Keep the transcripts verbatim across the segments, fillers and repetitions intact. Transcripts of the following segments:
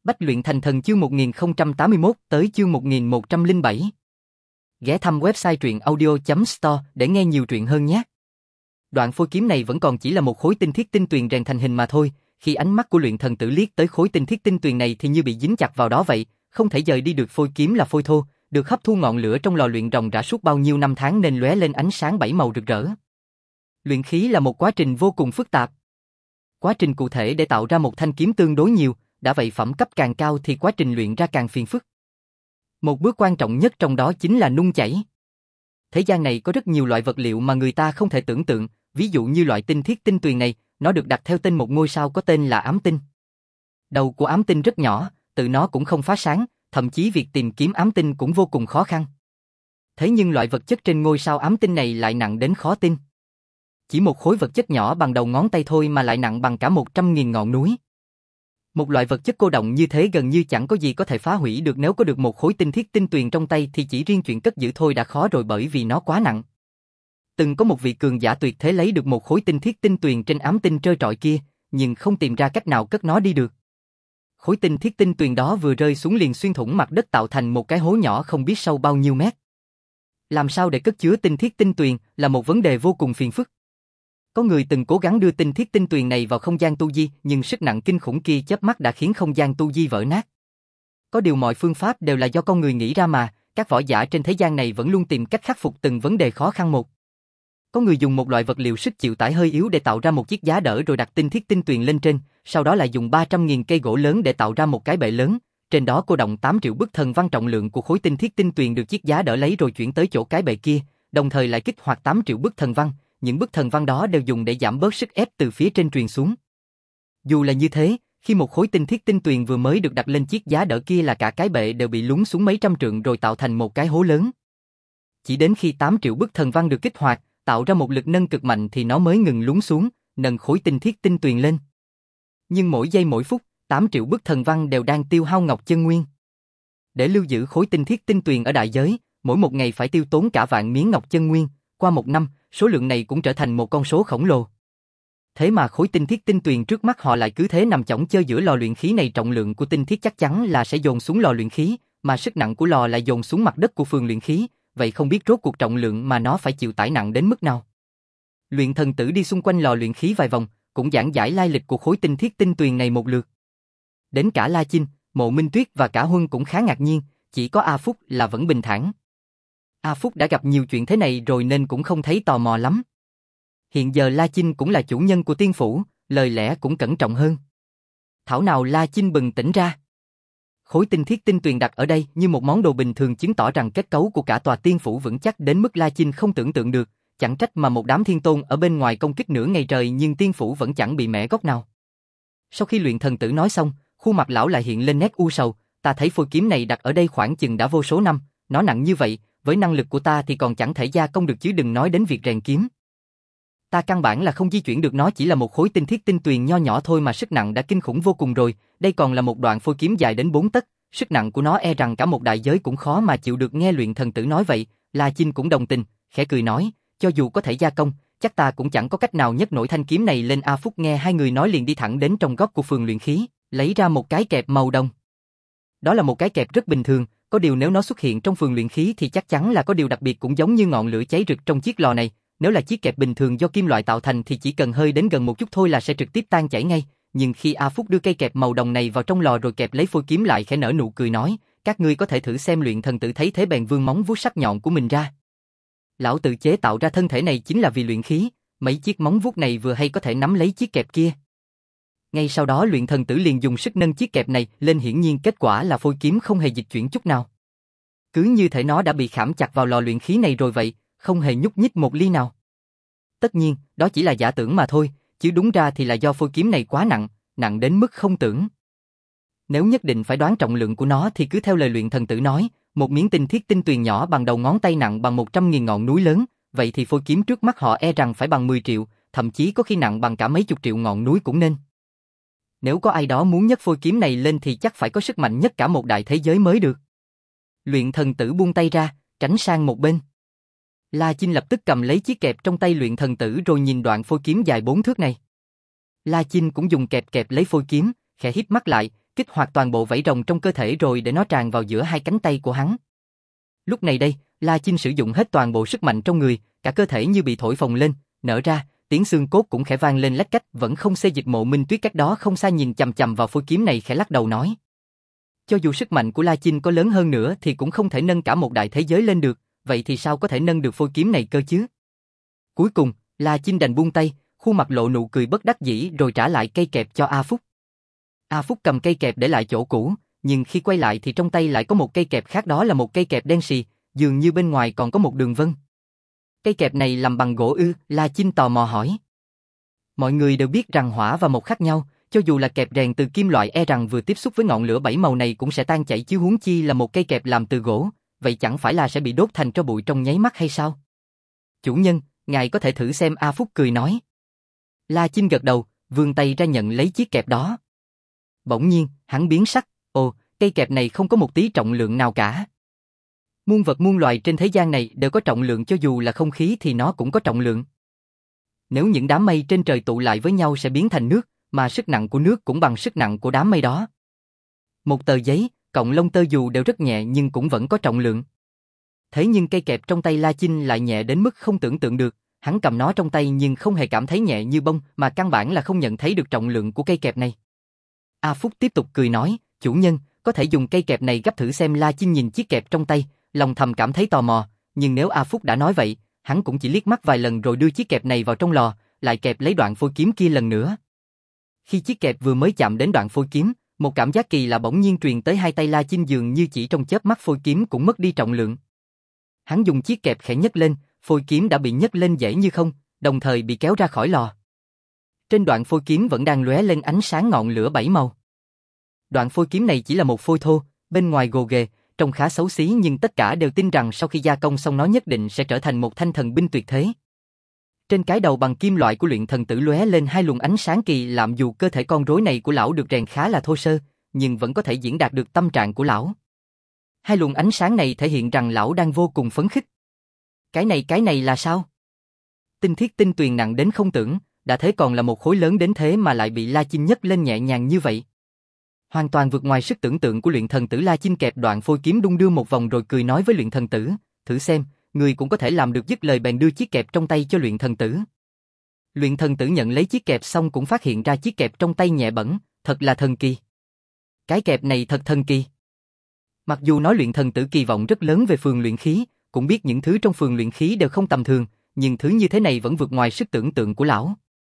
Bách luyện thành thần chương một nghìn không trăm tám mươi mốt tới chương một nghìn một trăm lẻ bảy. Ghé thăm website truyện audio chấm store để nghe nhiều truyện hơn nhé. Đoạn phôi kiếm này vẫn còn chỉ là một khối tinh thiết tinh tuyền rèn thành hình mà thôi, khi ánh mắt của luyện thần tử liếc tới khối tinh thiết tinh tuyền này thì như bị dính chặt vào đó vậy, không thể rời đi được. Phôi kiếm là phôi thô, được hấp thu ngọn lửa trong lò luyện ròng rã suốt bao nhiêu năm tháng nên lóe lên ánh sáng bảy màu rực rỡ. Luyện khí là một quá trình vô cùng phức tạp. Quá trình cụ thể để tạo ra một thanh kiếm tương đối nhiều, đã vậy phẩm cấp càng cao thì quá trình luyện ra càng phiền phức. Một bước quan trọng nhất trong đó chính là nung chảy. Thế gian này có rất nhiều loại vật liệu mà người ta không thể tưởng tượng, ví dụ như loại tinh thiết tinh tuyền này, nó được đặt theo tên một ngôi sao có tên là ám tinh. Đầu của ám tinh rất nhỏ, tự nó cũng không phá sáng, thậm chí việc tìm kiếm ám tinh cũng vô cùng khó khăn. Thế nhưng loại vật chất trên ngôi sao ám tinh này lại nặng đến khó tin. Chỉ một khối vật chất nhỏ bằng đầu ngón tay thôi mà lại nặng bằng cả một trăm nghìn ngọn núi. Một loại vật chất cô đọng như thế gần như chẳng có gì có thể phá hủy được. Nếu có được một khối tinh thiết tinh tuyền trong tay thì chỉ riêng chuyện cất giữ thôi đã khó rồi, bởi vì nó quá nặng. Từng có một vị cường giả tuyệt thế lấy được một khối tinh thiết tinh tuyền trên ám tinh trơ trọi kia, nhưng không tìm ra cách nào cất nó đi được. Khối tinh thiết tinh tuyền đó vừa rơi xuống liền xuyên thủng mặt đất tạo thành một cái hố nhỏ không biết sâu bao nhiêu mét. Làm sao để cất chứa tinh thiết tinh tuyền là một vấn đề vô cùng phiền phức. Có người từng cố gắng đưa tinh thiết tinh tuyền này vào không gian tu di, nhưng sức nặng kinh khủng kia chớp mắt đã khiến không gian tu di vỡ nát. Có điều mọi phương pháp đều là do con người nghĩ ra mà, các võ giả trên thế gian này vẫn luôn tìm cách khắc phục từng vấn đề khó khăn một. Có người dùng một loại vật liệu sức chịu tải hơi yếu để tạo ra một chiếc giá đỡ rồi đặt tinh thiết tinh tuyền lên trên, sau đó lại dùng ba trăm nghìn cây gỗ lớn để tạo ra một cái bệ lớn, trên đó cô đọng tám triệu bức thần văn. Trọng lượng của khối tinh thiết tinh tuyền được chiếc giá đỡ lấy rồi chuyển tới chỗ cái bệ kia, đồng thời lại kích hoạt tám triệu bức thần văn. Những bức thần văn đó đều dùng để giảm bớt sức ép từ phía trên truyền xuống. Dù là như thế, khi một khối tinh thiết tinh tuyền vừa mới được đặt lên chiếc giá đỡ kia là cả cái bệ đều bị lún xuống mấy trăm trượng rồi tạo thành một cái hố lớn. Chỉ đến khi tám triệu bức thần văn được kích hoạt, tạo ra một lực nâng cực mạnh thì nó mới ngừng lún xuống, nâng khối tinh thiết tinh tuyền lên. Nhưng mỗi giây mỗi phút, tám triệu bức thần văn đều đang tiêu hao ngọc chân nguyên. Để lưu giữ khối tinh thiết tinh tuyền ở đại giới, mỗi một ngày phải tiêu tốn cả vạn miếng ngọc chân nguyên, qua một năm, số lượng này cũng trở thành một con số khổng lồ. Thế mà khối tinh thiết tinh tuyền trước mắt họ lại cứ thế nằm chõng chơ giữa lò luyện khí này. Trọng lượng của tinh thiết chắc chắn là sẽ dồn xuống lò luyện khí, mà sức nặng của lò lại dồn xuống mặt đất của phường luyện khí, vậy không biết rốt cuộc trọng lượng mà nó phải chịu tải nặng đến mức nào. Luyện thần tử đi xung quanh lò luyện khí vài vòng, cũng giảng giải lai lịch của khối tinh thiết tinh tuyền này một lượt. Đến cả La Chinh, Mộ Minh Tuyết và cả Huân cũng khá ngạc nhiên, chỉ có A Phúc là vẫn bình thản. A Phúc đã gặp nhiều chuyện thế này rồi nên cũng không thấy tò mò lắm. Hiện giờ La Chinh cũng là chủ nhân của tiên phủ, lời lẽ cũng cẩn trọng hơn. Thảo nào La Chinh bừng tỉnh ra. Khối tinh thiết tinh tuyền đặt ở đây như một món đồ bình thường chứng tỏ rằng kết cấu của cả tòa tiên phủ vững chắc đến mức La Chinh không tưởng tượng được, chẳng trách mà một đám thiên tôn ở bên ngoài công kích nửa ngày trời nhưng tiên phủ vẫn chẳng bị mẻ góc nào. Sau khi luyện thần tử nói xong, khuôn mặt lão lại hiện lên nét u sầu, ta thấy phôi kiếm này đặt ở đây khoảng chừng đã vô số năm, nó nặng như vậy, với năng lực của ta thì còn chẳng thể gia công được chứ đừng nói đến việc rèn kiếm. Ta căn bản là không di chuyển được nó, chỉ là một khối tinh thiết tinh tuyền nho nhỏ thôi mà sức nặng đã kinh khủng vô cùng rồi, đây còn là một đoạn phôi kiếm dài đến bốn tấc, sức nặng của nó e rằng cả một đại giới cũng khó mà chịu được. Nghe luyện thần tử nói vậy, La Chinh cũng đồng tình, khẽ cười nói, cho dù có thể gia công, chắc ta cũng chẳng có cách nào nhấc nổi thanh kiếm này lên. A Phúc nghe hai người nói liền đi thẳng đến trong góc của phường luyện khí, lấy ra một cái kẹp màu đồng. Đó là một cái kẹp rất bình thường, có điều nếu nó xuất hiện trong phường luyện khí thì chắc chắn là có điều đặc biệt, cũng giống như ngọn lửa cháy rực trong chiếc lò này. Nếu là chiếc kẹp bình thường do kim loại tạo thành thì chỉ cần hơi đến gần một chút thôi là sẽ trực tiếp tan chảy ngay. Nhưng khi A Phúc đưa cây kẹp màu đồng này vào trong lò rồi kẹp lấy phôi kiếm lại, khẽ nở nụ cười nói, các ngươi có thể thử xem. Luyện thần tử thấy thế bèn vươn móng vuốt sắc nhọn của mình ra. Lão tự chế tạo ra thân thể này chính là vì luyện khí, mấy chiếc móng vuốt này vừa hay có thể nắm lấy chiếc kẹp kia. Ngay sau đó luyện thần tử liền dùng sức nâng chiếc kẹp này lên, hiển nhiên kết quả là phôi kiếm không hề dịch chuyển chút nào. Cứ như thể nó đã bị khảm chặt vào lò luyện khí này rồi vậy, không hề nhúc nhích một ly nào. Tất nhiên, đó chỉ là giả tưởng mà thôi, chứ đúng ra thì là do phôi kiếm này quá nặng, nặng đến mức không tưởng. Nếu nhất định phải đoán trọng lượng của nó thì cứ theo lời luyện thần tử nói, một miếng tinh thiết tinh tuyền nhỏ bằng đầu ngón tay nặng bằng một trăm nghìn ngọn núi lớn, vậy thì phôi kiếm trước mắt họ e rằng phải bằng mười triệu, thậm chí có khi nặng bằng cả mấy chục triệu ngọn núi cũng nên. Nếu có ai đó muốn nhấc phôi kiếm này lên thì chắc phải có sức mạnh nhất cả một đại thế giới mới được. Luyện thần tử buông tay ra, tránh sang một bên. La Chinh lập tức cầm lấy chiếc kẹp trong tay luyện thần tử rồi nhìn đoạn phôi kiếm dài bốn thước này. La Chinh cũng dùng kẹp kẹp lấy phôi kiếm, khẽ híp mắt lại, kích hoạt toàn bộ vảy rồng trong cơ thể rồi để nó tràn vào giữa hai cánh tay của hắn. Lúc này đây, La Chinh sử dụng hết toàn bộ sức mạnh trong người, cả cơ thể như bị thổi phồng lên, nở ra, tiếng xương cốt cũng khẽ vang lên lách cách, vẫn không xê dịch. Mộ Minh Tuyết cách đó không xa nhìn chằm chằm vào phôi kiếm này khẽ lắc đầu nói. Cho dù sức mạnh của La Chinh có lớn hơn nữa thì cũng không thể nâng cả một đại thế giới lên được, vậy thì sao có thể nâng được phôi kiếm này cơ chứ? Cuối cùng, La Chinh đành buông tay, khuôn mặt lộ nụ cười bất đắc dĩ rồi trả lại cây kẹp cho A Phúc. A Phúc cầm cây kẹp để lại chỗ cũ, nhưng khi quay lại thì trong tay lại có một cây kẹp khác, đó là một cây kẹp đen xì, dường như bên ngoài còn có một đường vân. Cây kẹp này làm bằng gỗ ư? La Chinh tò mò hỏi. Mọi người đều biết rằng hỏa và mộc khác nhau, cho dù là kẹp rèn từ kim loại e rằng vừa tiếp xúc với ngọn lửa bảy màu này cũng sẽ tan chảy, chứ huống chi là một cây kẹp làm từ gỗ, vậy chẳng phải là sẽ bị đốt thành tro bụi trong nháy mắt hay sao? Chủ nhân, ngài có thể thử xem, A Phúc cười nói. La Chinh gật đầu, vươn tay ra nhận lấy chiếc kẹp đó. Bỗng nhiên, hắn biến sắc, ồ, cây kẹp này không có một tí trọng lượng nào cả. Muôn vật muôn loài trên thế gian này đều có trọng lượng, cho dù là không khí thì nó cũng có trọng lượng. Nếu những đám mây trên trời tụ lại với nhau sẽ biến thành nước, mà sức nặng của nước cũng bằng sức nặng của đám mây đó. Một tờ giấy, cọng lông tơ dù đều rất nhẹ nhưng cũng vẫn có trọng lượng. Thế nhưng cây kẹp trong tay La Chinh lại nhẹ đến mức không tưởng tượng được, hắn cầm nó trong tay nhưng không hề cảm thấy nhẹ như bông, mà căn bản là không nhận thấy được trọng lượng của cây kẹp này. A Phúc tiếp tục cười nói, chủ nhân, có thể dùng cây kẹp này gấp thử xem. La Chinh nhìn chiếc kẹp trong tay, lòng thầm cảm thấy tò mò, nhưng nếu A Phúc đã nói vậy, hắn cũng chỉ liếc mắt vài lần rồi đưa chiếc kẹp này vào trong lò, lại kẹp lấy đoạn phôi kiếm kia lần nữa. Khi chiếc kẹp vừa mới chạm đến đoạn phôi kiếm, một cảm giác kỳ lạ bỗng nhiên truyền tới hai tay La Chinh, dường như chỉ trong chớp mắt phôi kiếm cũng mất đi trọng lượng. Hắn dùng chiếc kẹp khẽ nhấc lên, phôi kiếm đã bị nhấc lên dễ như không, đồng thời bị kéo ra khỏi lò. Trên đoạn phôi kiếm vẫn đang lóe lên ánh sáng ngọn lửa bảy màu. Đoạn phôi kiếm này chỉ là một phôi thô, bên ngoài gồ ghề, trông khá xấu xí, nhưng tất cả đều tin rằng sau khi gia công xong nó nhất định sẽ trở thành một thanh thần binh tuyệt thế. Trên cái đầu bằng kim loại của luyện thần tử lóe lên hai luồng ánh sáng kỳ lạ, dù cơ thể con rối này của lão được rèn khá là thô sơ, nhưng vẫn có thể diễn đạt được tâm trạng của lão. Hai luồng ánh sáng này thể hiện rằng lão đang vô cùng phấn khích. Cái này cái này là sao? Tinh thiết tinh tuyền nặng đến không tưởng, đã thế còn là một khối lớn đến thế mà lại bị La Chinh nhấc lên nhẹ nhàng như vậy. Hoàn toàn vượt ngoài sức tưởng tượng của luyện thần tử. La Chinh kẹp đoạn phôi kiếm đung đưa một vòng rồi cười nói với luyện thần tử, thử xem, người cũng có thể làm được. Dứt lời bèn đưa chiếc kẹp trong tay cho luyện thần tử. Luyện thần tử nhận lấy chiếc kẹp xong cũng phát hiện ra chiếc kẹp trong tay nhẹ bẩn, thật là thần kỳ. Cái kẹp này thật thần kỳ. Mặc dù nói luyện thần tử kỳ vọng rất lớn về phường luyện khí, cũng biết những thứ trong phường luyện khí đều không tầm thường, nhưng thứ như thế này vẫn vượt ngoài sức tưởng tượng của lão.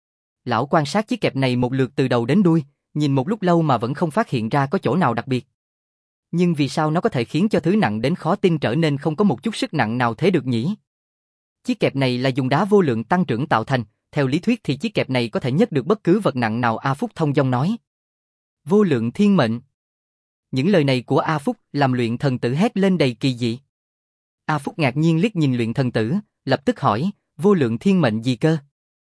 Lão quan sát chiếc kẹp này một lượt từ đầu đến đuôi, nhìn một lúc lâu mà vẫn không phát hiện ra có chỗ nào đặc biệt. Nhưng vì sao nó có thể khiến cho thứ nặng đến khó tin trở nên không có một chút sức nặng nào thế được nhỉ? Chiếc kẹp này là dùng đá vô lượng tăng trưởng tạo thành, theo lý thuyết thì chiếc kẹp này có thể nhấc được bất cứ vật nặng nào. A Phúc thông dong nói. Vô lượng thiên mệnh. Những lời này của A Phúc làm luyện thần tử hét lên đầy kỳ dị. A Phúc ngạc nhiên liếc nhìn luyện thần tử, lập tức hỏi, vô lượng thiên mệnh gì cơ?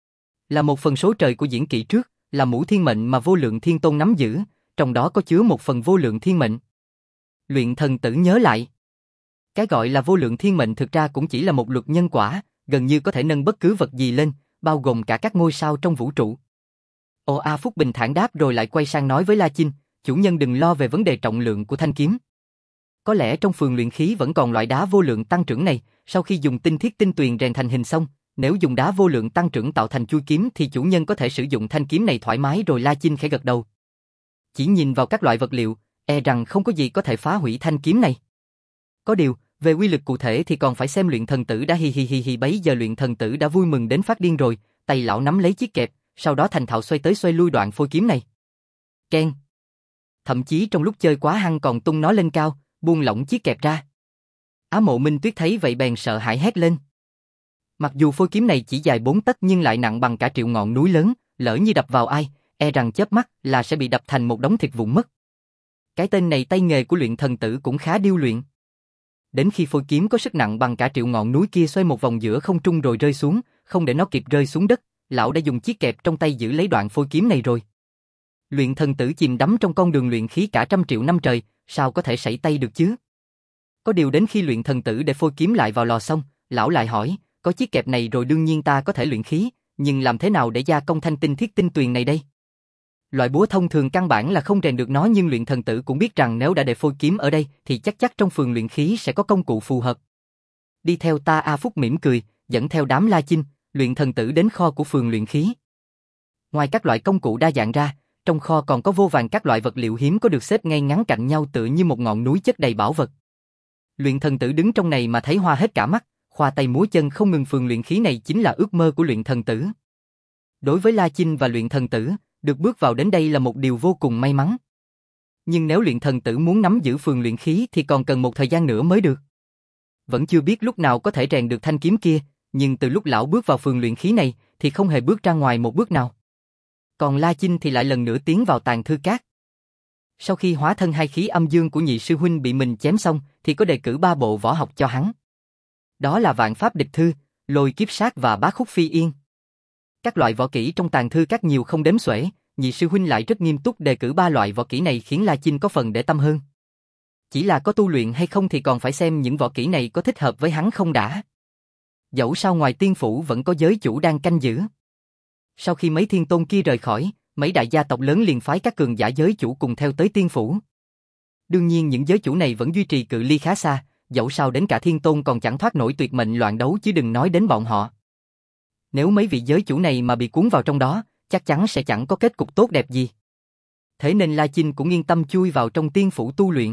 Là một phần số trời của diễn kỵ trước, là mũ thiên mệnh mà vô lượng thiên tôn nắm giữ, trong đó có chứa một phần vô lượng thiên mệnh. Luyện thần tử nhớ lại. Cái gọi là vô lượng thiên mệnh thực ra cũng chỉ là một luật nhân quả, gần như có thể nâng bất cứ vật gì lên, bao gồm cả các ngôi sao trong vũ trụ. Ồ, A Phúc bình thản đáp rồi lại quay sang nói với La Chinh, chủ nhân đừng lo về vấn đề trọng lượng của thanh kiếm. Có lẽ trong phường luyện khí vẫn còn loại đá vô lượng tăng trưởng này, sau khi dùng tinh thiết tinh tuyền rèn thành hình xong, nếu dùng đá vô lượng tăng trưởng tạo thành chuôi kiếm thì chủ nhân có thể sử dụng thanh kiếm này thoải mái. Rồi La Chinh khẽ gật đầu. Chỉ nhìn vào các loại vật liệu, e rằng không có gì có thể phá hủy thanh kiếm này. Có điều, về uy lực cụ thể thì còn phải xem luyện thần tử đã. Hi hi hi hi. Bấy giờ luyện thần tử đã vui mừng đến phát điên rồi, tay lão nắm lấy chiếc kẹp, sau đó thành thạo xoay tới xoay lui đoạn phôi kiếm này. Keng. Thậm chí trong lúc chơi quá hăng còn tung nó lên cao, buông lỏng chiếc kẹp ra. Á Mộ Minh Tuyết thấy vậy bèn sợ hãi hét lên. Mặc dù phôi kiếm này chỉ dài bốn tấc nhưng lại nặng bằng cả triệu ngọn núi lớn, lỡ như đập vào ai, e rằng chớp mắt là sẽ bị đập thành một đống thịt vụn mất. Cái tên này tay nghề của luyện thần tử cũng khá điêu luyện. Đến khi phôi kiếm có sức nặng bằng cả triệu ngọn núi kia xoay một vòng giữa không trung rồi rơi xuống, không để nó kịp rơi xuống đất, lão đã dùng chiếc kẹp trong tay giữ lấy đoạn phôi kiếm này rồi. Luyện thần tử chìm đắm trong con đường luyện khí cả trăm triệu năm trời, sao có thể sảy tay được chứ? Có điều đến khi luyện thần tử để phôi kiếm lại vào lò xong, lão lại hỏi, có chiếc kẹp này rồi đương nhiên ta có thể luyện khí, nhưng làm thế nào để gia công thanh tinh thiết tinh tuyền này đây? Loại búa thông thường căn bản là không rèn được nó, nhưng luyện thần tử cũng biết rằng nếu đã để phôi kiếm ở đây thì chắc chắc trong phường luyện khí sẽ có công cụ phù hợp. Đi theo ta. A Phúc mỉm cười, dẫn theo đám La Chinh, luyện thần tử đến kho của phường luyện khí. Ngoài các loại công cụ đa dạng ra, trong kho còn có vô vàn các loại vật liệu hiếm có được xếp ngay ngắn cạnh nhau tựa như một ngọn núi chất đầy bảo vật. Luyện thần tử đứng trong này mà thấy hoa hết cả mắt, khoa tay múa chân không ngừng. Phường luyện khí này chính là ước mơ của luyện thần tử. Đối với La Chinh và luyện thần tử, được bước vào đến đây là một điều vô cùng may mắn. Nhưng nếu luyện thần tử muốn nắm giữ phường luyện khí thì còn cần một thời gian nữa mới được. Vẫn chưa biết lúc nào có thể rèn được thanh kiếm kia, nhưng từ lúc lão bước vào phường luyện khí này thì không hề bước ra ngoài một bước nào. Còn La Chinh thì lại lần nữa tiến vào tàng thư cát. Sau khi hóa thân hai khí âm dương của nhị sư huynh bị mình chém xong thì có đề cử ba bộ võ học cho hắn. Đó là Vạn Pháp Địch Thư, Lôi Kiếp Sát và Bá Khúc Phi Yên. Các loại võ kỹ trong tàng thư cát nhiều không đếm xuể, nhị sư huynh lại rất nghiêm túc đề cử ba loại võ kỹ này khiến La Chinh có phần để tâm hơn. Chỉ là có tu luyện hay không thì còn phải xem những võ kỹ này có thích hợp với hắn không đã. Dẫu sao ngoài tiên phủ vẫn có giới chủ đang canh giữ. Sau khi mấy thiên tôn kia rời khỏi, mấy đại gia tộc lớn liền phái các cường giả giới chủ cùng theo tới tiên phủ. Đương nhiên những giới chủ này vẫn duy trì cự ly khá xa, dẫu sao đến cả thiên tôn còn chẳng thoát nổi tuyệt mệnh loạn đấu chứ đừng nói đến bọn họ. Nếu mấy vị giới chủ này mà bị cuốn vào trong đó, chắc chắn sẽ chẳng có kết cục tốt đẹp gì. Thế nên La Chinh cũng yên tâm chui vào trong tiên phủ tu luyện.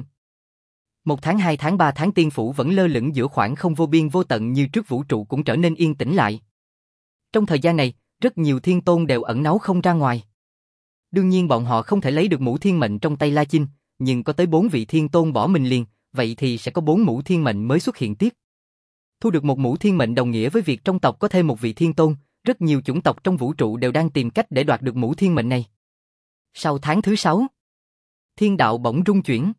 Một tháng, hai tháng, ba tháng tiên phủ vẫn lơ lửng giữa khoảng không vô biên vô tận như trước, vũ trụ cũng trở nên yên tĩnh lại. Trong thời gian này, rất nhiều thiên tôn đều ẩn náu không ra ngoài. Đương nhiên bọn họ không thể lấy được mũ thiên mệnh trong tay La Chinh, nhưng có tới bốn vị thiên tôn bỏ mình liền, vậy thì sẽ có bốn mũ thiên mệnh mới xuất hiện tiếp. Thu được một mũ thiên mệnh đồng nghĩa với việc trong tộc có thêm một vị thiên tôn, rất nhiều chủng tộc trong vũ trụ đều đang tìm cách để đoạt được mũ thiên mệnh này. Sau tháng thứ sáu, thiên đạo bỗng rung chuyển.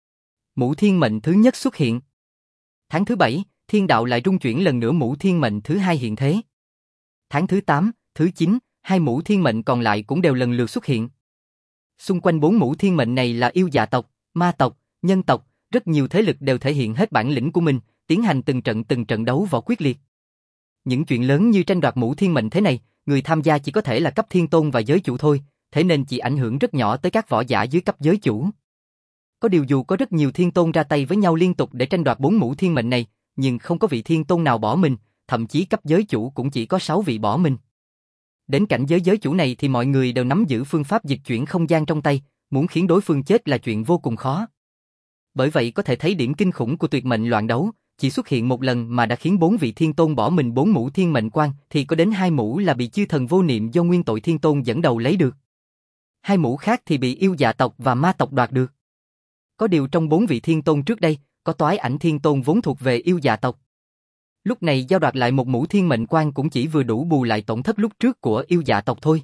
Mũ thiên mệnh thứ nhất xuất hiện. Tháng thứ bảy, thiên đạo lại rung chuyển lần nữa, mũ thiên mệnh thứ hai hiện thế. Tháng thứ tám, thứ chín, hai mũ thiên mệnh còn lại cũng đều lần lượt xuất hiện. Xung quanh bốn mũ thiên mệnh này là yêu dạ tộc, ma tộc, nhân tộc, rất nhiều thế lực đều thể hiện hết bản lĩnh của mình, tiến hành từng trận từng trận đấu võ quyết liệt. Những chuyện lớn như tranh đoạt mũ thiên mệnh thế này, người tham gia chỉ có thể là cấp thiên tôn và giới chủ thôi, thế nên chỉ ảnh hưởng rất nhỏ tới các võ giả dưới cấp giới chủ. Có điều dù có rất nhiều thiên tôn ra tay với nhau liên tục để tranh đoạt bốn mũ thiên mệnh này, nhưng không có vị thiên tôn nào bỏ mình, thậm chí cấp giới chủ cũng chỉ có sáu vị bỏ mình. Đến cảnh giới giới chủ này thì mọi người đều nắm giữ phương pháp dịch chuyển không gian trong tay, muốn khiến đối phương chết là chuyện vô cùng khó. Bởi vậy có thể thấy điểm kinh khủng của tuyệt mệnh loạn đấu, chỉ xuất hiện một lần mà đã khiến bốn vị thiên tôn bỏ mình. Bốn mũ thiên mệnh quan thì có đến hai mũ là bị chư thần vô niệm do nguyên tội thiên tôn dẫn đầu lấy được. Hai mũ khác thì bị yêu dạ tộc và ma tộc đoạt được. Có điều trong bốn vị thiên tôn trước đây, có Toái Ảnh Thiên Tôn vốn thuộc về yêu dạ tộc. Lúc này giao đoạt lại một mũ thiên mệnh quan cũng chỉ vừa đủ bù lại tổn thất lúc trước của yêu dạ tộc thôi.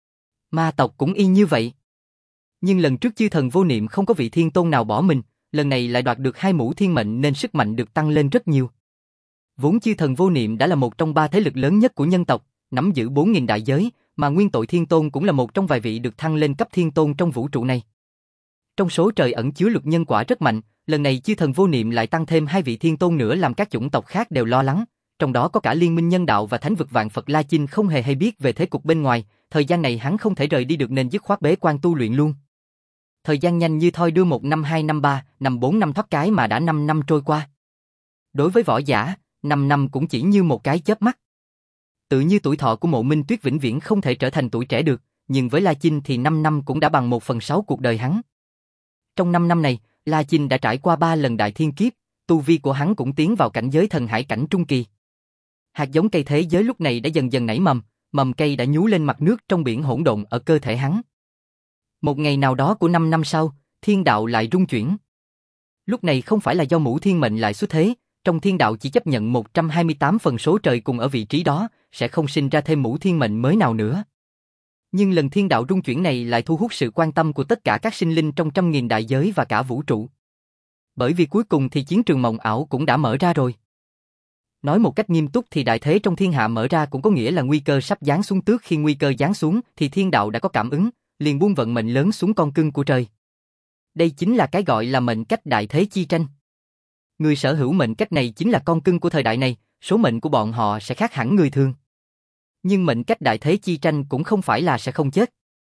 Ma tộc cũng y như vậy. Nhưng lần trước chư thần vô niệm không có vị thiên tôn nào bỏ mình, lần này lại đoạt được hai mũ thiên mệnh nên sức mạnh được tăng lên rất nhiều. Vốn chư thần vô niệm đã là một trong ba thế lực lớn nhất của nhân tộc, nắm giữ bốn nghìn đại giới, mà nguyên tội thiên tôn cũng là một trong vài vị được thăng lên cấp thiên tôn trong vũ trụ này. Trong số trời ẩn chứa luật nhân quả rất mạnh, lần này chư thần vô niệm lại tăng thêm hai vị thiên tôn nữa làm các chủng tộc khác đều lo lắng, trong đó có cả liên minh nhân đạo và thánh vực vạn Phật. La Chinh không hề hay biết về thế cục bên ngoài, thời gian này hắn không thể rời đi được nên dứt khoát bế quan tu luyện luôn. Thời gian nhanh như thoi đưa, một năm, hai năm, ba, năm, bốn năm thoát cái mà đã năm năm trôi qua. Đối với võ giả, năm năm cũng chỉ như một cái chớp mắt. Tự như tuổi thọ của Mộ Minh Tuyết vĩnh viễn không thể trở thành tuổi trẻ được, nhưng với La Chinh thì năm năm cũng đã bằng một phần sáu cuộc đời hắn. Trong năm năm này, La Chinh đã trải qua ba lần đại thiên kiếp, tu vi của hắn cũng tiến vào cảnh giới thần hải cảnh trung kỳ. Hạt giống cây thế giới lúc này đã dần dần nảy mầm, mầm cây đã nhú lên mặt nước trong biển hỗn độn ở cơ thể hắn. Một ngày nào đó của năm năm sau, thiên đạo lại rung chuyển. Lúc này không phải là do mũ thiên mệnh lại xuất thế, trong thiên đạo chỉ chấp nhận một trăm hai mươi tám phần số trời cùng ở vị trí đó, sẽ không sinh ra thêm mũ thiên mệnh mới nào nữa. Nhưng lần thiên đạo rung chuyển này lại thu hút sự quan tâm của tất cả các sinh linh trong trăm nghìn đại giới và cả vũ trụ. Bởi vì cuối cùng thì chiến trường mộng ảo cũng đã mở ra rồi. Nói một cách nghiêm túc thì đại thế trong thiên hạ mở ra cũng có nghĩa là nguy cơ sắp giáng xuống. Tước khi nguy cơ giáng xuống thì thiên đạo đã có cảm ứng, liền buông vận mệnh lớn xuống con cưng của trời. Đây chính là cái gọi là mệnh cách đại thế chi tranh. Người sở hữu mệnh cách này chính là con cưng của thời đại này, số mệnh của bọn họ sẽ khác hẳn người thường. Nhưng mệnh cách đại thế chi tranh cũng không phải là sẽ không chết.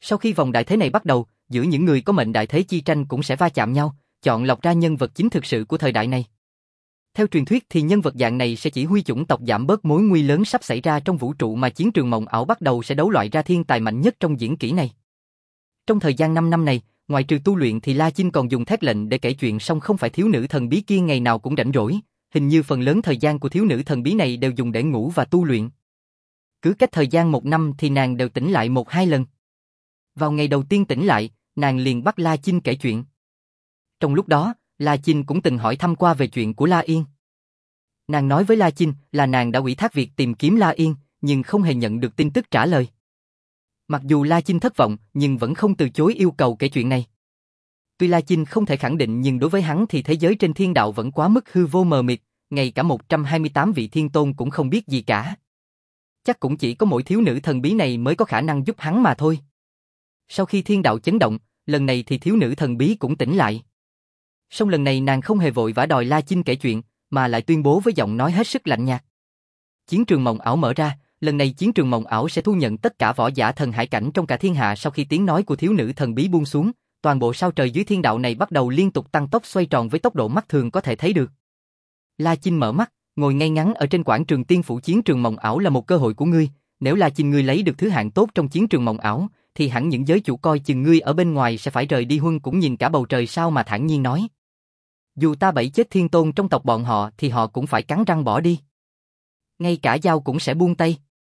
Sau khi vòng đại thế này bắt đầu, giữa những người có mệnh đại thế chi tranh cũng sẽ va chạm nhau, chọn lọc ra nhân vật chính thực sự của thời đại này. Theo truyền thuyết thì nhân vật dạng này sẽ chỉ huy chủng tộc giảm bớt mối nguy lớn sắp xảy ra trong vũ trụ mà chiến trường mộng ảo bắt đầu sẽ đấu loại ra thiên tài mạnh nhất trong diễn kỹ này. Trong thời gian năm năm này, ngoài trừ tu luyện thì La Chinh còn dùng thét lệnh để kể chuyện, song không phải thiếu nữ thần bí kia ngày nào cũng rảnh rỗi, hình như phần lớn thời gian của thiếu nữ thần bí này đều dùng để ngủ và tu luyện. Cứ cách thời gian một năm thì nàng đều tỉnh lại một hai lần. Vào ngày đầu tiên tỉnh lại, nàng liền bắt La Chinh kể chuyện. Trong lúc đó, La Chinh cũng từng hỏi thăm qua về chuyện của La Yên. Nàng nói với La Chinh là nàng đã ủy thác việc tìm kiếm La Yên, nhưng không hề nhận được tin tức trả lời. Mặc dù La Chinh thất vọng, nhưng vẫn không từ chối yêu cầu kể chuyện này. Tuy La Chinh không thể khẳng định, nhưng đối với hắn thì thế giới trên thiên đạo vẫn quá mức hư vô mờ mịt, ngay cả một trăm hai mươi tám vị thiên tôn cũng không biết gì cả. Chắc cũng chỉ có mỗi thiếu nữ thần bí này mới có khả năng giúp hắn mà thôi. Sau khi thiên đạo chấn động, lần này thì thiếu nữ thần bí cũng tỉnh lại. Song lần này nàng không hề vội vã đòi La Chinh kể chuyện, mà lại tuyên bố với giọng nói hết sức lạnh nhạt. Chiến trường mộng ảo mở ra, lần này chiến trường mộng ảo sẽ thu nhận tất cả võ giả thần hải cảnh trong cả thiên hạ. Sau khi tiếng nói của thiếu nữ thần bí buông xuống, toàn bộ sao trời dưới thiên đạo này bắt đầu liên tục tăng tốc xoay tròn với tốc độ mắt thường có thể thấy được. La Chinh mở mắt, ngồi ngay ngắn ở trên quảng trường tiên phủ. Chiến trường mộng ảo là một cơ hội của ngươi, nếu La Chinh ngươi lấy được thứ hạng tốt trong chiến trường mộng ảo, thì hẳn những giới chủ coi chừng ngươi ở bên ngoài sẽ phải rời đi. Huân cũng nhìn cả bầu trời sao mà thản nhiên nói. Dù ta bẫy chết thiên tôn trong tộc bọn họ thì họ cũng phải cắn răng bỏ đi. Ngay cả dao cũng sẽ buông tay.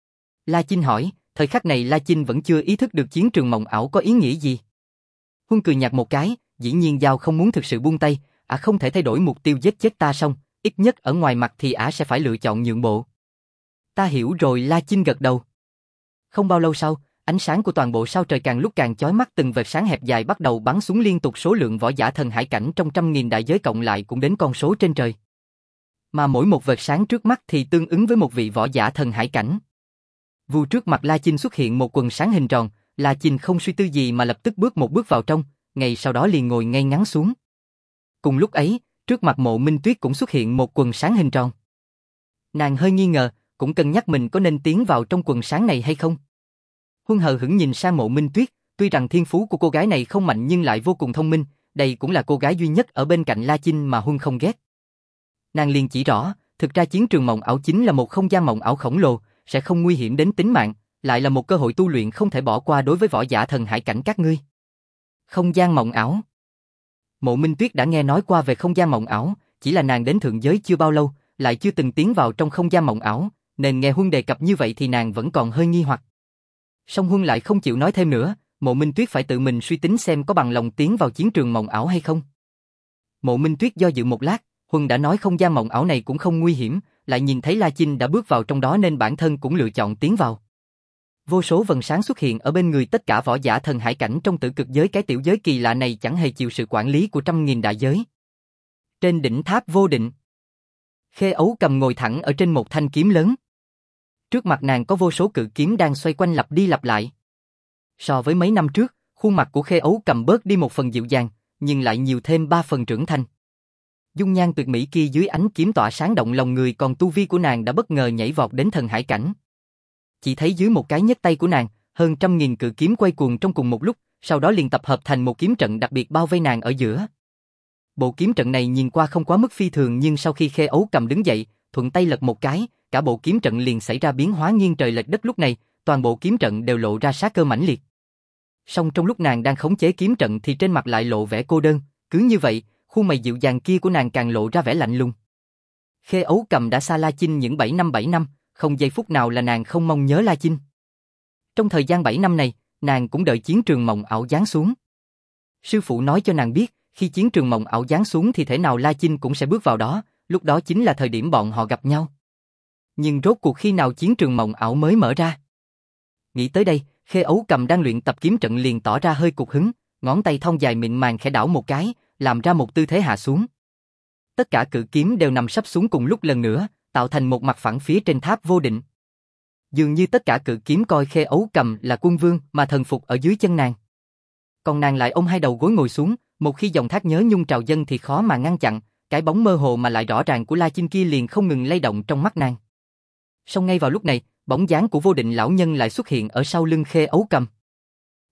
La Chinh hỏi, thời khắc này La Chinh vẫn chưa ý thức được chiến trường mộng ảo có ý nghĩa gì. Huân cười nhạt một cái, dĩ nhiên dao không muốn thực sự buông tay, ả à không thể thay đổi mục tiêu giết chết ta xong, ít nhất ở ngoài mặt thì ả à sẽ phải lựa chọn nhượng bộ. Ta hiểu rồi. La Chinh gật đầu. Không bao lâu sau, ánh sáng của toàn bộ sao trời càng lúc càng chói mắt, từng vệt sáng hẹp dài bắt đầu bắn xuống liên tục. Số lượng võ giả thần hải cảnh trong trăm nghìn đại giới cộng lại cũng đến con số trên trời. Mà mỗi một vệt sáng trước mắt thì tương ứng với một vị võ giả thần hải cảnh. Vù trước mặt La Chinh xuất hiện một quần sáng hình tròn, La Chinh không suy tư gì mà lập tức bước một bước vào trong, ngay sau đó liền ngồi ngay ngắn xuống. Cùng lúc ấy, trước mặt Mộ Minh Tuyết cũng xuất hiện một quần sáng hình tròn. Nàng hơi nghi ngờ, cũng cân nhắc mình có nên tiến vào trong quần sáng này hay không. Huân hờ hững nhìn sang Mộ Minh Tuyết, tuy rằng thiên phú của cô gái này không mạnh nhưng lại vô cùng thông minh, đây cũng là cô gái duy nhất ở bên cạnh La Chinh mà Huân không ghét. Nàng liền chỉ rõ, thực ra chiến trường mộng ảo chính là một không gian mộng ảo khổng lồ, sẽ không nguy hiểm đến tính mạng, lại là một cơ hội tu luyện không thể bỏ qua đối với võ giả thần hải cảnh các ngươi. Không gian mộng ảo. Mộ Minh Tuyết đã nghe nói qua về không gian mộng ảo, chỉ là nàng đến thượng giới chưa bao lâu, lại chưa từng tiến vào trong không gian mộng ảo, nên nghe Huân đề cập như vậy thì nàng vẫn còn hơi nghi hoặc. Song Huân lại không chịu nói thêm nữa, Mộ Minh Tuyết phải tự mình suy tính xem có bằng lòng tiến vào chiến trường mộng ảo hay không. Mộ Minh Tuyết do dự một lát, Huân đã nói không gian mộng ảo này cũng không nguy hiểm, lại nhìn thấy La Chinh đã bước vào trong đó nên bản thân cũng lựa chọn tiến vào. Vô số vầng sáng xuất hiện ở bên người tất cả võ giả thần hải cảnh trong tử cực giới. Cái tiểu giới kỳ lạ này chẳng hề chịu sự quản lý của trăm nghìn đại giới. Trên đỉnh tháp vô định, Khê Ấu Cầm ngồi thẳng ở trên một thanh kiếm lớn. Trước mặt nàng có vô số cự kiếm đang xoay quanh lặp đi lặp lại. So với mấy năm trước, khuôn mặt của Khê Ấu Cầm bớt đi một phần dịu dàng, nhưng lại nhiều thêm ba phần trưởng thành. Dung nhan tuyệt mỹ kia dưới ánh kiếm tỏa sáng động lòng người, còn tu vi của nàng đã bất ngờ nhảy vọt đến thần hải cảnh. Chỉ thấy dưới một cái nhấc tay của nàng, hơn trăm nghìn cự kiếm quay cuồng trong cùng một lúc, sau đó liền tập hợp thành một kiếm trận đặc biệt bao vây nàng ở giữa. Bộ kiếm trận này nhìn qua không quá mức phi thường, nhưng sau khi Khê Ấu Cầm đứng dậy, thuận tay lật một cái, cả bộ kiếm trận liền xảy ra biến hóa nghiêng trời lệch đất. Lúc này, toàn bộ kiếm trận đều lộ ra sát cơ mãnh liệt. Song trong lúc nàng đang khống chế kiếm trận thì trên mặt lại lộ vẻ cô đơn, cứ như vậy, khuôn mày dịu dàng kia của nàng càng lộ ra vẻ lạnh lùng. Khê Ấu Cầm đã xa La Chinh những bảy năm bảy năm, không giây phút nào là nàng không mong nhớ La Chinh. Trong thời gian bảy năm này, nàng cũng đợi chiến trường mộng ảo giáng xuống. Sư phụ nói cho nàng biết, khi chiến trường mộng ảo giáng xuống thì thể nào La Chinh cũng sẽ bước vào đó, lúc đó chính là thời điểm bọn họ gặp nhau. Nhưng rốt cuộc khi nào chiến trường mộng ảo mới mở ra? Nghĩ tới đây, Khê Ấu Cầm đang luyện tập kiếm trận liền tỏ ra hơi cục hứng, ngón tay thon dài mịn màng khẽ đảo một cái, làm ra một tư thế hạ xuống. Tất cả cự kiếm đều nằm sắp xuống cùng lúc lần nữa, tạo thành một mặt phẳng phía trên tháp vô định. Dường như tất cả cự kiếm coi Khê Ấu Cầm là quân vương mà thần phục ở dưới chân nàng. Còn nàng lại ôm hai đầu gối ngồi xuống, một khi dòng thác nhớ nhung trào dâng thì khó mà ngăn chặn, cái bóng mơ hồ mà lại rõ ràng của La Chinh kia liền không ngừng lay động trong mắt nàng. Song ngay vào lúc này, bóng dáng của vô định lão nhân lại xuất hiện ở sau lưng Khê Ấu Cầm.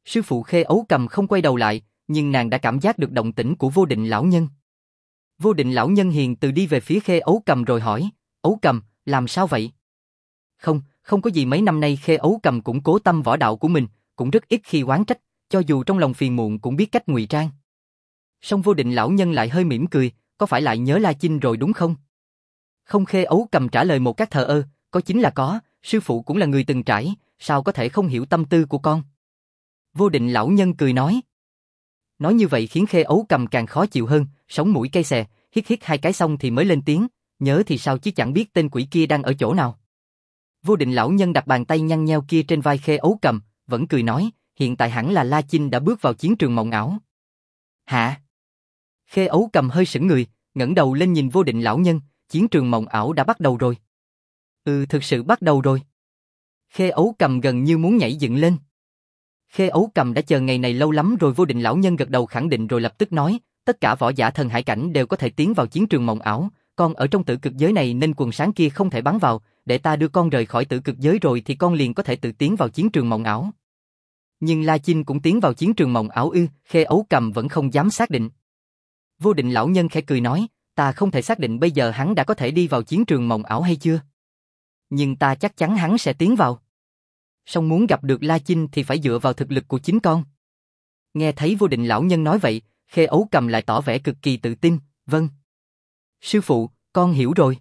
Sư phụ Khê Ấu Cầm không quay đầu lại, nhưng nàng đã cảm giác được động tĩnh của Vô Định lão nhân. Vô Định lão nhân hiền từ đi về phía Khê Ấu Cầm rồi hỏi, Ấu Cầm, làm sao vậy? Không, không có gì, mấy năm nay Khê Ấu Cầm cũng cố tâm võ đạo của mình, cũng rất ít khi oán trách, cho dù trong lòng phiền muộn cũng biết cách ngụy trang. Song Vô Định lão nhân lại hơi mỉm cười, có phải lại nhớ La Chinh rồi đúng không? Không, Khê Ấu Cầm trả lời một cách thờ ơ, có chính là có, sư phụ cũng là người từng trải, sao có thể không hiểu tâm tư của con? Vô Định lão nhân cười nói. Nói như vậy khiến Khê Ấu Cầm càng khó chịu hơn, sống mũi cay xè, hít hít hai cái xong thì mới lên tiếng, nhớ thì sao chứ chẳng biết tên quỷ kia đang ở chỗ nào. Vô Định lão nhân đặt bàn tay nhăn nheo kia trên vai Khê Ấu Cầm, vẫn cười nói, hiện tại hẳn là La Chinh đã bước vào chiến trường mộng ảo. Hả? Khê Ấu Cầm hơi sững người, ngẩng đầu lên nhìn Vô Định lão nhân, chiến trường mộng ảo đã bắt đầu rồi. Ừ, thực sự bắt đầu rồi. Khê Ấu Cầm gần như muốn nhảy dựng lên. Khê Ấu Cầm đã chờ ngày này lâu lắm rồi. Vô Định lão nhân gật đầu khẳng định rồi lập tức nói, tất cả võ giả thần hải cảnh đều có thể tiến vào chiến trường mộng ảo, con ở trong tử cực giới này nên quần sáng kia không thể bắn vào, để ta đưa con rời khỏi tử cực giới rồi thì con liền có thể tự tiến vào chiến trường mộng ảo. Nhưng La Chinh cũng tiến vào chiến trường mộng ảo ư? Khê Ấu Cầm vẫn không dám xác định. Vô Định lão nhân khẽ cười nói, ta không thể xác định bây giờ hắn đã có thể đi vào chiến trường mộng ảo hay chưa. Nhưng ta chắc chắn hắn sẽ tiến vào. Song muốn gặp được La Chinh thì phải dựa vào thực lực của chính con. Nghe thấy Vô Định lão nhân nói vậy, Khê Ấu Cầm lại tỏ vẻ cực kỳ tự tin, vâng. Sư phụ, con hiểu rồi.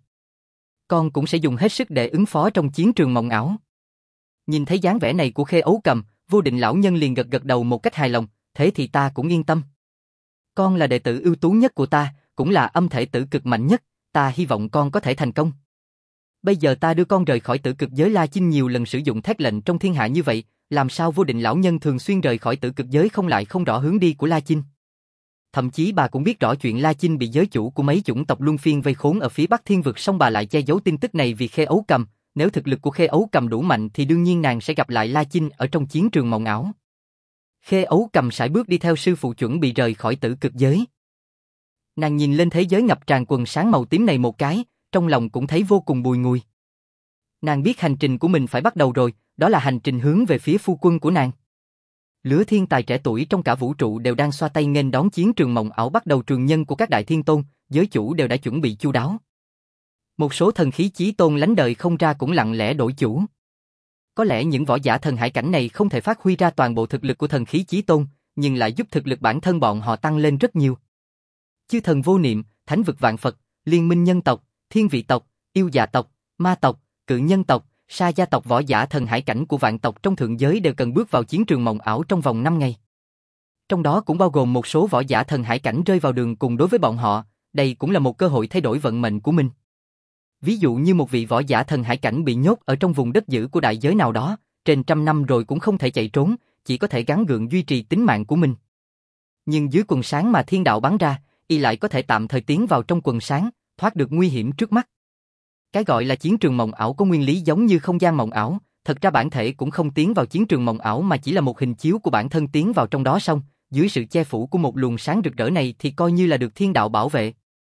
Con cũng sẽ dùng hết sức để ứng phó trong chiến trường mộng ảo. Nhìn thấy dáng vẻ này của Khê Ấu Cầm, Vô Định lão nhân liền gật gật đầu một cách hài lòng, thế thì ta cũng yên tâm. Con là đệ tử ưu tú nhất của ta, cũng là âm thể tử cực mạnh nhất, ta hy vọng con có thể thành công. Bây giờ ta đưa con rời khỏi tử cực giới. La Chinh nhiều lần sử dụng thét lệnh trong thiên hạ như vậy, làm sao Vô Định lão nhân thường xuyên rời khỏi tử cực giới không lại không rõ hướng đi của La Chinh. Thậm chí bà cũng biết rõ chuyện La Chinh bị giới chủ của mấy chủng tộc luân phiên vây khốn ở phía Bắc Thiên Vực, song bà lại che giấu tin tức này vì Khê Ấu Cầm, nếu thực lực của Khê Ấu Cầm đủ mạnh thì đương nhiên nàng sẽ gặp lại La Chinh ở trong chiến trường mộng ảo. Khê Ấu Cầm sải bước đi theo sư phụ chuẩn bị rời khỏi tử cực giới. Nàng nhìn lên thế giới ngập tràn quần sáng màu tím này một cái, trong lòng cũng thấy vô cùng bùi ngùi. Nàng biết hành trình của mình phải bắt đầu rồi, đó là hành trình hướng về phía phu quân của nàng. Lứa thiên tài trẻ tuổi trong cả vũ trụ đều đang xoa tay nghênh đón chiến trường mộng ảo bắt đầu. Trường nhân của các đại thiên tôn, giới chủ đều đã chuẩn bị chu đáo. Một số thần khí chí tôn lánh đời không ra cũng lặng lẽ đổi chủ. Có lẽ những võ giả thần hải cảnh này không thể phát huy ra toàn bộ thực lực của thần khí chí tôn, nhưng lại giúp thực lực bản thân bọn họ tăng lên rất nhiều. Chư thần vô niệm, thánh vực vạn Phật, liên minh nhân tộc, thiên vị tộc, yêu dạ tộc, ma tộc, cự nhân tộc, sa gia tộc, võ giả thần hải cảnh của vạn tộc trong thượng giới đều cần bước vào chiến trường mộng ảo trong vòng năm ngày. Trong đó cũng bao gồm một số võ giả thần hải cảnh rơi vào đường cùng. Đối với bọn họ, đây cũng là một cơ hội thay đổi vận mệnh của mình. Ví dụ như một vị võ giả thần hải cảnh bị nhốt ở trong vùng đất dữ của đại giới nào đó, trên trăm năm rồi cũng không thể chạy trốn, chỉ có thể gắng gượng duy trì tính mạng của mình. Nhưng dưới quần sáng mà thiên đạo bắn ra, y lại có thể tạm thời tiến vào trong quần sáng, thoát được nguy hiểm trước mắt. Cái gọi là chiến trường mộng ảo có nguyên lý giống như không gian mộng ảo, thật ra bản thể cũng không tiến vào chiến trường mộng ảo mà chỉ là một hình chiếu của bản thân tiến vào trong đó, xong, dưới sự che phủ của một luồng sáng rực rỡ này thì coi như là được thiên đạo bảo vệ.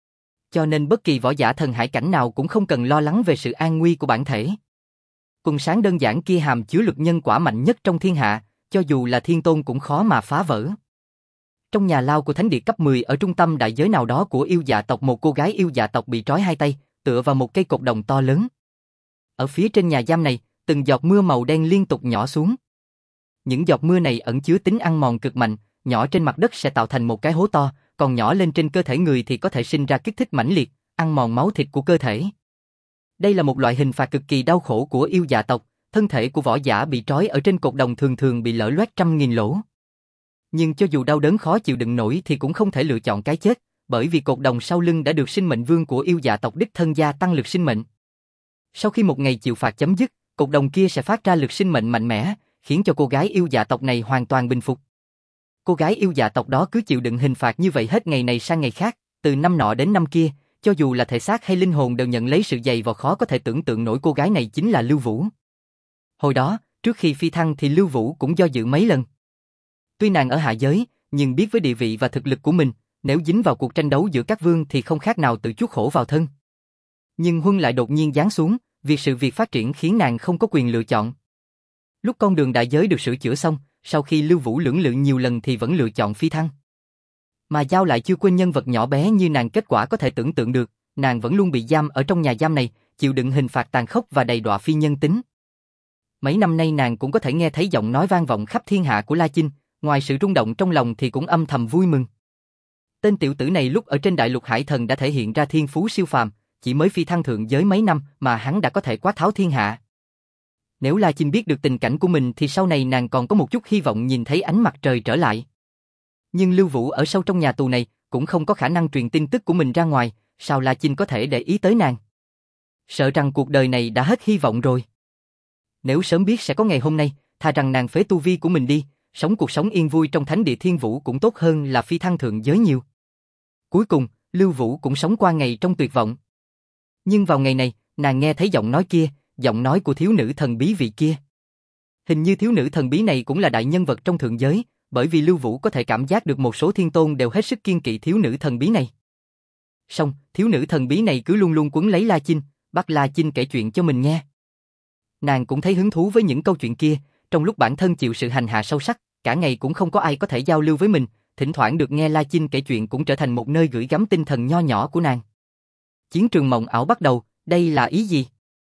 Cho nên bất kỳ võ giả thần hải cảnh nào cũng không cần lo lắng về sự an nguy của bản thể. Quần sáng đơn giản kia hàm chứa lực nhân quả mạnh nhất trong thiên hạ, cho dù là thiên tôn cũng khó mà phá vỡ. Trong nhà lao của thánh địa cấp mười ở trung tâm đại giới nào đó của yêu dạ tộc, một cô gái yêu dạ tộc bị trói hai tay, tựa vào một cây cột đồng to lớn. Ở phía trên nhà giam này, từng giọt mưa màu đen liên tục nhỏ xuống. Những giọt mưa này ẩn chứa tính ăn mòn cực mạnh, nhỏ trên mặt đất sẽ tạo thành một cái hố to, còn nhỏ lên trên cơ thể người thì có thể sinh ra kích thích mãnh liệt, ăn mòn máu thịt của cơ thể. Đây là một loại hình phạt cực kỳ đau khổ của yêu dạ tộc, thân thể của võ giả bị trói ở trên cột đồng thường thường bị lở loét trăm nghìn lỗ. Nhưng cho dù đau đớn khó chịu đựng nổi thì cũng không thể lựa chọn cái chết, bởi vì cột đồng sau lưng đã được sinh mệnh vương của yêu dạ tộc đích thân gia tăng lực sinh mệnh. Sau khi một ngày chịu phạt chấm dứt, cột đồng kia sẽ phát ra lực sinh mệnh mạnh mẽ, khiến cho cô gái yêu dạ tộc này hoàn toàn bình phục. Cô gái yêu dạ tộc đó cứ chịu đựng hình phạt như vậy hết ngày này sang ngày khác, từ năm nọ đến năm kia, cho dù là thể xác hay linh hồn đều nhận lấy sự dày vò khó có thể tưởng tượng nổi. Cô gái này chính là Lưu Vũ. Hồi đó, trước khi phi thăng thì Lưu Vũ cũng do dự mấy lần. Tuy nàng ở hạ giới, nhưng biết với địa vị và thực lực của mình, nếu dính vào cuộc tranh đấu giữa các vương thì không khác nào tự chuốc khổ vào thân. Nhưng huân lại đột nhiên giáng xuống, việc sự việc phát triển khiến nàng không có quyền lựa chọn. Lúc con đường đại giới được sửa chữa xong, sau khi Lưu Vũ lưỡng lự nhiều lần thì vẫn lựa chọn phi thăng. Mà Giao lại chưa quên nhân vật nhỏ bé như nàng, kết quả có thể tưởng tượng được, nàng vẫn luôn bị giam ở trong nhà giam này, chịu đựng hình phạt tàn khốc và đầy đọa phi nhân tính. Mấy năm nay nàng cũng có thể nghe thấy giọng nói vang vọng khắp thiên hạ của La Chinh, ngoài sự rung động trong lòng thì cũng âm thầm vui mừng. Tên tiểu tử này lúc ở trên đại lục hải thần đã thể hiện ra thiên phú siêu phàm, chỉ mới phi thăng thượng giới mấy năm mà hắn đã có thể quát tháo thiên hạ. Nếu La Chinh biết được tình cảnh của mình thì sau này nàng còn có một chút hy vọng nhìn thấy ánh mặt trời trở lại. Nhưng Lưu Vũ ở sâu trong nhà tù này cũng không có khả năng truyền tin tức của mình ra ngoài, sao La Chinh có thể để ý tới nàng? Sợ rằng cuộc đời này đã hết hy vọng rồi. Nếu sớm biết sẽ có ngày hôm nay, thà rằng nàng phế tu vi của mình đi, sống cuộc sống yên vui trong thánh địa thiên vũ cũng tốt hơn là phi thăng thượng giới nhiều. Cuối cùng, Lưu Vũ cũng sống qua ngày trong tuyệt vọng. Nhưng vào ngày này, nàng nghe thấy giọng nói kia, giọng nói của thiếu nữ thần bí vị kia. Hình như thiếu nữ thần bí này cũng là đại nhân vật trong thượng giới, bởi vì Lưu Vũ có thể cảm giác được một số thiên tôn đều hết sức kiêng kỵ thiếu nữ thần bí này. Song, thiếu nữ thần bí này cứ luôn luôn quấn lấy La Chinh, bắt La Chinh kể chuyện cho mình nghe. Nàng cũng thấy hứng thú với những câu chuyện kia, trong lúc bản thân chịu sự hành hạ sâu sắc, cả ngày cũng không có ai có thể giao lưu với mình, thỉnh thoảng được nghe La Chinh kể chuyện cũng trở thành một nơi gửi gắm tinh thần nho nhỏ của nàng. Chiến trường mộng ảo bắt đầu, đây là ý gì?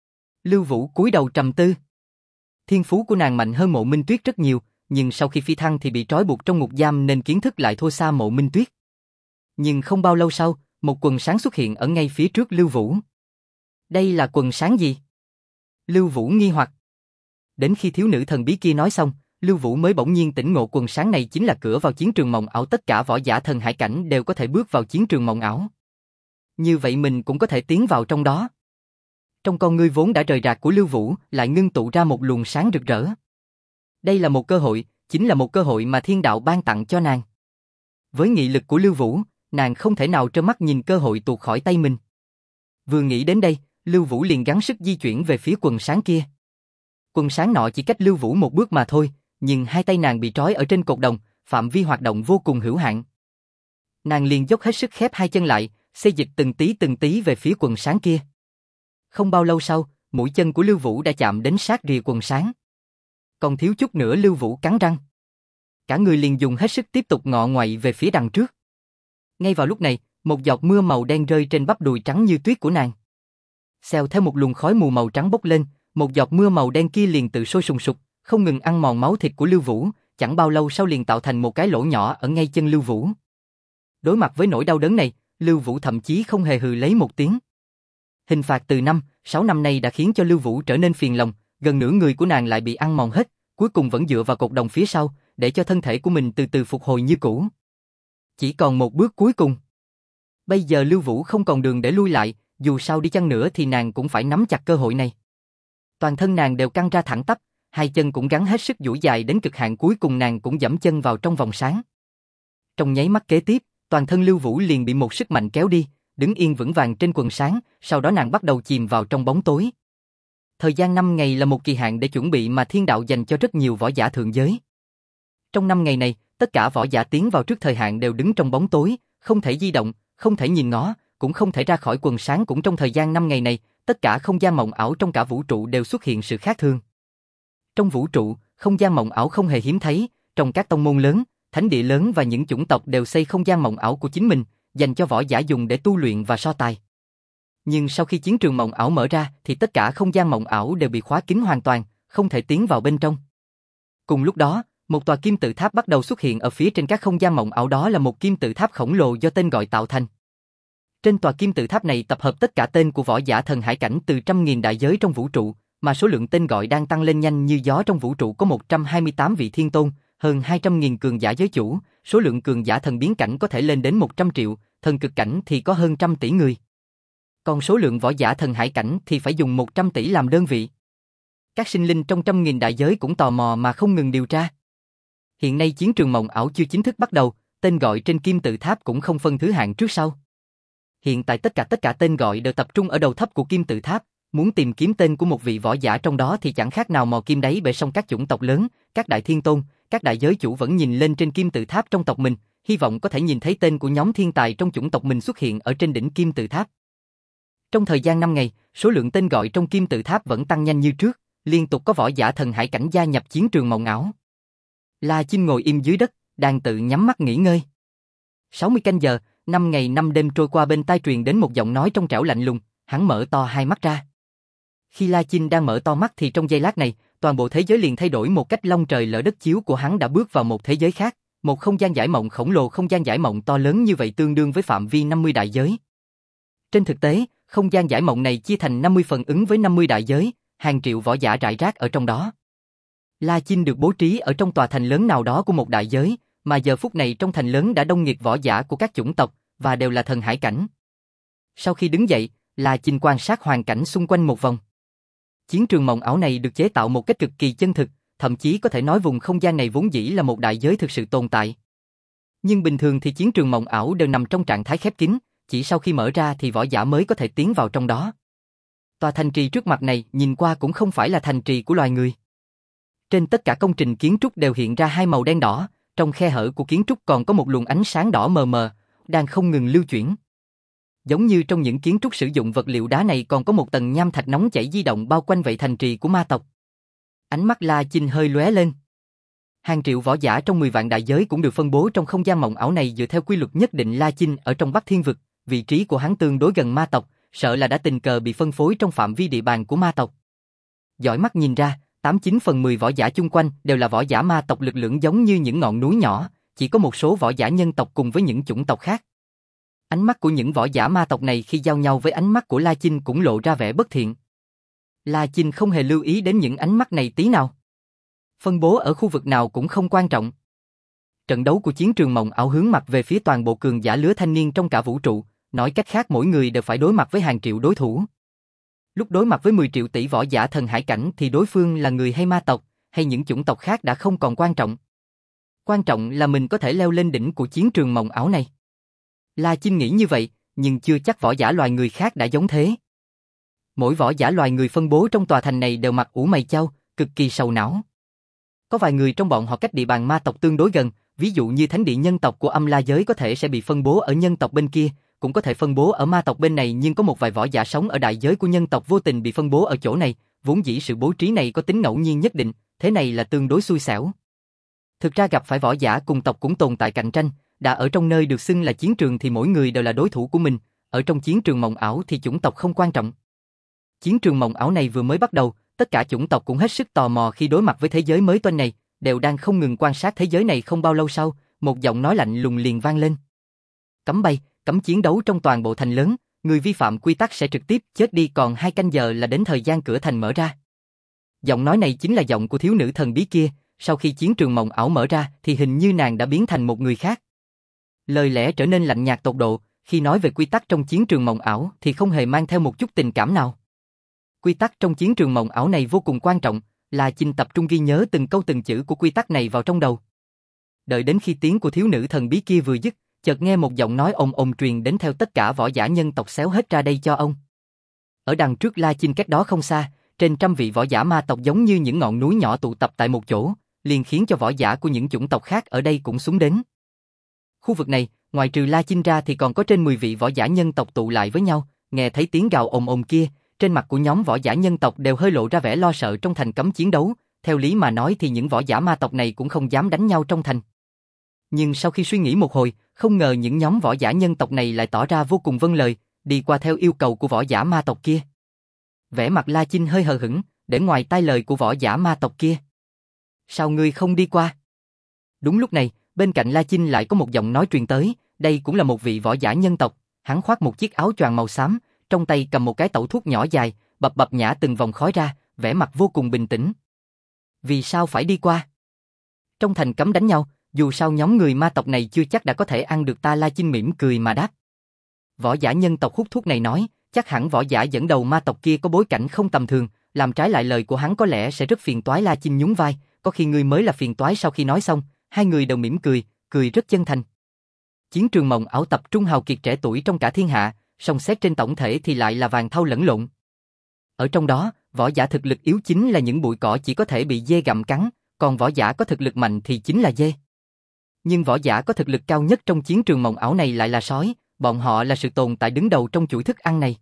Lưu Vũ cúi đầu trầm tư. Thiên phú của nàng mạnh hơn Mộ Minh Tuyết rất nhiều, nhưng sau khi phi thăng thì bị trói buộc trong ngục giam nên kiến thức lại thua xa Mộ Minh Tuyết. Nhưng không bao lâu sau, một quần sáng xuất hiện ở ngay phía trước Lưu Vũ. Đây là quần sáng gì? Lưu Vũ nghi hoặc. Đến khi thiếu nữ thần bí kia nói xong, Lưu Vũ mới bỗng nhiên tỉnh ngộ quần sáng này chính là cửa vào chiến trường mộng ảo, tất cả võ giả thần hải cảnh đều có thể bước vào chiến trường mộng ảo. Như vậy mình cũng có thể tiến vào trong đó. Trong con ngươi vốn đã rời rạc của Lưu Vũ lại ngưng tụ ra một luồng sáng rực rỡ. Đây là một cơ hội, chính là một cơ hội mà thiên đạo ban tặng cho nàng. Với nghị lực của Lưu Vũ, nàng không thể nào trơ mắt nhìn cơ hội tuột khỏi tay mình. Vừa nghĩ đến đây, Lưu Vũ liền gắng sức di chuyển về phía quần sáng kia. Quần sáng nọ chỉ cách Lưu Vũ một bước mà thôi, nhưng hai tay nàng bị trói ở trên cột đồng, phạm vi hoạt động vô cùng hữu hạn. Nàng liền dốc hết sức khép hai chân lại, xê dịch từng tí từng tí về phía quần sáng kia. Không bao lâu sau, mũi chân của Lưu Vũ đã chạm đến sát rìa quần sáng. Còn thiếu chút nữa Lưu Vũ cắn răng. Cả người liền dùng hết sức tiếp tục ngọ ngoậy về phía đằng trước. Ngay vào lúc này, một giọt mưa màu đen rơi trên bắp đùi trắng như tuyết của nàng. Xèo theo một luồng khói mù màu trắng bốc lên, một giọt mưa màu đen kia liền tự sôi sùng sục, không ngừng ăn mòn máu thịt của Lưu Vũ, chẳng bao lâu sau liền tạo thành một cái lỗ nhỏ ở ngay chân Lưu Vũ. Đối mặt với nỗi đau đớn này, Lưu Vũ thậm chí không hề hừ lấy một tiếng. Hình phạt từ năm, sáu năm nay đã khiến cho Lưu Vũ trở nên phiền lòng, gần nửa người của nàng lại bị ăn mòn hết, cuối cùng vẫn dựa vào cột đồng phía sau, để cho thân thể của mình từ từ phục hồi như cũ. Chỉ còn một bước cuối cùng. Bây giờ Lưu Vũ không còn đường để lui lại, dù sao đi chăng nữa thì nàng cũng phải nắm chặt cơ hội này. Toàn thân nàng đều căng ra thẳng tắp, hai chân cũng gắng hết sức duỗi dài đến cực hạn, cuối cùng nàng cũng giẫm chân vào trong vòng sáng. Trong nháy mắt kế tiếp, toàn thân Lưu Vũ liền bị một sức mạnh kéo đi, đứng yên vững vàng trên quần sáng, sau đó nàng bắt đầu chìm vào trong bóng tối. Thời gian năm ngày là một kỳ hạn để chuẩn bị mà thiên đạo dành cho rất nhiều võ giả thượng giới. Trong năm ngày này, tất cả võ giả tiến vào trước thời hạn đều đứng trong bóng tối, không thể di động, không thể nhìn ngó, cũng không thể ra khỏi quần sáng. Cũng trong thời gian năm ngày này, tất cả không gian mộng ảo trong cả vũ trụ đều xuất hiện sự khác thường. Trong vũ trụ, không gian mộng ảo không hề hiếm thấy, trong các tông môn lớn, thánh địa lớn và những chủng tộc đều xây không gian mộng ảo của chính mình, dành cho võ giả dùng để tu luyện và so tài. Nhưng sau khi chiến trường mộng ảo mở ra thì tất cả không gian mộng ảo đều bị khóa kín hoàn toàn, không thể tiến vào bên trong. Cùng lúc đó, một tòa kim tự tháp bắt đầu xuất hiện ở phía trên các không gian mộng ảo, đó là một kim tự tháp khổng lồ do tên gọi tạo thành. Trên tòa kim tự tháp này tập hợp tất cả tên của võ giả thần hải cảnh từ trăm nghìn đại giới trong vũ trụ, mà số lượng tên gọi đang tăng lên nhanh như gió. Trong vũ trụ có một trăm hai mươi tám vị thiên tôn, hơn hai trăm nghìn cường giả giới chủ, số lượng cường giả thần biến cảnh có thể lên đến một trăm triệu, thần cực cảnh thì có hơn trăm tỷ người. Còn số lượng võ giả thần hải cảnh thì phải dùng một trăm tỷ làm đơn vị. Các sinh linh trong trăm nghìn đại giới cũng tò mò mà không ngừng điều tra. Hiện nay chiến trường mộng ảo chưa chính thức bắt đầu, tên gọi trên kim tự tháp cũng không phân thứ hạng trước sau. Hiện tại tất cả tất cả tên gọi đều tập trung ở đầu thấp của kim tự tháp, muốn tìm kiếm tên của một vị võ giả trong đó thì chẳng khác nào mò kim đáy bể. Song các chủng tộc lớn, các đại thiên tôn, các đại giới chủ vẫn nhìn lên trên kim tự tháp trong tộc mình, hy vọng có thể nhìn thấy tên của nhóm thiên tài trong chủng tộc mình xuất hiện ở trên đỉnh kim tự tháp. Trong thời gian năm ngày, số lượng tên gọi trong kim tự tháp vẫn tăng nhanh như trước, liên tục có võ giả thần hải cảnh gia nhập chiến trường mộng ảo. La Chinh ngồi im dưới đất, đang tự nhắm mắt nghỉ ngơi. sáu mươi canh giờ, năm ngày năm đêm trôi qua, bên tai truyền đến một giọng nói trong trẻo lạnh lùng, hắn mở to hai mắt ra. Khi La Chinh đang mở to mắt thì trong giây lát này, toàn bộ thế giới liền thay đổi một cách long trời lở đất, chiếu của hắn đã bước vào một thế giới khác, một không gian giải mộng khổng lồ. Không gian giải mộng to lớn như vậy tương đương với phạm vi năm mươi đại giới. Trên thực tế, không gian giải mộng này chia thành năm mươi phần ứng với năm mươi đại giới, hàng triệu võ giả rải rác ở trong đó. La Chinh được bố trí ở trong tòa thành lớn nào đó của một đại giới, mà giờ phút này trong thành lớn đã đông nghịt võ giả của các chủng tộc, và đều là thần hải cảnh. Sau khi đứng dậy, La Chinh quan sát hoàn cảnh xung quanh một vòng. Chiến trường mộng ảo này được chế tạo một cách cực kỳ chân thực, thậm chí có thể nói vùng không gian này vốn dĩ là một đại giới thực sự tồn tại. Nhưng bình thường thì chiến trường mộng ảo đều nằm trong trạng thái khép kín, chỉ sau khi mở ra thì võ giả mới có thể tiến vào trong đó. Tòa thành trì trước mặt này nhìn qua cũng không phải là thành trì của loài người. Trên tất cả công trình kiến trúc đều hiện ra hai màu đen đỏ, trong khe hở của kiến trúc còn có một luồng ánh sáng đỏ mờ mờ, đang không ngừng lưu chuyển. Giống như trong những kiến trúc sử dụng vật liệu đá này còn có một tầng nham thạch nóng chảy di động bao quanh vậy thành trì của ma tộc. Ánh mắt La Chinh hơi lóe lên. Hàng triệu võ giả trong mười vạn đại giới cũng được phân bố trong không gian mộng ảo này dựa theo quy luật nhất định. La Chinh ở trong Bắc Thiên Vực, vị trí của hắn tương đối gần ma tộc, sợ là đã tình cờ bị phân phối trong phạm vi địa bàn của ma tộc. Dõi mắt nhìn ra, tám chín phần mười võ giả chung quanh đều là võ giả ma tộc, lực lượng giống như những ngọn núi nhỏ, chỉ có một số võ giả nhân tộc cùng với những chủng tộc khác. Ánh mắt của những võ giả ma tộc này khi giao nhau với ánh mắt của La Chinh cũng lộ ra vẻ bất thiện. La Chinh không hề lưu ý đến những ánh mắt này tí nào. Phân bố ở khu vực nào cũng không quan trọng. Trận đấu của chiến trường mộng ảo hướng mặt về phía toàn bộ cường giả lứa thanh niên trong cả vũ trụ, nói cách khác mỗi người đều phải đối mặt với hàng triệu đối thủ. Lúc đối mặt với mười triệu tỷ võ giả thần hải cảnh thì đối phương là người hay ma tộc, hay những chủng tộc khác đã không còn quan trọng. Quan trọng là mình có thể leo lên đỉnh của chiến trường mộng ảo này. La Chinh nghĩ như vậy, nhưng chưa chắc võ giả loài người khác đã giống thế. Mỗi võ giả loài người phân bố trong tòa thành này đều mặt ủ mày chau, cực kỳ sầu não. Có vài người trong bọn họ cách địa bàn ma tộc tương đối gần, ví dụ như thánh địa nhân tộc của âm la giới có thể sẽ bị phân bố ở nhân tộc bên kia, cũng có thể phân bố ở ma tộc bên này, nhưng có một vài võ giả sống ở đại giới của nhân tộc vô tình bị phân bố ở chỗ này, vốn dĩ sự bố trí này có tính ngẫu nhiên nhất định, thế này là tương đối xui xẻo. Thực ra gặp phải võ giả cùng tộc cũng tồn tại cạnh tranh, đã ở trong nơi được xưng là chiến trường thì mỗi người đều là đối thủ của mình, ở trong chiến trường mộng ảo thì chủng tộc không quan trọng. Chiến trường mộng ảo này vừa mới bắt đầu, tất cả chủng tộc cũng hết sức tò mò khi đối mặt với thế giới mới toanh này, đều đang không ngừng quan sát thế giới này. Không bao lâu sau, một giọng nói lạnh lùng liền vang lên. Cấm bay, cấm chiến đấu trong toàn bộ thành lớn, người vi phạm quy tắc sẽ trực tiếp chết đi, còn hai canh giờ là đến thời gian cửa thành mở ra. Giọng nói này chính là giọng của thiếu nữ thần bí kia, sau khi chiến trường mộng ảo mở ra thì hình như nàng đã biến thành một người khác. Lời lẽ trở nên lạnh nhạt tột độ, khi nói về quy tắc trong chiến trường mộng ảo thì không hề mang theo một chút tình cảm nào. Quy tắc trong chiến trường mộng ảo này vô cùng quan trọng, La Chinh tập trung ghi nhớ từng câu từng chữ của quy tắc này vào trong đầu. Đợi đến khi tiếng của thiếu nữ thần bí kia vừa dứt, chợt nghe một giọng nói ồm ồm truyền đến theo tất cả võ giả nhân tộc xéo hết ra đây cho ông. Ở đằng trước La Chinh cách đó không xa, trên trăm vị võ giả ma tộc giống như những ngọn núi nhỏ tụ tập tại một chỗ, liền khiến cho võ giả của những chủng tộc khác ở đây cũng xuống đến. Khu vực này, ngoài trừ La Chinh ra thì còn có trên mười vị võ giả nhân tộc tụ lại với nhau, nghe thấy tiếng gào ồm ồm kia, trên mặt của nhóm võ giả nhân tộc đều hơi lộ ra vẻ lo sợ. Trong thành cấm chiến đấu, theo lý mà nói thì những võ giả ma tộc này cũng không dám đánh nhau trong thành. Nhưng sau khi suy nghĩ một hồi, không ngờ những nhóm võ giả nhân tộc này lại tỏ ra vô cùng vâng lời, đi qua theo yêu cầu của võ giả ma tộc kia. Vẻ mặt La Chinh hơi hờ hững, để ngoài tai lời của võ giả ma tộc kia. Sao ngươi không đi qua? Đúng lúc này, bên cạnh La Chinh lại có một giọng nói truyền tới, đây cũng là một vị võ giả nhân tộc, hắn khoác một chiếc áo choàng màu xám, trong tay cầm một cái tẩu thuốc nhỏ dài, bập bập nhả từng vòng khói ra, vẻ mặt vô cùng bình tĩnh. Vì sao phải đi qua? Trong thành cấm đánh nhau, dù sao nhóm người ma tộc này chưa chắc đã có thể ăn được ta. La Chinh mỉm cười mà đáp. Võ giả nhân tộc hút thuốc này nói, chắc hẳn võ giả dẫn đầu ma tộc kia có bối cảnh không tầm thường, làm trái lại lời của hắn có lẽ sẽ rất phiền toái. La Chinh nhún vai, có khi ngươi mới là phiền toái. Sau khi nói xong, hai người đều mỉm cười, cười rất chân thành. Chiến trường mộng ảo tập trung hào kiệt trẻ tuổi trong cả thiên hạ, song xét trên tổng thể thì lại là vàng thau lẫn lộn. Ở trong đó, võ giả thực lực yếu chính là những bụi cỏ chỉ có thể bị dê gặm cắn, còn võ giả có thực lực mạnh thì chính là dê. Nhưng võ giả có thực lực cao nhất trong chiến trường mộng ảo này lại là sói, bọn họ là sự tồn tại đứng đầu trong chuỗi thức ăn này.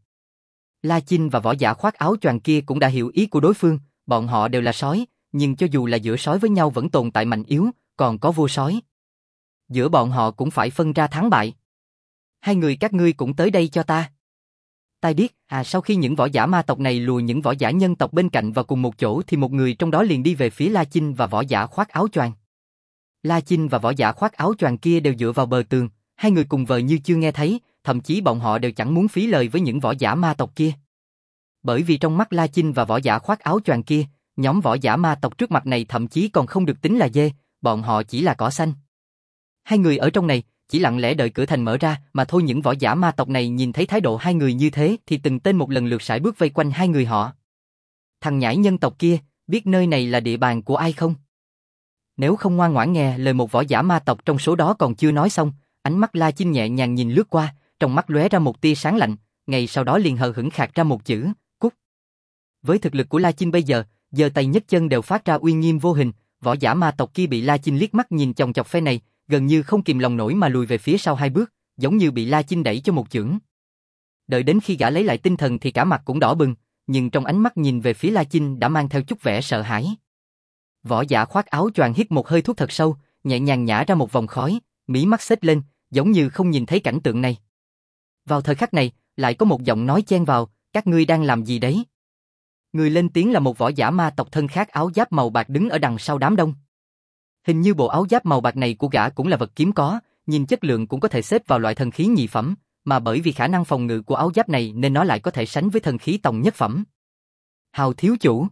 La Chinh và võ giả khoác áo choàng kia cũng đã hiểu ý của đối phương, bọn họ đều là sói, nhưng cho dù là giữa sói với nhau vẫn tồn tại mạnh yếu, còn có vua sói. Giữa bọn họ cũng phải phân ra thắng bại. Hai người các ngươi cũng tới đây cho ta. Tai điếc, à sau khi những võ giả ma tộc này lùi những võ giả nhân tộc bên cạnh vào cùng một chỗ thì một người trong đó liền đi về phía La Chinh và võ giả khoác áo choàng. La Chinh và võ giả khoác áo choàng kia đều dựa vào bờ tường, hai người cùng vờ như chưa nghe thấy, thậm chí bọn họ đều chẳng muốn phí lời với những võ giả ma tộc kia. Bởi vì trong mắt La Chinh và võ giả khoác áo choàng kia, nhóm võ giả ma tộc trước mặt này thậm chí còn không được tính là dê, bọn họ chỉ là cỏ xanh. Hai người ở trong này chỉ lặng lẽ đợi cửa thành mở ra, mà thôi những võ giả ma tộc này nhìn thấy thái độ hai người như thế thì từng tên một lần lượt sải bước vây quanh hai người họ. Thằng nhãi nhân tộc kia, biết nơi này là địa bàn của ai không? Nếu không ngoan ngoãn nghe lời một võ giả ma tộc trong số đó còn chưa nói xong, ánh mắt La Chinh nhẹ nhàng nhìn lướt qua, trong mắt lóe ra một tia sáng lạnh, ngay sau đó liền hờ hững khạc ra một chữ, cút. Với thực lực của La Chinh bây giờ, giơ tay nhấc chân đều phát ra uy nghiêm vô hình, võ giả ma tộc kia bị La Chinh liếc mắt nhìn chòng chọc phe này, gần như không kìm lòng nổi mà lùi về phía sau hai bước, giống như bị La Chinh đẩy cho một chưởng. Đợi đến khi gã lấy lại tinh thần thì cả mặt cũng đỏ bừng, nhưng trong ánh mắt nhìn về phía La Chinh đã mang theo chút vẻ sợ hãi. Võ giả khoác áo choàng hít một hơi thuốc thật sâu, nhẹ nhàng nhả ra một vòng khói, mí mắt xếch lên, giống như không nhìn thấy cảnh tượng này. Vào thời khắc này, lại có một giọng nói chen vào, các ngươi đang làm gì đấy? Người lên tiếng là một võ giả ma tộc thân khác áo giáp màu bạc đứng ở đằng sau đám đông. Hình như bộ áo giáp màu bạc này của gã cũng là vật kiếm có, nhìn chất lượng cũng có thể xếp vào loại thần khí nhị phẩm, mà bởi vì khả năng phòng ngự của áo giáp này nên nó lại có thể sánh với thần khí tòng nhất phẩm. Hào thiếu chủ,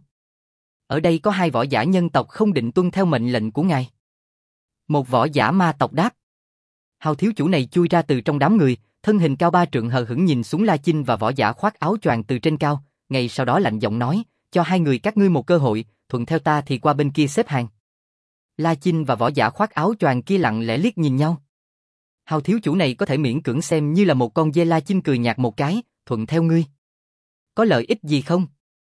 ở đây có hai võ giả nhân tộc không định tuân theo mệnh lệnh của ngài. Một võ giả ma tộc đáp. Hào thiếu chủ này chui ra từ trong đám người, thân hình cao ba trượng hờ hững nhìn xuống La Chinh và võ giả khoác áo choàng từ trên cao, ngay sau đó lạnh giọng nói, cho hai người các ngươi một cơ hội, thuận theo ta thì qua bên kia xếp hàng. La Chinh và võ giả khoác áo choàng kia lặng lẽ liếc nhìn nhau. Hào thiếu chủ này có thể miễn cưỡng xem như là một con dê. La Chinh cười nhạt một cái, thuận theo ngươi. Có lợi ích gì không?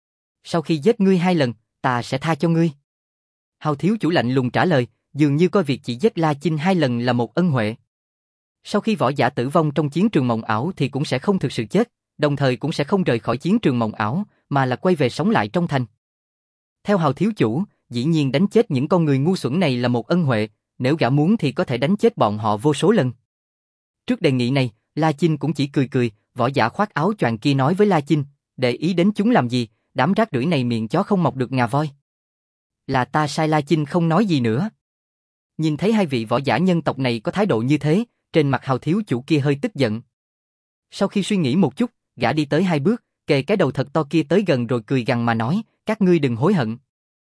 Sau khi giết ngươi hai lần, ta sẽ tha cho ngươi. Hào thiếu chủ lạnh lùng trả lời, dường như coi việc chỉ giết La Chinh hai lần là một ân huệ. Sau khi võ giả tử vong trong chiến trường mộng ảo thì cũng sẽ không thực sự chết, đồng thời cũng sẽ không rời khỏi chiến trường mộng ảo, mà là quay về sống lại trong thành. Theo Hào thiếu chủ, dĩ nhiên đánh chết những con người ngu xuẩn này là một ân huệ, nếu gã muốn thì có thể đánh chết bọn họ vô số lần. Trước đề nghị này, La Chinh cũng chỉ cười cười, võ giả khoác áo choàng kia nói với La Chinh, để ý đến chúng làm gì, đám rác rưởi này miệng chó không mọc được ngà voi. Là ta sai. La Chinh không nói gì nữa. Nhìn thấy hai vị võ giả nhân tộc này có thái độ như thế, trên mặt Hào thiếu chủ kia hơi tức giận. Sau khi suy nghĩ một chút, gã đi tới hai bước, kề cái đầu thật to kia tới gần rồi cười gằn mà nói, các ngươi đừng hối hận.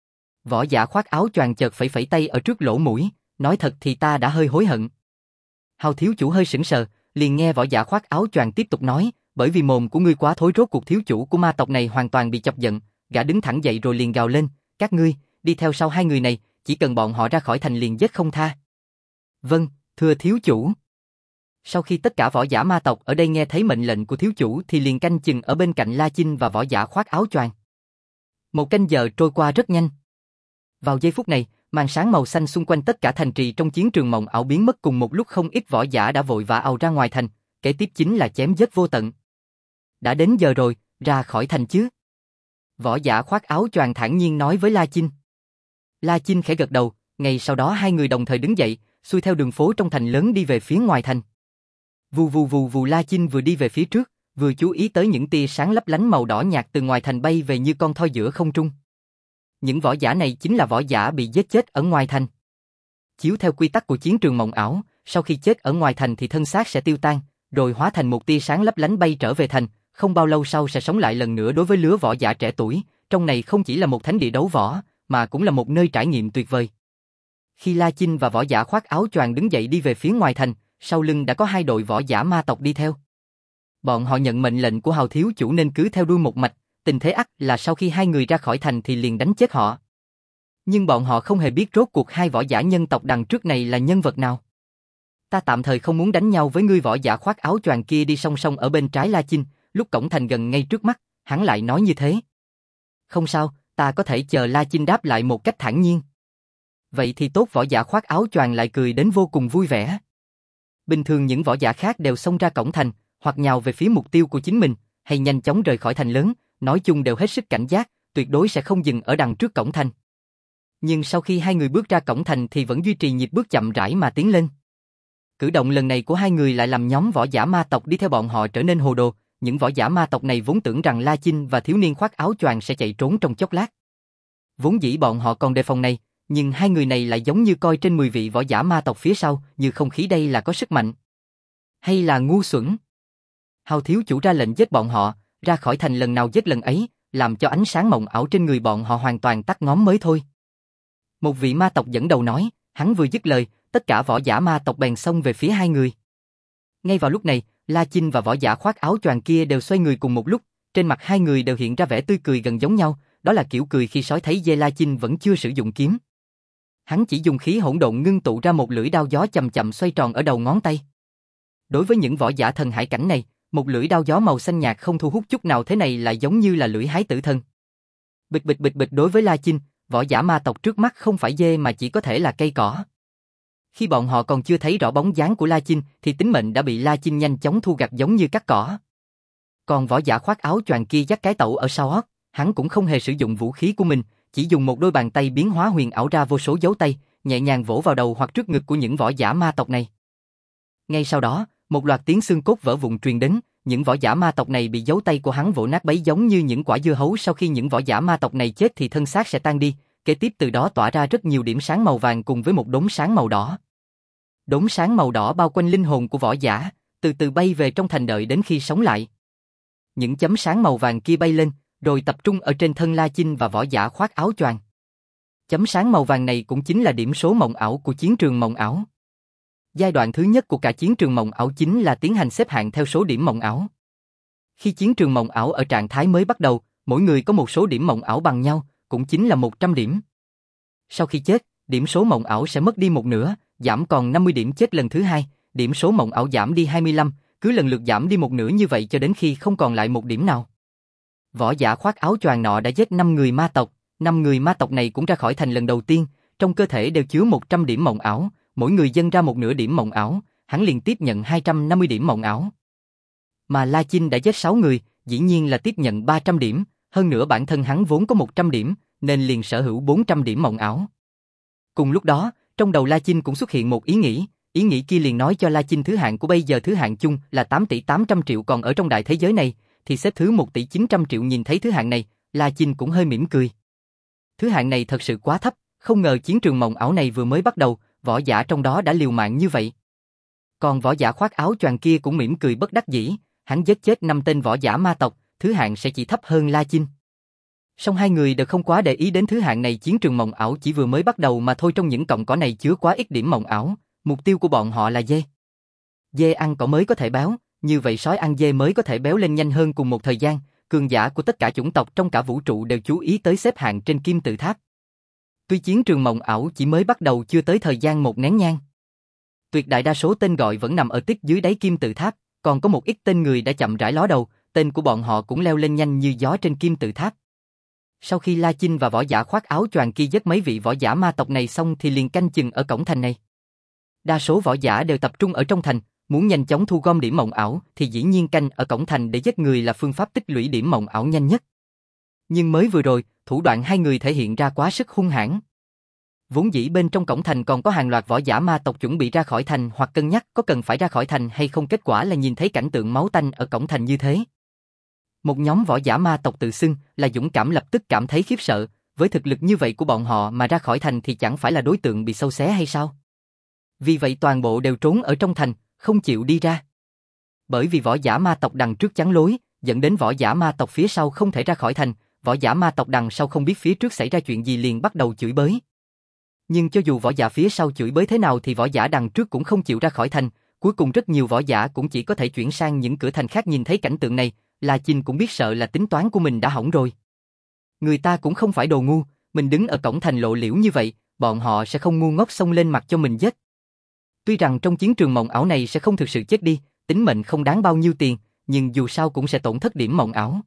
Võ giả khoác áo choàng chợt phẩy phẩy tay ở trước lỗ mũi, nói thật thì ta đã hơi hối hận. Hào thiếu chủ hơi sững sờ, liền nghe võ giả khoác áo choàng tiếp tục nói, bởi vì mồm của ngươi quá thối, rốt cuộc thiếu chủ của ma tộc này hoàn toàn bị chọc giận, gã đứng thẳng dậy rồi liền gào lên, các ngươi, đi theo sau hai người này, chỉ cần bọn họ ra khỏi thành liền giết không tha. Vâng, thưa thiếu chủ. Sau khi tất cả võ giả ma tộc ở đây nghe thấy mệnh lệnh của thiếu chủ thì liền canh chừng ở bên cạnh La Chinh và võ giả khoác áo choàng. Một canh giờ trôi qua rất nhanh. Vào giây phút này, màn sáng màu xanh xung quanh tất cả thành trì trong chiến trường mộng ảo biến mất cùng một lúc, không ít võ giả đã vội vã ào ra ngoài thành, kế tiếp chính là chém giết vô tận. Đã đến giờ rồi, ra khỏi thành chứ? Võ giả khoác áo choàng thản nhiên nói với La Chinh. La Chinh khẽ gật đầu, ngay sau đó hai người đồng thời đứng dậy, xuôi theo đường phố trong thành lớn đi về phía ngoài thành. Vù vù vù vù. La Chinh vừa đi về phía trước, vừa chú ý tới những tia sáng lấp lánh màu đỏ nhạt từ ngoài thành bay về như con thoi giữa không trung. Những võ giả này chính là võ giả bị giết chết ở ngoài thành. Chiếu theo quy tắc của chiến trường mộng ảo, sau khi chết ở ngoài thành thì thân xác sẽ tiêu tan, rồi hóa thành một tia sáng lấp lánh bay trở về thành, không bao lâu sau sẽ sống lại lần nữa. Đối với lứa võ giả trẻ tuổi, trong này không chỉ là một thánh địa đấu võ, mà cũng là một nơi trải nghiệm tuyệt vời. Khi La Chinh và võ giả khoác áo choàng đứng dậy đi về phía ngoài thành, sau lưng đã có hai đội võ giả ma tộc đi theo. Bọn họ nhận mệnh lệnh của Hào thiếu chủ nên cứ theo đuôi một mạch, tình thế ắt là sau khi hai người ra khỏi thành thì liền đánh chết họ. Nhưng bọn họ không hề biết rốt cuộc hai võ giả nhân tộc đằng trước này là nhân vật nào. Ta tạm thời không muốn đánh nhau với ngươi. Võ giả khoác áo choàng kia đi song song ở bên trái La Chinh, lúc cổng thành gần ngay trước mắt, hắn lại nói như thế. Không sao, ta có thể chờ. La Chinh đáp lại một cách thản nhiên. Vậy thì tốt. Võ giả khoác áo choàng lại cười đến vô cùng vui vẻ. Bình thường những võ giả khác đều xông ra cổng thành, hoặc nhào về phía mục tiêu của chính mình, hay nhanh chóng rời khỏi thành lớn, nói chung đều hết sức cảnh giác, tuyệt đối sẽ không dừng ở đằng trước cổng thành. Nhưng sau khi hai người bước ra cổng thành thì vẫn duy trì nhịp bước chậm rãi mà tiến lên. Cử động lần này của hai người lại làm nhóm võ giả ma tộc đi theo bọn họ trở nên hồ đồ, những võ giả ma tộc này vốn tưởng rằng La Chinh và thiếu niên khoác áo choàng sẽ chạy trốn trong chốc lát. Vốn dĩ bọn họ còn đề phòng này, nhưng hai người này lại giống như coi trên mười vị võ giả ma tộc phía sau, như không khí đây là có sức mạnh. Hay là ngu xuẩn? Hào thiếu chủ ra lệnh giết bọn họ, ra khỏi thành lần nào giết lần ấy, làm cho ánh sáng mộng ảo trên người bọn họ hoàn toàn tắt ngóm mới thôi. Một vị ma tộc dẫn đầu nói, hắn vừa dứt lời, tất cả võ giả ma tộc bèn xông về phía hai người. Ngay vào lúc này, La Chinh và võ giả khoác áo choàng kia đều xoay người cùng một lúc, trên mặt hai người đều hiện ra vẻ tươi cười gần giống nhau, đó là kiểu cười khi sói thấy dê. La Chinh vẫn chưa sử dụng kiếm. Hắn chỉ dùng khí hỗn độn ngưng tụ ra một lưỡi đao gió chậm chậm xoay tròn ở đầu ngón tay. Đối với những võ giả thần hải cảnh này, một lưỡi đao gió màu xanh nhạt không thu hút chút nào, thế này lại giống như là lưỡi hái tử thần. Bịch bịch bịch bịch. Đối với La Chinh, võ giả ma tộc trước mắt không phải dê mà chỉ có thể là cây cỏ. Khi bọn họ còn chưa thấy rõ bóng dáng của La Chinh thì tính mệnh đã bị La Chinh nhanh chóng thu gặt giống như cắt cỏ. Còn võ giả khoác áo choàng kia dắt cái tẩu ở sau ót, hắn cũng không hề sử dụng vũ khí của mình, chỉ dùng một đôi bàn tay biến hóa huyền ảo ra vô số dấu tay, nhẹ nhàng vỗ vào đầu hoặc trước ngực của những võ giả ma tộc này. Ngay sau đó, một loạt tiếng xương cốt vỡ vụn truyền đến, những võ giả ma tộc này bị dấu tay của hắn vỗ nát bấy giống như những quả dưa hấu. Sau khi những võ giả ma tộc này chết thì thân xác sẽ tan đi, kế tiếp từ đó tỏa ra rất nhiều điểm sáng màu vàng cùng với một đốm sáng màu đỏ. Đốm sáng màu đỏ bao quanh linh hồn của võ giả, từ từ bay về trong thành đợi đến khi sống lại. Những chấm sáng màu vàng kia bay lên, rồi tập trung ở trên thân La Chinh và võ giả khoác áo choàng. Chấm sáng màu vàng này cũng chính là điểm số mộng ảo của chiến trường mộng ảo. Giai đoạn thứ nhất của cả chiến trường mộng ảo chính là tiến hành xếp hạng theo số điểm mộng ảo. Khi chiến trường mộng ảo ở trạng thái mới bắt đầu, mỗi người có một số điểm mộng ảo bằng nhau, cũng chính là một trăm điểm. Sau khi chết, điểm số mộng ảo sẽ mất đi một nửa, giảm còn năm mươi điểm. Chết lần thứ hai, điểm số mộng ảo giảm đi hai mươi lăm, cứ lần lượt giảm đi một nửa như vậy cho đến khi không còn lại một điểm nào. Võ giả khoác áo choàng nọ đã giết năm người ma tộc, năm người ma tộc này cũng ra khỏi thành lần đầu tiên, trong cơ thể đều chứa một trăm điểm mộng ảo, mỗi người dâng ra một nửa điểm mộng ảo, hắn liền tiếp nhận hai trăm năm mươi điểm mộng ảo. Mà La Chinh đã giết sáu người, dĩ nhiên là tiếp nhận ba trăm điểm, hơn nữa bản thân hắn vốn có một trăm điểm, nên liền sở hữu bốn trăm điểm mộng ảo. Cùng lúc đó, trong đầu La Chinh cũng xuất hiện một ý nghĩ, ý nghĩ kia liền nói cho La Chinh thứ hạng của bây giờ thứ hạng chung là tám tỷ tám trăm triệu, còn ở trong đại thế giới này thì xếp thứ một tỷ chín trăm triệu. Nhìn thấy thứ hạng này, La Chinh cũng hơi mỉm cười. Thứ hạng này thật sự quá thấp, không ngờ chiến trường mộng ảo này vừa mới bắt đầu, võ giả trong đó đã liều mạng như vậy. Còn võ giả khoác áo choàng kia cũng mỉm cười bất đắc dĩ, hắn giết chết năm tên võ giả ma tộc, thứ hạng sẽ chỉ thấp hơn La Chinh. Song hai người đều không quá để ý đến thứ hạng này, chiến trường mộng ảo chỉ vừa mới bắt đầu mà thôi, trong những cọng cỏ này chứa quá ít điểm mộng ảo, mục tiêu của bọn họ là dê. Dê ăn cỏ mới có thể béo, như vậy sói ăn dê mới có thể béo lên nhanh hơn. Cùng một thời gian, cường giả của tất cả chủng tộc trong cả vũ trụ đều chú ý tới xếp hạng trên kim tự tháp. Tuy chiến trường mộng ảo chỉ mới bắt đầu chưa tới thời gian một nén nhang, tuyệt đại đa số tên gọi vẫn nằm ở tích dưới đáy kim tự tháp, còn có một ít tên người đã chậm rãi ló đầu, tên của bọn họ cũng leo lên nhanh như gió trên kim tự tháp. Sau khi La Chinh và võ giả khoác áo choàng kia giết mấy vị võ giả ma tộc này xong thì liền canh chừng ở cổng thành này. Đa số võ giả đều tập trung ở trong thành, muốn nhanh chóng thu gom điểm mộng ảo thì dĩ nhiên canh ở cổng thành để giết người là phương pháp tích lũy điểm mộng ảo nhanh nhất. Nhưng mới vừa rồi, thủ đoạn hai người thể hiện ra quá sức hung hãn. Vốn dĩ bên trong cổng thành còn có hàng loạt võ giả ma tộc chuẩn bị ra khỏi thành hoặc cân nhắc có cần phải ra khỏi thành hay không, kết quả là nhìn thấy cảnh tượng máu tanh ở cổng thành như thế. Một nhóm võ giả ma tộc tự xưng là dũng cảm lập tức cảm thấy khiếp sợ, với thực lực như vậy của bọn họ mà ra khỏi thành thì chẳng phải là đối tượng bị xâu xé hay sao? Vì vậy toàn bộ đều trốn ở trong thành, không chịu đi ra. Bởi vì võ giả ma tộc đằng trước chắn lối, dẫn đến võ giả ma tộc phía sau không thể ra khỏi thành, võ giả ma tộc đằng sau không biết phía trước xảy ra chuyện gì liền bắt đầu chửi bới. Nhưng cho dù võ giả phía sau chửi bới thế nào thì võ giả đằng trước cũng không chịu ra khỏi thành, cuối cùng rất nhiều võ giả cũng chỉ có thể chuyển sang những cửa thành khác. Nhìn thấy cảnh tượng này, La Chinh cũng biết sợ là tính toán của mình đã hỏng rồi. Người ta cũng không phải đồ ngu, mình đứng ở cổng thành lộ liễu như vậy, bọn họ sẽ không ngu ngốc xông lên mặt cho mình giết. Tuy rằng trong chiến trường mộng ảo này sẽ không thực sự chết đi, tính mệnh không đáng bao nhiêu tiền, nhưng dù sao cũng sẽ tổn thất điểm mộng ảo.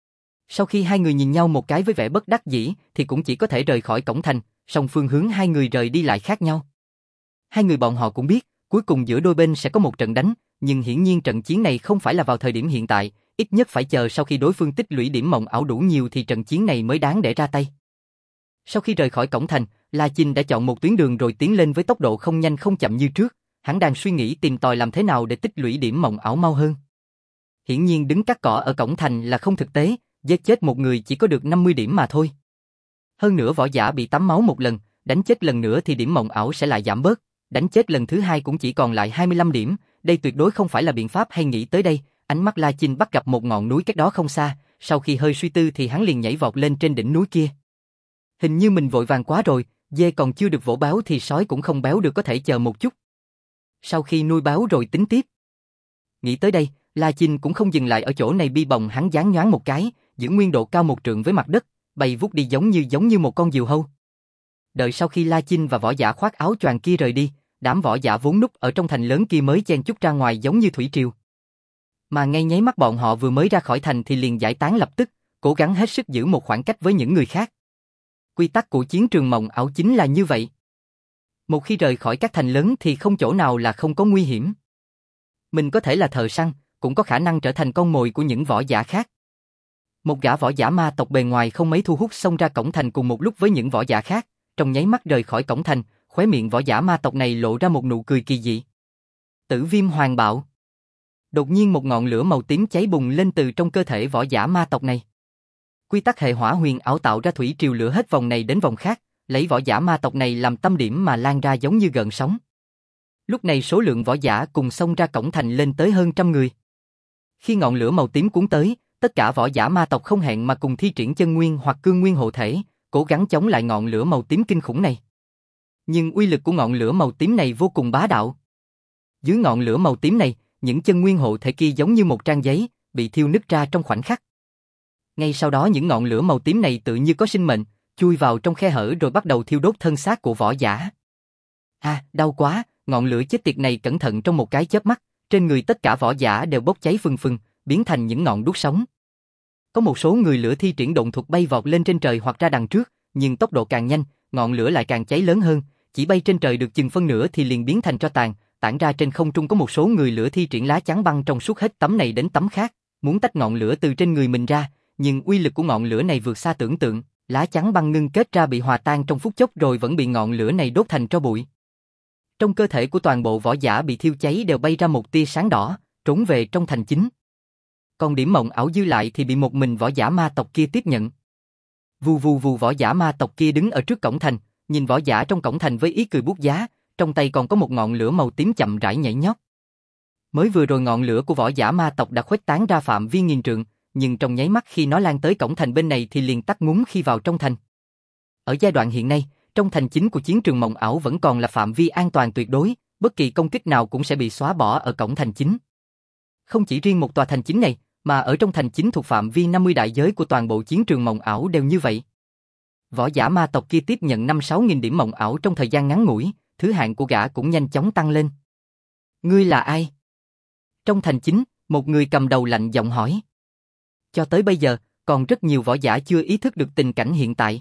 Sau khi hai người nhìn nhau một cái với vẻ bất đắc dĩ thì cũng chỉ có thể rời khỏi cổng thành, song phương hướng hai người rời đi lại khác nhau. Hai người bọn họ cũng biết, cuối cùng giữa đôi bên sẽ có một trận đánh, nhưng hiển nhiên trận chiến này không phải là vào thời điểm hiện tại, ít nhất phải chờ sau khi đối phương tích lũy điểm mộng ảo đủ nhiều thì trận chiến này mới đáng để ra tay. Sau khi rời khỏi cổng thành, La Chinh đã chọn một tuyến đường rồi tiến lên với tốc độ không nhanh không chậm như trước, hắn đang suy nghĩ tìm tòi làm thế nào để tích lũy điểm mộng ảo mau hơn. Hiển nhiên đứng cắt cỏ ở cổng thành là không thực tế, giết chết một người chỉ có được năm mươi điểm mà thôi. Hơn nữa võ giả bị tắm máu một lần, đánh chết lần nữa thì điểm mộng ảo sẽ lại giảm bớt, đánh chết lần thứ hai cũng chỉ còn lại hai mươi lăm điểm, đây tuyệt đối không phải là biện pháp hay. Nghĩ tới đây, ánh mắt La Chinh bắt gặp một ngọn núi cách đó không xa, sau khi hơi suy tư thì hắn liền nhảy vọt lên trên đỉnh núi kia. Hình như mình vội vàng quá rồi, dê còn chưa được vỗ báo thì sói cũng không béo được, có thể chờ một chút. Sau khi nuôi báo rồi tính tiếp. Nghĩ tới đây, La Chinh cũng không dừng lại ở chỗ này, bi bồng hắn giáng nhoáng một cái, giữ nguyên độ cao một trượng với mặt đất, bay vút đi giống như giống như một con diều hâu. Đợi sau khi La Chinh và võ giả khoác áo choàng kia rời đi, đám võ giả vốn núp ở trong thành lớn kia mới chen chúc ra ngoài giống như thủy triều. Mà ngay nháy mắt bọn họ vừa mới ra khỏi thành thì liền giải tán lập tức, cố gắng hết sức giữ một khoảng cách với những người khác. Quy tắc của chiến trường mộng ảo chính là như vậy. Một khi rời khỏi các thành lớn thì không chỗ nào là không có nguy hiểm. Mình có thể là thợ săn, cũng có khả năng trở thành con mồi của những võ giả khác. Một gã võ giả ma tộc bề ngoài không mấy thu hút xông ra cổng thành cùng một lúc với những võ giả khác, trong nháy mắt rời khỏi cổng thành, khóe miệng võ giả ma tộc này lộ ra một nụ cười kỳ dị. Tử viêm hoàng bạo. Đột nhiên một ngọn lửa màu tím cháy bùng lên từ trong cơ thể võ giả ma tộc này. Quy tắc hệ hỏa huyền ảo tạo ra thủy triều lửa hết vòng này đến vòng khác, lấy võ giả ma tộc này làm tâm điểm mà lan ra giống như gợn sóng. Lúc này số lượng võ giả cùng xông ra cổng thành lên tới hơn trăm người. Khi ngọn lửa màu tím cuốn tới, tất cả võ giả ma tộc không hẹn mà cùng thi triển chân nguyên hoặc cương nguyên hộ thể, cố gắng chống lại ngọn lửa màu tím kinh khủng này. Nhưng uy lực của ngọn lửa màu tím này vô cùng bá đạo. Dưới ngọn lửa màu tím này, những chân nguyên hộ thể kia giống như một trang giấy, bị thiêu nứt ra trong khoảnh khắc. Ngay sau đó những ngọn lửa màu tím này tự như có sinh mệnh, chui vào trong khe hở rồi bắt đầu thiêu đốt thân xác của võ giả. À, đau quá, ngọn lửa chết tiệt này cẩn thận trong một cái chớp mắt, trên người tất cả võ giả đều bốc cháy phừng phừng, biến thành những ngọn đuốc sống. Có một số người lửa thi triển độn thuật bay vọt lên trên trời hoặc ra đằng trước, nhưng tốc độ càng nhanh, ngọn lửa lại càng cháy lớn hơn, chỉ bay trên trời được chừng phân nửa thì liền biến thành tro tàn, tản ra trên không trung. Có một số người lửa thi triển lá chắn băng trong suốt hết tấm này đến tấm khác, muốn tách ngọn lửa từ trên người mình ra, nhưng uy lực của ngọn lửa này vượt xa tưởng tượng, lá chắn băng ngưng kết ra bị hòa tan trong phút chốc rồi vẫn bị ngọn lửa này đốt thành tro bụi. Trong cơ thể của toàn bộ võ giả bị thiêu cháy đều bay ra một tia sáng đỏ, trốn về trong thành chính. Còn điểm mộng ảo dư lại thì bị một mình võ giả ma tộc kia tiếp nhận. Vù vù vù, võ giả ma tộc kia đứng ở trước cổng thành, nhìn võ giả trong cổng thành với ý cười buốt giá, trong tay còn có một ngọn lửa màu tím chậm rãi nhảy nhót. Mới vừa rồi ngọn lửa của võ giả ma tộc đã khuếch tán ra phạm vi nghìn trượng, nhưng trong nháy mắt khi nó lan tới cổng thành bên này thì liền tắt ngúm khi vào trong thành. Ở giai đoạn hiện nay, trong thành chính của chiến trường mộng ảo vẫn còn là phạm vi an toàn tuyệt đối, bất kỳ công kích nào cũng sẽ bị xóa bỏ ở cổng thành chính. Không chỉ riêng một tòa thành chính này, mà ở trong thành chính thuộc phạm vi năm mươi đại giới của toàn bộ chiến trường mộng ảo đều như vậy. Võ giả ma tộc kia tiếp nhận năm sáu nghìn điểm mộng ảo trong thời gian ngắn ngủi, thứ hạng của gã cũng nhanh chóng tăng lên. Ngươi là ai? Trong thành chính, một người cầm đầu lạnh giọng hỏi. Cho tới bây giờ, còn rất nhiều võ giả chưa ý thức được tình cảnh hiện tại.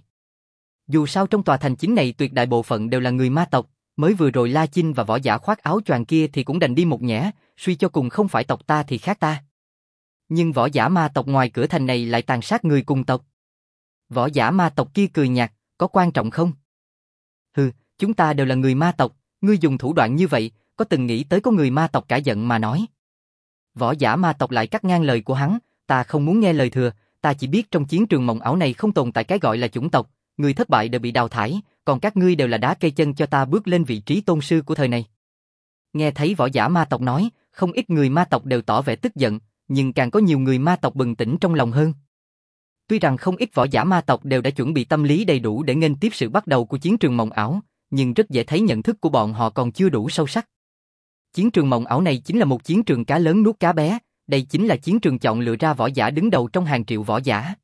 Dù sao trong tòa thành chính này tuyệt đại bộ phận đều là người ma tộc, mới vừa rồi La Chinh và võ giả khoác áo choàng kia thì cũng đành đi một nhẽ, suy cho cùng không phải tộc ta thì khác ta. Nhưng võ giả ma tộc ngoài cửa thành này lại tàn sát người cùng tộc. Võ giả ma tộc kia cười nhạt, có quan trọng không? Hừ, chúng ta đều là người ma tộc, ngươi dùng thủ đoạn như vậy, có từng nghĩ tới có người ma tộc cả giận mà nói. Võ giả ma tộc lại cắt ngang lời của hắn, ta không muốn nghe lời thừa, ta chỉ biết trong chiến trường mộng ảo này không tồn tại cái gọi là chủng tộc, người thất bại đều bị đào thải, còn các ngươi đều là đá cây chân cho ta bước lên vị trí tôn sư của thời này. Nghe thấy võ giả ma tộc nói, không ít người ma tộc đều tỏ vẻ tức giận, nhưng càng có nhiều người ma tộc bừng tỉnh trong lòng hơn. Tuy rằng không ít võ giả ma tộc đều đã chuẩn bị tâm lý đầy đủ để nghênh tiếp sự bắt đầu của chiến trường mộng ảo, nhưng rất dễ thấy nhận thức của bọn họ còn chưa đủ sâu sắc. Chiến trường mộng ảo này chính là một chiến trường cá lớn nuốt cá bé, đây chính là chiến trường chọn lựa ra võ giả đứng đầu trong hàng triệu võ giả.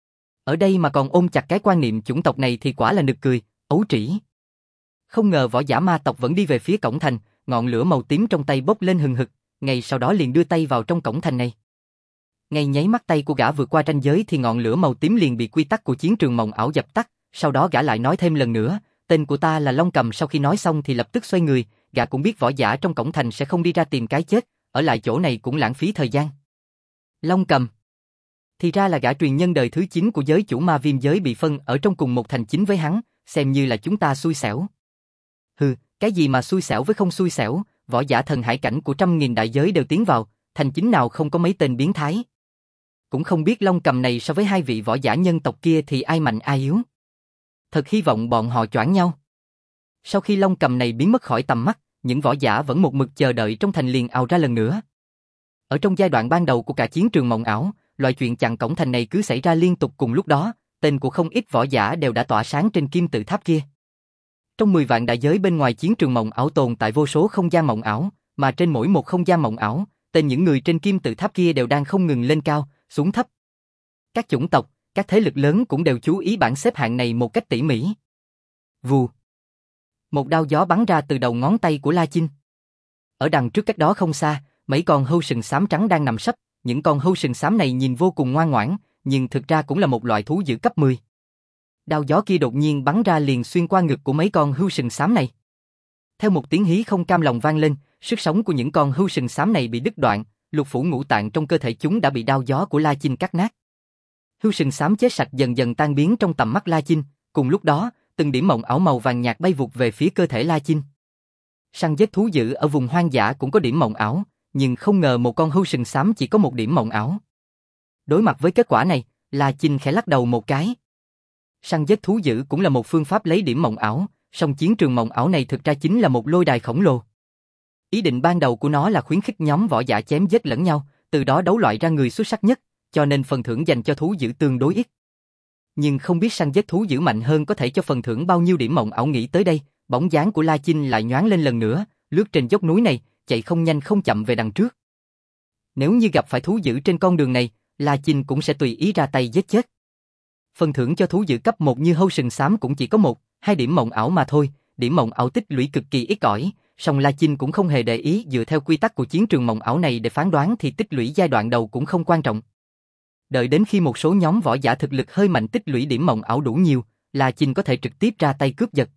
Ở đây mà còn ôm chặt cái quan niệm chủng tộc này thì quả là nực cười, ấu trĩ. Không ngờ võ giả ma tộc vẫn đi về phía cổng thành, ngọn lửa màu tím trong tay bốc lên hừng hực, ngay sau đó liền đưa tay vào trong cổng thành này. Ngay nháy mắt tay của gã vượt qua ranh giới thì ngọn lửa màu tím liền bị quy tắc của chiến trường mộng ảo dập tắt, sau đó gã lại nói thêm lần nữa, tên của ta là Long Cầm. Sau khi nói xong thì lập tức xoay người, gã cũng biết võ giả trong cổng thành sẽ không đi ra tìm cái chết, ở lại chỗ này cũng lãng phí thời gian. Long Cầm. Thì ra là gã truyền nhân đời thứ chín của giới chủ ma viêm giới bị phân ở trong cùng một thành chính với hắn, xem như là chúng ta xui xẻo. Hừ, cái gì mà xui xẻo với không xui xẻo, võ giả thần hải cảnh của trăm nghìn đại giới đều tiến vào, thành chính nào không có mấy tên biến thái. Cũng không biết Long Cầm này so với hai vị võ giả nhân tộc kia thì ai mạnh ai yếu. Thật hy vọng bọn họ choảng nhau. Sau khi Long Cầm này biến mất khỏi tầm mắt, những võ giả vẫn một mực chờ đợi trong thành liền ào ra lần nữa. Ở trong giai đoạn ban đầu của cả chiến trường mộng ảo, loại chuyện chặn cổng thành này cứ xảy ra liên tục cùng lúc đó, tên của không ít võ giả đều đã tỏa sáng trên kim tự tháp kia. Trong mười vạn đại giới bên ngoài chiến trường mộng ảo tồn tại vô số không gian mộng ảo, mà trên mỗi một không gian mộng ảo, tên những người trên kim tự tháp kia đều đang không ngừng lên cao, xuống thấp. Các chủng tộc, các thế lực lớn cũng đều chú ý bảng xếp hạng này một cách tỉ mỉ. Vù. Một đao gió bắn ra từ đầu ngón tay của La Chinh. Ở đằng trước cách đó không xa, mấy con hươu sừng xám trắng đang nằm sấp, những con hươu sừng xám này nhìn vô cùng ngoan ngoãn, nhưng thực ra cũng là một loại thú dữ cấp mười. Đao gió kia đột nhiên bắn ra liền xuyên qua ngực của mấy con hươu sừng xám này. Theo một tiếng hí không cam lòng vang lên, sức sống của những con hươu sừng xám này bị đứt đoạn, lục phủ ngũ tạng trong cơ thể chúng đã bị đao gió của La Chinh cắt nát. Hươu sừng xám chết sạch dần dần tan biến trong tầm mắt La Chinh, cùng lúc đó, từng điểm mộng ảo màu vàng nhạt bay vụt về phía cơ thể La Chinh. Săn giết thú dữ ở vùng hoang dã cũng có điểm mộng ảo, nhưng không ngờ một con hươu sừng xám chỉ có một điểm mộng ảo. Đối mặt với kết quả này, La Chinh khẽ lắc đầu một cái. Săn giết thú dữ cũng là một phương pháp lấy điểm mộng ảo, song chiến trường mộng ảo này thực ra chính là một lôi đài khổng lồ. Ý định ban đầu của nó là khuyến khích nhóm võ giả chém giết lẫn nhau, từ đó đấu loại ra người xuất sắc nhất, cho nên phần thưởng dành cho thú dữ tương đối ít. Nhưng không biết săn giết thú dữ mạnh hơn có thể cho phần thưởng bao nhiêu điểm mộng ảo. Nghĩ tới đây, bóng dáng của La Chinh lại nhoáng lên lần nữa, lướt trên dốc núi này, chạy không nhanh không chậm về đằng trước. Nếu như gặp phải thú dữ trên con đường này, La Chinh cũng sẽ tùy ý ra tay giết chết. Phần thưởng cho thú dữ cấp một như hươu sừng xám cũng chỉ có một, hai điểm mộng ảo mà thôi, điểm mộng ảo tích lũy cực kỳ ít ỏi, song La Chinh cũng không hề để ý. Dựa theo quy tắc của chiến trường mộng ảo này để phán đoán thì tích lũy giai đoạn đầu cũng không quan trọng. Đợi đến khi một số nhóm võ giả thực lực hơi mạnh tích lũy điểm mộng ảo đủ nhiều, La Chinh có thể trực tiếp ra tay cướp giật.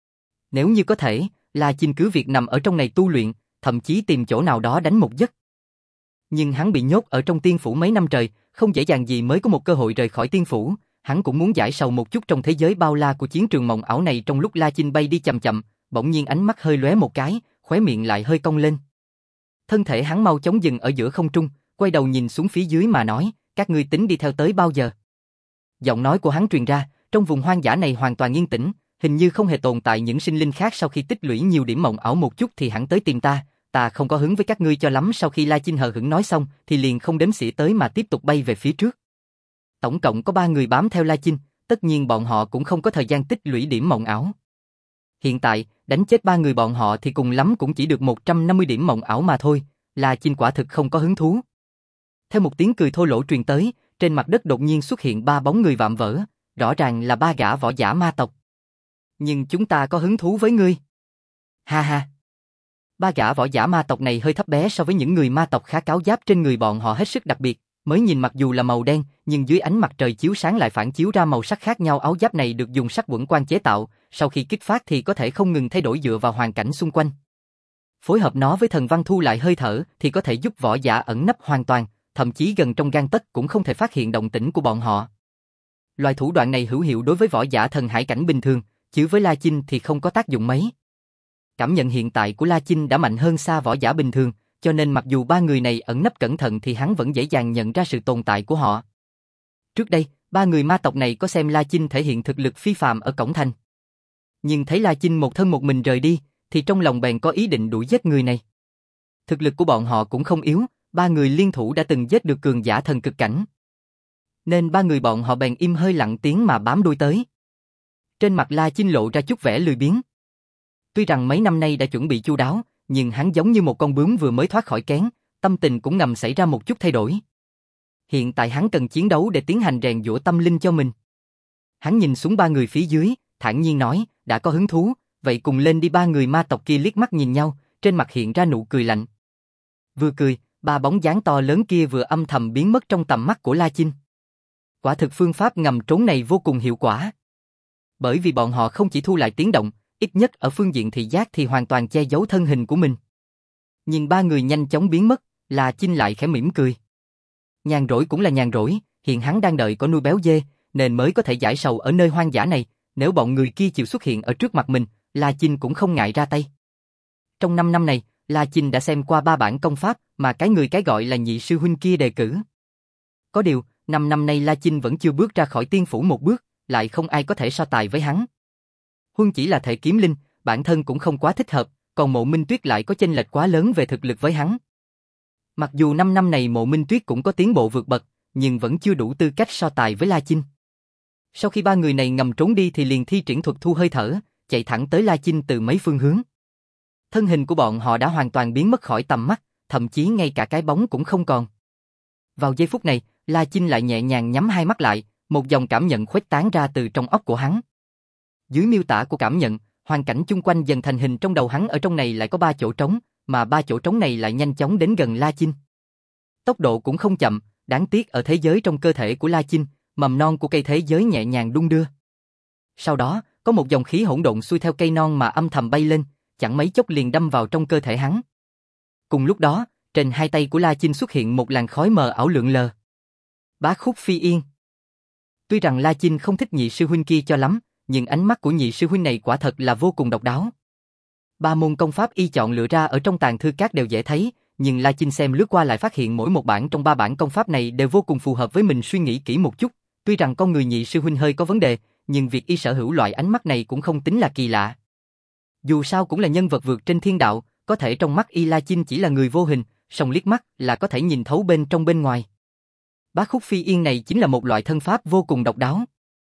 Nếu như có thể, La Chinh cứ việc nằm ở trong này tu luyện, thậm chí tìm chỗ nào đó đánh một giấc. Nhưng hắn bị nhốt ở trong tiên phủ mấy năm trời, không dễ dàng gì mới có một cơ hội rời khỏi tiên phủ. Hắn cũng muốn giải sầu một chút trong thế giới bao la của chiến trường mộng ảo này. Trong lúc La Chinh bay đi chậm chậm, bỗng nhiên ánh mắt hơi lóe một cái, khóe miệng lại hơi cong lên. Thân thể hắn mau chóng dừng ở giữa không trung, quay đầu nhìn xuống phía dưới mà nói, các ngươi tính đi theo tới bao giờ? Giọng nói của hắn truyền ra, trong vùng hoang dã này hoàn toàn yên tĩnh, hình như không hề tồn tại những sinh linh khác. Sau khi tích lũy nhiều điểm mộng ảo một chút thì hẳn tới tìm ta, ta không có hứng với các ngươi cho lắm. Sau khi La Chinh hờ hững nói xong thì liền không đếm xỉa tới mà tiếp tục bay về phía trước. Tổng cộng có ba người bám theo La Chinh, tất nhiên bọn họ cũng không có thời gian tích lũy điểm mộng ảo. Hiện tại, đánh chết ba người bọn họ thì cùng lắm cũng chỉ được một trăm năm mươi điểm mộng ảo mà thôi, La Chinh quả thực không có hứng thú. Theo một tiếng cười thô lỗ truyền tới, trên mặt đất đột nhiên xuất hiện ba bóng người vạm vỡ, rõ ràng là ba gã võ giả ma tộc. Nhưng chúng ta có hứng thú với ngươi. Ha ha. Ba gã võ giả ma tộc này hơi thấp bé so với những người ma tộc khác, áo giáp trên người bọn họ hết sức đặc biệt, mới nhìn mặc dù là màu đen, nhưng dưới ánh mặt trời chiếu sáng lại phản chiếu ra màu sắc khác nhau. Áo giáp này được dùng sắt quẫn quan chế tạo, sau khi kích phát thì có thể không ngừng thay đổi dựa vào hoàn cảnh xung quanh. Phối hợp nó với thần văn thu lại hơi thở thì có thể giúp võ giả ẩn nấp hoàn toàn, thậm chí gần trong gang tấc cũng không thể phát hiện động tĩnh của bọn họ. Loại thủ đoạn này hữu hiệu đối với võ giả thần hải cảnh bình thường, chứ với La Chinh thì không có tác dụng mấy. Cảm nhận hiện tại của La Chinh đã mạnh hơn xa võ giả bình thường, cho nên mặc dù ba người này ẩn nấp cẩn thận thì hắn vẫn dễ dàng nhận ra sự tồn tại của họ. Trước đây, ba người ma tộc này có xem La Chinh thể hiện thực lực phi phàm ở cổng thành. Nhưng thấy La Chinh một thân một mình rời đi, thì trong lòng bèn có ý định đuổi giết người này. Thực lực của bọn họ cũng không yếu, ba người liên thủ đã từng giết được cường giả thần cực cảnh. Nên ba người bọn họ bèn im hơi lặng tiếng mà bám đuôi tới. Trên mặt La Chinh lộ ra chút vẻ lười biếng. Tuy rằng mấy năm nay đã chuẩn bị chu đáo, nhưng hắn giống như một con bướm vừa mới thoát khỏi kén, tâm tình cũng ngầm xảy ra một chút thay đổi. Hiện tại hắn cần chiến đấu để tiến hành rèn giũa tâm linh cho mình. Hắn nhìn xuống ba người phía dưới, thản nhiên nói, đã có hứng thú, vậy cùng lên đi. Ba người ma tộc kia liếc mắt nhìn nhau, trên mặt hiện ra nụ cười lạnh. Vừa cười, ba bóng dáng to lớn kia vừa âm thầm biến mất trong tầm mắt của La Chinh. Quả thực phương pháp ngầm trốn này vô cùng hiệu quả. Bởi vì bọn họ không chỉ thu lại tiếng động, ít nhất ở phương diện thị giác thì hoàn toàn che giấu thân hình của mình. Nhìn ba người nhanh chóng biến mất, La Chinh lại khẽ mỉm cười. Nhàn rỗi cũng là nhàn rỗi, hiện hắn đang đợi có nuôi béo dê, nên mới có thể giải sầu ở nơi hoang dã này, Nếu bọn người kia chịu xuất hiện ở trước mặt mình, La Chinh cũng không ngại ra tay. Trong năm năm này, La Chinh đã xem qua ba bản công pháp mà cái người cái gọi là nhị sư huynh kia đề cử. Có điều, năm năm nay La Chinh vẫn chưa bước ra khỏi tiên phủ một bước, lại không ai có thể so tài với hắn. Huân chỉ là thể kiếm linh, bản thân cũng không quá thích hợp, còn Mộ Minh Tuyết lại có chênh lệch quá lớn về thực lực với hắn. Mặc dù năm năm này Mộ Minh Tuyết cũng có tiến bộ vượt bậc, nhưng vẫn chưa đủ tư cách so tài với La Chinh. Sau khi ba người này ngầm trốn đi thì liền thi triển thuật thu hơi thở, chạy thẳng tới La Chinh từ mấy phương hướng. Thân hình của bọn họ đã hoàn toàn biến mất khỏi tầm mắt, thậm chí ngay cả cái bóng cũng không còn. Vào giây phút này, La Chinh lại nhẹ nhàng nhắm hai mắt lại, một dòng cảm nhận khuếch tán ra từ trong óc của hắn. Dưới miêu tả của cảm nhận, hoàn cảnh chung quanh dần thành hình trong đầu hắn, ở trong này lại có ba chỗ trống, mà ba chỗ trống này lại nhanh chóng đến gần La Chinh. Tốc độ cũng không chậm, đáng tiếc ở thế giới trong cơ thể của La Chinh, mầm non của cây thế giới nhẹ nhàng đung đưa. Sau đó, có một dòng khí hỗn độn xuôi theo cây non mà âm thầm bay lên, chẳng mấy chốc liền đâm vào trong cơ thể hắn. Cùng lúc đó, trên hai tay của La Chinh xuất hiện một làn khói mờ ảo lượn lờ. Bá Khúc Phi Yên. Tuy rằng La Chinh không thích nhị sư huynh kia cho lắm, nhưng ánh mắt của nhị sư huynh này quả thật là vô cùng độc đáo. Ba môn công pháp y chọn lựa ra ở trong tàng thư các đều dễ thấy, nhưng La Chinh xem lướt qua lại phát hiện mỗi một bản trong ba bản công pháp này đều vô cùng phù hợp với mình. Suy nghĩ kỹ một chút, tuy rằng con người nhị sư huynh hơi có vấn đề, nhưng việc y sở hữu loại ánh mắt này cũng không tính là kỳ lạ. Dù sao cũng là nhân vật vượt trên thiên đạo, có thể trong mắt y La Chinh chỉ là người vô hình, song liếc mắt là có thể nhìn thấu bên trong bên ngoài. Bá Khúc Phi Yên này chính là một loại thân pháp vô cùng độc đáo.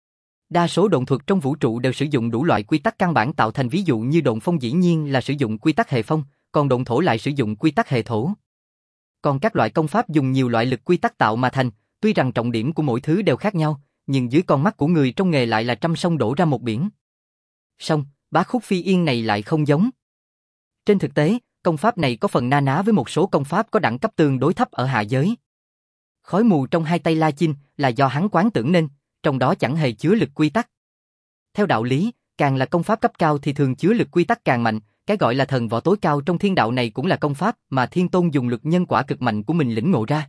Đa số độn thuật trong vũ trụ đều sử dụng đủ loại quy tắc căn bản tạo thành, ví dụ như độn phong dĩ nhiên là sử dụng quy tắc hệ phong, còn độn thổ lại sử dụng quy tắc hệ thổ. Còn các loại công pháp dùng nhiều loại lực quy tắc tạo mà thành, tuy rằng trọng điểm của mỗi thứ đều khác nhau, nhưng dưới con mắt của người trong nghề lại là trăm sông đổ ra một biển. Song, Bá Khúc Phi Yên này lại không giống. Trên thực tế, công pháp này có phần na ná với một số công pháp có đẳng cấp tương đối thấp ở hạ giới. Khói mù trong hai tay La Chinh là do hắn quán tưởng nên, trong đó chẳng hề chứa lực quy tắc. Theo đạo lý, càng là công pháp cấp cao thì thường chứa lực quy tắc càng mạnh, cái gọi là thần võ tối cao trong thiên đạo này cũng là công pháp mà Thiên Tôn dùng lực nhân quả cực mạnh của mình lĩnh ngộ ra.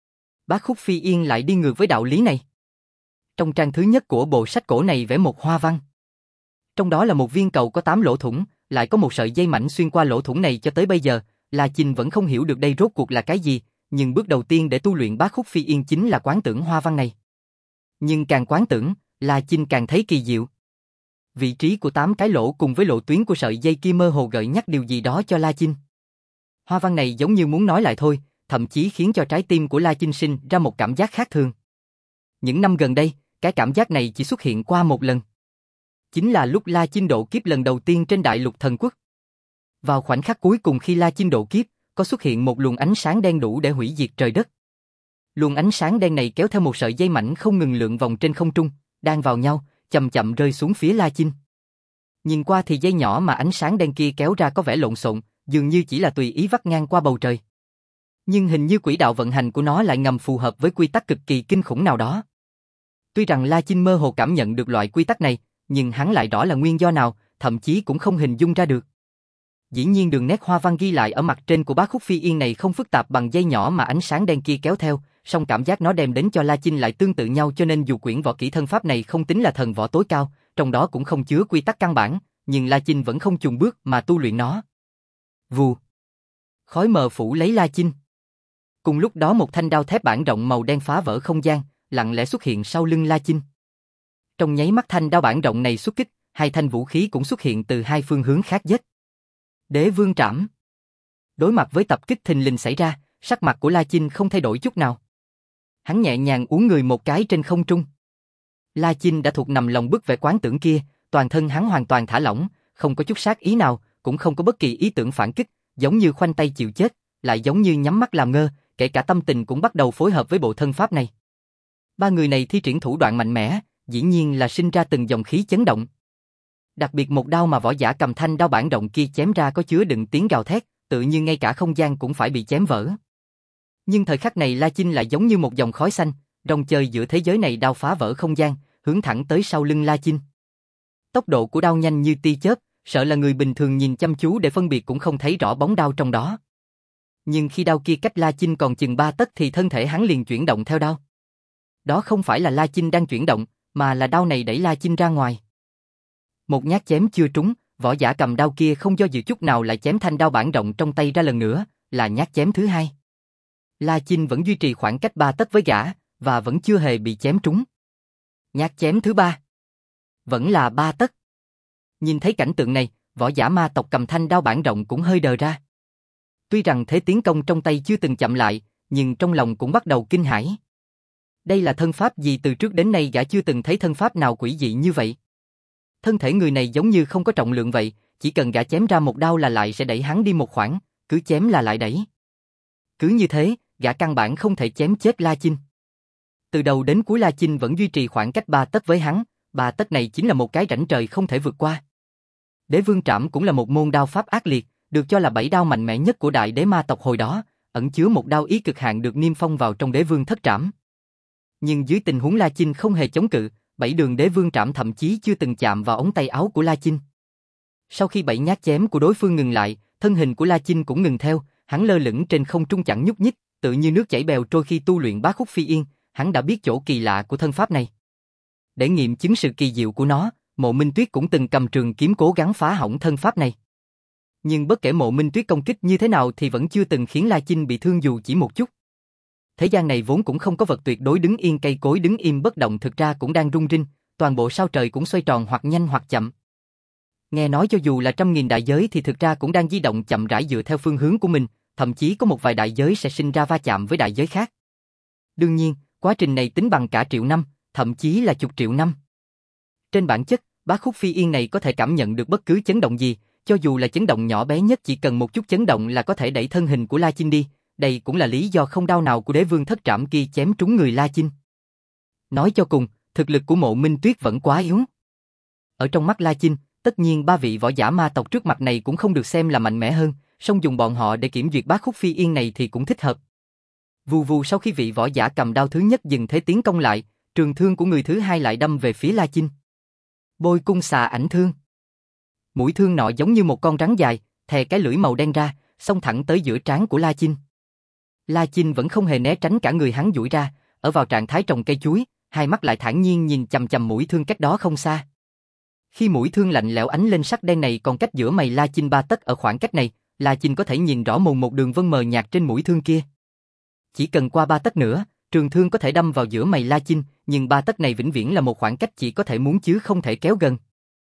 Bá Khúc Phi Yên lại đi ngược với đạo lý này. Trong trang thứ nhất của bộ sách cổ này vẽ một hoa văn. Trong đó là một viên cầu có tám lỗ thủng, lại có một sợi dây mảnh xuyên qua lỗ thủng này. Cho tới bây giờ, La Chinh vẫn không hiểu được đây rốt cuộc là cái gì, nhưng bước đầu tiên để tu luyện Bá Khúc Phi Yên chính là quán tưởng hoa văn này. Nhưng càng quán tưởng, La Chinh càng thấy kỳ diệu. Vị trí của tám cái lỗ cùng với lộ tuyến của sợi dây kia mơ hồ gợi nhắc điều gì đó cho La Chinh. Hoa văn này giống như muốn nói lại thôi, thậm chí khiến cho trái tim của La Chinh sinh ra một cảm giác khác thường. Những năm gần đây, cái cảm giác này chỉ xuất hiện qua một lần. Chính là lúc La Chinh độ kiếp lần đầu tiên trên Đại Lục Thần Quốc. Vào khoảnh khắc cuối cùng khi La Chinh độ kiếp, có xuất hiện một luồng ánh sáng đen đủ để hủy diệt trời đất. Luồng ánh sáng đen này kéo theo một sợi dây mảnh không ngừng lượn vòng trên không trung, đang vào nhau, chậm chậm rơi xuống phía La Chinh. Nhìn qua thì dây nhỏ mà ánh sáng đen kia kéo ra có vẻ lộn xộn, dường như chỉ là tùy ý vắt ngang qua bầu trời. Nhưng hình như quỹ đạo vận hành của nó lại ngầm phù hợp với quy tắc cực kỳ kinh khủng nào đó. Tuy rằng La Chinh mơ hồ cảm nhận được loại quy tắc này, nhưng hắn lại rõ là nguyên do nào, thậm chí cũng không hình dung ra được. Dĩ nhiên đường nét hoa văn ghi lại ở mặt trên của Bá Khúc Phi Yên này không phức tạp bằng dây nhỏ mà ánh sáng đen kia kéo theo, song cảm giác nó đem đến cho La Chinh lại tương tự nhau, cho nên dù quyển võ kỹ thân pháp này không tính là thần võ tối cao, trong đó cũng không chứa quy tắc căn bản, nhưng La Chinh vẫn không chùn bước mà tu luyện nó. Vù. Khói mờ phủ lấy La Chinh. Cùng lúc đó một thanh đao thép bản rộng màu đen phá vỡ không gian, lặng lẽ xuất hiện sau lưng La Chinh. Trong nháy mắt thanh đao bản rộng này xuất kích, hai thanh vũ khí cũng xuất hiện từ hai phương hướng khác giết. Đế Vương Trảm. Đối mặt với tập kích thình lình xảy ra, sắc mặt của La Chinh không thay đổi chút nào. Hắn nhẹ nhàng uốn người một cái trên không trung. La Chinh đã thuộc nằm lòng bức vẽ quán tưởng kia, toàn thân hắn hoàn toàn thả lỏng, không có chút sát ý nào, cũng không có bất kỳ ý tưởng phản kích, giống như khoanh tay chịu chết, lại giống như nhắm mắt làm ngơ, kể cả tâm tình cũng bắt đầu phối hợp với bộ thân pháp này. Ba người này thi triển thủ đoạn mạnh mẽ, dĩ nhiên là sinh ra từng dòng khí chấn động. Đặc biệt một đao mà võ giả cầm thanh đao bản rộng kia chém ra có chứa đựng tiếng gào thét, tự như ngay cả không gian cũng phải bị chém vỡ. Nhưng thời khắc này La Chinh lại giống như một dòng khói xanh, rong chơi giữa thế giới này, đao phá vỡ không gian, hướng thẳng tới sau lưng La Chinh. Tốc độ của đao nhanh như tia chớp, sợ là người bình thường nhìn chăm chú để phân biệt cũng không thấy rõ bóng đao trong đó. Nhưng khi đao kia cách La Chinh còn chừng ba tấc thì thân thể hắn liền chuyển động theo đao. Đó không phải là La Chinh đang chuyển động, mà là đao này đẩy La Chinh ra ngoài. Một nhát chém chưa trúng, võ giả cầm đao kia không do dự chút nào lại chém thanh đao bản rộng trong tay ra lần nữa, là nhát chém thứ hai. La Chinh vẫn duy trì khoảng cách ba tấc với gã, và vẫn chưa hề bị chém trúng. Nhát chém thứ ba, vẫn là ba tấc. Nhìn thấy cảnh tượng này, võ giả ma tộc cầm thanh đao bản rộng cũng hơi đờ ra. Tuy rằng thế tiến công trong tay chưa từng chậm lại, nhưng trong lòng cũng bắt đầu kinh hãi. Đây là thân pháp gì từ trước đến nay gã chưa từng thấy thân pháp nào quỷ dị như vậy. Thân thể người này giống như không có trọng lượng vậy, chỉ cần gã chém ra một đao là lại sẽ đẩy hắn đi một khoảng, cứ chém là lại đẩy. Cứ như thế, gã căn bản không thể chém chết La Chinh. Từ đầu đến cuối La Chinh vẫn duy trì khoảng cách ba tấc với hắn, ba tấc này chính là một cái rãnh trời không thể vượt qua. Đế Vương Trảm cũng là một môn đao pháp ác liệt, được cho là bảy đao mạnh mẽ nhất của đại đế ma tộc hồi đó, ẩn chứa một đao ý cực hạn được niêm phong vào trong Đế Vương Thất Trảm. Nhưng dưới tình huống La Chinh không hề chống cự, bảy đường Đế Vương Trảm thậm chí chưa từng chạm vào ống tay áo của La Chinh. Sau khi bảy nhát chém của đối phương ngừng lại, thân hình của La Chinh cũng ngừng theo, hắn lơ lửng trên không trung chẳng nhúc nhích, tự như nước chảy bèo trôi. Khi tu luyện Bá Khúc Phi Yên, hắn đã biết chỗ kỳ lạ của thân pháp này. Để nghiệm chứng sự kỳ diệu của nó, Mộ Minh Tuyết cũng từng cầm trường kiếm cố gắng phá hỏng thân pháp này. Nhưng bất kể Mộ Minh Tuyết công kích như thế nào thì vẫn chưa từng khiến La Chinh bị thương dù chỉ một chút. Thế gian này vốn cũng không có vật tuyệt đối đứng yên, cây cối đứng im bất động thực ra cũng đang rung rinh, toàn bộ sao trời cũng xoay tròn hoặc nhanh hoặc chậm. Nghe nói cho dù là trăm nghìn đại giới thì thực ra cũng đang di động chậm rãi dựa theo phương hướng của mình, thậm chí có một vài đại giới sẽ sinh ra va chạm với đại giới khác. Đương nhiên, quá trình này tính bằng cả triệu năm, thậm chí là chục triệu năm. Trên bản chất, Bá Khúc Phi Yên này có thể cảm nhận được bất cứ chấn động gì, cho dù là chấn động nhỏ bé nhất, chỉ cần một chút chấn động là có thể đẩy thân hình của La Chinh đi. Đây cũng là lý do không đao nào của Đế Vương Thất Trảm kia chém trúng người La Chinh. Nói cho cùng, thực lực của Mộ Minh Tuyết vẫn quá yếu. Ở trong mắt La Chinh, tất nhiên ba vị võ giả ma tộc trước mặt này cũng không được xem là mạnh mẽ hơn, song dùng bọn họ để kiểm duyệt Bá Khúc Phi Yên này thì cũng thích hợp. Vù vù, sau khi vị võ giả cầm đao thứ nhất dừng thế tiến công lại, trường thương của người thứ hai lại đâm về phía La Chinh. Bôi cung xà ảnh thương. Mũi thương nọ giống như một con rắn dài, thè cái lưỡi màu đen ra, xông thẳng tới giữa trán của La Chinh. La Chinh vẫn không hề né tránh, cả người hắn duỗi ra, ở vào trạng thái trồng cây chuối, hai mắt lại thản nhiên nhìn chằm chằm mũi thương cách đó không xa. Khi mũi thương lạnh lẽo ánh lên sắc đen này còn cách giữa mày La Chinh ba tấc, ở khoảng cách này, La Chinh có thể nhìn rõ mồn một đường vân mờ nhạt trên mũi thương kia. Chỉ cần qua ba tấc nữa, trường thương có thể đâm vào giữa mày La Chinh, nhưng ba tấc này vĩnh viễn là một khoảng cách chỉ có thể muốn chứ không thể kéo gần.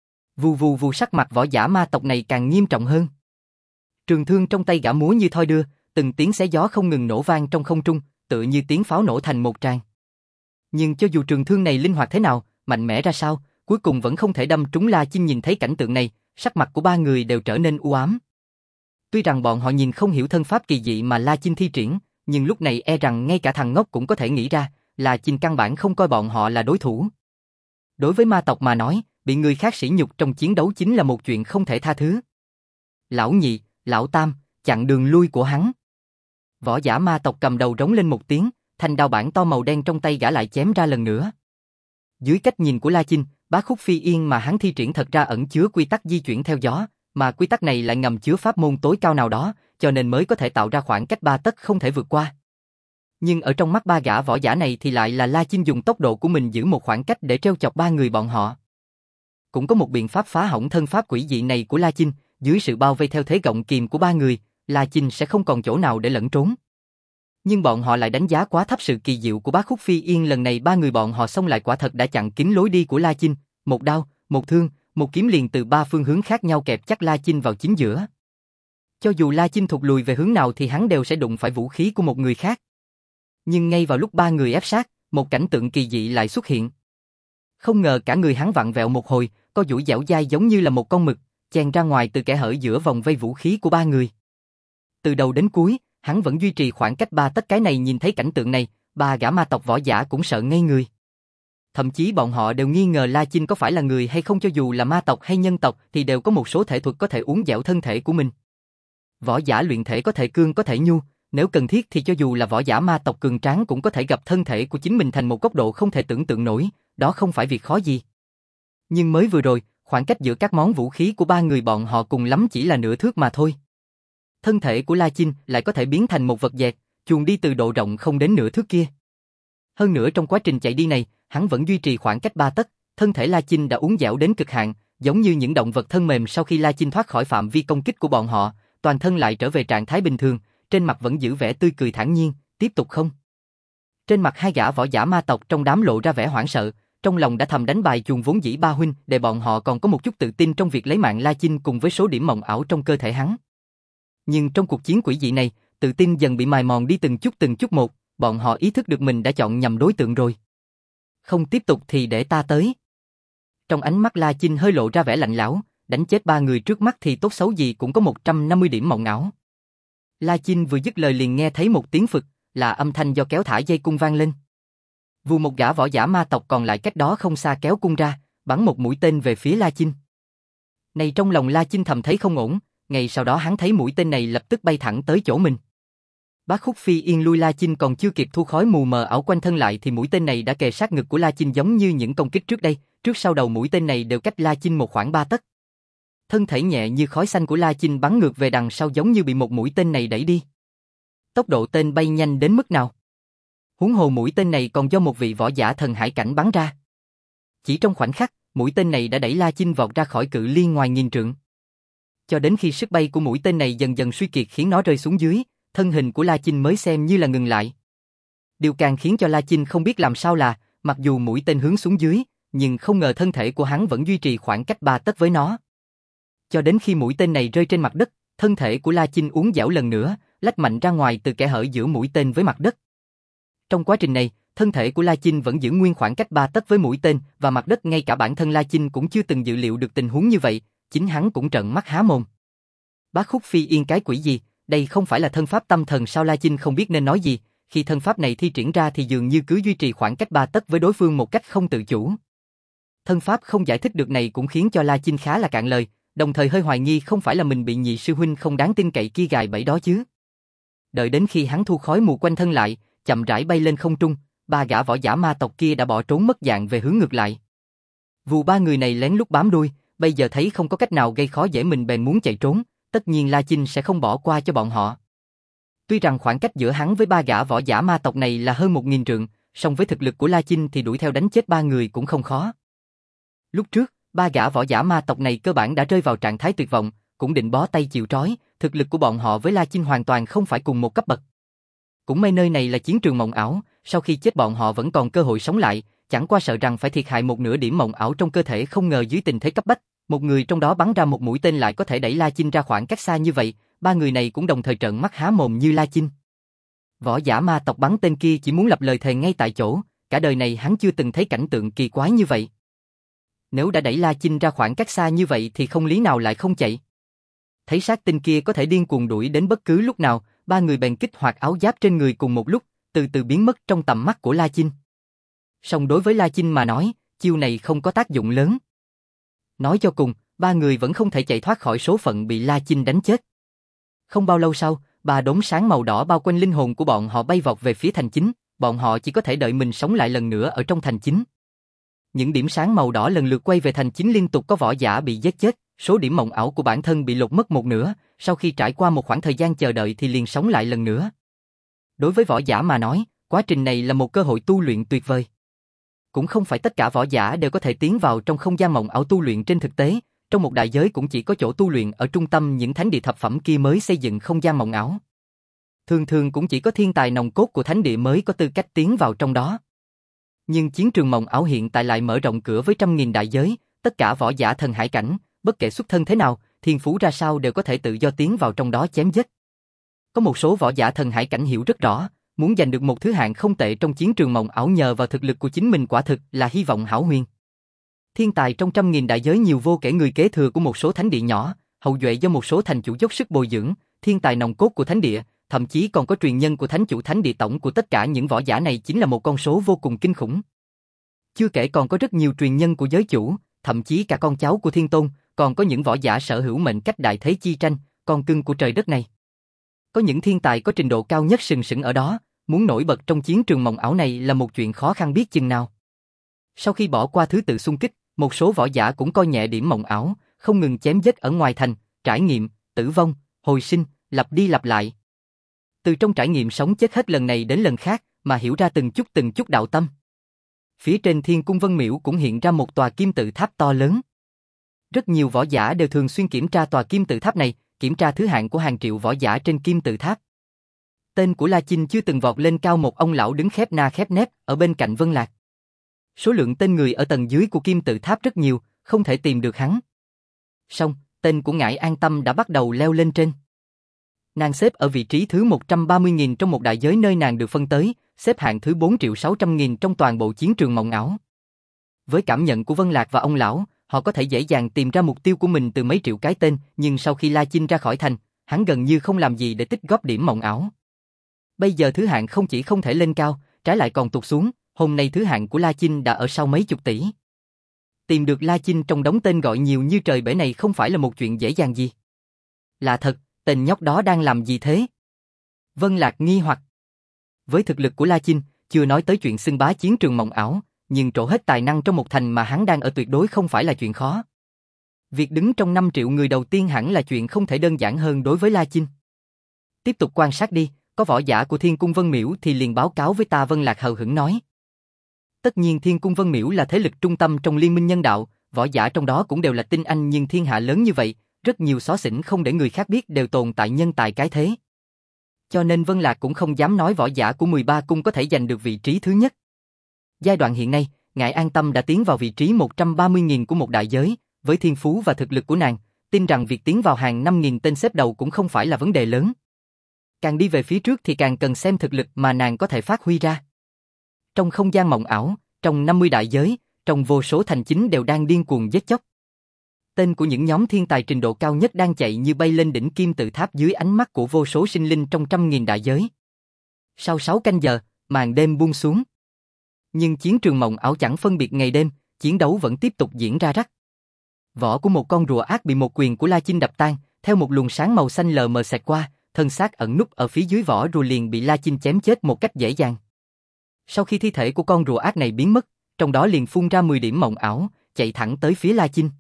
Vù vù vù, sắc mặt võ giả ma tộc này càng nghiêm trọng hơn. Trường thương trong tay gã múa như thoi đưa, từng tiếng xé gió không ngừng nổ vang trong không trung, tựa như tiếng pháo nổ thành một tràng. Nhưng cho dù trường thương này linh hoạt thế nào, mạnh mẽ ra sao, cuối cùng vẫn không thể đâm trúng La Chinh. Nhìn thấy cảnh tượng này, sắc mặt của ba người đều trở nên u ám. Tuy rằng bọn họ nhìn không hiểu thân pháp kỳ dị mà La Chinh thi triển, nhưng lúc này e rằng ngay cả thằng ngốc cũng có thể nghĩ ra, La Chinh căn bản không coi bọn họ là đối thủ. Đối với ma tộc mà nói, bị người khác sỉ nhục trong chiến đấu chính là một chuyện không thể tha thứ. Lão nhị, lão tam, chặn đường lui của hắn. Võ giả ma tộc cầm đầu rống lên một tiếng, thanh đao bản to màu đen trong tay gã lại chém ra lần nữa. Dưới cách nhìn của La Chinh, Bá Khúc Phi Yên mà hắn thi triển thật ra ẩn chứa quy tắc di chuyển theo gió, mà quy tắc này lại ngầm chứa pháp môn tối cao nào đó, cho nên mới có thể tạo ra khoảng cách ba tấc không thể vượt qua. Nhưng ở trong mắt ba gã võ giả này thì lại là La Chinh dùng tốc độ của mình giữ một khoảng cách để trêu chọc ba người bọn họ. Cũng có một biện pháp phá hỏng thân pháp quỷ dị này của La Chinh, dưới sự bao vây theo thế gọng kìm của ba người, La Chinh sẽ không còn chỗ nào để lẩn trốn. Nhưng bọn họ lại đánh giá quá thấp sự kỳ diệu của Bá Khúc Phi Yên. Lần này ba người bọn họ xông lại quả thật đã chặn kín lối đi của La Chinh, một đao, một thương, một kiếm liền từ ba phương hướng khác nhau kẹp chắc La Chinh vào chính giữa. Cho dù La Chinh thụt lùi về hướng nào thì hắn đều sẽ đụng phải vũ khí của một người khác. Nhưng ngay vào lúc ba người ép sát, một cảnh tượng kỳ dị lại xuất hiện. Không ngờ cả người hắn vặn vẹo một hồi, co duỗi dẻo dai giống như là một con mực, chen ra ngoài từ kẽ hở giữa vòng vây vũ khí của ba người. Từ đầu đến cuối, hắn vẫn duy trì khoảng cách ba tấc. Cái này nhìn thấy cảnh tượng này, ba gã ma tộc võ giả cũng sợ ngây người. Thậm chí bọn họ đều nghi ngờ La Chinh có phải là người hay không, cho dù là ma tộc hay nhân tộc thì đều có một số thể thuật có thể uốn dẻo thân thể của mình. Võ giả luyện thể có thể cương có thể nhu, nếu cần thiết thì cho dù là võ giả ma tộc cường tráng cũng có thể gặp thân thể của chính mình thành một góc độ không thể tưởng tượng nổi, đó không phải việc khó gì. Nhưng mới vừa rồi, khoảng cách giữa các món vũ khí của ba người bọn họ cùng lắm chỉ là nửa thước mà thôi. Thân thể của La Chinh lại có thể biến thành một vật dẹt, chuồn đi từ độ rộng không đến nửa thước kia. Hơn nữa trong quá trình chạy đi này, hắn vẫn duy trì khoảng cách ba tấc, thân thể La Chinh đã uốn dẻo đến cực hạn, Giống như những động vật thân mềm sau khi La Chinh thoát khỏi phạm vi công kích của bọn họ, toàn thân lại trở về trạng thái bình thường, trên mặt vẫn giữ vẻ tươi cười thản nhiên, tiếp tục không? Trên mặt hai gã võ giả ma tộc trong đám lộ ra vẻ hoảng sợ, trong lòng đã thầm đánh bài chuồng vốn dĩ ba huynh, để bọn họ còn có một chút tự tin trong việc lấy mạng La Chinh cùng với số điểm mộng ảo trong cơ thể hắn. Nhưng trong cuộc chiến quỷ dị này, tự tin dần bị mài mòn đi từng chút từng chút một, bọn họ ý thức được mình đã chọn nhầm đối tượng rồi. Không tiếp tục thì để ta tới. Trong ánh mắt La Chinh hơi lộ ra vẻ lạnh lẽo, đánh chết ba người trước mắt thì tốt xấu gì cũng có một trăm năm mươi điểm mộng ảo. La Chinh vừa dứt lời liền nghe thấy một tiếng phực, là âm thanh do kéo thả dây cung vang lên. Vù một gã võ giả ma tộc còn lại cách đó không xa kéo cung ra, bắn một mũi tên về phía La Chinh. Này trong lòng La Chinh thầm thấy không ổn, ngay sau đó hắn thấy mũi tên này lập tức bay thẳng tới chỗ mình. Bác Khúc Phi Yên lui La Chinh còn chưa kịp thu khói mù mờ ảo quanh thân lại thì mũi tên này đã kề sát ngực của La Chinh giống như những công kích trước đây, trước sau đầu mũi tên này đều cách La Chinh một khoảng ba tấc. Thân thể nhẹ như khói xanh của La Chinh bắn ngược về đằng sau giống như bị một mũi tên này đẩy đi. Tốc độ tên bay nhanh đến mức nào? Huống hồ mũi tên này còn do một vị võ giả thần hải cảnh bắn ra. Chỉ trong khoảnh khắc, mũi tên này đã đẩy La Chinh vọt ra khỏi cự ly ngoài nghìn trượng. Cho đến khi sức bay của mũi tên này dần dần suy kiệt khiến nó rơi xuống dưới, thân hình của La Chinh mới xem như là ngừng lại. Điều càng khiến cho La Chinh không biết làm sao là, mặc dù mũi tên hướng xuống dưới, nhưng không ngờ thân thể của hắn vẫn duy trì khoảng cách ba tấc với nó. Cho đến khi mũi tên này rơi trên mặt đất, thân thể của La Chinh uốn dẻo lần nữa, lách mạnh ra ngoài từ kẽ hở giữa mũi tên với mặt đất. Trong quá trình này, thân thể của La Chinh vẫn giữ nguyên khoảng cách ba tấc với mũi tên và mặt đất, ngay cả bản thân La Chinh cũng chưa từng dự liệu được tình huống như vậy, chính hắn cũng trợn mắt há mồm. Bác Khúc Phi Yên cái quỷ gì, đây không phải là thân pháp tâm thần sao? La Chinh không biết nên nói gì, khi thân pháp này thi triển ra thì dường như cứ duy trì khoảng cách ba tấc với đối phương một cách không tự chủ. Thân pháp không giải thích được này cũng khiến cho La Chinh khá là cạn lời, đồng thời hơi hoài nghi không phải là mình bị nhị sư huynh không đáng tin cậy kia gài bẫy đó chứ. Đợi đến khi hắn thu khói mù quanh thân lại, chậm rãi bay lên không trung, ba gã võ giả ma tộc kia đã bỏ trốn mất dạng về hướng ngược lại. Vù ba người này lén lút bám đuôi, bây giờ thấy không có cách nào gây khó dễ mình bèn muốn chạy trốn, tất nhiên La Chinh sẽ không bỏ qua cho bọn họ. Tuy rằng khoảng cách giữa hắn với ba gã võ giả ma tộc này là hơn một nghìn trượng, song với thực lực của La Chinh thì đuổi theo đánh chết ba người cũng không khó. Lúc trước, ba gã võ giả ma tộc này cơ bản đã rơi vào trạng thái tuyệt vọng, cũng định bó tay chịu trói, thực lực của bọn họ với La Chinh hoàn toàn không phải cùng một cấp bậc. Cũng may nơi này là chiến trường mộng ảo, sau khi chết bọn họ vẫn còn cơ hội sống lại, chẳng qua sợ rằng phải thiệt hại một nửa điểm mộng ảo trong cơ thể, không ngờ dưới tình thế cấp bách, một người trong đó bắn ra một mũi tên lại có thể đẩy La Chinh ra khoảng cách xa như vậy, ba người này cũng đồng thời trợn mắt há mồm như La Chinh. Võ giả ma tộc bắn tên kia chỉ muốn lập lời thề ngay tại chỗ, cả đời này hắn chưa từng thấy cảnh tượng kỳ quái như vậy. Nếu đã đẩy La Chinh ra khoảng cách xa như vậy thì không lý nào lại không chạy. Thấy sát tinh kia có thể điên cuồng đuổi đến bất cứ lúc nào, ba người bèn kích hoạt áo giáp trên người cùng một lúc, từ từ biến mất trong tầm mắt của La Chinh. Song đối với La Chinh mà nói, chiêu này không có tác dụng lớn. Nói cho cùng, ba người vẫn không thể chạy thoát khỏi số phận bị La Chinh đánh chết. Không bao lâu sau, ba đốm sáng màu đỏ bao quanh linh hồn của bọn họ bay vọt về phía thành chính, bọn họ chỉ có thể đợi mình sống lại lần nữa ở trong thành chính. Những điểm sáng màu đỏ lần lượt quay về thành chính, liên tục có võ giả bị giết chết, số điểm mộng ảo của bản thân bị lột mất một nửa, sau khi trải qua một khoảng thời gian chờ đợi thì liền sống lại lần nữa. Đối với võ giả mà nói, quá trình này là một cơ hội tu luyện tuyệt vời. Cũng không phải tất cả võ giả đều có thể tiến vào trong không gian mộng ảo tu luyện trên thực tế, trong một đại giới cũng chỉ có chỗ tu luyện ở trung tâm những thánh địa thập phẩm kia mới xây dựng không gian mộng ảo. Thường thường cũng chỉ có thiên tài nòng cốt của thánh địa mới có tư cách tiến vào trong đó. Nhưng chiến trường mộng ảo hiện tại lại mở rộng cửa với trăm nghìn đại giới, tất cả võ giả thần hải cảnh, bất kể xuất thân thế nào, thiên phú ra sao đều có thể tự do tiến vào trong đó chém giết. Có một số võ giả thần hải cảnh hiểu rất rõ, muốn giành được một thứ hạng không tệ trong chiến trường mộng ảo nhờ vào thực lực của chính mình quả thực là hy vọng hão huyền. Thiên tài trong trăm nghìn đại giới nhiều vô kể, người kế thừa của một số thánh địa nhỏ, hậu duệ do một số thành chủ dốc sức bồi dưỡng, thiên tài nòng cốt của thánh địa, thậm chí còn có truyền nhân của thánh chủ thánh địa. Tổng của tất cả những võ giả này chính là một con số vô cùng kinh khủng. Chưa kể còn có rất nhiều truyền nhân của giới chủ, thậm chí cả con cháu của thiên tôn, còn có những võ giả sở hữu mệnh cách đại thế chi tranh, con cưng của trời đất này. Có những thiên tài có trình độ cao nhất sừng sững ở đó, muốn nổi bật trong chiến trường mộng ảo này là một chuyện khó khăn biết chừng nào. Sau khi bỏ qua thứ tự xung kích, một số võ giả cũng coi nhẹ điểm mộng ảo, không ngừng chém giết ở ngoài thành, trải nghiệm, tử vong, hồi sinh, lặp đi lặp lại. Từ trong trải nghiệm sống chết hết lần này đến lần khác, mà hiểu ra từng chút từng chút đạo tâm. Phía trên Thiên Cung Vân Miễu cũng hiện ra một tòa kim tự tháp to lớn. Rất nhiều võ giả đều thường xuyên kiểm tra tòa kim tự tháp này, kiểm tra thứ hạng của hàng triệu võ giả trên kim tự tháp. Tên của La Chinh chưa từng vọt lên cao, một ông lão đứng khép na khép nép ở bên cạnh Vân Lạc. Số lượng tên người ở tầng dưới của kim tự tháp rất nhiều, không thể tìm được hắn. Xong, tên của Ngải An Tâm đã bắt đầu leo lên trên. Nàng xếp ở vị trí thứ một trăm ba mươi nghìn trong một đại giới nơi nàng được phân tới, xếp hạng thứ bốn triệu sáu trăm nghìn trong toàn bộ chiến trường mộng ảo. Với cảm nhận của Vân Lạc và ông lão, họ có thể dễ dàng tìm ra mục tiêu của mình từ mấy triệu cái tên, nhưng sau khi La Chinh ra khỏi thành, hắn gần như không làm gì để tích góp điểm mộng ảo. Bây giờ thứ hạng không chỉ không thể lên cao, trái lại còn tụt xuống, hôm nay thứ hạng của La Chinh đã ở sau mấy chục tỷ. Tìm được La Chinh trong đống tên gọi nhiều như trời bể này không phải là một chuyện dễ dàng gì. Là thật, tên nhóc đó đang làm gì thế? Vân Lạc nghi hoặc. Với thực lực của La Chinh, chưa nói tới chuyện xưng bá chiến trường mộng ảo, nhưng trổ hết tài năng trong một thành mà hắn đang ở tuyệt đối không phải là chuyện khó. Việc đứng trong năm triệu người đầu tiên hẳn là chuyện không thể đơn giản hơn đối với La Chinh. Tiếp tục quan sát đi, có võ giả của Thiên Cung Vân Miễu thì liền báo cáo với ta, Vân Lạc hờ hững nói. Tất nhiên Thiên Cung Vân Miễu là thế lực trung tâm trong liên minh nhân đạo, võ giả trong đó cũng đều là tinh anh, nhưng thiên hạ lớn như vậy, rất nhiều xó xỉnh không để người khác biết đều tồn tại nhân tài cái thế. Cho nên Vân Lạc cũng không dám nói võ giả của mười ba cung có thể giành được vị trí thứ nhất. Giai đoạn hiện nay, Ngải An Tâm đã tiến vào vị trí một trăm ba mươi nghìn của một đại giới, với thiên phú và thực lực của nàng, tin rằng việc tiến vào hàng năm nghìn tên xếp đầu cũng không phải là vấn đề lớn. Càng đi về phía trước thì càng cần xem thực lực mà nàng có thể phát huy ra. Trong không gian mộng ảo, trong năm mươi đại giới, trong vô số thành chính đều đang điên cuồng giết chóc. Tên của những nhóm thiên tài trình độ cao nhất đang chạy như bay lên đỉnh kim tự tháp dưới ánh mắt của vô số sinh linh trong trăm nghìn đại giới. Sau sáu canh giờ, màn đêm buông xuống. Nhưng chiến trường mộng ảo chẳng phân biệt ngày đêm, chiến đấu vẫn tiếp tục diễn ra rắc. Vỏ của một con rùa ác bị một quyền của La Chinh đập tan, theo một luồng sáng màu xanh lờ mờ xẹt qua, thân xác ẩn núp ở phía dưới vỏ rùa liền bị La Chinh chém chết một cách dễ dàng. Sau khi thi thể của con rùa ác này biến mất, trong đó liền phun ra mười điểm mộng ảo, chạy thẳng tới phía La Chinh.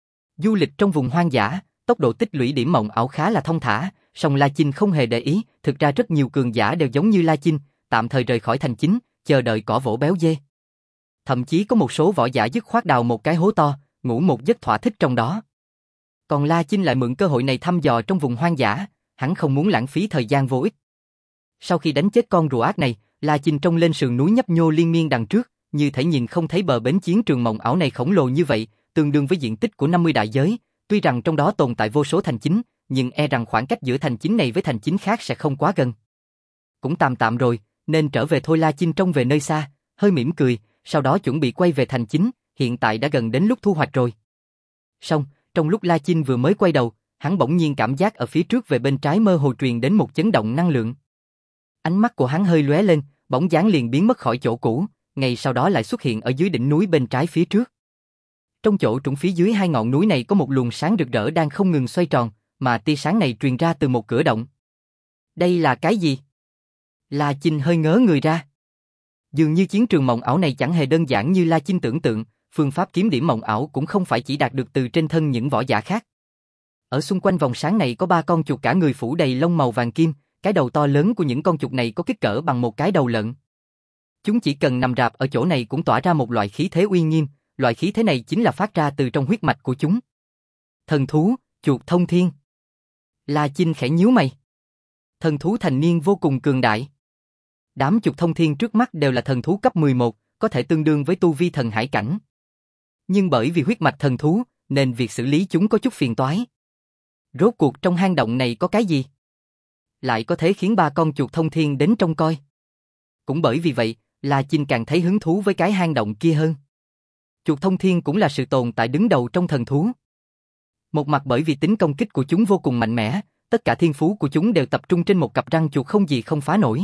Du lịch trong vùng hoang dã, tốc độ tích lũy điểm mộng ảo khá là thông thả, song La Chinh không hề để ý, thực ra rất nhiều cường giả đều giống như La Chinh, tạm thời rời khỏi thành chính, chờ đợi cỏ vỗ béo dê. Thậm chí có một số võ giả dứt khoát đào một cái hố to, ngủ một giấc thỏa thích trong đó. Còn La Chinh lại mượn cơ hội này thăm dò trong vùng hoang dã, hắn không muốn lãng phí thời gian vô ích. Sau khi đánh chết con rùa ác này, La Chinh trông lên sườn núi nhấp nhô liên miên đằng trước, như thể nhìn không thấy bờ bến. Chiến trường mộng ảo này khổng lồ như vậy, tương đương với diện tích của năm mươi đại giới, tuy rằng trong đó tồn tại vô số thành chính, nhưng e rằng khoảng cách giữa thành chính này với thành chính khác sẽ không quá gần. Cũng tạm tạm rồi, nên trở về thôi. La Chinh trông về nơi xa, hơi mỉm cười, sau đó chuẩn bị quay về thành chính, hiện tại đã gần đến lúc thu hoạch rồi. Xong, trong lúc La Chinh vừa mới quay đầu, hắn bỗng nhiên cảm giác ở phía trước về bên trái mơ hồ truyền đến một chấn động năng lượng. Ánh mắt của hắn hơi lóe lên, bóng dáng liền biến mất khỏi chỗ cũ, ngay sau đó lại xuất hiện ở dưới đỉnh núi bên trái phía trước. Trong chỗ trũng phía dưới hai ngọn núi này có một luồng sáng rực rỡ đang không ngừng xoay tròn, mà tia sáng này truyền ra từ một cửa động. Đây là cái gì? La Chinh hơi ngớ người ra. Dường như chiến trường mộng ảo này chẳng hề đơn giản như La Chinh tưởng tượng, phương pháp kiếm điểm mộng ảo cũng không phải chỉ đạt được từ trên thân những võ giả khác. Ở xung quanh vòng sáng này có ba con chuột cả người phủ đầy lông màu vàng kim, cái đầu to lớn của những con chuột này có kích cỡ bằng một cái đầu lợn. Chúng chỉ cần nằm rạp ở chỗ này cũng tỏa ra một loại khí thế uy nghiêm, loại khí thế này chính là phát ra từ trong huyết mạch của chúng. Thần thú, chuột thông thiên. La Chinh khẽ nhíu mày. Thần thú thành niên vô cùng cường đại. Đám chuột thông thiên trước mắt đều là thần thú cấp mười một, có thể tương đương với tu vi thần hải cảnh. Nhưng bởi vì huyết mạch thần thú, nên việc xử lý chúng có chút phiền toái. Rốt cuộc trong hang động này có cái gì? Lại có thể khiến ba con chuột thông thiên đến trông coi. Cũng bởi vì vậy, La Chinh càng thấy hứng thú với cái hang động kia hơn. Chuột thông thiên cũng là sự tồn tại đứng đầu trong thần thú. Một mặt bởi vì tính công kích của chúng vô cùng mạnh mẽ, tất cả thiên phú của chúng đều tập trung trên một cặp răng chuột không gì không phá nổi.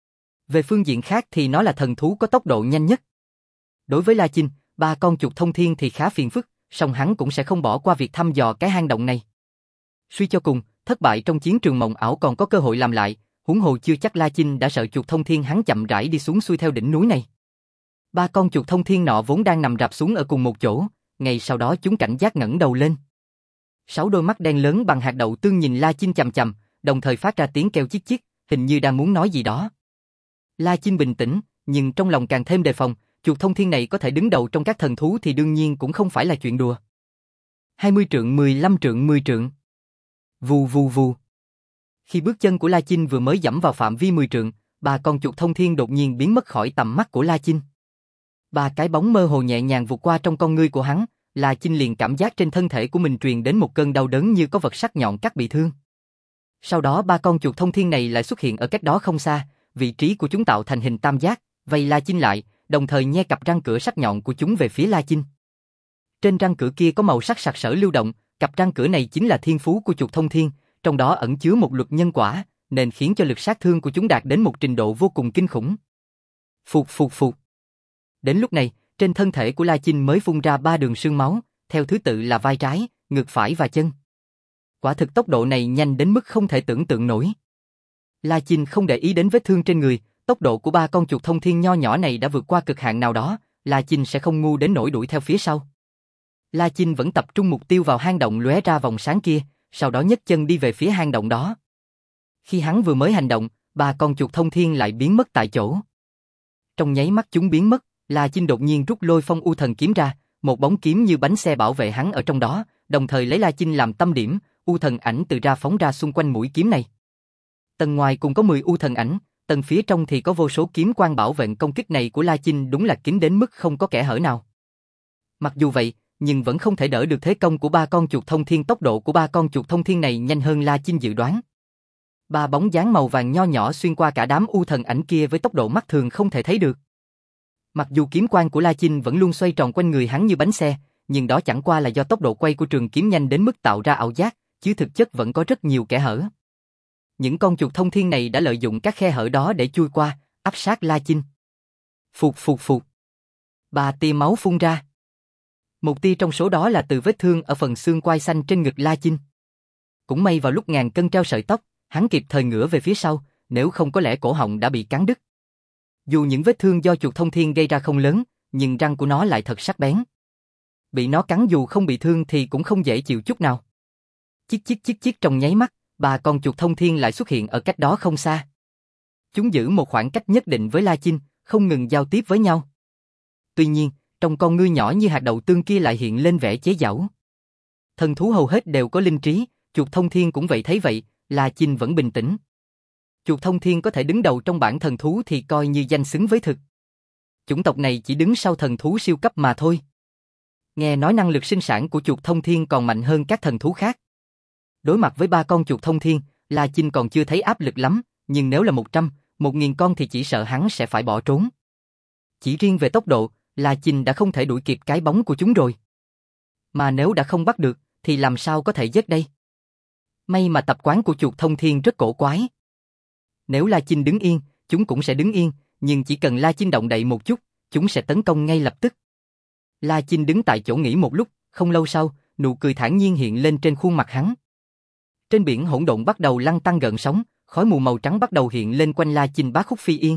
Về phương diện khác thì nó là thần thú có tốc độ nhanh nhất. Đối với La Chinh, ba con chuột thông thiên thì khá phiền phức, song hắn cũng sẽ không bỏ qua việc thăm dò cái hang động này. Suy cho cùng, thất bại trong chiến trường mộng ảo còn có cơ hội làm lại, huống hồ chưa chắc La Chinh đã sợ chuột thông thiên. Hắn chậm rãi đi xuống xuôi theo đỉnh núi này. Ba con chuột thông thiên nọ vốn đang nằm rạp xuống ở cùng một chỗ, ngay sau đó chúng cảnh giác ngẩng đầu lên. Sáu đôi mắt đen lớn bằng hạt đậu tương nhìn La Chinh chằm chằm, đồng thời phát ra tiếng kêu chít chít, hình như đang muốn nói gì đó. La Chinh bình tĩnh, nhưng trong lòng càng thêm đề phòng, chuột thông thiên này có thể đứng đầu trong các thần thú thì đương nhiên cũng không phải là chuyện đùa. hai mươi trượng, mười lăm trượng, mười trượng. Vù vù vù. Khi bước chân của La Chinh vừa mới dẫm vào phạm vi mười trượng, ba con chuột thông thiên đột nhiên biến mất khỏi tầm mắt của La Chinh. Ba cái bóng mơ hồ nhẹ nhàng vụt qua trong con ngươi của hắn, La Chinh liền cảm giác trên thân thể của mình truyền đến một cơn đau đớn như có vật sắc nhọn cắt bị thương. Sau đó ba con chuột thông thiên này lại xuất hiện ở cách đó không xa, vị trí của chúng tạo thành hình tam giác, vây La Chinh lại, đồng thời nhe cặp răng cửa sắc nhọn của chúng về phía La Chinh. Trên răng cửa kia có màu sắc sặc sỡ lưu động, cặp răng cửa này chính là thiên phú của chuột thông thiên, trong đó ẩn chứa một luật nhân quả, nên khiến cho lực sát thương của chúng đạt đến một trình độ vô cùng kinh khủng. Phụt phụt phụt. Đến lúc này, trên thân thể của La Chinh mới phun ra ba đường sương máu, theo thứ tự là vai trái, ngực phải và chân. Quả thực tốc độ này nhanh đến mức không thể tưởng tượng nổi. La Chinh không để ý đến vết thương trên người, tốc độ của ba con chuột thông thiên nho nhỏ này đã vượt qua cực hạn nào đó, La Chinh sẽ không ngu đến nỗi đuổi theo phía sau. La Chinh vẫn tập trung mục tiêu vào hang động lóe ra vòng sáng kia, sau đó nhấc chân đi về phía hang động đó. Khi hắn vừa mới hành động, ba con chuột thông thiên lại biến mất tại chỗ. Trong nháy mắt chúng biến mất, La Chinh đột nhiên rút Lôi Phong U Thần kiếm ra, một bóng kiếm như bánh xe bảo vệ hắn ở trong đó, đồng thời lấy La Chinh làm tâm điểm, U Thần ảnh từ ra phóng ra xung quanh mũi kiếm này. Tầng ngoài cùng có mười U Thần ảnh, tầng phía trong thì có vô số kiếm quang bảo vệ công kích này của La Chinh đúng là kín đến mức không có kẽ hở nào. Mặc dù vậy, nhưng vẫn không thể đỡ được thế công của ba con chuột thông thiên. Tốc độ của ba con chuột thông thiên này nhanh hơn La Chinh dự đoán. Ba bóng dáng màu vàng nho nhỏ xuyên qua cả đám U Thần ảnh kia với tốc độ mắt thường không thể thấy được. Mặc dù kiếm quang của La Chinh vẫn luôn xoay tròn quanh người hắn như bánh xe, nhưng đó chẳng qua là do tốc độ quay của trường kiếm nhanh đến mức tạo ra ảo giác, chứ thực chất vẫn có rất nhiều kẽ hở. Những con chuột thông thiên này đã lợi dụng các khe hở đó để chui qua, áp sát La Chinh. Phụt phụt phụt. Ba tia máu phun ra. Một tia trong số đó là từ vết thương ở phần xương quai xanh trên ngực La Chinh. Cũng may vào lúc ngàn cân treo sợi tóc, hắn kịp thời ngửa về phía sau, nếu không có lẽ cổ họng đã bị cắn đứt. Dù những vết thương do chuột thông thiên gây ra không lớn, nhưng răng của nó lại thật sắc bén. Bị nó cắn dù không bị thương thì cũng không dễ chịu chút nào. Chích chích chích chích trong nháy mắt, ba con chuột thông thiên lại xuất hiện ở cách đó không xa. Chúng giữ một khoảng cách nhất định với La Chinh, không ngừng giao tiếp với nhau. Tuy nhiên, trong con ngươi nhỏ như hạt đậu tương kia lại hiện lên vẻ chế giễu. Thần thú hầu hết đều có linh trí, chuột thông thiên cũng vậy. Thấy vậy, La Chinh vẫn bình tĩnh. Chuột thông thiên có thể đứng đầu trong bảng thần thú thì coi như danh xứng với thực. Chủng tộc này chỉ đứng sau thần thú siêu cấp mà thôi. Nghe nói năng lực sinh sản của chuột thông thiên còn mạnh hơn các thần thú khác. Đối mặt với ba con chuột thông thiên, La Chinh còn chưa thấy áp lực lắm, nhưng nếu là một trăm, một nghìn con thì chỉ sợ hắn sẽ phải bỏ trốn. Chỉ riêng về tốc độ, La Chinh đã không thể đuổi kịp cái bóng của chúng rồi. Mà nếu đã không bắt được, thì làm sao có thể giết đây? May mà tập quán của chuột thông thiên rất cổ quái. Nếu La Chinh đứng yên, chúng cũng sẽ đứng yên, nhưng chỉ cần La Chinh động đậy một chút, chúng sẽ tấn công ngay lập tức. La Chinh đứng tại chỗ nghỉ một lúc, không lâu sau, nụ cười thản nhiên hiện lên trên khuôn mặt hắn. Trên biển hỗn độn bắt đầu lăn tăn gợn sóng, khói mù màu trắng bắt đầu hiện lên quanh La Chinh Bá Khúc Phi Yên.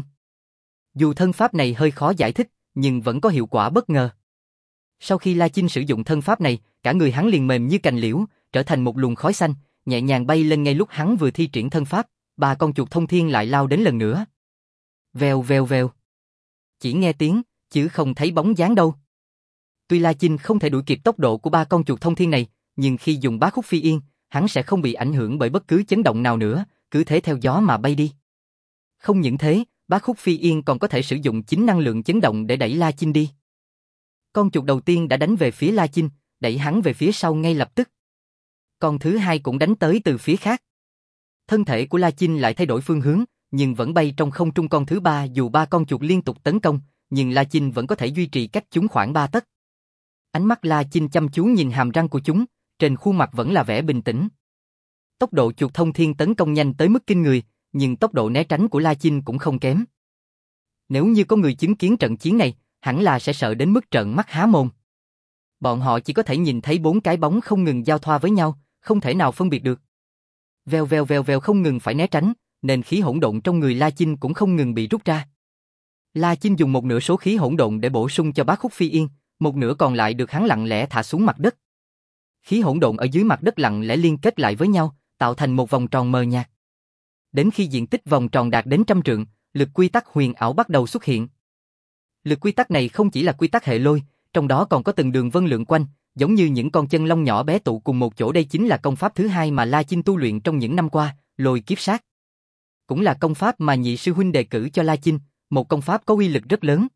Dù thân pháp này hơi khó giải thích, nhưng vẫn có hiệu quả bất ngờ. Sau khi La Chinh sử dụng thân pháp này, cả người hắn liền mềm như cành liễu, trở thành một luồng khói xanh, nhẹ nhàng bay lên. Ngay lúc hắn vừa thi triển thân pháp, ba con chuột thông thiên lại lao đến lần nữa. Vèo vèo vèo. Chỉ nghe tiếng, chứ không thấy bóng dáng đâu. Tuy La Chinh không thể đuổi kịp tốc độ của ba con chuột thông thiên này, nhưng khi dùng Bá Khúc Phi Yên, hắn sẽ không bị ảnh hưởng bởi bất cứ chấn động nào nữa, cứ thế theo gió mà bay đi. Không những thế, Bá Khúc Phi Yên còn có thể sử dụng chính năng lượng chấn động để đẩy La Chinh đi. Con chuột đầu tiên đã đánh về phía La Chinh, đẩy hắn về phía sau ngay lập tức. Con thứ hai cũng đánh tới từ phía khác. Thân thể của La Chinh lại thay đổi phương hướng, nhưng vẫn bay trong không trung. Con thứ ba dù ba con chuột liên tục tấn công, nhưng La Chinh vẫn có thể duy trì cách chúng khoảng ba tấc. Ánh mắt La Chinh chăm chú nhìn hàm răng của chúng, trên khuôn mặt vẫn là vẻ bình tĩnh. Tốc độ chuột thông thiên tấn công nhanh tới mức kinh người, nhưng tốc độ né tránh của La Chinh cũng không kém. Nếu như có người chứng kiến trận chiến này, hẳn là sẽ sợ đến mức trợn mắt há mồm. Bọn họ chỉ có thể nhìn thấy bốn cái bóng không ngừng giao thoa với nhau, không thể nào phân biệt được. Vèo vèo vèo vèo không ngừng phải né tránh, nên khí hỗn độn trong người La Chinh cũng không ngừng bị rút ra. La Chinh dùng một nửa số khí hỗn độn để bổ sung cho Bá Khúc Phi Yên, một nửa còn lại được hắn lặng lẽ thả xuống mặt đất. Khí hỗn độn ở dưới mặt đất lặng lẽ liên kết lại với nhau, tạo thành một vòng tròn mờ nhạt. Đến khi diện tích vòng tròn đạt đến trăm trượng, lực quy tắc huyền ảo bắt đầu xuất hiện. Lực quy tắc này không chỉ là quy tắc hệ lôi, trong đó còn có từng đường vân lượn quanh, giống như những con chân long nhỏ bé tụ cùng một chỗ. Đây chính là công pháp thứ hai mà La Chinh tu luyện trong những năm qua, Lôi Kiếp Sát. Cũng là công pháp mà nhị sư huynh đề cử cho La Chinh, một công pháp có uy lực rất lớn.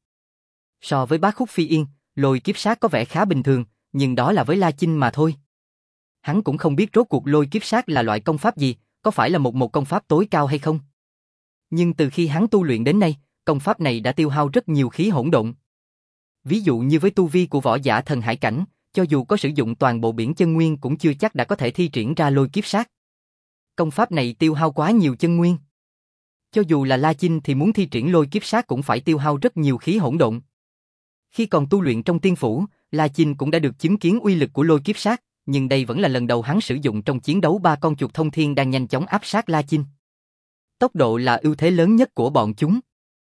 So với Bá Khúc Phi Yên, Lôi Kiếp Sát có vẻ khá bình thường, nhưng đó là với La Chinh mà thôi. Hắn cũng không biết rốt cuộc Lôi Kiếp Sát là loại công pháp gì, có phải là một một công pháp tối cao hay không. Nhưng từ khi hắn tu luyện đến nay, công pháp này đã tiêu hao rất nhiều khí hỗn độn. Ví dụ như với tu vi của võ giả thần hải cảnh, cho dù có sử dụng toàn bộ biển chân nguyên cũng chưa chắc đã có thể thi triển ra Lôi Kiếp Sát. Công pháp này tiêu hao quá nhiều chân nguyên. Cho dù là La Chinh thì muốn thi triển Lôi Kiếp Sát cũng phải tiêu hao rất nhiều khí hỗn độn. Khi còn tu luyện trong tiên phủ, La Chinh cũng đã được chứng kiến uy lực của Lôi Kiếp Sát, nhưng đây vẫn là lần đầu hắn sử dụng trong chiến đấu ba con chuột thông thiên đang nhanh chóng áp sát La Chinh. Tốc độ là ưu thế lớn nhất của bọn chúng.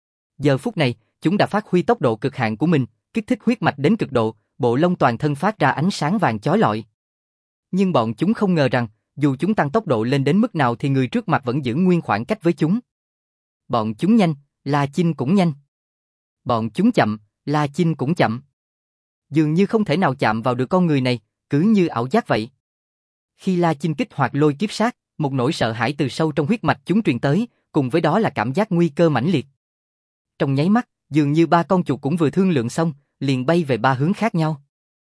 Giờ phút này, chúng đã phát huy tốc độ cực hạn của mình, kích thích huyết mạch đến cực độ, bộ lông toàn thân phát ra ánh sáng vàng chói lọi. Nhưng bọn chúng không ngờ rằng, dù chúng tăng tốc độ lên đến mức nào thì người trước mặt vẫn giữ nguyên khoảng cách với chúng. Bọn chúng nhanh, La Chinh cũng nhanh. Bọn chúng chậm, La Chinh cũng chậm. Dường như không thể nào chạm vào được con người này, cứ như ảo giác vậy. Khi La Chinh kích hoạt Lôi Kiếp Sát, một nỗi sợ hãi từ sâu trong huyết mạch chúng truyền tới, cùng với đó là cảm giác nguy cơ mãnh liệt. Trong nháy mắt, dường như ba con chuột cũng vừa thương lượng xong, liền bay về ba hướng khác nhau.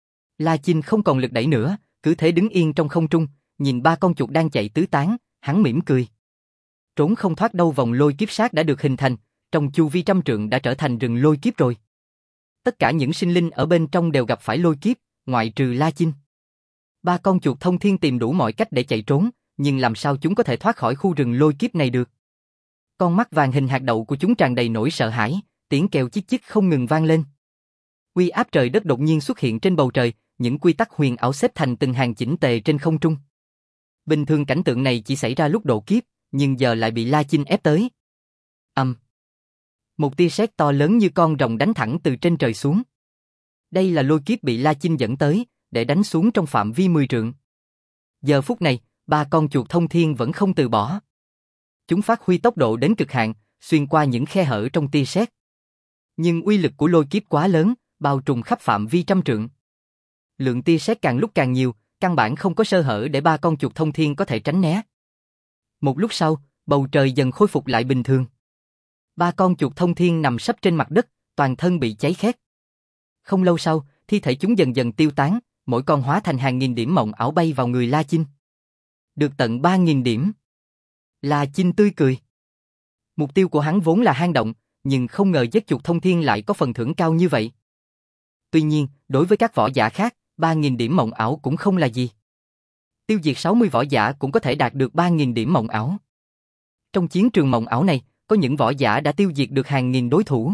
La Chinh không còn lực đẩy nữa, cứ thế đứng yên trong không trung, nhìn ba con chuột đang chạy tứ tán, hắn mỉm cười. Trốn không thoát đâu, vòng Lôi Kiếp Sát đã được hình thành, trong chu vi trăm trượng đã trở thành rừng lôi kiếp rồi. Tất cả những sinh linh ở bên trong đều gặp phải lôi kiếp, ngoại trừ La Chinh. Ba con chuột thông thiên tìm đủ mọi cách để chạy trốn, nhưng làm sao chúng có thể thoát khỏi khu rừng lôi kiếp này được? Con mắt vàng hình hạt đậu của chúng tràn đầy nỗi sợ hãi, tiếng kêu chích chích không ngừng vang lên. Uy áp trời đất đột nhiên xuất hiện trên bầu trời, những quy tắc huyền ảo xếp thành từng hàng chỉnh tề trên không trung. Bình thường cảnh tượng này chỉ xảy ra lúc độ kiếp, nhưng giờ lại bị La Chinh ép tới. Ầm. Um. Một tia sét to lớn như con rồng đánh thẳng từ trên trời xuống. Đây là lôi kiếp bị La Chinh dẫn tới, để đánh xuống trong phạm vi mười trượng. Giờ phút này, ba con chuột thông thiên vẫn không từ bỏ. Chúng phát huy tốc độ đến cực hạn, xuyên qua những khe hở trong tia sét. Nhưng uy lực của lôi kiếp quá lớn, bao trùm khắp phạm vi trăm trượng. Lượng tia sét càng lúc càng nhiều, căn bản không có sơ hở để ba con chuột thông thiên có thể tránh né. Một lúc sau, bầu trời dần khôi phục lại bình thường. Ba con chuột thông thiên nằm sấp trên mặt đất, toàn thân bị cháy khét. Không lâu sau, thi thể chúng dần dần tiêu tán, mỗi con hóa thành hàng nghìn điểm mộng ảo bay vào người La Chinh. Được tận ba nghìn điểm. La Chinh tươi cười. Mục tiêu của hắn vốn là hang động, nhưng không ngờ giết chuột thông thiên lại có phần thưởng cao như vậy. Tuy nhiên, đối với các võ giả khác, ba nghìn điểm mộng ảo cũng không là gì. Tiêu diệt sáu mươi võ giả cũng có thể đạt được ba nghìn điểm mộng ảo. Trong chiến trường mộng ảo này, có những võ giả đã tiêu diệt được hàng nghìn đối thủ.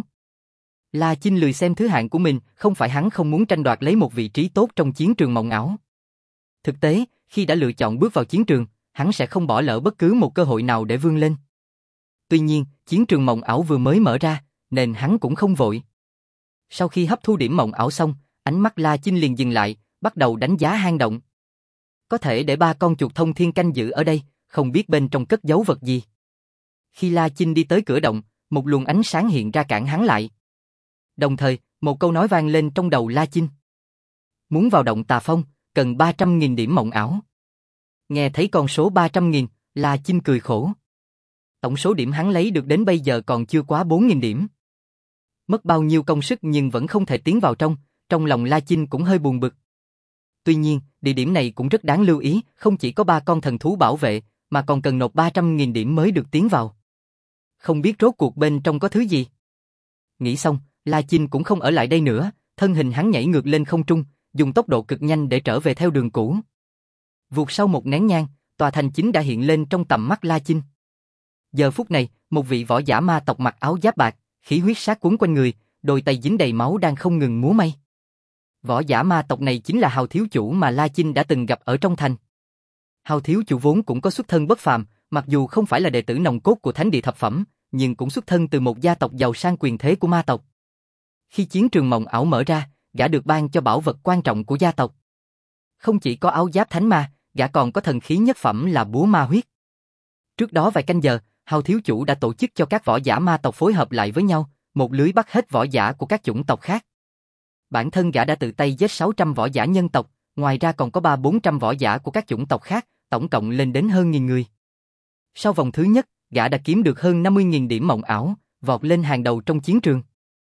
La Chinh lười xem thứ hạng của mình, không phải hắn không muốn tranh đoạt lấy một vị trí tốt trong chiến trường mộng ảo. Thực tế, khi đã lựa chọn bước vào chiến trường, hắn sẽ không bỏ lỡ bất cứ một cơ hội nào để vươn lên. Tuy nhiên, chiến trường mộng ảo vừa mới mở ra, nên hắn cũng không vội. Sau khi hấp thu điểm mộng ảo xong, ánh mắt La Chinh liền dừng lại, bắt đầu đánh giá hang động. Có thể để ba con chuột thông thiên canh giữ ở đây, không biết bên trong cất giấu vật gì. Khi La Chinh đi tới cửa động, một luồng ánh sáng hiện ra cản hắn lại. Đồng thời, một câu nói vang lên trong đầu La Chinh. Muốn vào động Tà Phong, cần ba trăm nghìn điểm mộng ảo. Nghe thấy con số ba trăm nghìn, La Chinh cười khổ. Tổng số điểm hắn lấy được đến bây giờ còn chưa quá bốn nghìn điểm. Mất bao nhiêu công sức nhưng vẫn không thể tiến vào trong, trong lòng La Chinh cũng hơi buồn bực. Tuy nhiên, địa điểm này cũng rất đáng lưu ý, không chỉ có ba con thần thú bảo vệ, mà còn cần nộp ba trăm nghìn điểm mới được tiến vào. Không biết rốt cuộc bên trong có thứ gì. Nghĩ xong, La Chinh cũng không ở lại đây nữa, thân hình hắn nhảy ngược lên không trung, dùng tốc độ cực nhanh để trở về theo đường cũ. Vụt sau một nén nhang, tòa thành chính đã hiện lên trong tầm mắt La Chinh. Giờ phút này, một vị võ giả ma tộc mặc áo giáp bạc, khí huyết sát cuốn quanh người, đôi tay dính đầy máu đang không ngừng múa may. Võ giả ma tộc này chính là Hào thiếu chủ mà La Chinh đã từng gặp ở trong thành. Hào thiếu chủ vốn cũng có xuất thân bất phàm, mặc dù không phải là đệ tử nòng cốt của Thánh địa thập phẩm, nhưng cũng xuất thân từ một gia tộc giàu sang quyền thế của ma tộc. Khi chiến trường mộng ảo mở ra, gã được ban cho bảo vật quan trọng của gia tộc. Không chỉ có áo giáp thánh ma, gã còn có thần khí nhất phẩm là búa ma huyết. Trước đó vài canh giờ, Hào thiếu chủ đã tổ chức cho các võ giả ma tộc phối hợp lại với nhau, một lưới bắt hết võ giả của các chủng tộc khác. Bản thân gã đã tự tay giết sáu trăm võ giả nhân tộc, ngoài ra còn có ba bốn trăm võ giả của các chủng tộc khác, tổng cộng lên đến hơn nghìn người. Sau vòng thứ nhất, gã đã kiếm được hơn năm mươi nghìn điểm mộng ảo, vọt lên hàng đầu trong chiến trường.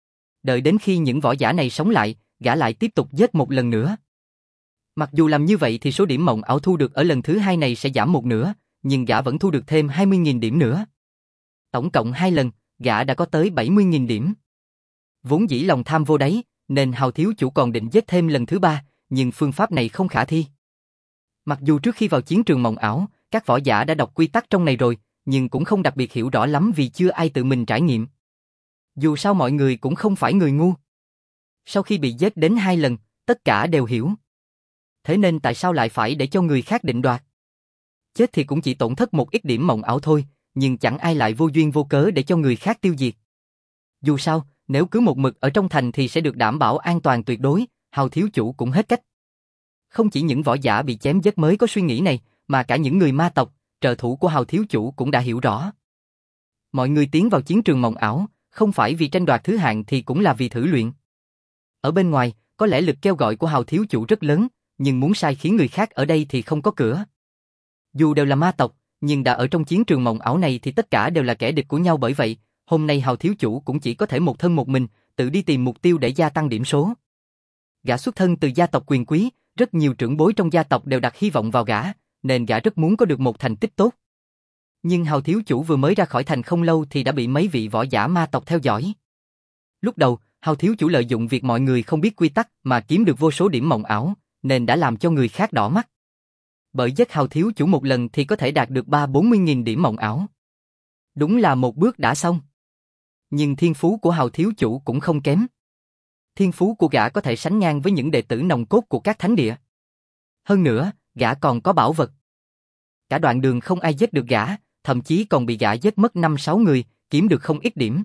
Đợi đến khi những võ giả này sống lại, gã lại tiếp tục giết một lần nữa. Mặc dù làm như vậy thì số điểm mộng ảo thu được ở lần thứ hai này sẽ giảm một nửa, nhưng gã vẫn thu được thêm hai mươi nghìn điểm nữa. Tổng cộng hai lần, gã đã có tới bảy mươi nghìn điểm. Vốn dĩ lòng tham vô đáy, nên Hào thiếu chủ còn định giết thêm lần thứ ba, nhưng phương pháp này không khả thi. Mặc dù trước khi vào chiến trường mộng ảo, các võ giả đã đọc quy tắc trong này rồi, nhưng cũng không đặc biệt hiểu rõ lắm vì chưa ai tự mình trải nghiệm. Dù sao mọi người cũng không phải người ngu. Sau khi bị giết đến hai lần, tất cả đều hiểu. Thế nên tại sao lại phải để cho người khác định đoạt? Chết thì cũng chỉ tổn thất một ít điểm mộng ảo thôi, nhưng chẳng ai lại vô duyên vô cớ để cho người khác tiêu diệt. Dù sao, nếu cứ một mực ở trong thành thì sẽ được đảm bảo an toàn tuyệt đối, Hào thiếu chủ cũng hết cách. Không chỉ những võ giả bị chém giết mới có suy nghĩ này, mà cả những người ma tộc, trợ thủ của Hào thiếu chủ cũng đã hiểu rõ. Mọi người tiến vào chiến trường mộng ảo, không phải vì tranh đoạt thứ hạng thì cũng là vì thử luyện. Ở bên ngoài, có lẽ lực kêu gọi của Hào thiếu chủ rất lớn, nhưng muốn sai khiến người khác ở đây thì không có cửa. Dù đều là ma tộc, nhưng đã ở trong chiến trường mộng ảo này thì tất cả đều là kẻ địch của nhau, bởi vậy, hôm nay Hào thiếu chủ cũng chỉ có thể một thân một mình, tự đi tìm mục tiêu để gia tăng điểm số. Gã xuất thân từ gia tộc quyền quý, rất nhiều trưởng bối trong gia tộc đều đặt hy vọng vào gã, nên gã rất muốn có được một thành tích tốt. Nhưng Hào thiếu chủ vừa mới ra khỏi thành không lâu thì đã bị mấy vị võ giả ma tộc theo dõi. Lúc đầu, Hào thiếu chủ lợi dụng việc mọi người không biết quy tắc mà kiếm được vô số điểm mộng ảo, nên đã làm cho người khác đỏ mắt. Bởi giết Hào thiếu chủ một lần thì có thể đạt được ba bốn mươi nghìn điểm mộng ảo. Đúng là một bước đã xong. Nhưng thiên phú của Hào thiếu chủ cũng không kém. Thiên phú của gã có thể sánh ngang với những đệ tử nòng cốt của các thánh địa. Hơn nữa, gã còn có bảo vật. Cả đoạn đường không ai giết được gã, thậm chí còn bị gã giết mất năm sáu người, kiếm được không ít điểm.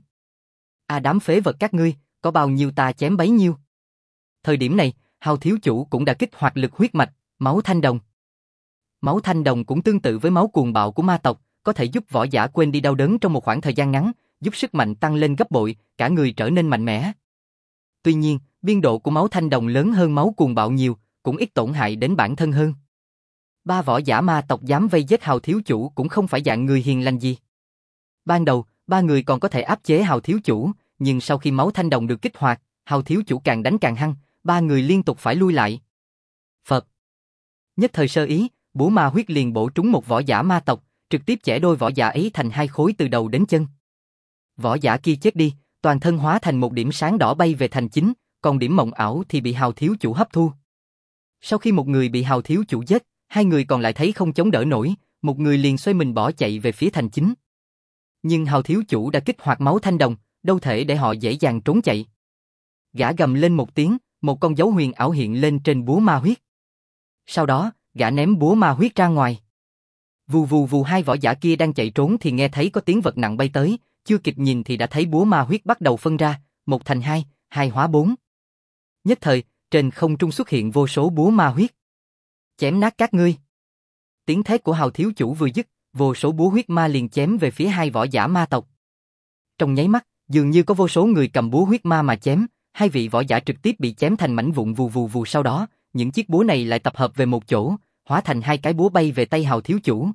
À, đám phế vật các ngươi, có bao nhiêu ta chém bấy nhiêu. Thời điểm này, Hào thiếu chủ cũng đã kích hoạt lực huyết mạch, máu thanh đồng. Máu thanh đồng cũng tương tự với máu cuồng bạo của ma tộc, có thể giúp võ giả quên đi đau đớn trong một khoảng thời gian ngắn, giúp sức mạnh tăng lên gấp bội, cả người trở nên mạnh mẽ. Tuy nhiên, biên độ của máu thanh đồng lớn hơn máu cuồng bạo nhiều, cũng ít tổn hại đến bản thân hơn. Ba võ giả ma tộc dám vây giết Hào thiếu chủ cũng không phải dạng người hiền lành gì. Ban đầu, ba người còn có thể áp chế Hào thiếu chủ, nhưng sau khi máu thanh đồng được kích hoạt, Hào thiếu chủ càng đánh càng hăng, ba người liên tục phải lui lại. Phật. Nhất thời sơ ý, búa ma huyết liền bổ trúng một võ giả ma tộc, trực tiếp chẻ đôi võ giả ấy thành hai khối từ đầu đến chân. Võ giả kia chết đi, toàn thân hóa thành một điểm sáng đỏ bay về thành chính, còn điểm mộng ảo thì bị Hào thiếu chủ hấp thu. Sau khi một người bị Hào thiếu chủ giết, hai người còn lại thấy không chống đỡ nổi, một người liền xoay mình bỏ chạy về phía thành chính. Nhưng Hào thiếu chủ đã kích hoạt máu thanh đồng, đâu thể để họ dễ dàng trốn chạy. Gã gầm lên một tiếng, một con dấu huyền ảo hiện lên trên búa ma huyết. Sau đó, gã ném búa ma huyết ra ngoài. Vù vù vù, hai võ giả kia đang chạy trốn thì nghe thấy có tiếng vật nặng bay tới, chưa kịp nhìn thì đã thấy búa ma huyết bắt đầu phân ra, một thành hai, hai hóa bốn. Nhất thời, trên không trung xuất hiện vô số búa ma huyết. Chém nát các ngươi. Tiếng thét của Hào thiếu chủ vừa dứt, vô số búa huyết ma liền chém về phía hai võ giả ma tộc. Trong nháy mắt, dường như có vô số người cầm búa huyết ma mà chém, hai vị võ giả trực tiếp bị chém thành mảnh vụn vù vù vù, sau đó, những chiếc búa này lại tập hợp về một chỗ, hóa thành hai cái búa bay về tay Hào thiếu chủ.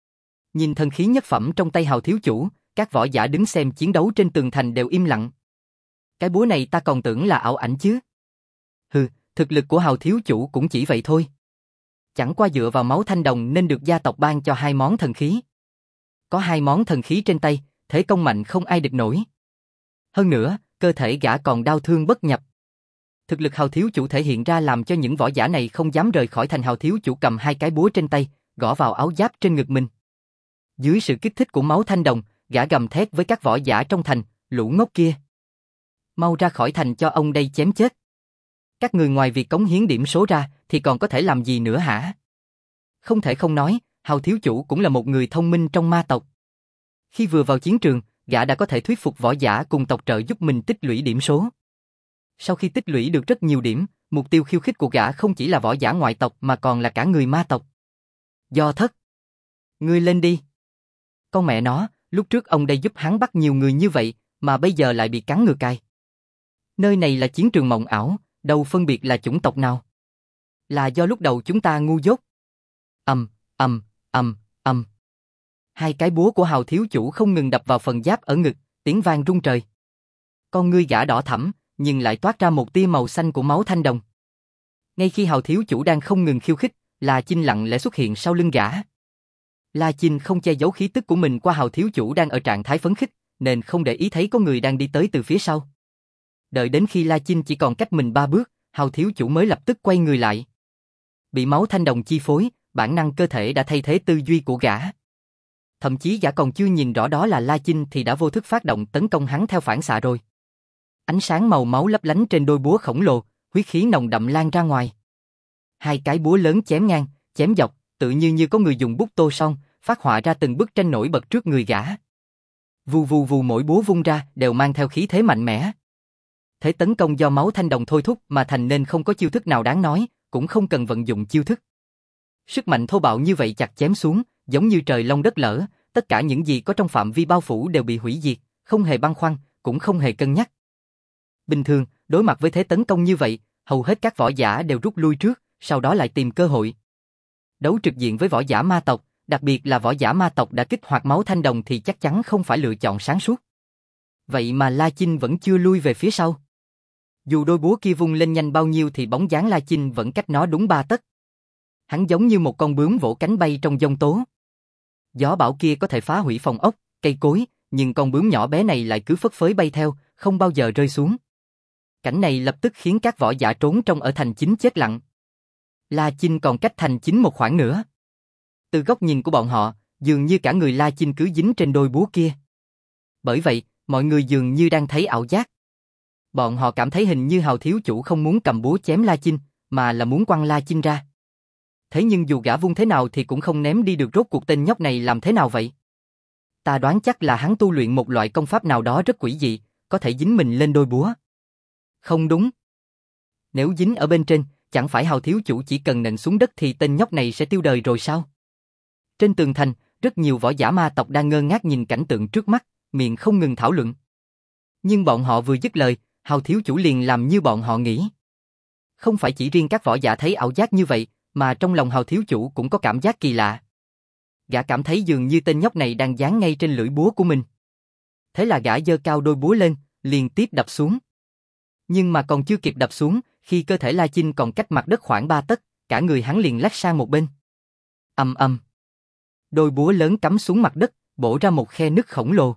Nhìn thần khí nhất phẩm trong tay Hào thiếu chủ, các võ giả đứng xem chiến đấu trên tường thành đều im lặng. Cái búa này ta còn tưởng là ảo ảnh chứ. Hừ, thực lực của Hào thiếu chủ cũng chỉ vậy thôi. Chẳng qua dựa vào máu thanh đồng nên được gia tộc ban cho hai món thần khí. Có hai món thần khí trên tay, thế công mạnh không ai địch nổi. Hơn nữa, cơ thể gã còn đau thương bất nhập. Thực lực Hào thiếu chủ thể hiện ra làm cho những võ giả này không dám rời khỏi thành. Hào thiếu chủ cầm hai cái búa trên tay, gõ vào áo giáp trên ngực mình. Dưới sự kích thích của máu thanh đồng, gã gầm thét với các võ giả trong thành, lũ ngốc kia. Mau ra khỏi thành cho ông đây chém chết. Các người ngoài việc cống hiến điểm số ra thì còn có thể làm gì nữa hả? Không thể không nói, Hào thiếu chủ cũng là một người thông minh trong ma tộc. Khi vừa vào chiến trường, gã đã có thể thuyết phục võ giả cùng tộc trợ giúp mình tích lũy điểm số. Sau khi tích lũy được rất nhiều điểm, mục tiêu khiêu khích của gã không chỉ là võ giả ngoại tộc mà còn là cả người ma tộc. Do thất. Ngươi lên đi. Con mẹ nó, lúc trước ông đây giúp hắn bắt nhiều người như vậy, mà bây giờ lại bị cắn ngược cài. Nơi này là chiến trường mộng ảo, đâu phân biệt là chủng tộc nào. Là do lúc đầu chúng ta ngu dốt. Ầm, ầm, ầm, ầm. Hai cái búa của Hào thiếu chủ không ngừng đập vào phần giáp ở ngực, tiếng vang rung trời. Con ngươi gã đỏ thẫm, nhưng lại toát ra một tia màu xanh của máu thanh đồng. Ngay khi Hào thiếu chủ đang không ngừng khiêu khích, La Chinh lặng lẽ xuất hiện sau lưng gã. La Chinh không che giấu khí tức của mình qua Hào thiếu chủ đang ở trạng thái phấn khích, nên không để ý thấy có người đang đi tới từ phía sau. Đợi đến khi La Chinh chỉ còn cách mình ba bước, Hào thiếu chủ mới lập tức quay người lại. Bị máu thanh đồng chi phối, bản năng cơ thể đã thay thế tư duy của gã. Thậm chí gã còn chưa nhìn rõ đó là La Chinh thì đã vô thức phát động tấn công hắn theo phản xạ rồi. Ánh sáng màu máu lấp lánh trên đôi búa khổng lồ, huyết khí nồng đậm lan ra ngoài. Hai cái búa lớn chém ngang, chém dọc, tự như như có người dùng bút tô son, phát họa ra từng bức tranh nổi bật trước người gã. Vù vù vù, mỗi búa vung ra đều mang theo khí thế mạnh mẽ. Thế tấn công do máu thanh đồng thôi thúc mà thành nên không có chiêu thức nào đáng nói, cũng không cần vận dụng chiêu thức. Sức mạnh thô bạo như vậy chặt chém xuống, giống như trời long đất lở, tất cả những gì có trong phạm vi bao phủ đều bị hủy diệt, không hề băn khoăn, cũng không hề cân nhắc. Bình thường, đối mặt với thế tấn công như vậy, hầu hết các võ giả đều rút lui trước, sau đó lại tìm cơ hội. Đấu trực diện với võ giả ma tộc, đặc biệt là võ giả ma tộc đã kích hoạt máu thanh đồng thì chắc chắn không phải lựa chọn sáng suốt. Vậy mà La Chinh vẫn chưa lui về phía sau. Dù đôi búa kia vung lên nhanh bao nhiêu thì bóng dáng La Chinh vẫn cách nó đúng ba tấc. Hắn giống như một con bướm vỗ cánh bay trong giông tố. Gió bão kia có thể phá hủy phòng ốc, cây cối, nhưng con bướm nhỏ bé này lại cứ phất phới bay theo, không bao giờ rơi xuống. Cảnh này lập tức khiến các võ giả trốn trong ở thành chính chết lặng. La Chinh còn cách thành chính một khoảng nữa. Từ góc nhìn của bọn họ, dường như cả người La Chinh cứ dính trên đôi búa kia. Bởi vậy, mọi người dường như đang thấy ảo giác. Bọn họ cảm thấy hình như Hào thiếu chủ không muốn cầm búa chém La Chinh, mà là muốn quăng La Chinh ra. Thế nhưng dù gã vung thế nào thì cũng không ném đi được, rốt cuộc tên nhóc này làm thế nào vậy? Ta đoán chắc là hắn tu luyện một loại công pháp nào đó rất quỷ dị, có thể dính mình lên đôi búa. Không đúng. Nếu dính ở bên trên, chẳng phải Hào thiếu chủ chỉ cần nện xuống đất thì tên nhóc này sẽ tiêu đời rồi sao? Trên tường thành, rất nhiều võ giả ma tộc đang ngơ ngác nhìn cảnh tượng trước mắt, miệng không ngừng thảo luận. Nhưng bọn họ vừa dứt lời, Hào thiếu chủ liền làm như bọn họ nghĩ. Không phải chỉ riêng các võ giả thấy ảo giác như vậy, mà trong lòng Hào thiếu chủ cũng có cảm giác kỳ lạ. Gã cảm thấy dường như tên nhóc này đang dán ngay trên lưỡi búa của mình. Thế là gã giơ cao đôi búa lên, liên tiếp đập xuống. Nhưng mà còn chưa kịp đập xuống, khi cơ thể La Chinh còn cách mặt đất khoảng ba tấc, cả người hắn liền lách sang một bên. Ầm ầm. Đôi búa lớn cắm xuống mặt đất, bổ ra một khe nứt khổng lồ.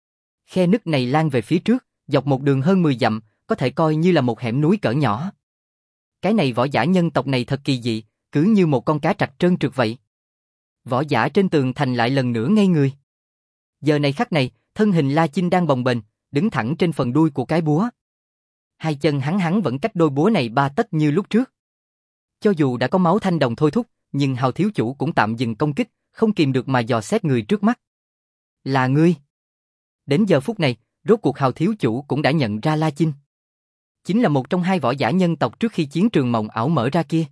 Khe nứt này lan về phía trước, dọc một đường hơn mười dặm, có thể coi như là một hẻm núi cỡ nhỏ. Cái này võ giả nhân tộc này thật kỳ dị, cứ như một con cá trạch trơn trượt vậy. Võ giả trên tường thành lại lần nữa ngây người. Giờ này khắc này, thân hình La Chinh đang bồng bềnh, đứng thẳng trên phần đuôi của cái búa. Hai chân hắn hắn vẫn cách đôi búa này ba tấc như lúc trước. Cho dù đã có máu thanh đồng thôi thúc, nhưng Hào thiếu chủ cũng tạm dừng công kích, không kìm được mà dò xét người trước mắt. Là ngươi. Đến giờ phút này, rốt cuộc Hào thiếu chủ cũng đã nhận ra La Chinh. Chính là một trong hai võ giả nhân tộc trước khi chiến trường mộng ảo mở ra kia.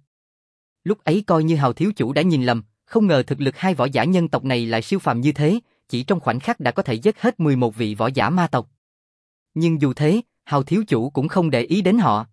Lúc ấy coi như Hào thiếu chủ đã nhìn lầm, không ngờ thực lực hai võ giả nhân tộc này lại siêu phàm như thế, chỉ trong khoảnh khắc đã có thể giết hết mười một vị võ giả ma tộc. Nhưng dù thế, Hào thiếu chủ cũng không để ý đến họ.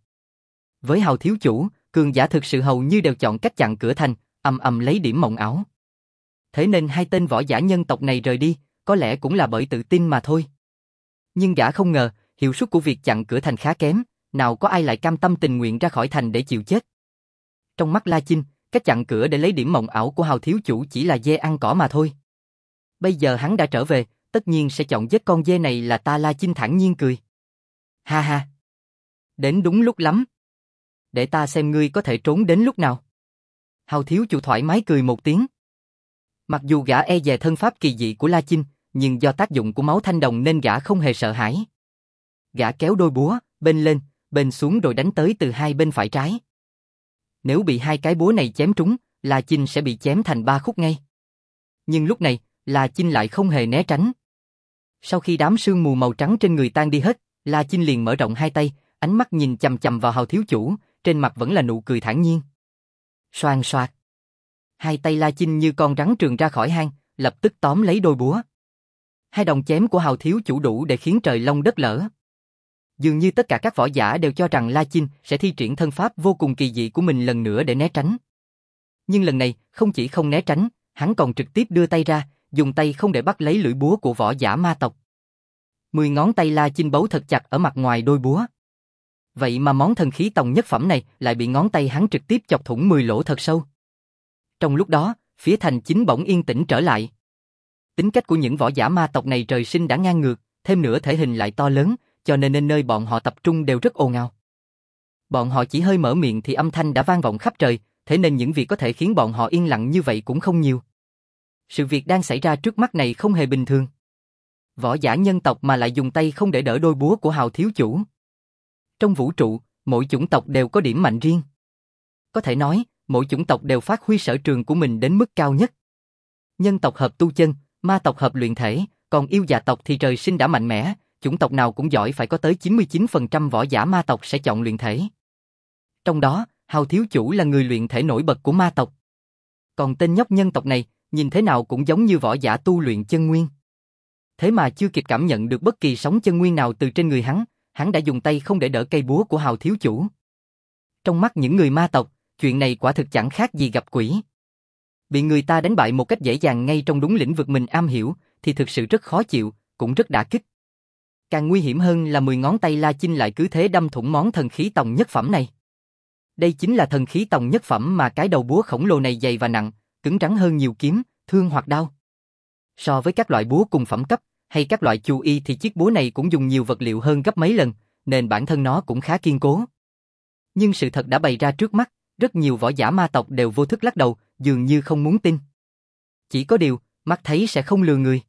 Với Hào thiếu chủ, cường giả thực sự hầu như đều chọn cách chặn cửa thành, ầm ầm lấy điểm mộng ảo. Thế nên hai tên võ giả nhân tộc này rời đi, có lẽ cũng là bởi tự tin mà thôi. Nhưng gã không ngờ, hiệu suất của việc chặn cửa thành khá kém, nào có ai lại cam tâm tình nguyện ra khỏi thành để chịu chết. Trong mắt La Chinh, cách chặn cửa để lấy điểm mộng ảo của Hào thiếu chủ chỉ là dê ăn cỏ mà thôi. Bây giờ hắn đã trở về, tất nhiên sẽ chọn giết con dê này là ta. La Chinh thản nhiên cười. Ha ha. Đến đúng lúc lắm. Để ta xem ngươi có thể trốn đến lúc nào. Hào thiếu chủ thoải mái cười một tiếng. Mặc dù gã e dè thân pháp kỳ dị của La Chinh, nhưng do tác dụng của máu thanh đồng nên gã không hề sợ hãi. Gã kéo đôi búa, bên lên, bên xuống rồi đánh tới từ hai bên phải trái. Nếu bị hai cái búa này chém trúng, La Chinh sẽ bị chém thành ba khúc ngay. Nhưng lúc này, La Chinh lại không hề né tránh. Sau khi đám sương mù màu trắng trên người tan đi hết, La Chinh liền mở rộng hai tay, ánh mắt nhìn chằm chằm vào Hào thiếu chủ, trên mặt vẫn là nụ cười thản nhiên. Xoàng xoạc. Hai tay La Chinh như con rắn trườn ra khỏi hang, lập tức tóm lấy đôi búa. Hai đòn chém của Hào thiếu chủ đủ để khiến trời long đất lở. Dường như tất cả các võ giả đều cho rằng La Chinh sẽ thi triển thân pháp vô cùng kỳ dị của mình lần nữa để né tránh. Nhưng lần này, không chỉ không né tránh, hắn còn trực tiếp đưa tay ra, dùng tay không để bắt lấy lưỡi búa của võ giả ma tộc. Mười ngón tay La Chinh bấu thật chặt ở mặt ngoài đôi búa. Vậy mà món thần khí tòng nhất phẩm này lại bị ngón tay hắn trực tiếp chọc thủng mười lỗ thật sâu. Trong lúc đó, phía thành chính bỗng yên tĩnh trở lại. Tính cách của những võ giả ma tộc này trời sinh đã ngang ngược, thêm nữa thể hình lại to lớn, cho nên nên nơi bọn họ tập trung đều rất ồn ào. Bọn họ chỉ hơi mở miệng thì âm thanh đã vang vọng khắp trời, thế nên những việc có thể khiến bọn họ yên lặng như vậy cũng không nhiều. Sự việc đang xảy ra trước mắt này không hề bình thường. Võ giả nhân tộc mà lại dùng tay không để đỡ đôi búa của Hào thiếu chủ. Trong vũ trụ, mỗi chủng tộc đều có điểm mạnh riêng. Có thể nói, mỗi chủng tộc đều phát huy sở trường của mình đến mức cao nhất. Nhân tộc hợp tu chân, ma tộc hợp luyện thể, còn yêu dạ tộc thì trời sinh đã mạnh mẽ, chủng tộc nào cũng giỏi, phải có tới chín mươi chín phần trăm võ giả ma tộc sẽ chọn luyện thể. Trong đó, Hào thiếu chủ là người luyện thể nổi bật của ma tộc. Còn tên nhóc nhân tộc này, nhìn thế nào cũng giống như võ giả tu luyện chân nguyên. Thế mà chưa kịp cảm nhận được bất kỳ sóng chân nguyên nào từ trên người hắn, hắn đã dùng tay không để đỡ cây búa của Hào thiếu chủ. Trong mắt những người ma tộc, chuyện này quả thực chẳng khác gì gặp quỷ. Bị người ta đánh bại một cách dễ dàng ngay trong đúng lĩnh vực mình am hiểu, thì thực sự rất khó chịu, cũng rất đả kích. Càng nguy hiểm hơn là mười ngón tay La Chinh lại cứ thế đâm thủng món thần khí tòng nhất phẩm này. Đây chính là thần khí tòng nhất phẩm mà cái đầu búa khổng lồ này dày và nặng, cứng rắn hơn nhiều kiếm, thương hoặc đao. So với các loại búa cùng phẩm cấp, hay các loại chu y thì chiếc búa này cũng dùng nhiều vật liệu hơn gấp mấy lần, nên bản thân nó cũng khá kiên cố. Nhưng sự thật đã bày ra trước mắt, rất nhiều võ giả ma tộc đều vô thức lắc đầu, dường như không muốn tin. Chỉ có điều, mắt thấy sẽ không lừa người.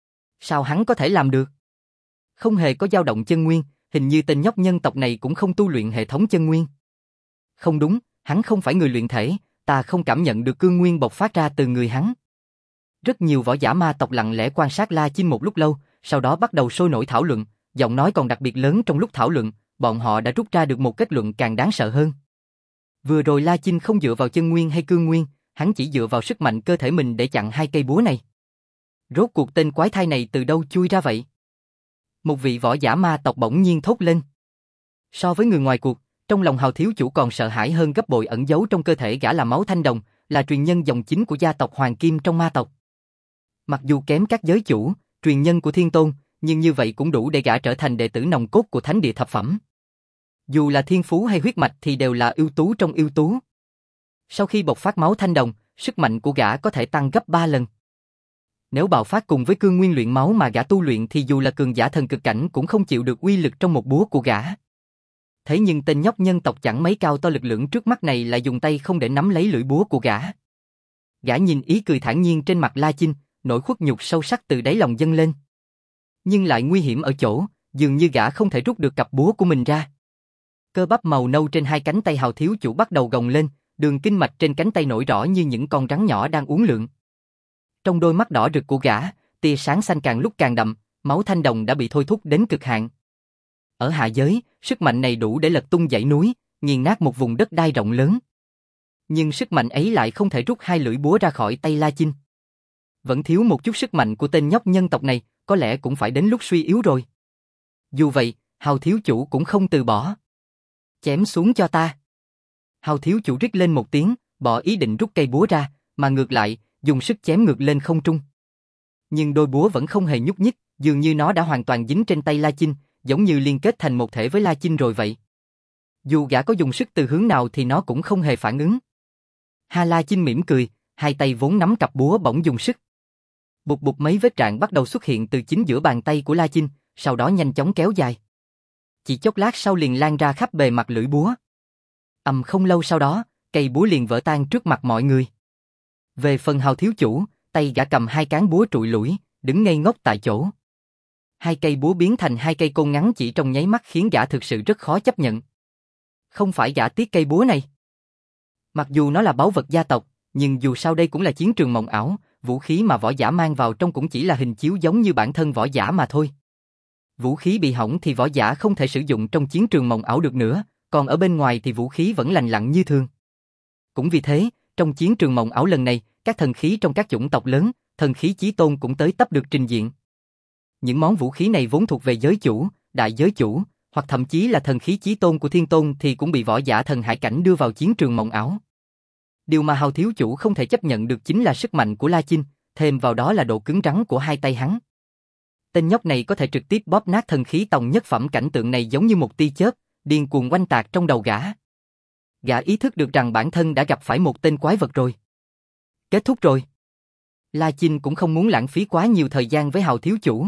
Sao hắn có thể làm được? Không hề có dao động chân nguyên, hình như tên nhóc nhân tộc này cũng không tu luyện hệ thống chân nguyên. Không đúng, hắn không phải người luyện thể, ta không cảm nhận được cương nguyên bộc phát ra từ người hắn. Rất nhiều võ giả ma tộc lặng lẽ quan sát La Chinh một lúc lâu, sau đó bắt đầu sôi nổi thảo luận, giọng nói còn đặc biệt lớn trong lúc thảo luận, bọn họ đã rút ra được một kết luận càng đáng sợ hơn. Vừa rồi La Chinh không dựa vào chân nguyên hay cương nguyên, hắn chỉ dựa vào sức mạnh cơ thể mình để chặn hai cây búa này. Rốt cuộc tên quái thai này từ đâu chui ra vậy? Một vị võ giả ma tộc bỗng nhiên thốt lên. So với người ngoài cuộc, trong lòng Hào thiếu chủ còn sợ hãi hơn gấp bội ẩn giấu trong cơ thể gã là máu thanh đồng, là truyền nhân dòng chính của gia tộc Hoàng Kim trong ma tộc. Mặc dù kém các giới chủ, truyền nhân của Thiên Tôn, nhưng như vậy cũng đủ để gã trở thành đệ tử nòng cốt của Thánh Địa Thập Phẩm. Dù là thiên phú hay huyết mạch thì đều là ưu tú trong ưu tú. Sau khi bộc phát máu thanh đồng, sức mạnh của gã có thể tăng gấp ba lần. Nếu bạo phát cùng với cương nguyên luyện máu mà gã tu luyện thì dù là cường giả thần cực cảnh cũng không chịu được uy lực trong một búa của gã. Thế nhưng tên nhóc nhân tộc chẳng mấy cao to lực lưỡng trước mắt này lại dùng tay không để nắm lấy lưỡi búa của gã. Gã nhìn ý cười thản nhiên trên mặt La Chinh, nỗi khuất nhục sâu sắc từ đáy lòng dâng lên. Nhưng lại nguy hiểm ở chỗ, dường như gã không thể rút được cặp búa của mình ra. Cơ bắp màu nâu trên hai cánh tay Hào thiếu chủ bắt đầu gồng lên, đường kinh mạch trên cánh tay nổi rõ như những con rắn nhỏ đang uốn lượn. Trong đôi mắt đỏ rực của gã, tia sáng xanh càng lúc càng đậm, máu thanh đồng đã bị thôi thúc đến cực hạn. Ở hạ giới, sức mạnh này đủ để lật tung dãy núi, nghiền nát một vùng đất đai rộng lớn. Nhưng sức mạnh ấy lại không thể rút hai lưỡi búa ra khỏi tay La Chinh. Vẫn thiếu một chút sức mạnh của tên nhóc nhân tộc này, có lẽ cũng phải đến lúc suy yếu rồi. Dù vậy, Hào thiếu chủ cũng không từ bỏ. Chém xuống cho ta. Hào thiếu chủ rít lên một tiếng, bỏ ý định rút cây búa ra, mà ngược lại, dùng sức chém ngược lên không trung. Nhưng đôi búa vẫn không hề nhúc nhích, dường như nó đã hoàn toàn dính trên tay La Chinh, giống như liên kết thành một thể với La Chinh rồi vậy. Dù gã có dùng sức từ hướng nào thì nó cũng không hề phản ứng. Ha La Chinh mỉm cười, hai tay vốn nắm cặp búa bỗng dùng sức. Bụt bụt mấy vết rạn bắt đầu xuất hiện từ chính giữa bàn tay của La Chinh, sau đó nhanh chóng kéo dài. Chỉ chốc lát sau liền lan ra khắp bề mặt lưỡi búa. Ầm không lâu sau đó, cây búa liền vỡ tan trước mặt mọi người. Về phần Hào thiếu chủ, tay gã cầm hai cán búa trụi lủi, đứng ngây ngốc tại chỗ. Hai cây búa biến thành hai cây côn ngắn chỉ trong nháy mắt khiến gã thực sự rất khó chấp nhận. Không phải gã tiếc cây búa này. Mặc dù nó là báu vật gia tộc, nhưng dù sao đây cũng là chiến trường mộng ảo, vũ khí mà võ giả mang vào trong cũng chỉ là hình chiếu giống như bản thân võ giả mà thôi. Vũ khí bị hỏng thì võ giả không thể sử dụng trong chiến trường mộng ảo được nữa, còn ở bên ngoài thì vũ khí vẫn lành lặn như thường. Cũng vì thế, trong chiến trường mộng ảo lần này, các thần khí trong các chủng tộc lớn, thần khí chí tôn cũng tới tấp được trình diện. Những món vũ khí này vốn thuộc về giới chủ, đại giới chủ, hoặc thậm chí là thần khí chí tôn của thiên tôn thì cũng bị võ giả thần hải cảnh đưa vào chiến trường mộng ảo. Điều mà Hào thiếu chủ không thể chấp nhận được chính là sức mạnh của La Chinh, thêm vào đó là độ cứng rắn của hai tay hắn. Tên nhóc này có thể trực tiếp bóp nát thần khí tòng nhất phẩm, cảnh tượng này giống như một tia chớp, điên cuồng oanh tạc trong đầu gã. Gã ý thức được rằng bản thân đã gặp phải một tên quái vật rồi. Kết thúc rồi. La Chinh cũng không muốn lãng phí quá nhiều thời gian với Hào thiếu chủ.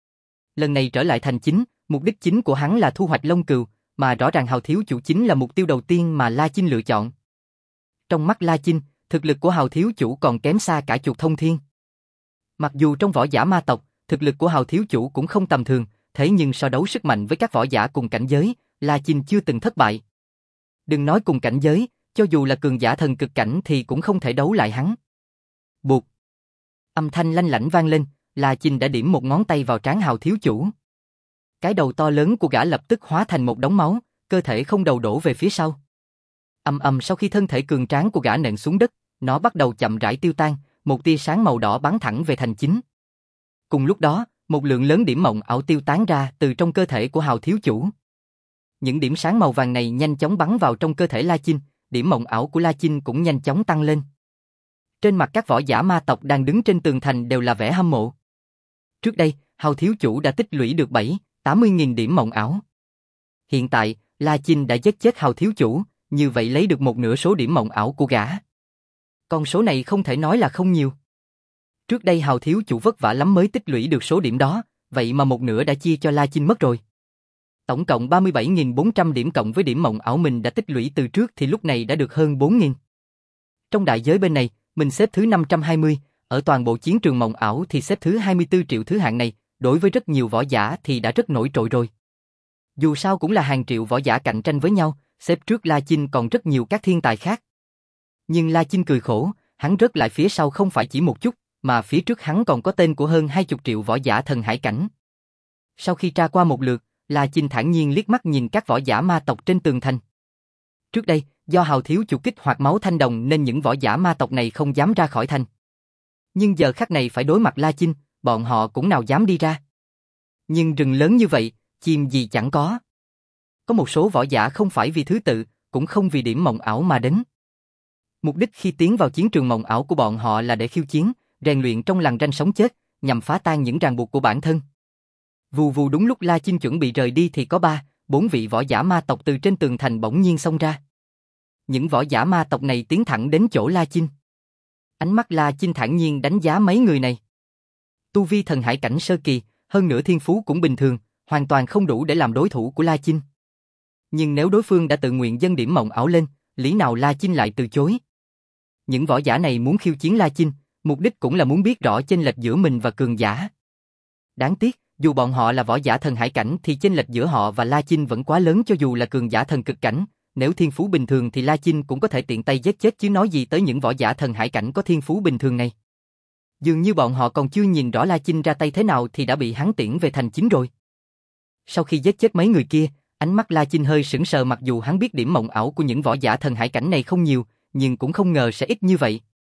Lần này trở lại thành chính, mục đích chính của hắn là thu hoạch Long Cừu, mà rõ ràng Hào thiếu chủ chính là mục tiêu đầu tiên mà La Chinh lựa chọn. Trong mắt La Chinh, thực lực của Hào thiếu chủ còn kém xa cả chuột thông thiên. Mặc dù trong võ giả ma tộc, thực lực của Hào thiếu chủ cũng không tầm thường, thế nhưng so đấu sức mạnh với các võ giả cùng cảnh giới, La Chinh chưa từng thất bại. Đừng nói cùng cảnh giới, cho dù là cường giả thần cực cảnh thì cũng không thể đấu lại hắn. Bụt. Âm thanh lanh lảnh vang lên, La Chinh đã điểm một ngón tay vào trán Hào thiếu chủ. Cái đầu to lớn của gã lập tức hóa thành một đống máu, cơ thể không đầu đổ về phía sau. Ầm ầm, sau khi thân thể cường tráng của gã nện xuống đất, nó bắt đầu chậm rãi tiêu tan, một tia sáng màu đỏ bắn thẳng về thành chính. Cùng lúc đó, một lượng lớn điểm mộng ảo tiêu tán ra từ trong cơ thể của Hào thiếu chủ. Những điểm sáng màu vàng này nhanh chóng bắn vào trong cơ thể La Chinh, điểm mộng ảo của La Chinh cũng nhanh chóng tăng lên. Trên mặt các võ giả ma tộc đang đứng trên tường thành đều là vẻ hâm mộ. Trước đây, Hào thiếu chủ đã tích lũy được bảy, tám mươi nghìn điểm mộng ảo. Hiện tại, La Chinh đã giết chết Hào thiếu chủ, như vậy lấy được một nửa số điểm mộng ảo của gã. Con số này không thể nói là không nhiều. Trước đây Hào thiếu chủ vất vả lắm mới tích lũy được số điểm đó, vậy mà một nửa đã chia cho La Chinh mất rồi. Tổng cộng ba mươi bảy nghìn bốn trăm điểm cộng với điểm mộng ảo mình đã tích lũy từ trước thì lúc này đã được hơn bốn nghìn. Trong đại giới bên này, mình xếp thứ năm trăm hai mươi, ở toàn bộ chiến trường mộng ảo thì xếp thứ hai mươi tư triệu. Thứ hạng này, đối với rất nhiều võ giả thì đã rất nổi trội rồi. Dù sao cũng là hàng triệu võ giả cạnh tranh với nhau, xếp trước La Chinh còn rất nhiều các thiên tài khác. Nhưng La Chinh cười khổ, hắn rớt lại phía sau không phải chỉ một chút, mà phía trước hắn còn có tên của hơn hai mươi triệu võ giả thần hải cảnh. Sau khi tra qua một lượt, La Chinh thản nhiên liếc mắt nhìn các võ giả ma tộc trên tường thành. Trước đây, do Hào thiếu chủ kích hoạt máu thanh đồng nên những võ giả ma tộc này không dám ra khỏi thành. Nhưng giờ khắc này phải đối mặt La Chinh, bọn họ cũng nào dám đi ra. Nhưng rừng lớn như vậy, chim gì chẳng có. Có một số võ giả không phải vì thứ tự, cũng không vì điểm mộng ảo mà đến. Mục đích khi tiến vào chiến trường mộng ảo của bọn họ là để khiêu chiến, rèn luyện trong lằn ranh sống chết, nhằm phá tan những ràng buộc của bản thân. Vù vù, đúng lúc La Chinh chuẩn bị rời đi thì có ba, bốn vị võ giả ma tộc từ trên tường thành bỗng nhiên xông ra. Những võ giả ma tộc này tiến thẳng đến chỗ La Chinh. Ánh mắt La Chinh thản nhiên đánh giá mấy người này. Tu vi thần hải cảnh sơ kỳ, hơn nữa thiên phú cũng bình thường, hoàn toàn không đủ để làm đối thủ của La Chinh. Nhưng nếu đối phương đã tự nguyện dâng điểm mộng ảo lên, lý nào La Chinh lại từ chối? Những võ giả này muốn khiêu chiến La Chinh, mục đích cũng là muốn biết rõ chênh lệch giữa mình và cường giả. Đáng tiếc, dù bọn họ là võ giả thần hải cảnh thì chênh lệch giữa họ và La Chinh vẫn quá lớn, cho dù là cường giả thần cực cảnh. Nếu thiên phú bình thường thì La Chinh cũng có thể tiện tay giết chết chứ nói gì tới những võ giả thần hải cảnh có thiên phú bình thường này. Dường như bọn họ còn chưa nhìn rõ La Chinh ra tay thế nào thì đã bị hắn tiễn về thành chính rồi. Sau khi giết chết mấy người kia, ánh mắt La Chinh hơi sững sờ, mặc dù hắn biết điểm mộng ảo của những võ giả thần hải cảnh này không nhiều, nhưng cũng không ngờ sẽ ít như vậy.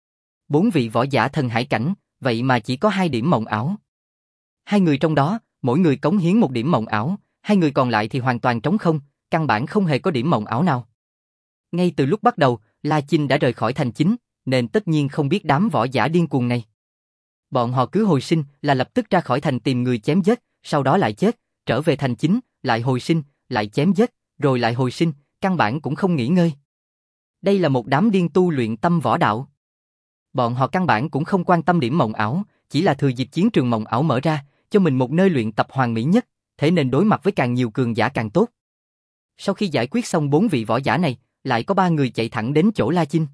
Bốn vị võ giả thần hải cảnh, vậy mà chỉ có hai điểm mộng ảo. Hai người trong đó, mỗi người cống hiến một điểm mộng ảo, hai người còn lại thì hoàn toàn trống không, căn bản không hề có điểm mộng ảo nào. Ngay từ lúc bắt đầu, La Chinh đã rời khỏi thành chính, nên tất nhiên không biết đám võ giả điên cuồng này. Bọn họ cứ hồi sinh là lập tức ra khỏi thành tìm người chém giết, sau đó lại chết, trở về thành chính, lại hồi sinh, lại chém giết, rồi lại hồi sinh, căn bản cũng không nghỉ ngơi. Đây là một đám điên tu luyện tâm võ đạo. Bọn họ căn bản cũng không quan tâm điểm mộng ảo, chỉ là thừa dịp chiến trường mộng ảo mở ra, cho mình một nơi luyện tập hoàn mỹ nhất, thế nên đối mặt với càng nhiều cường giả càng tốt. Sau khi giải quyết xong bốn vị võ giả này, lại có ba người chạy thẳng đến chỗ La Chinh.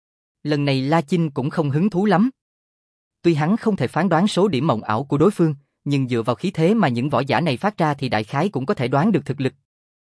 Lần này La Chinh cũng không hứng thú lắm. Tuy hắn không thể phán đoán số điểm mộng ảo của đối phương, nhưng dựa vào khí thế mà những võ giả này phát ra thì đại khái cũng có thể đoán được thực lực.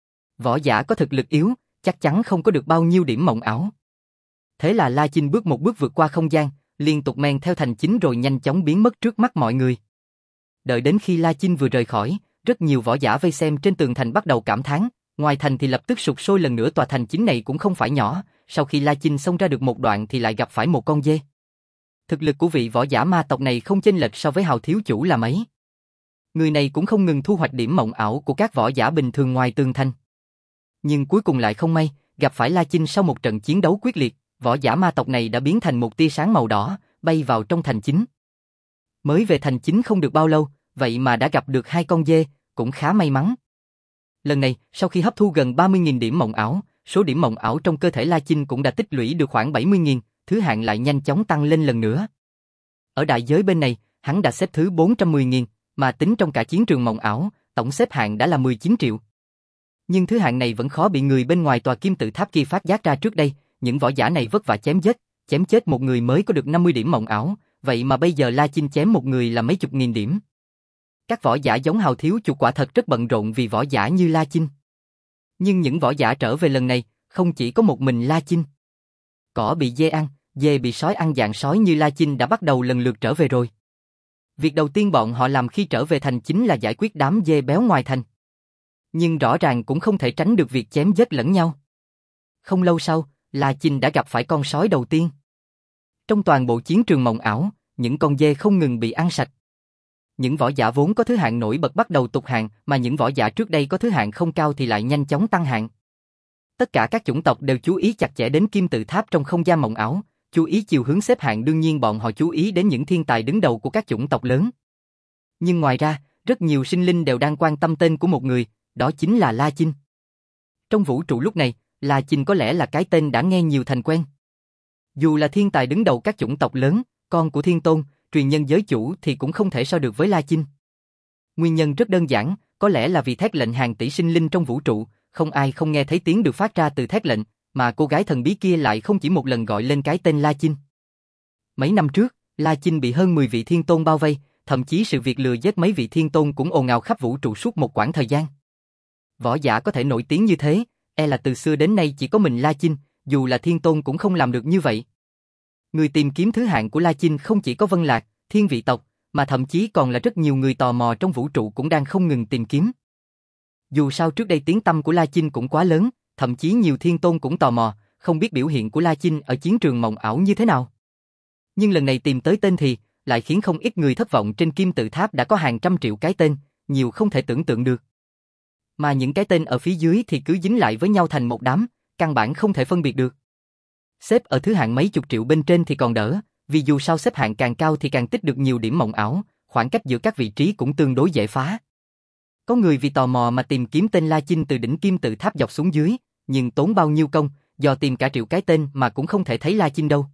Võ giả có thực lực yếu, chắc chắn không có được bao nhiêu điểm mộng ảo. Thế là La Chinh bước một bước vượt qua không gian, liên tục men theo thành chính rồi nhanh chóng biến mất trước mắt mọi người. Đợi đến khi La Chinh vừa rời khỏi, rất nhiều võ giả vây xem trên tường thành bắt đầu cảm thán, ngoài thành thì lập tức sụp sôi lần nữa, tòa thành chính này cũng không phải nhỏ, sau khi La Chinh xông ra được một đoạn thì lại gặp phải một con dê. Thực lực của vị võ giả ma tộc này không chênh lệch so với Hào thiếu chủ là mấy. Người này cũng không ngừng thu hoạch điểm mộng ảo của các võ giả bình thường ngoài tường thành. Nhưng cuối cùng lại không may, gặp phải La Chinh sau một trận chiến đấu quyết liệt, võ giả ma tộc này đã biến thành một tia sáng màu đỏ, bay vào trong thành chính. Mới về thành chính không được bao lâu, vậy mà đã gặp được hai con dê, cũng khá may mắn. Lần này, sau khi hấp thu gần ba mươi nghìn điểm mộng ảo, số điểm mộng ảo trong cơ thể La Chinh cũng đã tích lũy được khoảng bảy mươi nghìn, thứ hạng lại nhanh chóng tăng lên lần nữa. Ở đại giới bên này, hắn đã xếp thứ bốn trăm mười nghìn, mà tính trong cả chiến trường mộng ảo, tổng xếp hạng đã là mười chín triệu. Nhưng thứ hạng này vẫn khó bị người bên ngoài tòa kim tự tháp kia phát giác ra trước đây, những võ giả này vất vả chém giết, chém chết một người mới có được năm mươi điểm mộng ảo, vậy mà bây giờ La Chinh chém một người là mấy chục nghìn điểm. Các võ giả giống Hào thiếu chủ quả thật rất bận rộn vì võ giả như La Chinh. Nhưng những võ giả trở về lần này, không chỉ có một mình La Chinh. Cỏ bị dê ăn, dê bị sói ăn dạng sói như La Chinh đã bắt đầu lần lượt trở về rồi. Việc đầu tiên bọn họ làm khi trở về thành chính là giải quyết đám dê béo ngoài thành. Nhưng rõ ràng cũng không thể tránh được việc chém giết lẫn nhau. Không lâu sau, La Chinh đã gặp phải con sói đầu tiên. Trong toàn bộ chiến trường mộng ảo, những con dê không ngừng bị ăn sạch. Những võ giả vốn có thứ hạng nổi bật bắt đầu tụt hạng, mà những võ giả trước đây có thứ hạng không cao thì lại nhanh chóng tăng hạng. Tất cả các chủng tộc đều chú ý chặt chẽ đến kim tự tháp trong không gian mộng ảo, chú ý chiều hướng xếp hạng, đương nhiên bọn họ chú ý đến những thiên tài đứng đầu của các chủng tộc lớn. Nhưng ngoài ra, rất nhiều sinh linh đều đang quan tâm tên của một người, đó chính là La Chinh. Trong vũ trụ lúc này, La Chinh có lẽ là cái tên đã nghe nhiều thành quen. Dù là thiên tài đứng đầu các chủng tộc lớn, con của thiên tôn, truyền nhân giới chủ thì cũng không thể so được với La Chinh. Nguyên nhân rất đơn giản, có lẽ là vì thét lệnh hàng tỷ sinh linh trong vũ trụ, không ai không nghe thấy tiếng được phát ra từ thét lệnh, mà cô gái thần bí kia lại không chỉ một lần gọi lên cái tên La Chinh. Mấy năm trước, La Chinh bị hơn mười vị thiên tôn bao vây, thậm chí sự việc lừa giết mấy vị thiên tôn cũng ồn ào khắp vũ trụ suốt một quãng thời gian. Võ giả có thể nổi tiếng như thế, e là từ xưa đến nay chỉ có mình La Chinh, dù là thiên tôn cũng không làm được như vậy. Người tìm kiếm thứ hạng của La Chinh không chỉ có Vân Lạc, thiên vị tộc, mà thậm chí còn là rất nhiều người tò mò trong vũ trụ cũng đang không ngừng tìm kiếm. Dù sao trước đây tiếng tăm của La Chinh cũng quá lớn, thậm chí nhiều thiên tôn cũng tò mò, không biết biểu hiện của La Chinh ở chiến trường mộng ảo như thế nào. Nhưng lần này tìm tới tên thì, lại khiến không ít người thất vọng. Trên kim tự tháp đã có hàng trăm triệu cái tên, nhiều không thể tưởng tượng được. Mà những cái tên ở phía dưới thì cứ dính lại với nhau thành một đám, căn bản không thể phân biệt được. Xếp ở thứ hạng mấy chục triệu bên trên thì còn đỡ, vì dù sao xếp hạng càng cao thì càng tích được nhiều điểm mộng ảo, khoảng cách giữa các vị trí cũng tương đối dễ phá. Có người vì tò mò mà tìm kiếm tên La Chinh từ đỉnh kim tự tháp dọc xuống dưới, nhưng tốn bao nhiêu công, do tìm cả triệu cái tên mà cũng không thể thấy La Chinh đâu.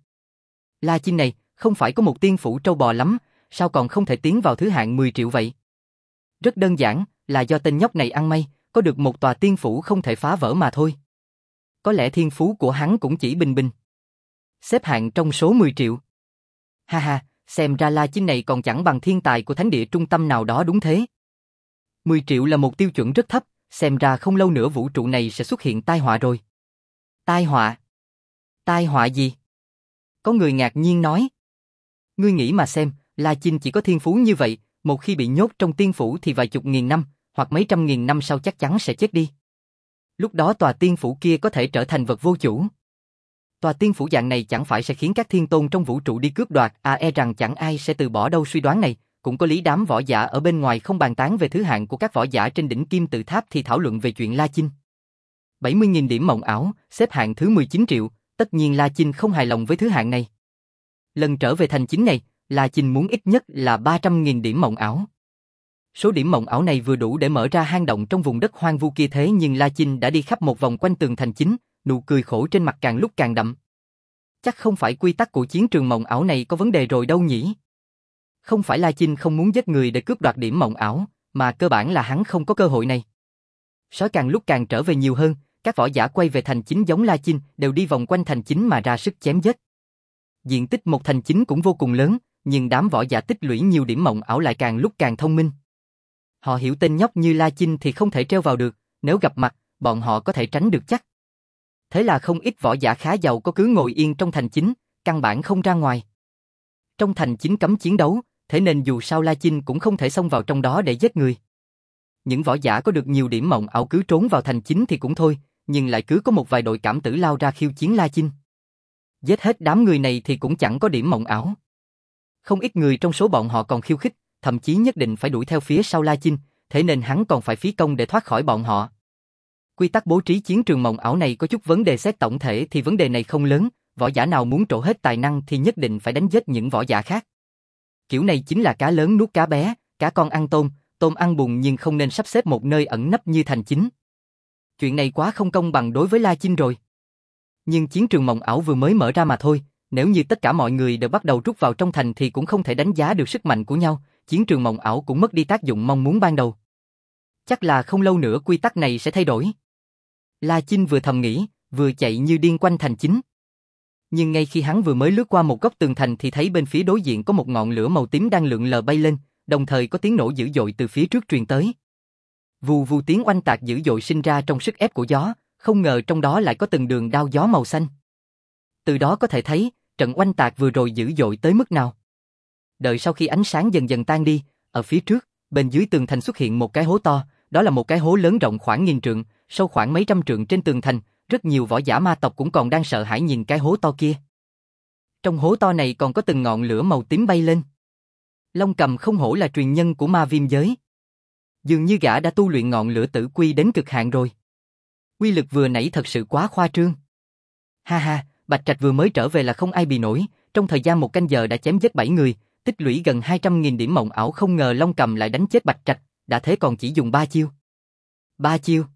La Chinh này, không phải có một tiên phủ trâu bò lắm, sao còn không thể tiến vào thứ hạng mười triệu vậy? Rất đơn giản, là do tên nhóc này ăn may, có được một tòa tiên phủ không thể phá vỡ mà thôi. Có lẽ thiên phú của hắn cũng chỉ bình bình. Xếp hạng trong số mười triệu. Ha ha, xem ra La Chinh này còn chẳng bằng thiên tài của thánh địa trung tâm nào đó đúng thế. mười triệu là một tiêu chuẩn rất thấp, xem ra không lâu nữa vũ trụ này sẽ xuất hiện tai họa rồi. Tai họa? Tai họa gì? Có người ngạc nhiên nói. Ngươi nghĩ mà xem, La Chinh chỉ có thiên phú như vậy, một khi bị nhốt trong tiên phủ thì vài chục nghìn năm, hoặc mấy trăm nghìn năm sau chắc chắn sẽ chết đi. Lúc đó tòa tiên phủ kia có thể trở thành vật vô chủ. Tòa tiên phủ dạng này chẳng phải sẽ khiến các thiên tôn trong vũ trụ đi cướp đoạt, à e rằng chẳng ai sẽ từ bỏ đâu. Suy đoán này, cũng có lý. Đám võ giả ở bên ngoài không bàn tán về thứ hạng của các võ giả trên đỉnh kim tự tháp thì thảo luận về chuyện La Chinh. bảy mươi nghìn điểm mộng ảo, xếp hạng thứ mười chín triệu, tất nhiên La Chinh không hài lòng với thứ hạng này. Lần trở về thành chính này, La Chinh muốn ít nhất là ba trăm nghìn điểm mộng ảo. Số điểm mộng ảo này vừa đủ để mở ra hang động trong vùng đất hoang vu kia, thế nhưng La Chinh đã đi khắp một vòng quanh tường thành chính, nụ cười khổ trên mặt càng lúc càng đậm. Chắc không phải quy tắc của chiến trường mộng ảo này có vấn đề rồi đâu nhỉ? Không phải La Chinh không muốn giết người để cướp đoạt điểm mộng ảo, mà cơ bản là hắn không có cơ hội này. Sói càng lúc càng trở về nhiều hơn, các võ giả quay về thành chính giống La Chinh đều đi vòng quanh thành chính mà ra sức chém giết. Diện tích một thành chính cũng vô cùng lớn, nhưng đám võ giả tích lũy nhiều điểm mộng ảo lại càng lúc càng thông minh. Họ hiểu tên nhóc như La Chinh thì không thể treo vào được, nếu gặp mặt, bọn họ có thể tránh được chắc. Thế là không ít võ giả khá giàu có cứ ngồi yên trong thành chính, căn bản không ra ngoài. Trong thành chính cấm chiến đấu, thế nên dù sao La Chinh cũng không thể xông vào trong đó để giết người. Những võ giả có được nhiều điểm mộng ảo cứ trốn vào thành chính thì cũng thôi, nhưng lại cứ có một vài đội cảm tử lao ra khiêu chiến La Chinh. Giết hết đám người này thì cũng chẳng có điểm mộng ảo. Không ít người trong số bọn họ còn khiêu khích, thậm chí nhất định phải đuổi theo phía sau La Chinh, thế nên hắn còn phải phí công để thoát khỏi bọn họ. Quy tắc bố trí chiến trường mộng ảo này có chút vấn đề, xét tổng thể thì vấn đề này không lớn, võ giả nào muốn trổ hết tài năng thì nhất định phải đánh giết những võ giả khác. Kiểu này chính là cá lớn nuốt cá bé, cá con ăn tôm, tôm ăn bùn, nhưng không nên sắp xếp một nơi ẩn nấp như thành chính. Chuyện này quá không công bằng đối với La Chinh rồi. Nhưng chiến trường mộng ảo vừa mới mở ra mà thôi, nếu như tất cả mọi người đều bắt đầu rút vào trong thành thì cũng không thể đánh giá được sức mạnh của nhau, chiến trường mộng ảo cũng mất đi tác dụng mong muốn ban đầu. Chắc là không lâu nữa quy tắc này sẽ thay đổi. La Chinh vừa thầm nghĩ, vừa chạy như điên quanh thành chính. Nhưng ngay khi hắn vừa mới lướt qua một góc tường thành thì thấy bên phía đối diện có một ngọn lửa màu tím đang lượn lờ bay lên, đồng thời có tiếng nổ dữ dội từ phía trước truyền tới. Vù vù tiếng oanh tạc dữ dội sinh ra trong sức ép của gió, không ngờ trong đó lại có từng đường đao gió màu xanh. Từ đó có thể thấy, trận oanh tạc vừa rồi dữ dội tới mức nào. Đợi sau khi ánh sáng dần dần tan đi, ở phía trước, bên dưới tường thành xuất hiện một cái hố to, đó là một cái hố lớn rộng khoảng nghìn trượng, sâu khoảng mấy trăm trượng trên tường thành, rất nhiều võ giả ma tộc cũng còn đang sợ hãi nhìn cái hố to kia. Trong hố to này còn có từng ngọn lửa màu tím bay lên. Long Cầm không hổ là truyền nhân của ma viêm giới. Dường như gã đã tu luyện ngọn lửa tử quy đến cực hạn rồi. Uy lực vừa nãy thật sự quá khoa trương. Ha ha, Bạch Trạch vừa mới trở về là không ai bì nổi, trong thời gian một canh giờ đã chém giết bảy người, tích lũy gần hai trăm nghìn điểm mộng ảo, không ngờ Long Cầm lại đánh chết Bạch Trạch, đã thế còn chỉ dùng ba chiêu. Ba chiêu.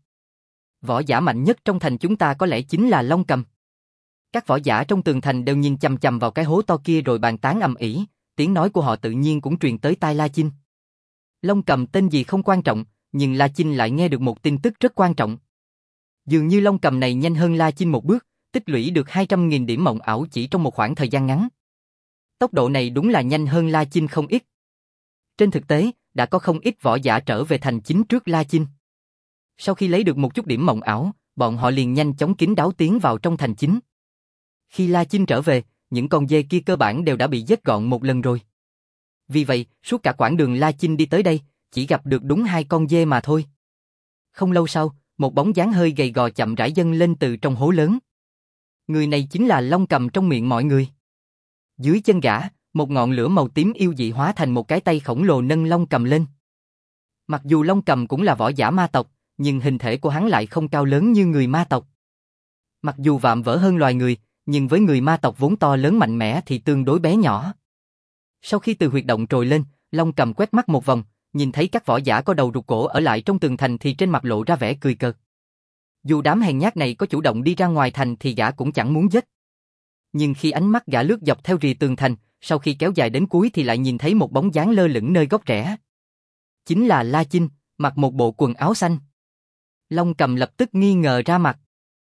Võ giả mạnh nhất trong thành chúng ta có lẽ chính là Long Cầm. Các võ giả trong tường thành đều nhìn chằm chằm vào cái hố to kia rồi bàn tán ầm ĩ, tiếng nói của họ tự nhiên cũng truyền tới tai La Chinh. Long Cầm tên gì không quan trọng, nhưng La Chinh lại nghe được một tin tức rất quan trọng. Dường như Long Cầm này nhanh hơn La Chinh một bước, tích lũy được hai trăm nghìn điểm mộng ảo chỉ trong một khoảng thời gian ngắn. Tốc độ này đúng là nhanh hơn La Chinh không ít. Trên thực tế, đã có không ít võ giả trở về thành chính trước La Chinh. Sau khi lấy được một chút điểm mộng ảo, bọn họ liền nhanh chóng kín đáo tiến vào trong thành chính. Khi La Chinh trở về, những con dê kia cơ bản đều đã bị giết gọn một lần rồi. Vì vậy, suốt cả quãng đường La Chinh đi tới đây, chỉ gặp được đúng hai con dê mà thôi. Không lâu sau, một bóng dáng hơi gầy gò chậm rãi dâng lên từ trong hố lớn. Người này chính là Long Cầm trong miệng mọi người. Dưới chân gã, một ngọn lửa màu tím yêu dị hóa thành một cái tay khổng lồ nâng Long Cầm lên. Mặc dù Long Cầm cũng là võ giả ma tộc, nhưng hình thể của hắn lại không cao lớn như người ma tộc. Mặc dù vạm vỡ hơn loài người, nhưng với người ma tộc vốn to lớn mạnh mẽ thì tương đối bé nhỏ. Sau khi từ huyệt động trồi lên, Long Cầm quét mắt một vòng, nhìn thấy các võ giả có đầu rụt cổ ở lại trong tường thành thì trên mặt lộ ra vẻ cười cợt. Dù đám hèn nhát này có chủ động đi ra ngoài thành thì gã cũng chẳng muốn giết. Nhưng khi ánh mắt gã lướt dọc theo rìa tường thành, sau khi kéo dài đến cuối thì lại nhìn thấy một bóng dáng lơ lửng nơi góc rẽ. Chính là La Chinh, mặc một bộ quần áo xanh. Long Cầm lập tức nghi ngờ ra mặt.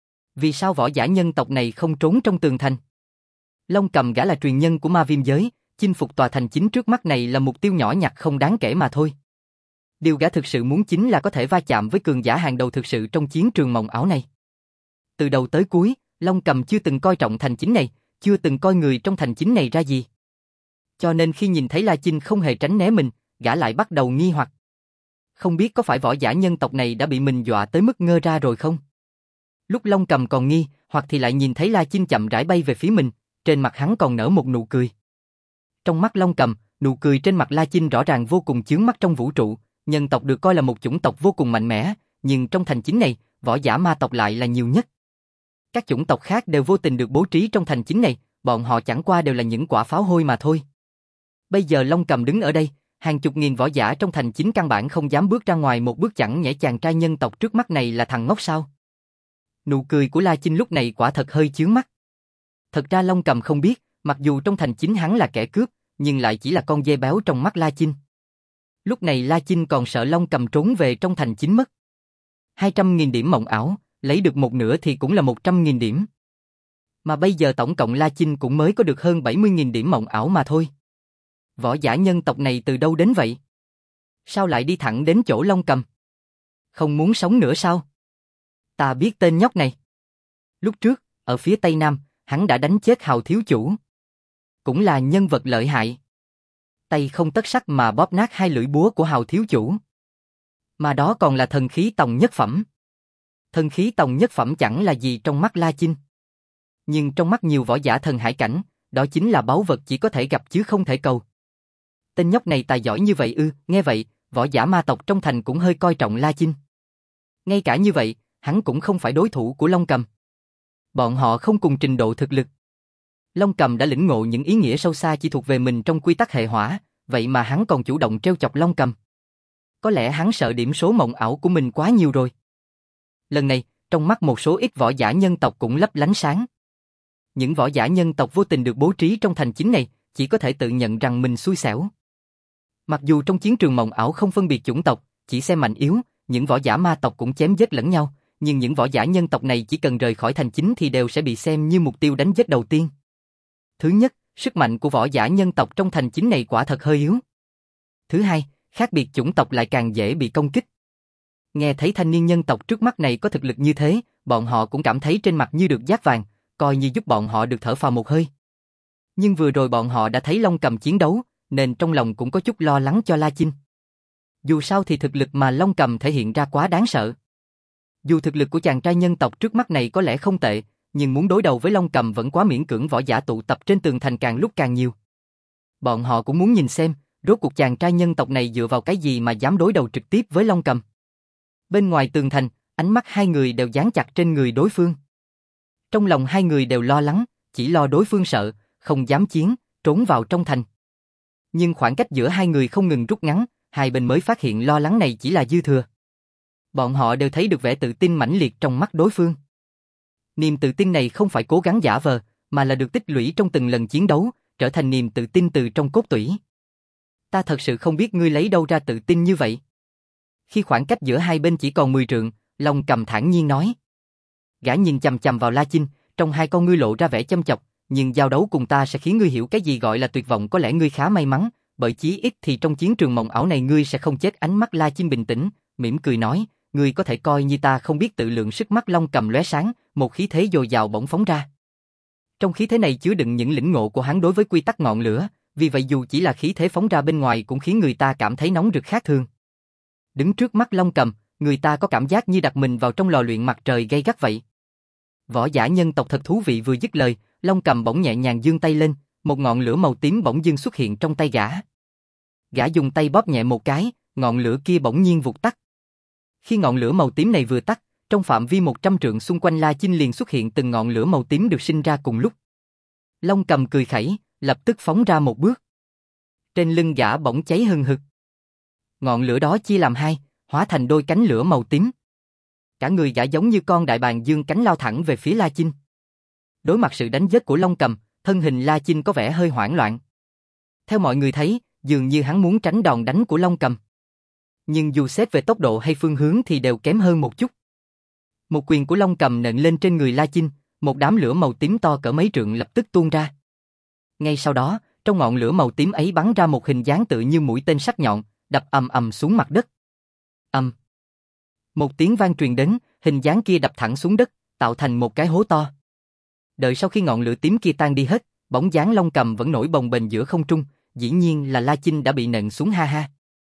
Vì sao võ giả nhân tộc này không trốn trong tường thành? Long Cầm gã là truyền nhân của ma viêm giới, chinh phục tòa thành chính trước mắt này là mục tiêu nhỏ nhặt không đáng kể mà thôi. Điều gã thực sự muốn chính là có thể va chạm với cường giả hàng đầu thực sự trong chiến trường mộng ảo này. Từ đầu tới cuối, Long Cầm chưa từng coi trọng thành chính này, chưa từng coi người trong thành chính này ra gì. Cho nên khi nhìn thấy La Chinh không hề tránh né mình, gã lại bắt đầu nghi hoặc. Không biết có phải võ giả nhân tộc này đã bị mình dọa tới mức ngơ ra rồi không? Lúc Long Cầm còn nghi, hoặc thì lại nhìn thấy La Chinh chậm rãi bay về phía mình, trên mặt hắn còn nở một nụ cười. Trong mắt Long Cầm, nụ cười trên mặt La Chinh rõ ràng vô cùng chướng mắt trong vũ trụ, nhân tộc được coi là một chủng tộc vô cùng mạnh mẽ, nhưng trong thành chính này, võ giả ma tộc lại là nhiều nhất. Các chủng tộc khác đều vô tình được bố trí trong thành chính này, bọn họ chẳng qua đều là những quả pháo hôi mà thôi. Bây giờ Long Cầm đứng ở đây, hàng chục nghìn võ giả trong thành chính căn bản không dám bước ra ngoài một bước, chẳng nhẽ chàng trai nhân tộc trước mắt này là thằng ngốc sao? Nụ cười của La Chinh lúc này quả thật hơi chướng mắt. Thật ra Long Cầm không biết, mặc dù trong thành chính hắn là kẻ cướp, nhưng lại chỉ là con dê béo trong mắt La Chinh. Lúc này La Chinh còn sợ Long Cầm trốn về trong thành chính mất. hai trăm nghìn điểm mộng ảo, lấy được một nửa thì cũng là một trăm nghìn điểm. Mà bây giờ tổng cộng La Chinh cũng mới có được hơn bảy mươi nghìn điểm mộng ảo mà thôi. Võ giả nhân tộc này từ đâu đến vậy? Sao lại đi thẳng đến chỗ Long Cầm? Không muốn sống nữa sao? Ta biết tên nhóc này. Lúc trước, ở phía Tây Nam, hắn đã đánh chết Hào thiếu chủ. Cũng là nhân vật lợi hại. Tay không tất sắt mà bóp nát hai lưỡi búa của Hào thiếu chủ. Mà đó còn là thần khí tòng nhất phẩm. Thần khí tòng nhất phẩm chẳng là gì trong mắt La Chinh. Nhưng trong mắt nhiều võ giả thần hải cảnh, đó chính là báu vật chỉ có thể gặp chứ không thể cầu. Tên nhóc này tài giỏi như vậy ư? Nghe vậy, võ giả ma tộc trong thành cũng hơi coi trọng La Chinh. Ngay cả như vậy, hắn cũng không phải đối thủ của Long Cầm. Bọn họ không cùng trình độ thực lực. Long Cầm đã lĩnh ngộ những ý nghĩa sâu xa chỉ thuộc về mình trong quy tắc hệ hỏa, vậy mà hắn còn chủ động trêu chọc Long Cầm. Có lẽ hắn sợ điểm số mộng ảo của mình quá nhiều rồi. Lần này, trong mắt một số ít võ giả nhân tộc cũng lấp lánh sáng. Những võ giả nhân tộc vô tình được bố trí trong thành chính này, chỉ có thể tự nhận rằng mình xui xẻo. Mặc dù trong chiến trường mộng ảo không phân biệt chủng tộc, chỉ xem mạnh yếu, những võ giả ma tộc cũng chém giết lẫn nhau, nhưng những võ giả nhân tộc này chỉ cần rời khỏi thành chính thì đều sẽ bị xem như mục tiêu đánh giết đầu tiên. Thứ nhất, sức mạnh của võ giả nhân tộc trong thành chính này quả thật hơi yếu. Thứ hai, khác biệt chủng tộc lại càng dễ bị công kích. Nghe thấy thanh niên nhân tộc trước mắt này có thực lực như thế, bọn họ cũng cảm thấy trên mặt như được dát vàng, coi như giúp bọn họ được thở phào một hơi. Nhưng vừa rồi bọn họ đã thấy Long Cầm chiến đấu, nên trong lòng cũng có chút lo lắng cho La Chinh. Dù sao thì thực lực mà Long Cầm thể hiện ra quá đáng sợ. Dù thực lực của chàng trai nhân tộc trước mắt này có lẽ không tệ, nhưng muốn đối đầu với Long Cầm vẫn quá miễn cưỡng. Võ giả tụ tập trên tường thành càng lúc càng nhiều. Bọn họ cũng muốn nhìn xem, rốt cuộc chàng trai nhân tộc này dựa vào cái gì mà dám đối đầu trực tiếp với Long Cầm. Bên ngoài tường thành, ánh mắt hai người đều dán chặt trên người đối phương. Trong lòng hai người đều lo lắng, chỉ lo đối phương sợ, không dám chiến, trốn vào trong thành. Nhưng khoảng cách giữa hai người không ngừng rút ngắn, hai bên mới phát hiện lo lắng này chỉ là dư thừa. Bọn họ đều thấy được vẻ tự tin mãnh liệt trong mắt đối phương. Niềm tự tin này không phải cố gắng giả vờ, mà là được tích lũy trong từng lần chiến đấu, trở thành niềm tự tin từ trong cốt tủy. Ta thật sự không biết ngươi lấy đâu ra tự tin như vậy. Khi khoảng cách giữa hai bên chỉ còn mười trượng, Long Cầm thản nhiên nói. Gã nhìn chằm chằm vào La Chinh, trong hai con ngươi lộ ra vẻ châm chọc, nhưng giao đấu cùng ta sẽ khiến ngươi hiểu cái gì gọi là tuyệt vọng. Có lẽ ngươi khá may mắn, bởi chí ít thì trong chiến trường mộng ảo này ngươi sẽ không chết. Ánh mắt La Chinh bình tĩnh, mỉm cười nói, ngươi có thể coi như ta không biết tự lượng sức. Mắt Long Cầm lóe sáng, một khí thế dồi dào bỗng phóng ra. Trong khí thế này chứa đựng những lĩnh ngộ của hắn đối với quy tắc ngọn lửa, vì vậy dù chỉ là khí thế phóng ra bên ngoài cũng khiến người ta cảm thấy nóng rực khác thường. Đứng trước mắt Long Cầm, người ta có cảm giác như đặt mình vào trong lò luyện mặt trời gay gắt vậy. Võ giả nhân tộc thật thú vị. Vừa dứt lời, Long Cầm bỗng nhẹ nhàng giương tay lên, một ngọn lửa màu tím bỗng dưng xuất hiện trong tay gã. Gã dùng tay bóp nhẹ một cái, ngọn lửa kia bỗng nhiên vụt tắt. Khi ngọn lửa màu tím này vừa tắt, trong phạm vi một trăm trượng xung quanh La Chinh liền xuất hiện từng ngọn lửa màu tím được sinh ra cùng lúc. Long Cầm cười khẩy, lập tức phóng ra một bước. Trên lưng gã bỗng cháy hừng hực. Ngọn lửa đó chia làm hai, hóa thành đôi cánh lửa màu tím. Cả người gã giống như con đại bàng dương cánh lao thẳng về phía La Chinh. Đối mặt sự đánh giết của Long Cầm, thân hình La Chinh có vẻ hơi hoảng loạn. Theo mọi người thấy, dường như hắn muốn tránh đòn đánh của Long Cầm. Nhưng dù xét về tốc độ hay phương hướng thì đều kém hơn một chút. Một quyền của Long Cầm nện lên trên người La Chinh, một đám lửa màu tím to cỡ mấy trượng lập tức tuôn ra. Ngay sau đó, trong ngọn lửa màu tím ấy bắn ra một hình dáng tự như mũi tên sắc nhọn, đập ầm ầm xuống mặt đất. Ầm. Một tiếng vang truyền đến, hình dáng kia đập thẳng xuống đất, tạo thành một cái hố to. Đợi sau khi ngọn lửa tím kia tan đi hết, bóng dáng Long Cầm vẫn nổi bồng bềnh giữa không trung, dĩ nhiên là La Chinh đã bị nện xuống. Ha ha.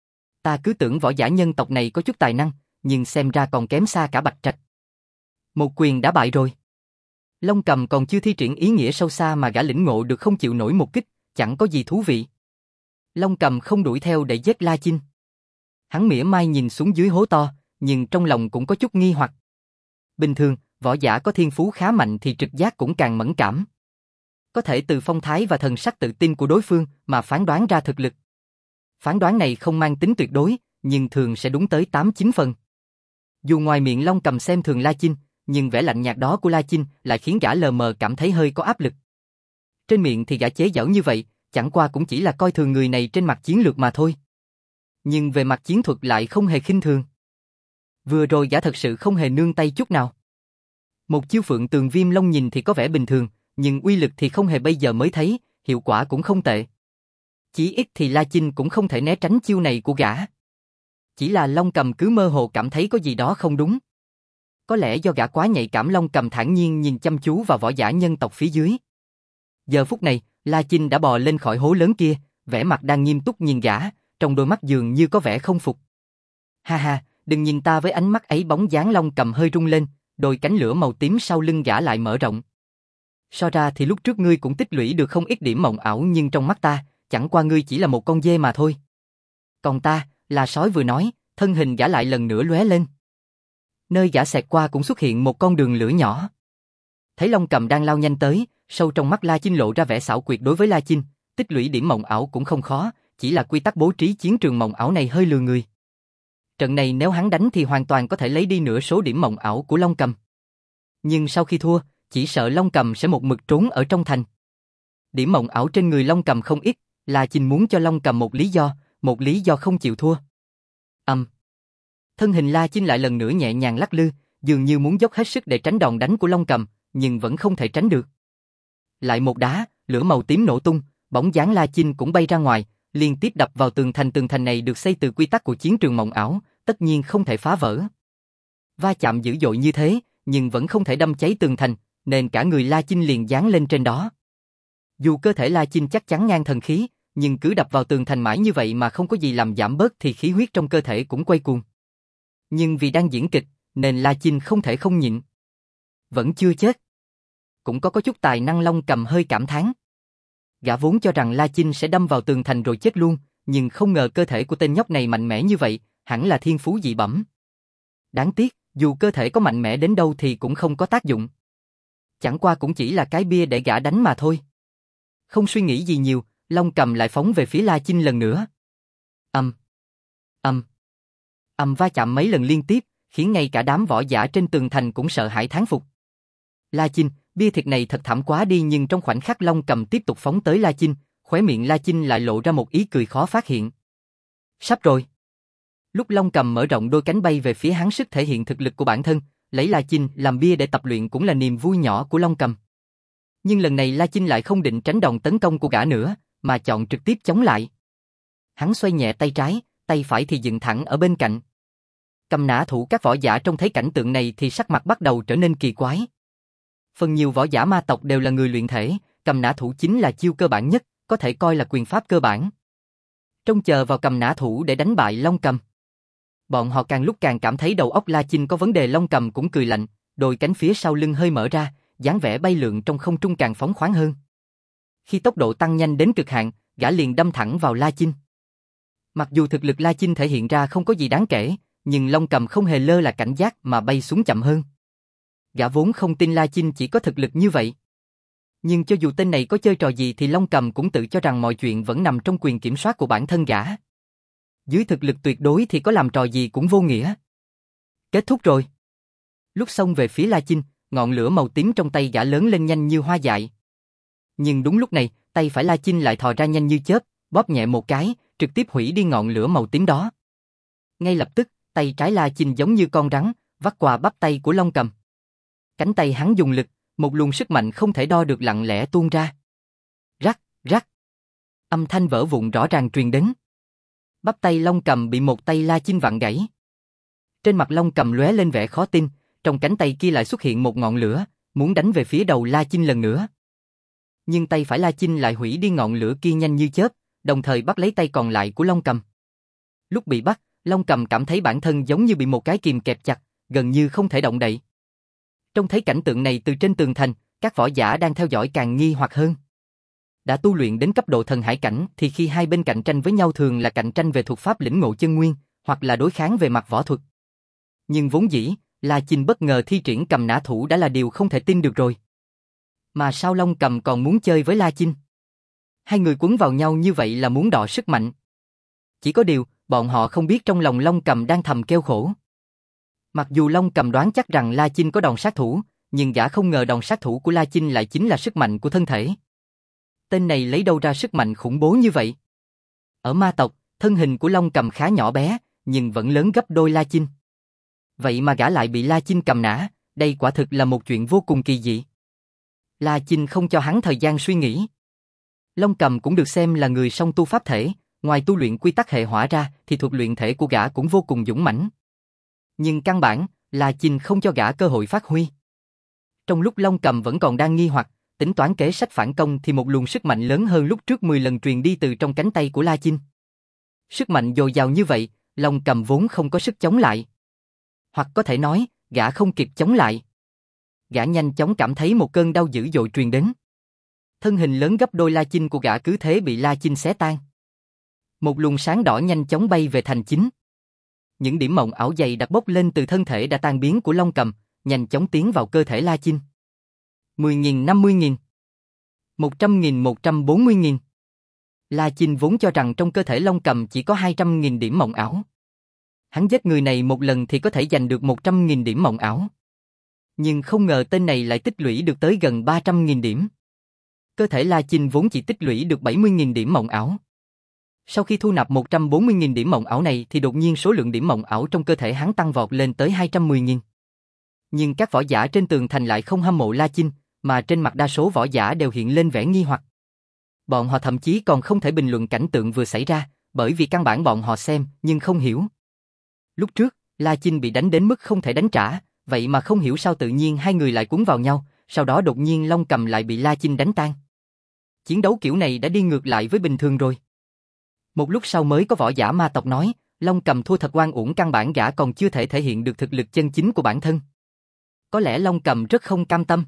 Ta cứ tưởng võ giả nhân tộc này có chút tài năng, nhưng xem ra còn kém xa cả Bạch Trạch. Một quyền đã bại rồi. Long Cầm còn chưa thi triển ý nghĩa sâu xa mà gã lĩnh ngộ được không chịu nổi một kích, chẳng có gì thú vị. Long Cầm không đuổi theo để giết La Chinh. Hắn mỉa mai nhìn xuống dưới hố to, nhưng trong lòng cũng có chút nghi hoặc. Bình thường, võ giả có thiên phú khá mạnh thì trực giác cũng càng mẫn cảm. Có thể từ phong thái và thần sắc tự tin của đối phương mà phán đoán ra thực lực. Phán đoán này không mang tính tuyệt đối, nhưng thường sẽ đúng tới tám chín phần. Dù ngoài miệng Long Cầm xem thường La Chinh, nhưng vẻ lạnh nhạt đó của La Chinh lại khiến gã lờ mờ cảm thấy hơi có áp lực. Trên miệng thì gã chế giễu như vậy, chẳng qua cũng chỉ là coi thường người này trên mặt chiến lược mà thôi. Nhưng về mặt chiến thuật lại không hề khinh thường. Vừa rồi gã thật sự không hề nương tay chút nào. Một chiêu Phượng Tường Viêm Long nhìn thì có vẻ bình thường, nhưng uy lực thì không hề bây giờ mới thấy, hiệu quả cũng không tệ. Chỉ ít thì La Chinh cũng không thể né tránh chiêu này của gã. Chỉ là Long Cầm cứ mơ hồ cảm thấy có gì đó không đúng. Có lẽ do gã quá nhạy cảm. Long Cầm thản nhiên nhìn chăm chú vào võ giả nhân tộc phía dưới. Giờ phút này, La Chinh đã bò lên khỏi hố lớn kia, vẻ mặt đang nghiêm túc nhìn gã, trong đôi mắt dường như có vẻ không phục. Ha ha, đừng nhìn ta với ánh mắt ấy. Bóng dáng Long Cầm hơi rung lên, đôi cánh lửa màu tím sau lưng gã lại mở rộng. So ra thì lúc trước ngươi cũng tích lũy được không ít điểm mộng ảo, nhưng trong mắt ta, chẳng qua ngươi chỉ là một con dê mà thôi. Còn ta, là sói vừa nói, thân hình gã lại lần nữa lóe lên. Nơi gã xẹt qua cũng xuất hiện một con đường lửa nhỏ. Thấy Long Cầm đang lao nhanh tới, sâu trong mắt La Chinh lộ ra vẻ xảo quyệt đối với La Chinh, tích lũy điểm mộng ảo cũng không khó, chỉ là quy tắc bố trí chiến trường mộng ảo này hơi lừa người. Trận này nếu hắn đánh thì hoàn toàn có thể lấy đi nửa số điểm mộng ảo của Long Cầm. Nhưng sau khi thua, chỉ sợ Long Cầm sẽ một mực trốn ở trong thành. Điểm mộng ảo trên người Long Cầm không ít, La Chinh muốn cho Long Cầm một lý do, một lý do không chịu thua. Ầm. Um. Thân hình La Chinh lại lần nữa nhẹ nhàng lắc lư, dường như muốn dốc hết sức để tránh đòn đánh của Long Cầm, nhưng vẫn không thể tránh được. Lại một đá, lửa màu tím nổ tung, bóng dáng La Chinh cũng bay ra ngoài, liên tiếp đập vào tường thành. Tường thành này được xây từ quy tắc của chiến trường mộng ảo, tất nhiên không thể phá vỡ. Va chạm dữ dội như thế, nhưng vẫn không thể đâm cháy tường thành, nên cả người La Chinh liền giáng lên trên đó. Dù cơ thể La Chinh chắc chắn ngang thần khí, nhưng cứ đập vào tường thành mãi như vậy mà không có gì làm giảm bớt thì khí huyết trong cơ thể cũng quay cuồng. Nhưng vì đang diễn kịch, nên La Chinh không thể không nhịn. Vẫn chưa chết. Cũng có có chút tài năng. Long Cầm hơi cảm thán. Gã vốn cho rằng La Chinh sẽ đâm vào tường thành rồi chết luôn, nhưng không ngờ cơ thể của tên nhóc này mạnh mẽ như vậy, hẳn là thiên phú dị bẩm. Đáng tiếc, dù cơ thể có mạnh mẽ đến đâu thì cũng không có tác dụng. Chẳng qua cũng chỉ là cái bia để gã đánh mà thôi. Không suy nghĩ gì nhiều, Long Cầm lại phóng về phía La Chinh lần nữa. Ầm, ầm, ầm va chạm mấy lần liên tiếp, khiến ngay cả đám võ giả trên tường thành cũng sợ hãi thán phục. La Chinh, bia thịt này thật thảm quá đi. Nhưng trong khoảnh khắc Long Cầm tiếp tục phóng tới La Chinh, khóe miệng La Chinh lại lộ ra một ý cười khó phát hiện. Sắp rồi. Lúc Long Cầm mở rộng đôi cánh bay về phía hắn, sức thể hiện thực lực của bản thân, lấy La Chinh làm bia để tập luyện cũng là niềm vui nhỏ của Long Cầm. Nhưng lần này La Chinh lại không định tránh đòn tấn công của gã nữa, mà chọn trực tiếp chống lại. Hắn xoay nhẹ tay trái, tay phải thì dựng thẳng ở bên cạnh. Cầm nã thủ các võ giả trông thấy cảnh tượng này thì sắc mặt bắt đầu trở nên kỳ quái. Phần nhiều võ giả ma tộc đều là người luyện thể, cầm nã thủ chính là chiêu cơ bản nhất, có thể coi là quyền pháp cơ bản. Trông chờ vào cầm nã thủ để đánh bại Long Cầm. Bọn họ càng lúc càng cảm thấy đầu óc La Chinh có vấn đề. Long Cầm cũng cười lạnh, đôi cánh phía sau lưng hơi mở ra, dáng vẻ bay lượn trong không trung càng phóng khoáng hơn. Khi tốc độ tăng nhanh đến cực hạn, gã liền đâm thẳng vào La Chinh. Mặc dù thực lực La Chinh thể hiện ra không có gì đáng kể, nhưng Long Cầm không hề lơ là cảnh giác mà bay xuống chậm hơn. Gã vốn không tin La Chinh chỉ có thực lực như vậy. Nhưng cho dù tên này có chơi trò gì thì Long Cầm cũng tự cho rằng mọi chuyện vẫn nằm trong quyền kiểm soát của bản thân gã. Dưới thực lực tuyệt đối thì có làm trò gì cũng vô nghĩa. Kết thúc rồi. Lúc xông về phía La Chinh, ngọn lửa màu tím trong tay gã lớn lên nhanh như hoa dại. Nhưng đúng lúc này, tay phải La Chinh lại thò ra nhanh như chớp, bóp nhẹ một cái, trực tiếp hủy đi ngọn lửa màu tím đó. Ngay lập tức, tay trái La Chinh giống như con rắn, vắt qua bắp tay của Long Cầm. Cánh tay hắn dùng lực, một luồng sức mạnh không thể đo được lặng lẽ tuôn ra. Rắc, rắc. Âm thanh vỡ vụn rõ ràng truyền đến. Bắp tay Long Cầm bị một tay La Chinh vặn gãy. Trên mặt Long Cầm lóe lên vẻ khó tin, trong cánh tay kia lại xuất hiện một ngọn lửa, muốn đánh về phía đầu La Chinh lần nữa. Nhưng tay phải La Chinh lại hủy đi ngọn lửa kia nhanh như chớp, đồng thời bắt lấy tay còn lại của Long Cầm. Lúc bị bắt, Long Cầm cảm thấy bản thân giống như bị một cái kìm kẹp chặt, gần như không thể động đậy. Trông thấy cảnh tượng này từ trên tường thành, các võ giả đang theo dõi càng nghi hoặc hơn. Đã tu luyện đến cấp độ thần hải cảnh thì khi hai bên cạnh tranh với nhau thường là cạnh tranh về thuật pháp lĩnh ngộ chân nguyên, hoặc là đối kháng về mặt võ thuật. Nhưng vốn dĩ, La Chinh bất ngờ thi triển cầm nã thủ đã là điều không thể tin được rồi. Mà sao Long Cầm còn muốn chơi với La Chinh? Hai người quấn vào nhau như vậy là muốn đọ sức mạnh. Chỉ có điều, bọn họ không biết trong lòng Long Cầm đang thầm kêu khổ. Mặc dù Long Cầm đoán chắc rằng La Chinh có đòn sát thủ, nhưng gã không ngờ đòn sát thủ của La Chinh lại chính là sức mạnh của thân thể. Tên này lấy đâu ra sức mạnh khủng bố như vậy? Ở ma tộc, thân hình của Long Cầm khá nhỏ bé, nhưng vẫn lớn gấp đôi La Chinh. Vậy mà gã lại bị La Chinh cầm nã, đây quả thực là một chuyện vô cùng kỳ dị. La Chinh không cho hắn thời gian suy nghĩ. Long Cầm cũng được xem là người song tu pháp thể, ngoài tu luyện quy tắc hệ hỏa ra thì thuật luyện thể của gã cũng vô cùng dũng mãnh. Nhưng căn bản, La Chinh không cho gã cơ hội phát huy. Trong lúc Long Cầm vẫn còn đang nghi hoặc, tính toán kế sách phản công thì một luồng sức mạnh lớn hơn lúc trước mười lần truyền đi từ trong cánh tay của La Chinh. Sức mạnh dồi dào như vậy, Long Cầm vốn không có sức chống lại. Hoặc có thể nói, gã không kịp chống lại. Gã nhanh chóng cảm thấy một cơn đau dữ dội truyền đến. Thân hình lớn gấp đôi La Chinh của gã cứ thế bị La Chinh xé tan. Một luồng sáng đỏ nhanh chóng bay về thành chính. Những điểm mộng ảo dày đặc bốc lên từ thân thể đã tan biến của Long Cầm, nhanh chóng tiến vào cơ thể La Chinh. mười nghìn, năm mươi nghìn, một trăm nghìn, một trăm bốn mươi nghìn. La Chinh vốn cho rằng trong cơ thể Long Cầm chỉ có hai trăm nghìn điểm mộng ảo. Hắn giết người này một lần thì có thể giành được một trăm nghìn điểm mộng ảo. Nhưng không ngờ tên này lại tích lũy được tới gần ba trăm nghìn điểm. Cơ thể La Chinh vốn chỉ tích lũy được bảy mươi nghìn điểm mộng ảo. Sau khi thu nạp một trăm bốn mươi nghìn điểm mộng ảo này thì đột nhiên số lượng điểm mộng ảo trong cơ thể hắn tăng vọt lên tới hai trăm mười nghìn. Nhưng các võ giả trên tường thành lại không hâm mộ La Chinh, mà trên mặt đa số võ giả đều hiện lên vẻ nghi hoặc. Bọn họ thậm chí còn không thể bình luận cảnh tượng vừa xảy ra, bởi vì căn bản bọn họ xem nhưng không hiểu. Lúc trước, La Chinh bị đánh đến mức không thể đánh trả, vậy mà không hiểu sao tự nhiên hai người lại cuốn vào nhau, sau đó đột nhiên Long Cầm lại bị La Chinh đánh tan. Chiến đấu kiểu này đã đi ngược lại với bình thường rồi. Một lúc sau mới có võ giả ma tộc nói, Long Cầm thua thật oan uổng, căn bản gã còn chưa thể thể hiện được thực lực chân chính của bản thân. Có lẽ Long Cầm rất không cam tâm.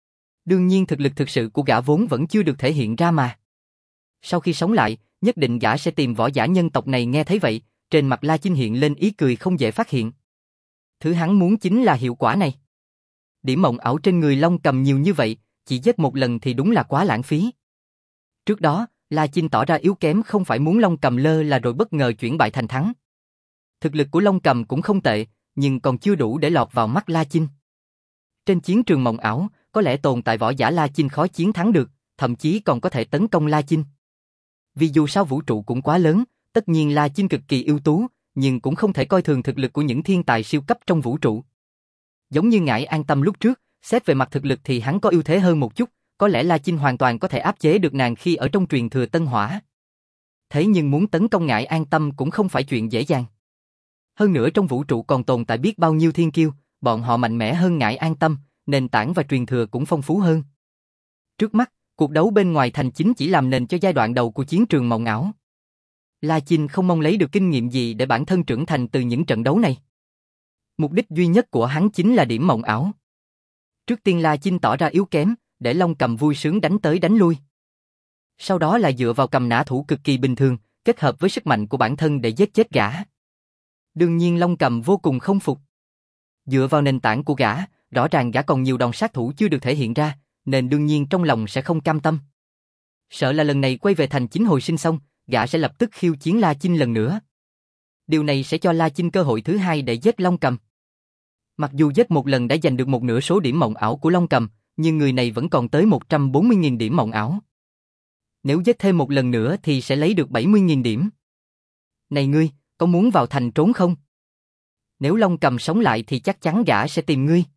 Đương nhiên thực lực thực sự của gã vốn vẫn chưa được thể hiện ra mà. Sau khi sống lại, nhất định gã sẽ tìm võ giả nhân tộc này. Nghe thấy vậy, trên mặt La Chinh hiện lên ý cười không dễ phát hiện. Thứ hắn muốn chính là hiệu quả này. Điểm mộng ảo trên người Long Cầm nhiều như vậy, chỉ giết một lần thì đúng là quá lãng phí. Trước đó, La Chinh tỏ ra yếu kém không phải muốn Long Cầm lơ là rồi bất ngờ chuyển bại thành thắng. Thực lực của Long Cầm cũng không tệ, nhưng còn chưa đủ để lọt vào mắt La Chinh. Trên chiến trường mộng ảo, có lẽ tồn tại võ giả La Chinh khó chiến thắng được, thậm chí còn có thể tấn công La Chinh. Vì dù sao vũ trụ cũng quá lớn, tất nhiên La Chinh cực kỳ ưu tú, nhưng cũng không thể coi thường thực lực của những thiên tài siêu cấp trong vũ trụ. Giống như Ngải An Tâm lúc trước, xét về mặt thực lực thì hắn có ưu thế hơn một chút, có lẽ La Chinh hoàn toàn có thể áp chế được nàng khi ở trong truyền thừa Tân Hỏa. Thế nhưng muốn tấn công Ngải An Tâm cũng không phải chuyện dễ dàng. Hơn nữa trong vũ trụ còn tồn tại biết bao nhiêu thiên kiêu, bọn họ mạnh mẽ hơn Ngải An Tâm, nền tảng và truyền thừa cũng phong phú hơn. Trước mắt, cuộc đấu bên ngoài thành chính chỉ làm nền cho giai đoạn đầu của chiến trường mộng ảo. La Chinh không mong lấy được kinh nghiệm gì để bản thân trưởng thành từ những trận đấu này. Mục đích duy nhất của hắn chính là điểm mộng ảo. Trước tiên La Chinh tỏ ra yếu kém, để Long Cầm vui sướng đánh tới đánh lui. Sau đó là dựa vào cầm nã thủ cực kỳ bình thường, kết hợp với sức mạnh của bản thân để giết chết gã. Đương nhiên Long Cầm vô cùng không phục. Dựa vào nền tảng của gã, rõ ràng gã còn nhiều đòn sát thủ chưa được thể hiện ra, nên đương nhiên trong lòng sẽ không cam tâm. Sợ là lần này quay về thành chính hồi sinh xong, gã sẽ lập tức khiêu chiến La Chinh lần nữa. Điều này sẽ cho La Chinh cơ hội thứ hai để giết Long Cầm. Mặc dù giết một lần đã giành được một nửa số điểm mộng ảo của Long Cầm, nhưng người này vẫn còn tới một trăm bốn mươi nghìn điểm mộng ảo. Nếu giết thêm một lần nữa thì sẽ lấy được bảy mươi nghìn điểm. Này ngươi, có muốn vào thành trốn không? Nếu Long Cầm sống lại thì chắc chắn gã sẽ tìm ngươi.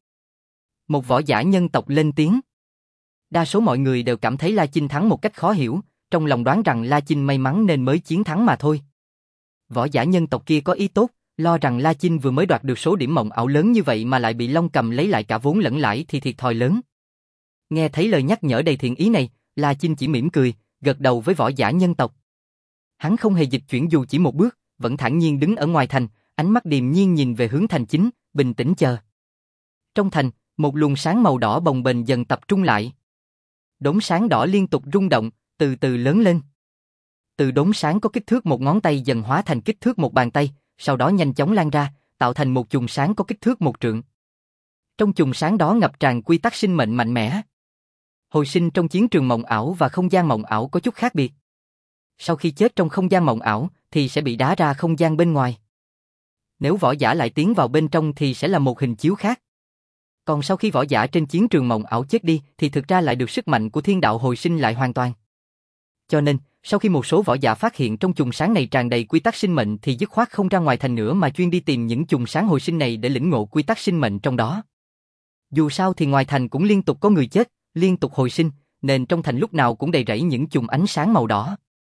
Một võ giả nhân tộc lên tiếng. Đa số mọi người đều cảm thấy La Chinh thắng một cách khó hiểu, trong lòng đoán rằng La Chinh may mắn nên mới chiến thắng mà thôi. Võ giả nhân tộc kia có ý tốt, lo rằng La Chinh vừa mới đoạt được số điểm mộng ảo lớn như vậy mà lại bị Long Cầm lấy lại cả vốn lẫn lãi thì thiệt thòi lớn. Nghe thấy lời nhắc nhở đầy thiện ý này, La Chinh chỉ mỉm cười, gật đầu với võ giả nhân tộc. Hắn không hề dịch chuyển dù chỉ một bước, vẫn thản nhiên đứng ở ngoài thành, ánh mắt điềm nhiên nhìn về hướng thành chính, bình tĩnh chờ. Trong thành, một luồng sáng màu đỏ bồng bềnh dần tập trung lại. Đốm sáng đỏ liên tục rung động, từ từ lớn lên. Từ đốm sáng có kích thước một ngón tay dần hóa thành kích thước một bàn tay, sau đó nhanh chóng lan ra, tạo thành một chùm sáng có kích thước một trượng. Trong chùm sáng đó ngập tràn quy tắc sinh mệnh mạnh mẽ. Hồi sinh trong chiến trường mộng ảo và không gian mộng ảo có chút khác biệt. Sau khi chết trong không gian mộng ảo thì sẽ bị đá ra không gian bên ngoài. Nếu võ giả lại tiến vào bên trong thì sẽ là một hình chiếu khác. Còn sau khi võ giả trên chiến trường mộng ảo chết đi thì thực ra lại được sức mạnh của thiên đạo hồi sinh lại hoàn toàn. Cho nên, sau khi một số võ giả phát hiện trong chùm sáng này tràn đầy quy tắc sinh mệnh thì dứt khoát không ra ngoài thành nữa mà chuyên đi tìm những chùm sáng hồi sinh này để lĩnh ngộ quy tắc sinh mệnh trong đó. Dù sao thì ngoài thành cũng liên tục có người chết, liên tục hồi sinh, nên trong thành lúc nào cũng đầy rẫy những chùm ánh sáng màu đỏ.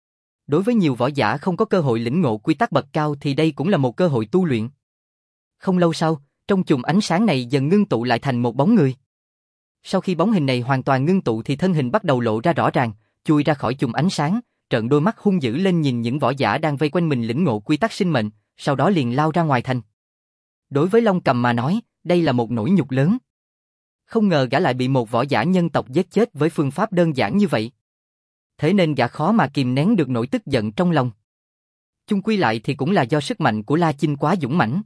Đối với nhiều võ giả không có cơ hội lĩnh ngộ quy tắc bậc cao thì đây cũng là một cơ hội tu luyện. Không lâu sau, trong chùm ánh sáng này dần ngưng tụ lại thành một bóng người. Sau khi bóng hình này hoàn toàn ngưng tụ thì thân hình bắt đầu lộ ra rõ ràng, chui ra khỏi chùm ánh sáng, trợn đôi mắt hung dữ lên nhìn những võ giả đang vây quanh mình lĩnh ngộ quy tắc sinh mệnh, sau đó liền lao ra ngoài thành. Đối với Long Cầm mà nói, đây là một nỗi nhục lớn. Không ngờ gã lại bị một võ giả nhân tộc giết chết với phương pháp đơn giản như vậy. Thế nên gã khó mà kìm nén được nỗi tức giận trong lòng. Chung quy lại thì cũng là do sức mạnh của La Chinh quá dũng mãnh.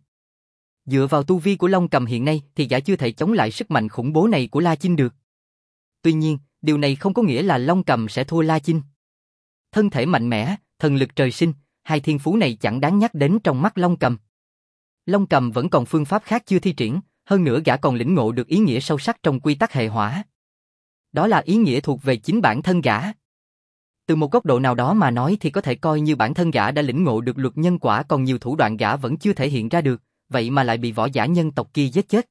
Dựa vào tu vi của Long Cầm hiện nay thì gã chưa thể chống lại sức mạnh khủng bố này của La Chinh được. Tuy nhiên, điều này không có nghĩa là Long Cầm sẽ thua La Chinh. Thân thể mạnh mẽ, thần lực trời sinh, hai thiên phú này chẳng đáng nhắc đến trong mắt Long Cầm. Long Cầm vẫn còn phương pháp khác chưa thi triển, hơn nữa gã còn lĩnh ngộ được ý nghĩa sâu sắc trong quy tắc hệ hỏa. Đó là ý nghĩa thuộc về chính bản thân gã. Từ một góc độ nào đó mà nói thì có thể coi như bản thân gã đã lĩnh ngộ được luật nhân quả, còn nhiều thủ đoạn gã vẫn chưa thể hiện ra được, vậy mà lại bị võ giả nhân tộc kia giết chết.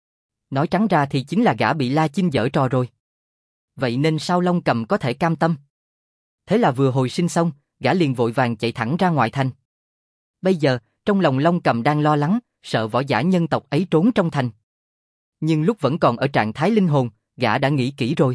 Nói trắng ra thì chính là gã bị La Chinh giở trò rồi. Vậy nên sao Long Cầm có thể cam tâm? Thế là vừa hồi sinh xong, gã liền vội vàng chạy thẳng ra ngoại thành. Bây giờ, trong lòng Long Cầm đang lo lắng, sợ võ giả nhân tộc ấy trốn trong thành. Nhưng lúc vẫn còn ở trạng thái linh hồn, gã đã nghĩ kỹ rồi.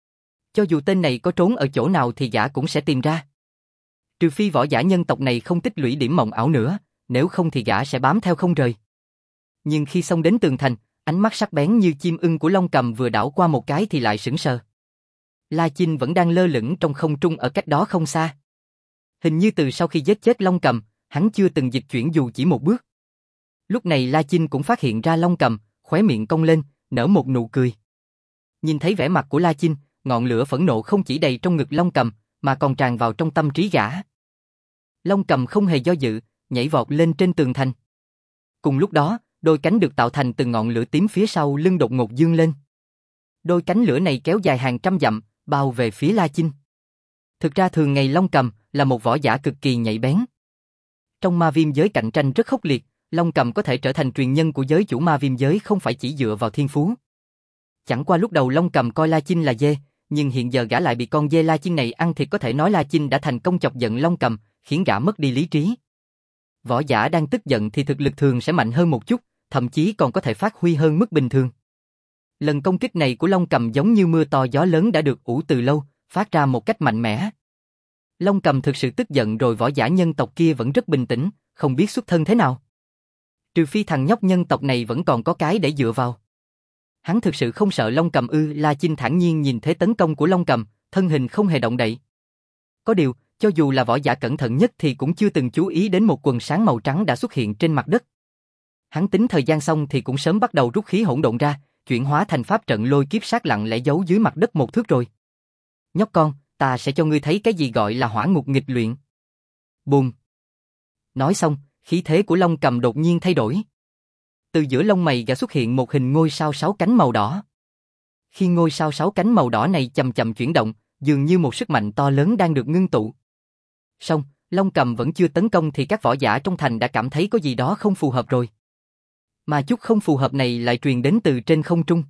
Cho dù tên này có trốn ở chỗ nào thì gã cũng sẽ tìm ra. Trừ phi võ giả nhân tộc này không tích lũy điểm mộng ảo nữa, nếu không thì gã sẽ bám theo không rời. Nhưng khi xông đến tường thành, ánh mắt sắc bén như chim ưng của Long Cầm vừa đảo qua một cái thì lại sững sờ. La Chinh vẫn đang lơ lửng trong không trung ở cách đó không xa. Hình như từ sau khi giết chết Long Cầm, hắn chưa từng dịch chuyển dù chỉ một bước. Lúc này La Chinh cũng phát hiện ra Long Cầm, khóe miệng cong lên, nở một nụ cười. Nhìn thấy vẻ mặt của La Chinh, ngọn lửa phẫn nộ không chỉ đầy trong ngực Long Cầm, mà còn tràn vào trong tâm trí gã. Long Cầm không hề do dự, nhảy vọt lên trên tường thành. Cùng lúc đó, đôi cánh được tạo thành từ ngọn lửa tím phía sau lưng đột ngột dương lên. Đôi cánh lửa này kéo dài hàng trăm dặm, bao về phía La Chinh. Thực ra thường ngày Long Cầm là một võ giả cực kỳ nhạy bén. Trong ma viêm giới cạnh tranh rất khốc liệt, Long Cầm có thể trở thành truyền nhân của giới chủ ma viêm giới không phải chỉ dựa vào thiên phú. Chẳng qua lúc đầu Long Cầm coi La Chinh là dê, nhưng hiện giờ gã lại bị con dê La Chinh này ăn thịt, có thể nói La Chinh đã thành công chọc giận Long Cầm, khiến gã mất đi lý trí. Võ giả đang tức giận thì thực lực thường sẽ mạnh hơn một chút, thậm chí còn có thể phát huy hơn mức bình thường. Lần công kích này của Long Cầm giống như mưa to gió lớn đã được ủ từ lâu, phát ra một cách mạnh mẽ. Long Cầm thực sự tức giận rồi, võ giả nhân tộc kia vẫn rất bình tĩnh, không biết xuất thân thế nào. Trừ phi thằng nhóc nhân tộc này vẫn còn có cái để dựa vào. Hắn thực sự không sợ Long Cầm ư? La Chinh thản nhiên nhìn thế tấn công của Long Cầm, thân hình không hề động đậy. Có điều, cho dù là võ giả cẩn thận nhất thì cũng chưa từng chú ý đến một quần sáng màu trắng đã xuất hiện trên mặt đất. Hắn tính thời gian xong thì cũng sớm bắt đầu rút khí hỗn độn ra, chuyển hóa thành pháp trận lôi kiếp sát lặng lẽ giấu dưới mặt đất một thước rồi. Nhóc con, ta sẽ cho ngươi thấy cái gì gọi là hỏa ngục nghịch luyện. Bùm. Nói xong, khí thế của Long Cầm đột nhiên thay đổi. Từ giữa lông mày gã xuất hiện một hình ngôi sao sáu cánh màu đỏ. Khi ngôi sao sáu cánh màu đỏ này chậm chậm chuyển động, dường như một sức mạnh to lớn đang được ngưng tụ. Song, Long Cầm vẫn chưa tấn công thì các võ giả trong thành đã cảm thấy có gì đó không phù hợp rồi. Mà chút không phù hợp này lại truyền đến từ trên không trung.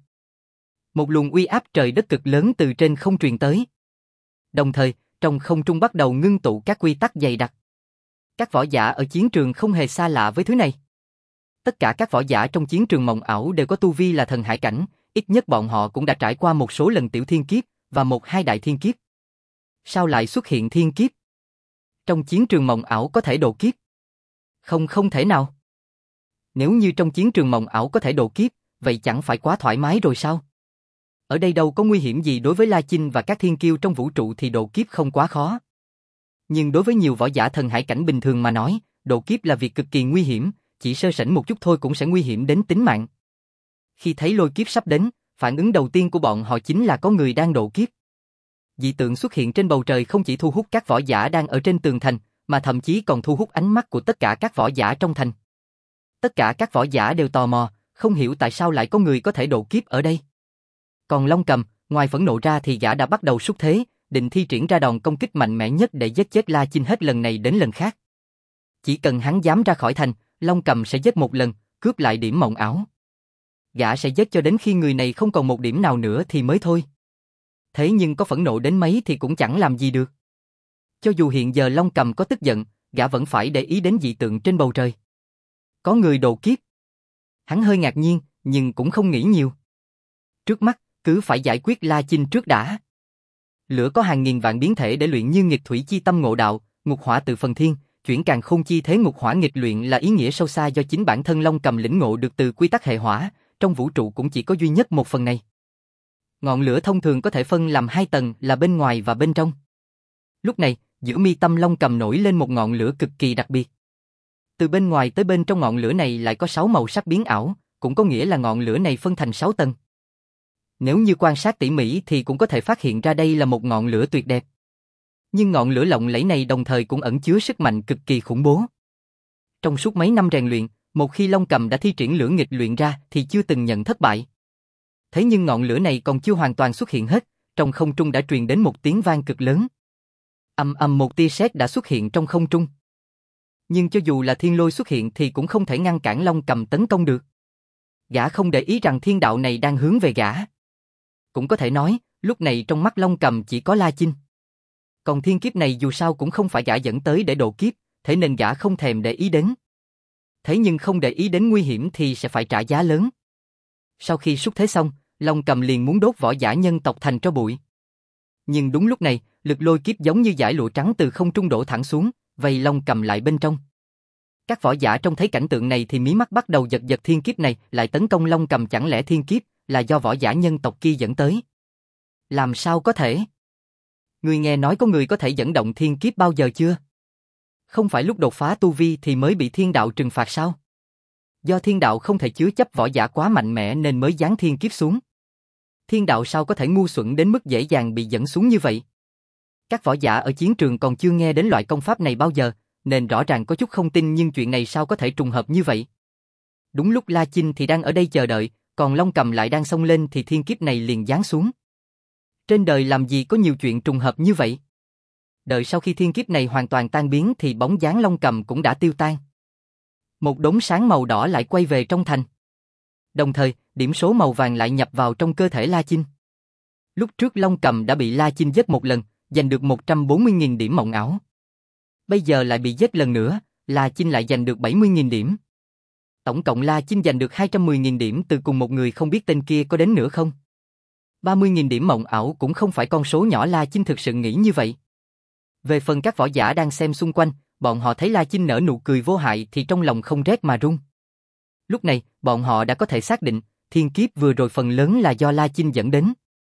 Một luồng uy áp trời đất cực lớn từ trên không truyền tới. Đồng thời, trong không trung bắt đầu ngưng tụ các quy tắc dày đặc. Các võ giả ở chiến trường không hề xa lạ với thứ này. Tất cả các võ giả trong chiến trường mộng ảo đều có tu vi là thần hải cảnh, ít nhất bọn họ cũng đã trải qua một số lần tiểu thiên kiếp và một hai đại thiên kiếp. Sao lại xuất hiện thiên kiếp? Trong chiến trường mộng ảo có thể độ kiếp? Không, không thể nào. Nếu như trong chiến trường mộng ảo có thể độ kiếp, vậy chẳng phải quá thoải mái rồi sao? Ở đây đâu có nguy hiểm gì, đối với La Chinh và các thiên kiêu trong vũ trụ thì độ kiếp không quá khó. Nhưng đối với nhiều võ giả thần hải cảnh bình thường mà nói, độ kiếp là việc cực kỳ nguy hiểm, chỉ sơ sẩy một chút thôi cũng sẽ nguy hiểm đến tính mạng. Khi thấy lôi kiếp sắp đến, phản ứng đầu tiên của bọn họ chính là có người đang độ kiếp. Dị tượng xuất hiện trên bầu trời không chỉ thu hút các võ giả đang ở trên tường thành, mà thậm chí còn thu hút ánh mắt của tất cả các võ giả trong thành. Tất cả các võ giả đều tò mò, không hiểu tại sao lại có người có thể độ kiếp ở đây. Còn Long Cầm, ngoài phẫn nộ ra thì gã đã bắt đầu xúc thế, định thi triển ra đòn công kích mạnh mẽ nhất để giết chết La Chinh hết lần này đến lần khác. Chỉ cần hắn dám ra khỏi thành, Long Cầm sẽ giết một lần, cướp lại điểm mộng ảo. Gã sẽ giết cho đến khi người này không còn một điểm nào nữa thì mới thôi. Thế nhưng có phẫn nộ đến mấy thì cũng chẳng làm gì được. Cho dù hiện giờ Long Cầm có tức giận, gã vẫn phải để ý đến dị tượng trên bầu trời. Có người độ kiếp. Hắn hơi ngạc nhiên, nhưng cũng không nghĩ nhiều. Trước mắt, cứ phải giải quyết La Chinh trước đã. Lửa có hàng nghìn vạn biến thể để luyện như nghịch thủy chi tâm ngộ đạo, ngục hỏa tự phần thiên, chuyển càn khôn chi thế ngục hỏa nghịch luyện là ý nghĩa sâu xa do chính bản thân Long Cầm lĩnh ngộ được từ quy tắc hệ hỏa, trong vũ trụ cũng chỉ có duy nhất một phần này. Ngọn lửa thông thường có thể phân làm hai tầng là bên ngoài và bên trong. Lúc này, giữa mi tâm Long Cầm nổi lên một ngọn lửa cực kỳ đặc biệt. Từ bên ngoài tới bên trong ngọn lửa này lại có sáu màu sắc biến ảo, cũng có nghĩa là ngọn lửa này phân thành sáu tầng. Nếu như quan sát tỉ mỉ thì cũng có thể phát hiện ra đây là một ngọn lửa tuyệt đẹp. Nhưng ngọn lửa lộng lẫy này đồng thời cũng ẩn chứa sức mạnh cực kỳ khủng bố. Trong suốt mấy năm rèn luyện, một khi Long Cầm đã thi triển lửa nghịch luyện ra thì chưa từng nhận thất bại. Thế nhưng ngọn lửa này còn chưa hoàn toàn xuất hiện hết, trong không trung đã truyền đến một tiếng vang cực lớn. Ầm ầm một tia sét đã xuất hiện trong không trung. Nhưng cho dù là thiên lôi xuất hiện thì cũng không thể ngăn cản Long Cầm tấn công được. Gã không để ý rằng thiên đạo này đang hướng về gã. Cũng có thể nói, lúc này trong mắt Long Cầm chỉ có La Chinh. Còn thiên kiếp này dù sao cũng không phải gã dẫn tới để độ kiếp, thế nên gã không thèm để ý đến. Thế nhưng không để ý đến nguy hiểm thì sẽ phải trả giá lớn. Sau khi xúc thế xong, Long Cầm liền muốn đốt võ giả nhân tộc thành tro bụi. Nhưng đúng lúc này, lực lôi kiếp giống như dải lụa trắng từ không trung đổ thẳng xuống, vây Long Cầm lại bên trong. Các võ giả trông thấy cảnh tượng này thì mí mắt bắt đầu giật giật, thiên kiếp này lại tấn công Long Cầm, chẳng lẽ thiên kiếp là do võ giả nhân tộc kia dẫn tới? Làm sao có thể? Ngươi nghe nói có người có thể dẫn động thiên kiếp bao giờ chưa? Không phải lúc đột phá tu vi thì mới bị thiên đạo trừng phạt sao? Do thiên đạo không thể chứa chấp võ giả quá mạnh mẽ nên mới giáng thiên kiếp xuống. Thiên đạo sao có thể ngu xuẩn đến mức dễ dàng bị dẫn xuống như vậy? Các võ giả ở chiến trường còn chưa nghe đến loại công pháp này bao giờ, nên rõ ràng có chút không tin, nhưng chuyện này sao có thể trùng hợp như vậy? Đúng lúc La Chinh thì đang ở đây chờ đợi, còn Long Cầm lại đang xông lên thì thiên kiếp này liền giáng xuống. Trên đời làm gì có nhiều chuyện trùng hợp như vậy? Đợi sau khi thiên kiếp này hoàn toàn tan biến thì bóng dáng Long Cầm cũng đã tiêu tan. Một đốm sáng màu đỏ lại quay về trong thành. Đồng thời, điểm số màu vàng lại nhập vào trong cơ thể La Chinh. Lúc trước Long Cầm đã bị La Chinh giết một lần, giành được một trăm bốn mươi nghìn điểm mộng ảo. Bây giờ lại bị giết lần nữa, La Chinh lại giành được bảy mươi nghìn điểm. Tổng cộng La Chinh giành được hai trăm mười nghìn điểm từ cùng một người không biết tên kia có đến nữa không? ba mươi nghìn điểm mộng ảo cũng không phải con số nhỏ, La Chinh thực sự nghĩ như vậy. Về phần các võ giả đang xem xung quanh, bọn họ thấy La Chinh nở nụ cười vô hại thì trong lòng không rét mà run. Lúc này, bọn họ đã có thể xác định, thiên kiếp vừa rồi phần lớn là do La Chinh dẫn đến.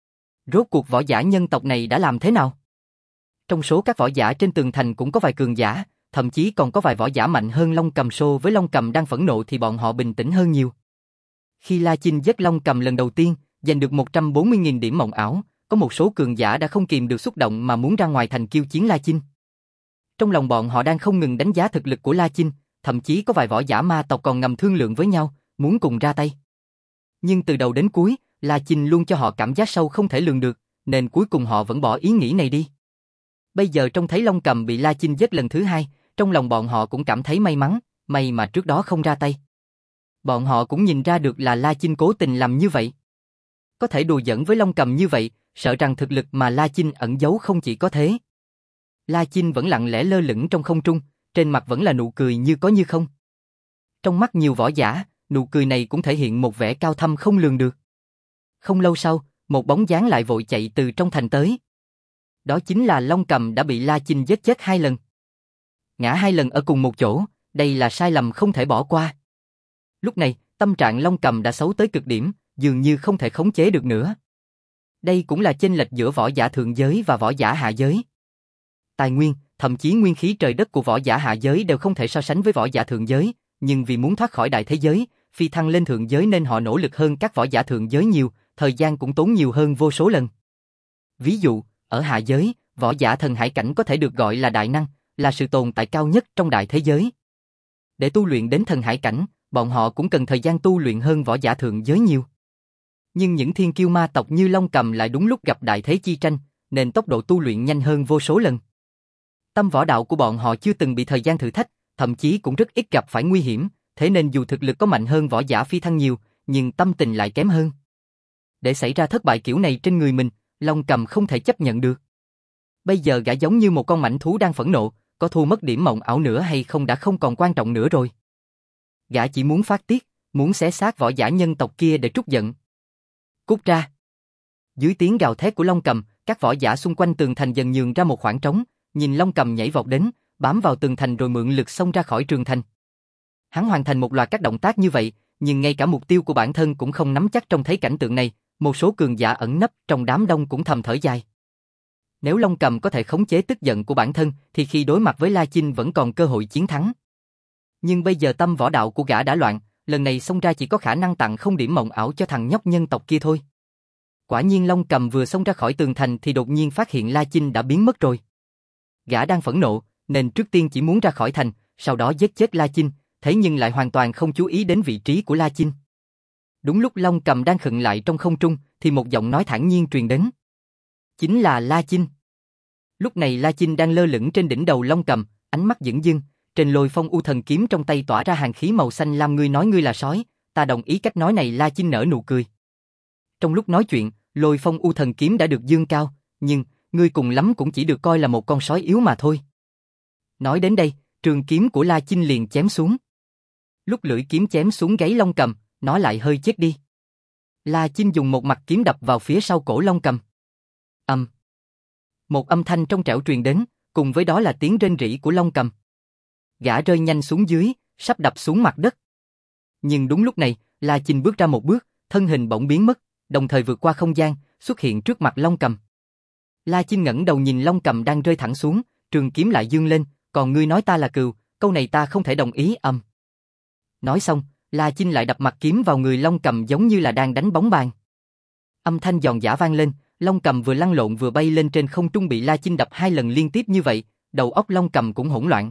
Rốt cuộc võ giả nhân tộc này đã làm thế nào? Trong số các võ giả trên tường thành cũng có vài cường giả, thậm chí còn có vài võ giả mạnh hơn Long Cầm. So với Long Cầm đang phẫn nộ thì bọn họ bình tĩnh hơn nhiều. Khi La Chinh giết Long Cầm lần đầu tiên, giành được một trăm bốn mươi nghìn điểm mộng ảo, có một số cường giả đã không kìm được xúc động mà muốn ra ngoài thành kiêu chiến La Chinh. Trong lòng bọn họ đang không ngừng đánh giá thực lực của La Chinh, thậm chí có vài võ giả ma tộc còn ngầm thương lượng với nhau, muốn cùng ra tay. Nhưng từ đầu đến cuối, La Chinh luôn cho họ cảm giác sâu không thể lường được, nên cuối cùng họ vẫn bỏ ý nghĩ này đi. Bây giờ trông thấy Long Cầm bị La Chinh giết lần thứ hai, trong lòng bọn họ cũng cảm thấy may mắn, may mà trước đó không ra tay. Bọn họ cũng nhìn ra được là La Chinh cố tình làm như vậy. Có thể đùa giỡn với Long Cầm như vậy, sợ rằng thực lực mà La Chinh ẩn giấu không chỉ có thế. La Chinh vẫn lặng lẽ lơ lửng trong không trung, trên mặt vẫn là nụ cười như có như không. Trong mắt nhiều võ giả, nụ cười này cũng thể hiện một vẻ cao thâm không lường được. Không lâu sau, một bóng dáng lại vội chạy từ trong thành tới. Đó chính là Long Cầm đã bị La Chinh giết chết hai lần. Ngã hai lần ở cùng một chỗ, đây là sai lầm không thể bỏ qua. Lúc này, tâm trạng Long Cầm đã xấu tới cực điểm, dường như không thể khống chế được nữa. Đây cũng là chênh lệch giữa võ giả thượng giới và võ giả hạ giới. Tài nguyên, thậm chí nguyên khí trời đất của võ giả hạ giới đều không thể so sánh với võ giả thượng giới, nhưng vì muốn thoát khỏi đại thế giới, phi thăng lên thượng giới nên họ nỗ lực hơn các võ giả thượng giới nhiều, thời gian cũng tốn nhiều hơn vô số lần. Ví dụ, ở hạ giới, võ giả thần hải cảnh có thể được gọi là đại năng, là sự tồn tại cao nhất trong đại thế giới. Để tu luyện đến thần hải cảnh, bọn họ cũng cần thời gian tu luyện hơn võ giả thượng giới nhiều. Nhưng những thiên kiêu ma tộc như Long Cầm lại đúng lúc gặp đại thế chi tranh, nên tốc độ tu luyện nhanh hơn vô số lần. Tâm võ đạo của bọn họ chưa từng bị thời gian thử thách, thậm chí cũng rất ít gặp phải nguy hiểm, thế nên dù thực lực có mạnh hơn võ giả phi thăng nhiều, nhưng tâm tình lại kém hơn. Để xảy ra thất bại kiểu này trên người mình, Long Cầm không thể chấp nhận được. Bây giờ gã giống như một con mãnh thú đang phẫn nộ, có thua mất điểm mộng ảo nữa hay không đã không còn quan trọng nữa rồi. Gã chỉ muốn phát tiết, muốn xé xác võ giả nhân tộc kia để trút giận. Cút ra! Dưới tiếng gào thét của Long Cầm, các võ giả xung quanh tường thành dần nhường ra một khoảng trống, nhìn Long Cầm nhảy vọt đến, bám vào tường thành rồi mượn lực xông ra khỏi trường thành. Hắn hoàn thành một loạt các động tác như vậy, nhưng ngay cả mục tiêu của bản thân cũng không nắm chắc. Trông thấy cảnh tượng này, Một số cường giả ẩn nấp trong đám đông cũng thầm thở dài. Nếu Long Cầm có thể khống chế tức giận của bản thân thì khi đối mặt với La Chinh vẫn còn cơ hội chiến thắng. Nhưng bây giờ tâm võ đạo của gã đã loạn, lần này xông ra chỉ có khả năng tặng không điểm mộng ảo cho thằng nhóc nhân tộc kia thôi. Quả nhiên Long Cầm vừa xông ra khỏi tường thành thì đột nhiên phát hiện La Chinh đã biến mất rồi. Gã đang phẫn nộ, nên trước tiên chỉ muốn ra khỏi thành, sau đó giết chết La Chinh, thế nhưng lại hoàn toàn không chú ý đến vị trí của La Chinh. Đúng lúc Long Cầm đang khựng lại trong không trung, thì một giọng nói thản nhiên truyền đến. Chính là La Chinh. Lúc này La Chinh đang lơ lửng trên đỉnh đầu Long Cầm, ánh mắt dửng dưng, trên Lôi Phong U Thần Kiếm trong tay tỏa ra hàn khí màu xanh lam. Ngươi nói ngươi là sói, ta đồng ý cách nói này. La Chinh nở nụ cười. Trong lúc nói chuyện, Lôi Phong U Thần Kiếm đã được dương cao, nhưng ngươi cùng lắm cũng chỉ được coi là một con sói yếu mà thôi. Nói đến đây, trường kiếm của La Chinh liền chém xuống. Lúc lưỡi kiếm chém xuống gáy Long Cầm, nó lại hơi chết đi. La Chinh dùng một mặt kiếm đập vào phía sau cổ Long Cầm. Ầm. Um. Một âm thanh trong trẻo truyền đến, cùng với đó là tiếng rên rỉ của Long Cầm. Gã rơi nhanh xuống dưới, sắp đập xuống mặt đất. Nhưng đúng lúc này, La Chinh bước ra một bước, thân hình bỗng biến mất, đồng thời vượt qua không gian, xuất hiện trước mặt Long Cầm. La Chinh ngẩng đầu nhìn Long Cầm đang rơi thẳng xuống, trường kiếm lại dương lên, còn ngươi nói ta là cừu, câu này ta không thể đồng ý. Âm. Um. Nói xong, La Chinh lại đập mặt kiếm vào người Long Cầm giống như là đang đánh bóng bàn. Âm thanh giòn giã vang lên, Long Cầm vừa lăn lộn vừa bay lên trên không trung, bị La Chinh đập hai lần liên tiếp như vậy, đầu óc Long Cầm cũng hỗn loạn.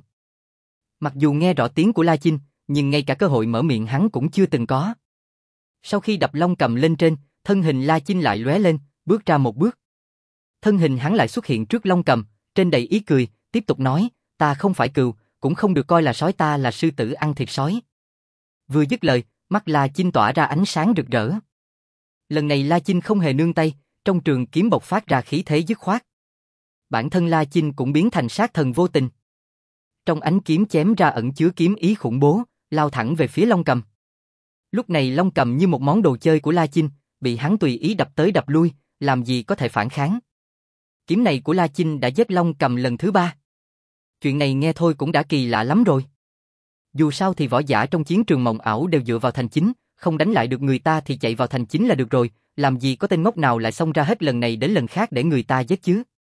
Mặc dù nghe rõ tiếng của La Chinh, nhưng ngay cả cơ hội mở miệng hắn cũng chưa từng có. Sau khi đập Long Cầm lên trên, thân hình La Chinh lại lóe lên, bước ra một bước. Thân hình hắn lại xuất hiện trước Long Cầm, trên đầy ý cười, tiếp tục nói, ta không phải cừu, cũng không được coi là sói, ta là sư tử ăn thịt sói. Vừa dứt lời, mắt La Chinh tỏa ra ánh sáng rực rỡ. Lần này La Chinh không hề nương tay, trong trường kiếm bộc phát ra khí thế dứt khoát. Bản thân La Chinh cũng biến thành sát thần vô tình. Trong ánh kiếm chém ra ẩn chứa kiếm ý khủng bố, lao thẳng về phía Long Cầm. Lúc này Long Cầm như một món đồ chơi của La Chinh, bị hắn tùy ý đập tới đập lui, làm gì có thể phản kháng. Kiếm này của La Chinh đã giết Long Cầm lần thứ ba. Chuyện này nghe thôi cũng đã kỳ lạ lắm rồi. Dù sao thì võ giả trong chiến trường mộng ảo đều dựa vào thành chính, không đánh lại được người ta thì chạy vào thành chính là được rồi, làm gì có tên ngốc nào lại xông ra hết lần này đến lần khác để người ta giết chứ.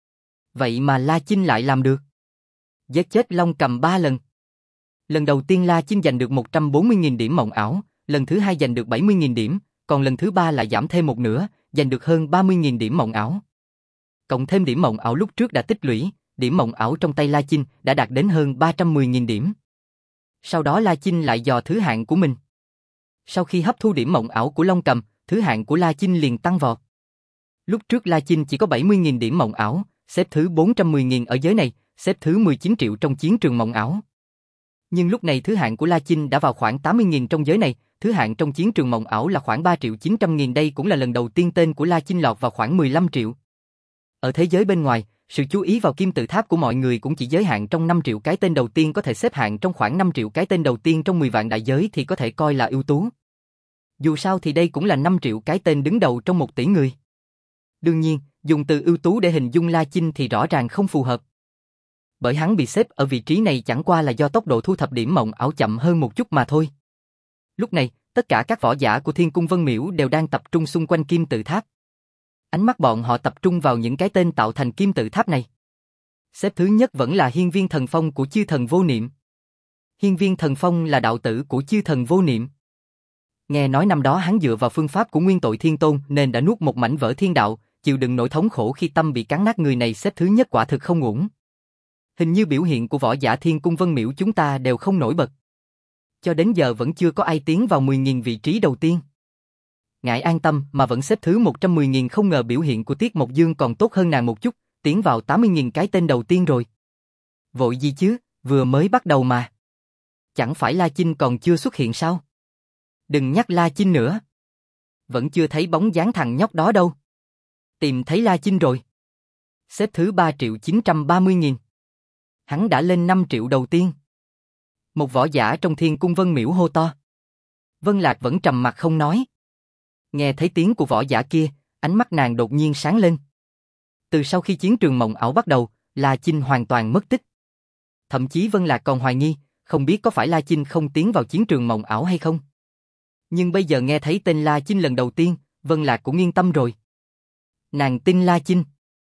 Vậy mà La Chinh lại làm được. Giết chết Long Cầm ba lần. Lần đầu tiên La Chinh giành được một trăm bốn mươi nghìn điểm mộng ảo, lần thứ hai giành được bảy mươi nghìn điểm, còn lần thứ ba lại giảm thêm một nửa, giành được hơn ba mươi nghìn điểm mộng ảo. Cộng thêm điểm mộng ảo lúc trước đã tích lũy, điểm mộng ảo trong tay La Chinh đã đạt đến hơn ba trăm mười nghìn điểm. Sau đó La Chinh lại dò thứ hạng của mình. Sau khi hấp thu điểm mộng ảo của Long Cầm, thứ hạng của La Chinh liền tăng vọt. Lúc trước La Chinh chỉ có bảy mươi nghìn điểm mộng ảo, xếp thứ bốn trăm mười nghìn ở giới này, xếp thứ mười chín triệu trong chiến trường mộng ảo. Nhưng lúc này thứ hạng của La Chinh đã vào khoảng tám mươi nghìn trong giới này, thứ hạng trong chiến trường mộng ảo là khoảng ba triệu chín trăm nghìn, đây cũng là lần đầu tiên tên của La Chinh lọt vào khoảng mười lăm triệu. Ở thế giới bên ngoài, sự chú ý vào kim tự tháp của mọi người cũng chỉ giới hạn trong năm triệu cái tên đầu tiên có thể xếp hạng trong khoảng năm triệu cái tên đầu tiên trong mười vạn đại giới thì có thể coi là ưu tú. Dù sao thì đây cũng là năm triệu cái tên đứng đầu trong một tỷ người. Đương nhiên, dùng từ ưu tú để hình dung La Chinh thì rõ ràng không phù hợp. Bởi hắn bị xếp ở vị trí này chẳng qua là do tốc độ thu thập điểm mộng ảo chậm hơn một chút mà thôi. Lúc này, tất cả các võ giả của Thiên Cung Vân Miểu đều đang tập trung xung quanh kim tự tháp. Ánh mắt bọn họ tập trung vào những cái tên tạo thành kim tự tháp này. Xếp thứ nhất vẫn là Hiên Viên Thần Phong của chư thần vô niệm. Hiên Viên Thần Phong là đạo tử của chư thần vô niệm. Nghe nói năm đó hắn dựa vào phương pháp của Nguyên Tội Thiên Tôn nên đã nuốt một mảnh vỡ thiên đạo, chịu đựng nỗi thống khổ khi tâm bị cắn nát, người này xếp thứ nhất quả thực không uổng. Hình như biểu hiện của võ giả Thiên Cung Vân Miểu chúng ta đều không nổi bật. Cho đến giờ vẫn chưa có ai tiến vào mười nghìn vị trí đầu tiên. Ngại an tâm mà vẫn xếp thứ một trăm mười nghìn, không ngờ biểu hiện của Tiết Mộc Dương còn tốt hơn nàng một chút, tiến vào tám mươi nghìn cái tên đầu tiên rồi. Vội gì chứ, vừa mới bắt đầu mà. Chẳng phải La Chinh còn chưa xuất hiện sao? Đừng nhắc La Chinh nữa. Vẫn chưa thấy bóng dáng thằng nhóc đó đâu. Tìm thấy La Chinh rồi. Xếp thứ ba triệu chín trăm ba mươi nghìn. Hắn đã lên năm triệu đầu tiên. Một võ giả trong Thiên Cung Vân Miểu hô to. Vân Lạc vẫn trầm mặc không nói. Nghe thấy tiếng của võ giả kia, ánh mắt nàng đột nhiên sáng lên. Từ sau khi chiến trường mộng ảo bắt đầu, La Chinh hoàn toàn mất tích. Thậm chí Vân Lạc còn hoài nghi, không biết có phải La Chinh không tiến vào chiến trường mộng ảo hay không. Nhưng bây giờ nghe thấy tên La Chinh lần đầu tiên, Vân Lạc cũng yên tâm rồi. Nàng tin La Chinh.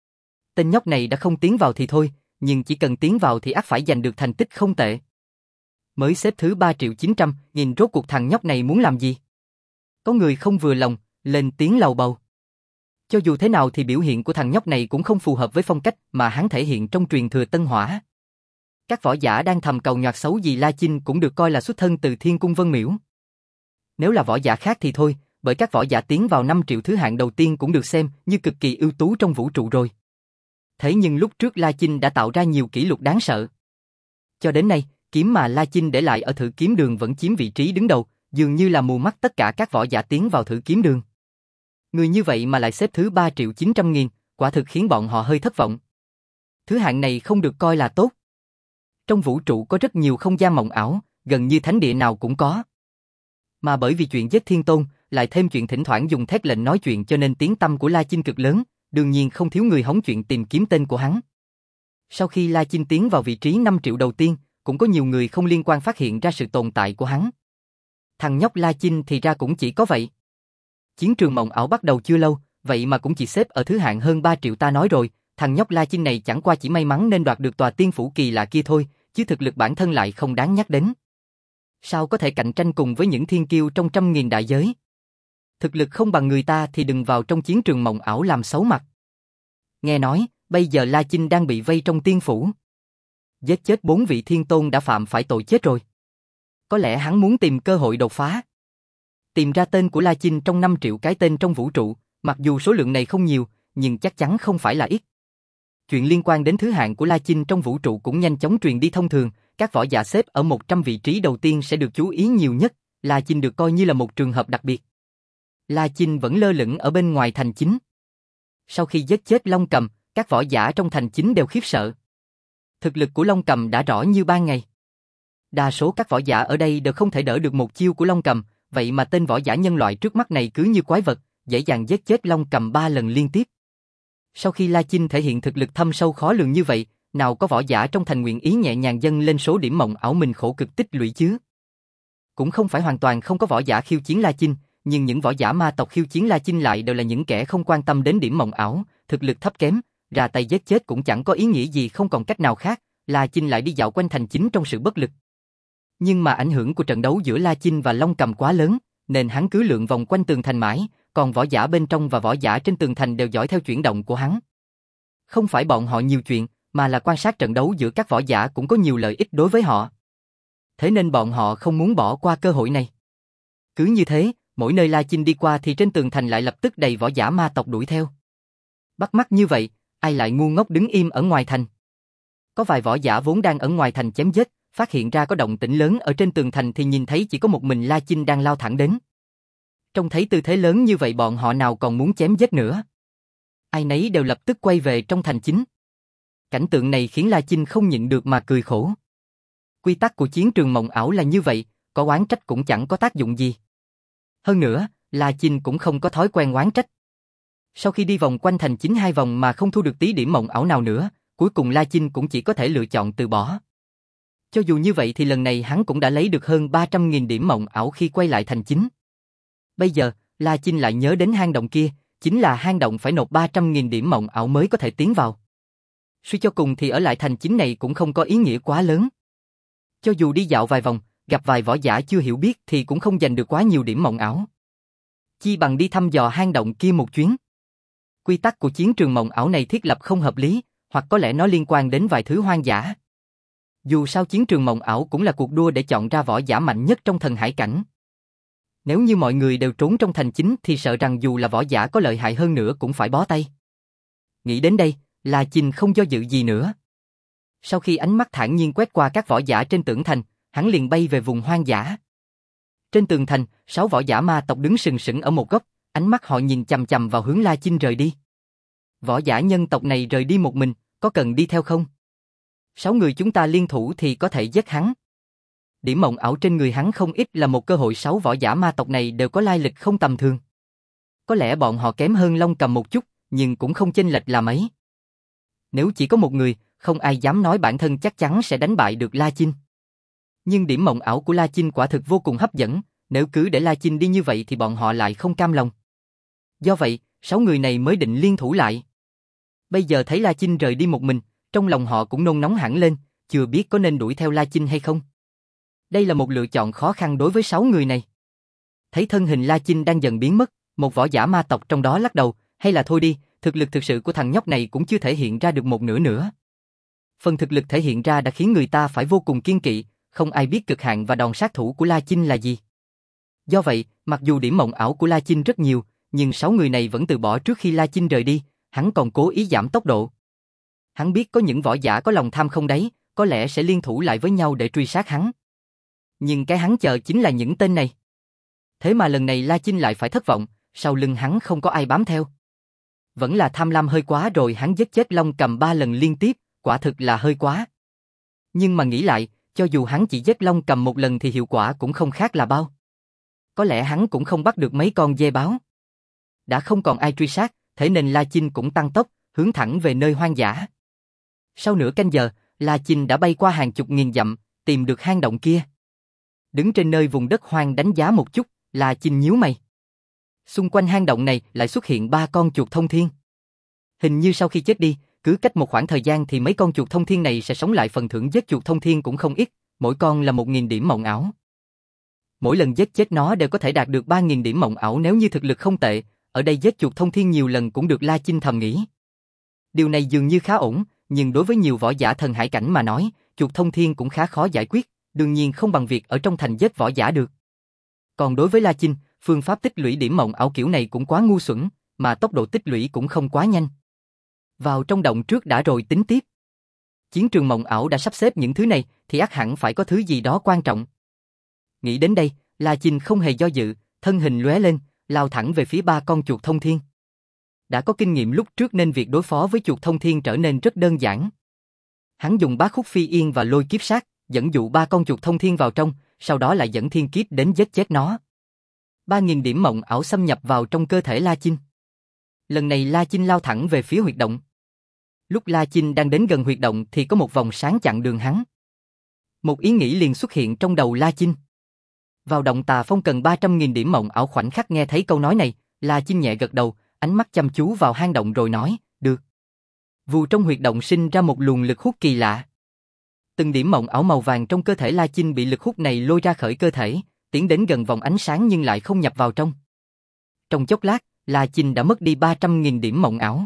Tên nhóc này đã không tiến vào thì thôi, nhưng chỉ cần tiến vào thì ắt phải giành được thành tích không tệ. Mới xếp thứ ba triệu chín trăm, nhìn rốt cuộc thằng nhóc này muốn làm gì? Có người không vừa lòng, lên tiếng lầu bầu. Cho dù thế nào thì biểu hiện của thằng nhóc này cũng không phù hợp với phong cách mà hắn thể hiện trong truyền thừa Tân Hỏa. Các võ giả đang thầm cầu nhạt xấu gì La Chinh cũng được coi là xuất thân từ Thiên Cung Vân Miễu. Nếu là võ giả khác thì thôi, bởi các võ giả tiến vào năm triệu thứ hạng đầu tiên cũng được xem như cực kỳ ưu tú trong vũ trụ rồi. Thế nhưng lúc trước La Chinh đã tạo ra nhiều kỷ lục đáng sợ. Cho đến nay, kiếm mà La Chinh để lại ở Thử Kiếm Đường vẫn chiếm vị trí đứng đầu, dường như là mù mắt tất cả các võ giả tiến vào Thử Kiếm Đường. Người như vậy mà lại xếp thứ ba triệu chín trăm nghìn, quả thực khiến bọn họ hơi thất vọng. Thứ hạng này không được coi là tốt. Trong vũ trụ có rất nhiều không gian mộng ảo, gần như thánh địa nào cũng có. Mà bởi vì chuyện giết Thiên Tôn, lại thêm chuyện thỉnh thoảng dùng thét lệnh nói chuyện cho nên tiếng tăm của La Chinh cực lớn, đương nhiên không thiếu người hóng chuyện tìm kiếm tên của hắn. Sau khi La Chinh tiến vào vị trí năm triệu đầu tiên, cũng có nhiều người không liên quan phát hiện ra sự tồn tại của hắn. Thằng nhóc La Chinh thì ra cũng chỉ có vậy. Chiến trường mộng ảo bắt đầu chưa lâu, vậy mà cũng chỉ xếp ở thứ hạng hơn ba triệu. Ta nói rồi, thằng nhóc La Chinh này chẳng qua chỉ may mắn nên đoạt được tòa tiên phủ kỳ lạ kia thôi, chứ thực lực bản thân lại không đáng nhắc đến. Sao có thể cạnh tranh cùng với những thiên kiêu trong trăm nghìn đại giới? Thực lực không bằng người ta thì đừng vào trong chiến trường mộng ảo làm xấu mặt. Nghe nói, bây giờ La Chinh đang bị vây trong tiên phủ. Giết chết bốn vị thiên tôn đã phạm phải tội chết rồi. Có lẽ hắn muốn tìm cơ hội đột phá. Tìm ra tên của La Chinh trong năm triệu cái tên trong vũ trụ, mặc dù số lượng này không nhiều, nhưng chắc chắn không phải là ít. Chuyện liên quan đến thứ hạng của La Chinh trong vũ trụ cũng nhanh chóng truyền đi thông thường, các võ giả xếp ở một trăm vị trí đầu tiên sẽ được chú ý nhiều nhất, La Chinh được coi như là một trường hợp đặc biệt. La Chinh vẫn lơ lửng ở bên ngoài thành chính. Sau khi giết chết Long Cầm, các võ giả trong thành chính đều khiếp sợ. Thực lực của Long Cầm đã rõ như ban ngày. Đa số các võ giả ở đây đều không thể đỡ được một chiêu của Long Cầm, vậy mà tên võ giả nhân loại trước mắt này cứ như quái vật, dễ dàng giết chết Long Cầm ba lần liên tiếp. Sau khi La Chinh thể hiện thực lực thâm sâu khó lường như vậy, nào có võ giả trong thành nguyện ý nhẹ nhàng dâng lên số điểm mộng ảo mình khổ cực tích lũy chứ? Cũng không phải hoàn toàn không có võ giả khiêu chiến La Chinh, nhưng những võ giả ma tộc khiêu chiến La Chinh lại đều là những kẻ không quan tâm đến điểm mộng ảo, thực lực thấp kém, ra tay giết chết cũng chẳng có ý nghĩa gì, không còn cách nào khác, La Chinh lại đi dạo quanh thành chính trong sự bất lực. Nhưng mà ảnh hưởng của trận đấu giữa La Chinh và Long Cầm quá lớn, nên hắn cứ lượn vòng quanh tường thành mãi, còn võ giả bên trong và võ giả trên tường thành đều dõi theo chuyển động của hắn. Không phải bọn họ nhiều chuyện, mà là quan sát trận đấu giữa các võ giả cũng có nhiều lợi ích đối với họ. Thế nên bọn họ không muốn bỏ qua cơ hội này. Cứ như thế, mỗi nơi La Chinh đi qua thì trên tường thành lại lập tức đầy võ giả ma tộc đuổi theo. Bắt mắt như vậy, ai lại ngu ngốc đứng im ở ngoài thành? Có vài võ giả vốn đang ở ngoài thành chém giết, phát hiện ra có động tĩnh lớn ở trên tường thành thì nhìn thấy chỉ có một mình La Chinh đang lao thẳng đến. Trông thấy tư thế lớn như vậy bọn họ nào còn muốn chém giết nữa. Ai nấy đều lập tức quay về trong thành chính. Cảnh tượng này khiến La Chinh không nhịn được mà cười khổ. Quy tắc của chiến trường mộng ảo là như vậy, có oán trách cũng chẳng có tác dụng gì. Hơn nữa, La Chinh cũng không có thói quen oán trách. Sau khi đi vòng quanh thành chính hai vòng mà không thu được tí điểm mộng ảo nào nữa, cuối cùng La Chinh cũng chỉ có thể lựa chọn từ bỏ. Cho dù như vậy thì lần này hắn cũng đã lấy được hơn ba trăm nghìn điểm mộng ảo khi quay lại thành chính. Bây giờ, La Chinh lại nhớ đến hang động kia, chính là hang động phải nộp ba trăm nghìn điểm mộng ảo mới có thể tiến vào. Suy cho cùng thì ở lại thành chính này cũng không có ý nghĩa quá lớn. Cho dù đi dạo vài vòng, gặp vài võ giả chưa hiểu biết thì cũng không giành được quá nhiều điểm mộng ảo. Chi bằng đi thăm dò hang động kia một chuyến. Quy tắc của chiến trường mộng ảo này thiết lập không hợp lý, hoặc có lẽ nó liên quan đến vài thứ hoang dã. Dù sao chiến trường mộng ảo cũng là cuộc đua để chọn ra võ giả mạnh nhất trong thần hải cảnh. Nếu như mọi người đều trốn trong thành chính thì sợ rằng dù là võ giả có lợi hại hơn nữa cũng phải bó tay. Nghĩ đến đây, La Chinh không do dự gì nữa. Sau khi ánh mắt thản nhiên quét qua các võ giả trên tường thành, hắn liền bay về vùng hoang dã. Trên tường thành, sáu võ giả ma tộc đứng sừng sững ở một góc, ánh mắt họ nhìn chằm chằm vào hướng La Chinh rời đi. Võ giả nhân tộc này rời đi một mình, có cần đi theo không? Sáu người chúng ta liên thủ thì có thể giết hắn. Điểm mộng ảo trên người hắn không ít là một cơ hội. Sáu võ giả ma tộc này đều có lai lịch không tầm thường. Có lẽ bọn họ kém hơn Long Cầm một chút, nhưng cũng không chênh lệch là mấy. Nếu chỉ có một người, không ai dám nói bản thân chắc chắn sẽ đánh bại được La Chinh. Nhưng điểm mộng ảo của La Chinh quả thực vô cùng hấp dẫn, nếu cứ để La Chinh đi như vậy thì bọn họ lại không cam lòng. Do vậy, sáu người này mới định liên thủ lại. Bây giờ thấy La Chinh rời đi một mình, trong lòng họ cũng nôn nóng hẳn lên, chưa biết có nên đuổi theo La Chinh hay không. Đây là một lựa chọn khó khăn đối với sáu người này. Thấy thân hình La Chinh đang dần biến mất, một võ giả ma tộc trong đó lắc đầu, hay là thôi đi, thực lực thực sự của thằng nhóc này cũng chưa thể hiện ra được một nửa nữa. Phần thực lực thể hiện ra đã khiến người ta phải vô cùng kiêng kỵ, không ai biết cực hạn và đòn sát thủ của La Chinh là gì. Do vậy, mặc dù điểm mộng ảo của La Chinh rất nhiều, nhưng sáu người này vẫn từ bỏ trước khi La Chinh rời đi, hắn còn cố ý giảm tốc độ. Hắn biết có những võ giả có lòng tham không đáy, có lẽ sẽ liên thủ lại với nhau để truy sát hắn. Nhưng cái hắn chờ chính là những tên này. Thế mà lần này La Chinh lại phải thất vọng, sau lưng hắn không có ai bám theo. Vẫn là tham lam hơi quá rồi, hắn giết chết Long Cầm ba lần liên tiếp, quả thực là hơi quá. Nhưng mà nghĩ lại, cho dù hắn chỉ giết Long Cầm một lần thì hiệu quả cũng không khác là bao. Có lẽ hắn cũng không bắt được mấy con dê báo. Đã không còn ai truy sát, thế nên La Chinh cũng tăng tốc, hướng thẳng về nơi hoang dã. Sau nửa canh giờ, La Chinh đã bay qua hàng chục nghìn dặm, tìm được hang động kia. Đứng trên nơi vùng đất hoang đánh giá một chút, La Chinh nhíu mày. Xung quanh hang động này lại xuất hiện ba con chuột thông thiên. Hình như sau khi chết đi, cứ cách một khoảng thời gian thì mấy con chuột thông thiên này sẽ sống lại, phần thưởng giết chuột thông thiên cũng không ít, mỗi con là một nghìn điểm mộng ảo. Mỗi lần giết chết nó đều có thể đạt được ba nghìn điểm mộng ảo, nếu như thực lực không tệ, ở đây giết chuột thông thiên nhiều lần cũng được, La Chinh thầm nghĩ. Điều này dường như khá ổn, nhưng đối với nhiều võ giả thần hải cảnh mà nói, chuột thông thiên cũng khá khó giải quyết, đương nhiên không bằng việc ở trong thành giết võ giả được. Còn đối với La Chinh, phương pháp tích lũy điểm mộng ảo kiểu này cũng quá ngu xuẩn, mà tốc độ tích lũy cũng không quá nhanh. Vào trong động trước đã rồi tính tiếp. Chiến trường mộng ảo đã sắp xếp những thứ này thì ắt hẳn phải có thứ gì đó quan trọng. Nghĩ đến đây, La Chinh không hề do dự, thân hình lóe lên, lao thẳng về phía ba con chuột thông thiên. Đã có kinh nghiệm lúc trước nên việc đối phó với chuột thông thiên trở nên rất đơn giản. Hắn dùng bá khúc phi yên và lôi kiếp sát, dẫn dụ ba con chuột thông thiên vào trong, sau đó lại dẫn thiên kiếp đến giết chết nó. Ba nghìn điểm mộng ảo xâm nhập vào trong cơ thể La Chinh. Lần này La Chinh lao thẳng về phía huyệt động. Lúc La Chinh đang đến gần huyệt động thì có một vòng sáng chặn đường hắn. Một ý nghĩ liền xuất hiện trong đầu La Chinh. Vào động Tà Phong cần ba trăm nghìn điểm mộng ảo. Khoảnh khắc nghe thấy câu nói này, La Chinh nhẹ gật đầu, ánh mắt chăm chú vào hang động rồi nói, được. Vù trong huyệt động sinh ra một luồng lực hút kỳ lạ. Từng điểm mộng ảo màu vàng trong cơ thể La Chinh bị lực hút này lôi ra khỏi cơ thể, tiến đến gần vòng ánh sáng nhưng lại không nhập vào trong. Trong chốc lát, La Chinh đã mất đi ba trăm nghìn điểm mộng ảo.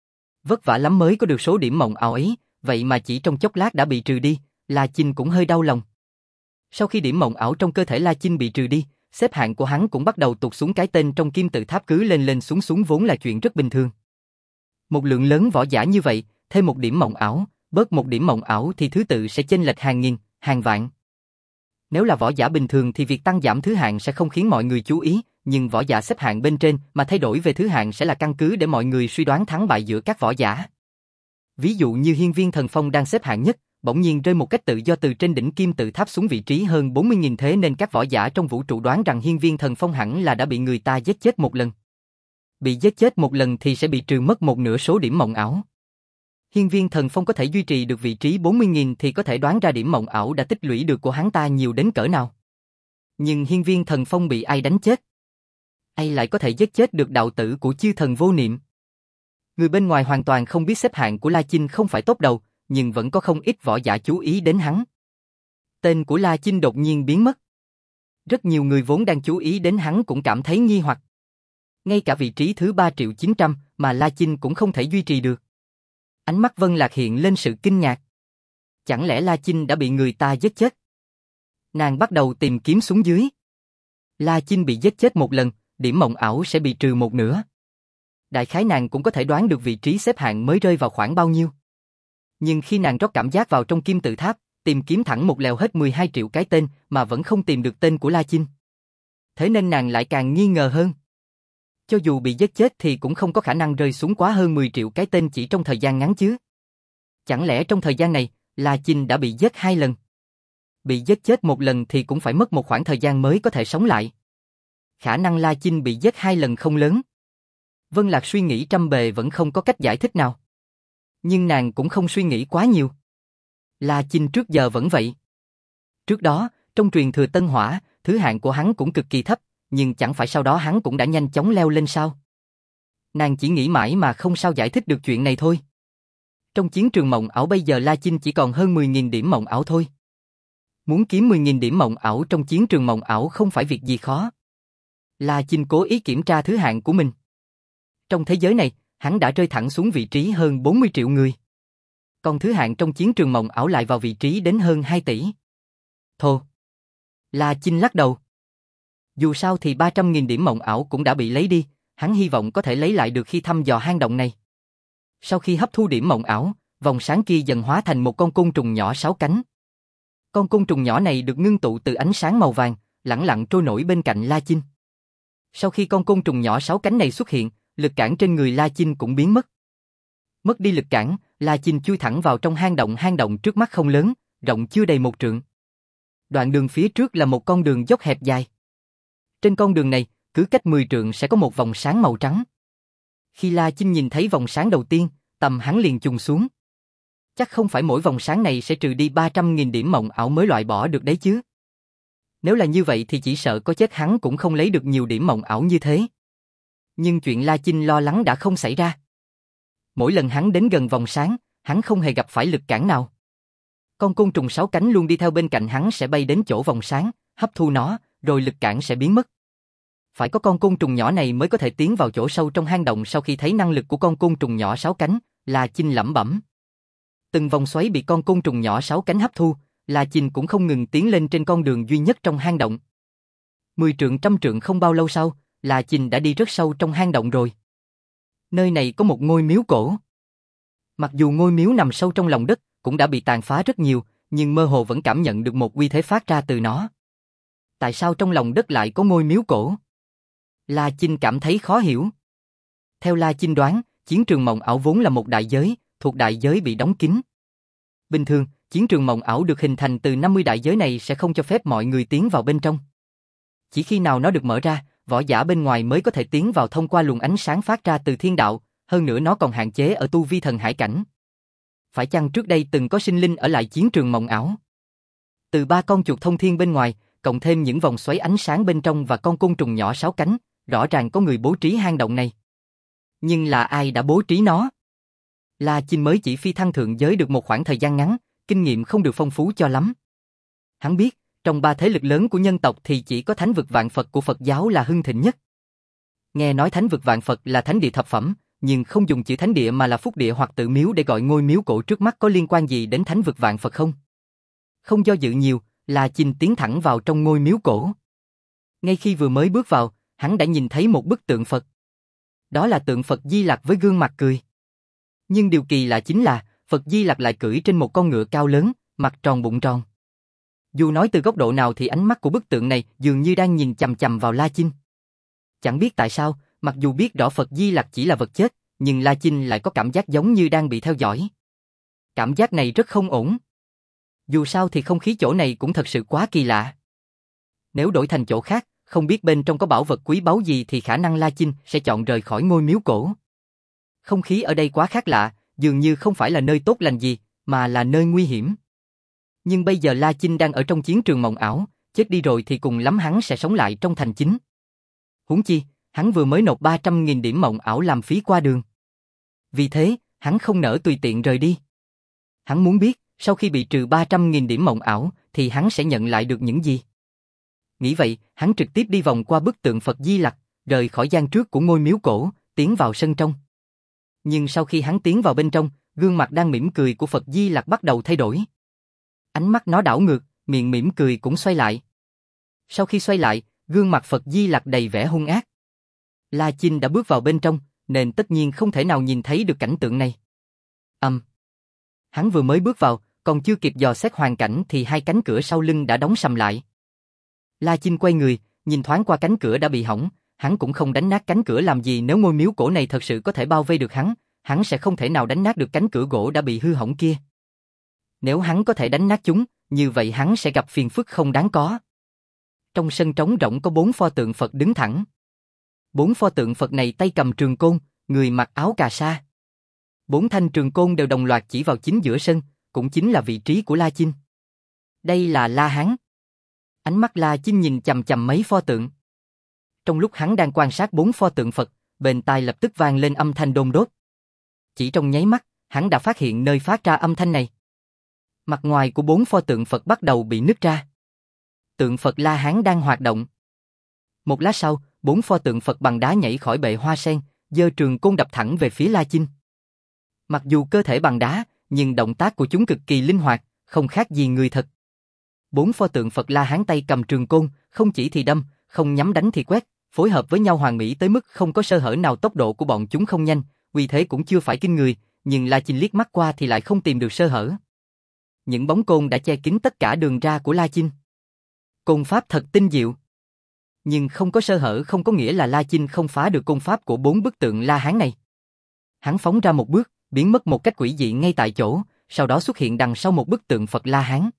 Vất vả lắm mới có được số điểm mộng ảo ấy, vậy mà chỉ trong chốc lát đã bị trừ đi, La Chinh cũng hơi đau lòng. Sau khi điểm mộng ảo trong cơ thể La Chinh bị trừ đi, xếp hạng của hắn cũng bắt đầu tụt xuống, cái tên trong kim tự tháp cứ lên lên xuống xuống vốn là chuyện rất bình thường. Một lượng lớn võ giả như vậy, thêm một điểm mộng ảo, bớt một điểm mộng ảo thì thứ tự sẽ chênh lệch hàng nghìn, hàng vạn. Nếu là võ giả bình thường thì việc tăng giảm thứ hạng sẽ không khiến mọi người chú ý, nhưng võ giả xếp hạng bên trên mà thay đổi về thứ hạng sẽ là căn cứ để mọi người suy đoán thắng bại giữa các võ giả. Ví dụ như Hiên Viên Thần Phong đang xếp hạng nhất, bỗng nhiên rơi một cách tự do từ trên đỉnh kim tự tháp xuống vị trí hơn bốn mươi nghìn, thế nên các võ giả trong vũ trụ đoán rằng Hiên Viên Thần Phong hẳn là đã bị người ta giết chết một lần. Bị giết chết một lần thì sẽ bị trừ mất một nửa số điểm mộng ảo. Hiên Viên Thần Phong có thể duy trì được vị trí bốn mươi nghìn thì có thể đoán ra điểm mộng ảo đã tích lũy được của hắn ta nhiều đến cỡ nào. Nhưng Hiên Viên Thần Phong bị ai đánh chết? Ai lại có thể giết chết được đạo tử của chư thần vô niệm? Người bên ngoài hoàn toàn không biết xếp hạng của La Chinh không phải top đầu, nhưng vẫn có không ít võ giả chú ý đến hắn. Tên của La Chinh đột nhiên biến mất. Rất nhiều người vốn đang chú ý đến hắn cũng cảm thấy nghi hoặc. Ngay cả vị trí thứ ba triệu chín trăm mà La Chinh cũng không thể duy trì được. Ánh mắt Vân Lạc hiện lên sự kinh ngạc. Chẳng lẽ La Chinh đã bị người ta giết chết? Nàng bắt đầu tìm kiếm xuống dưới. La Chinh bị giết chết một lần, điểm mộng ảo sẽ bị trừ một nửa. Đại khái nàng cũng có thể đoán được vị trí xếp hạng mới rơi vào khoảng bao nhiêu. Nhưng khi nàng rót cảm giác vào trong kim tự tháp, tìm kiếm thẳng một lèo hết mười hai triệu cái tên mà vẫn không tìm được tên của La Chinh. Thế nên nàng lại càng nghi ngờ hơn. Cho dù bị giết chết thì cũng không có khả năng rơi xuống quá hơn mười triệu cái tên chỉ trong thời gian ngắn chứ. Chẳng lẽ trong thời gian này, La Chinh đã bị giết hai lần? Bị giết chết một lần thì cũng phải mất một khoảng thời gian mới có thể sống lại. Khả năng La Chinh bị giết hai lần không lớn. Vân Lạc suy nghĩ trăm bề vẫn không có cách giải thích nào. Nhưng nàng cũng không suy nghĩ quá nhiều. La Chinh trước giờ vẫn vậy. Trước đó, trong truyền thừa Tân Hỏa, thứ hạng của hắn cũng cực kỳ thấp, nhưng chẳng phải sau đó hắn cũng đã nhanh chóng leo lên sao? Nàng chỉ nghĩ mãi mà không sao giải thích được chuyện này thôi. Trong chiến trường mộng ảo bây giờ La Chinh chỉ còn hơn mười nghìn điểm mộng ảo thôi. Muốn kiếm mười nghìn điểm mộng ảo trong chiến trường mộng ảo không phải việc gì khó. La Chinh cố ý kiểm tra thứ hạng của mình. Trong thế giới này, hắn đã rơi thẳng xuống vị trí hơn bốn mươi triệu người. Còn thứ hạng trong chiến trường mộng ảo lại vào vị trí đến hơn hai tỷ. Thô. La Chinh lắc đầu. Dù sao thì ba trăm nghìn điểm mộng ảo cũng đã bị lấy đi, hắn hy vọng có thể lấy lại được khi thăm dò hang động này. Sau khi hấp thu điểm mộng ảo, vòng sáng kia dần hóa thành một con côn trùng nhỏ sáu cánh. Con côn trùng nhỏ này được ngưng tụ từ ánh sáng màu vàng, lẳng lặng trôi nổi bên cạnh La Chinh. Sau khi con côn trùng nhỏ sáu cánh này xuất hiện, lực cản trên người La Chinh cũng biến mất. Mất đi lực cản, La Chinh chui thẳng vào trong hang động. Hang động trước mắt không lớn, rộng chưa đầy một trượng. Đoạn đường phía trước là một con đường dốc hẹp dài. Trên con đường này, cứ cách mười trượng sẽ có một vòng sáng màu trắng. Khi La Chinh nhìn thấy vòng sáng đầu tiên, tầm hắn liền chùng xuống. Chắc không phải mỗi vòng sáng này sẽ trừ đi ba trăm nghìn điểm mộng ảo mới loại bỏ được đấy chứ. Nếu là như vậy thì chỉ sợ có chết hắn cũng không lấy được nhiều điểm mộng ảo như thế. Nhưng chuyện La Chinh lo lắng đã không xảy ra. Mỗi lần hắn đến gần vòng sáng, hắn không hề gặp phải lực cản nào. Con côn trùng sáu cánh luôn đi theo bên cạnh hắn sẽ bay đến chỗ vòng sáng, hấp thu nó, rồi lực cản sẽ biến mất. Phải có con côn trùng nhỏ này mới có thể tiến vào chỗ sâu trong hang động. Sau khi thấy năng lực của con côn trùng nhỏ sáu cánh, La Chinh lẩm bẩm. Từng vòng xoáy bị con côn trùng nhỏ sáu cánh hấp thu, La Chinh cũng không ngừng tiến lên trên con đường duy nhất trong hang động. Mười trượng trăm trượng không bao lâu sau, La Chinh đã đi rất sâu trong hang động rồi. Nơi này có một ngôi miếu cổ. Mặc dù ngôi miếu nằm sâu trong lòng đất, cũng đã bị tàn phá rất nhiều, nhưng mơ hồ vẫn cảm nhận được một uy thế phát ra từ nó. Tại sao trong lòng đất lại có ngôi miếu cổ? La Chinh cảm thấy khó hiểu. Theo La Chinh đoán, chiến trường mộng ảo vốn là một đại giới, thuộc đại giới bị đóng kín. Bình thường, chiến trường mộng ảo được hình thành từ năm mươi đại giới này sẽ không cho phép mọi người tiến vào bên trong. Chỉ khi nào nó được mở ra, võ giả bên ngoài mới có thể tiến vào thông qua luồng ánh sáng phát ra từ thiên đạo, hơn nữa nó còn hạn chế ở tu vi thần hải cảnh. Phải chăng trước đây từng có sinh linh ở lại chiến trường mộng ảo? Từ ba con chuột thông thiên bên ngoài, cộng thêm những vòng xoáy ánh sáng bên trong và con côn trùng nhỏ sáu cánh, rõ ràng có người bố trí hang động này. Nhưng là ai đã bố trí nó? La Chinh mới chỉ phi thăng thượng giới được một khoảng thời gian ngắn, kinh nghiệm không được phong phú cho lắm. Hắn biết, trong ba thế lực lớn của nhân tộc thì chỉ có thánh vực vạn Phật của Phật giáo là hưng thịnh nhất. Nghe nói thánh vực vạn Phật là thánh địa thập phẩm, nhưng không dùng chữ thánh địa mà là phúc địa hoặc tự miếu để gọi ngôi miếu cổ trước mắt có liên quan gì đến thánh vực vạn Phật không? Không do dự nhiều, La Chinh tiến thẳng vào trong ngôi miếu cổ. Ngay khi vừa mới bước vào, hắn đã nhìn thấy một bức tượng Phật. Đó là tượng Phật Di Lặc với gương mặt cười. Nhưng điều kỳ lạ chính là, Phật Di Lặc lại cưỡi trên một con ngựa cao lớn, mặt tròn bụng tròn. Dù nói từ góc độ nào thì ánh mắt của bức tượng này dường như đang nhìn chằm chằm vào La Chinh. Chẳng biết tại sao, mặc dù biết rõ Phật Di Lặc chỉ là vật chết, nhưng La Chinh lại có cảm giác giống như đang bị theo dõi. Cảm giác này rất không ổn. Dù sao thì không khí chỗ này cũng thật sự quá kỳ lạ. Nếu đổi thành chỗ khác, không biết bên trong có bảo vật quý báu gì thì khả năng La Chinh sẽ chọn rời khỏi ngôi miếu cổ. Không khí ở đây quá khác lạ, dường như không phải là nơi tốt lành gì, mà là nơi nguy hiểm. Nhưng bây giờ La Chinh đang ở trong chiến trường mộng ảo, chết đi rồi thì cùng lắm hắn sẽ sống lại trong thành chính. Huống chi, hắn vừa mới nộp ba trăm nghìn điểm mộng ảo làm phí qua đường. Vì thế, hắn không nỡ tùy tiện rời đi. Hắn muốn biết, sau khi bị trừ ba trăm nghìn điểm mộng ảo, thì hắn sẽ nhận lại được những gì. Nghĩ vậy, hắn trực tiếp đi vòng qua bức tượng Phật Di Lặc, rời khỏi gian trước của ngôi miếu cổ, tiến vào sân trong. Nhưng sau khi hắn tiến vào bên trong, gương mặt đang mỉm cười của Phật Di Lặc bắt đầu thay đổi. Ánh mắt nó đảo ngược, miệng mỉm cười cũng xoay lại. Sau khi xoay lại, gương mặt Phật Di Lặc đầy vẻ hung ác. La Chinh đã bước vào bên trong, nên tất nhiên không thể nào nhìn thấy được cảnh tượng này. Ầm. Um. Hắn vừa mới bước vào, còn chưa kịp dò xét hoàn cảnh thì hai cánh cửa sau lưng đã đóng sầm lại. La Chinh quay người, nhìn thoáng qua cánh cửa đã bị hỏng, hắn cũng không đánh nát cánh cửa làm gì. Nếu ngôi miếu cổ này thật sự có thể bao vây được hắn, hắn sẽ không thể nào đánh nát được cánh cửa gỗ đã bị hư hỏng kia. Nếu hắn có thể đánh nát chúng, như vậy hắn sẽ gặp phiền phức không đáng có. Trong sân trống rỗng có bốn pho tượng Phật đứng thẳng. Bốn pho tượng Phật này tay cầm trường côn, người mặc áo cà sa. Bốn thanh trường côn đều đồng loạt chỉ vào chính giữa sân, cũng chính là vị trí của La Chinh. Đây là La Hán. Ánh mắt La Chinh nhìn chằm chằm mấy pho tượng. Trong lúc hắn đang quan sát bốn pho tượng Phật, bên tai lập tức vang lên âm thanh đôn đốt. Chỉ trong nháy mắt, hắn đã phát hiện nơi phát ra âm thanh này. Mặt ngoài của bốn pho tượng Phật bắt đầu bị nứt ra. Tượng Phật La Hán đang hoạt động. Một lát sau, bốn pho tượng Phật bằng đá nhảy khỏi bệ hoa sen, giơ trường côn đập thẳng về phía La Chinh. Mặc dù cơ thể bằng đá, nhưng động tác của chúng cực kỳ linh hoạt, không khác gì người thật. Bốn pho tượng Phật La Hán tay cầm trường côn, không chỉ thì đâm, không nhắm đánh thì quét, phối hợp với nhau hoàn mỹ tới mức không có sơ hở nào. Tốc độ của bọn chúng không nhanh, uy thế cũng chưa phải kinh người, nhưng La Chinh liếc mắt qua thì lại không tìm được sơ hở. Những bóng côn đã che kín tất cả đường ra của La Chinh. Côn pháp thật tinh diệu. Nhưng không có sơ hở không có nghĩa là La Chinh không phá được côn pháp của bốn bức tượng La Hán này. Hắn phóng ra một bước, biến mất một cách quỷ dị ngay tại chỗ, sau đó xuất hiện đằng sau một bức tượng Phật La Hán.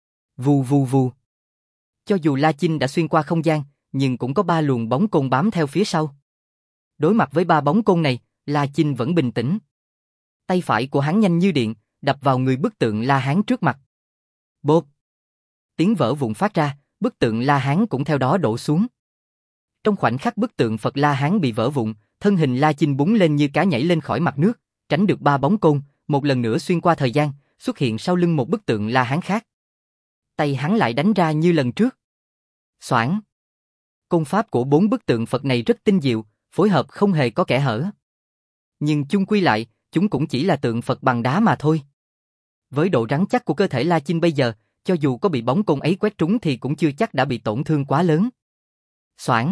Vù vù vù. Cho dù La Chinh đã xuyên qua không gian, nhưng cũng có ba luồng bóng côn bám theo phía sau. Đối mặt với ba bóng côn này, La Chinh vẫn bình tĩnh. Tay phải của hắn nhanh như điện, đập vào người bức tượng La Hán trước mặt. Bốp. Tiếng vỡ vụn phát ra, bức tượng La Hán cũng theo đó đổ xuống. Trong khoảnh khắc bức tượng Phật La Hán bị vỡ vụn, thân hình La Chinh búng lên như cá nhảy lên khỏi mặt nước, tránh được ba bóng côn, một lần nữa xuyên qua thời gian, xuất hiện sau lưng một bức tượng La Hán khác. Tay hắn lại đánh ra như lần trước. Xoảng. Côn pháp của bốn bức tượng Phật này rất tinh diệu, phối hợp không hề có kẽ hở. Nhưng chung quy lại, chúng cũng chỉ là tượng Phật bằng đá mà thôi. Với độ rắn chắc của cơ thể La Chinh bây giờ, cho dù có bị bóng côn ấy quét trúng thì cũng chưa chắc đã bị tổn thương quá lớn. Xoảng.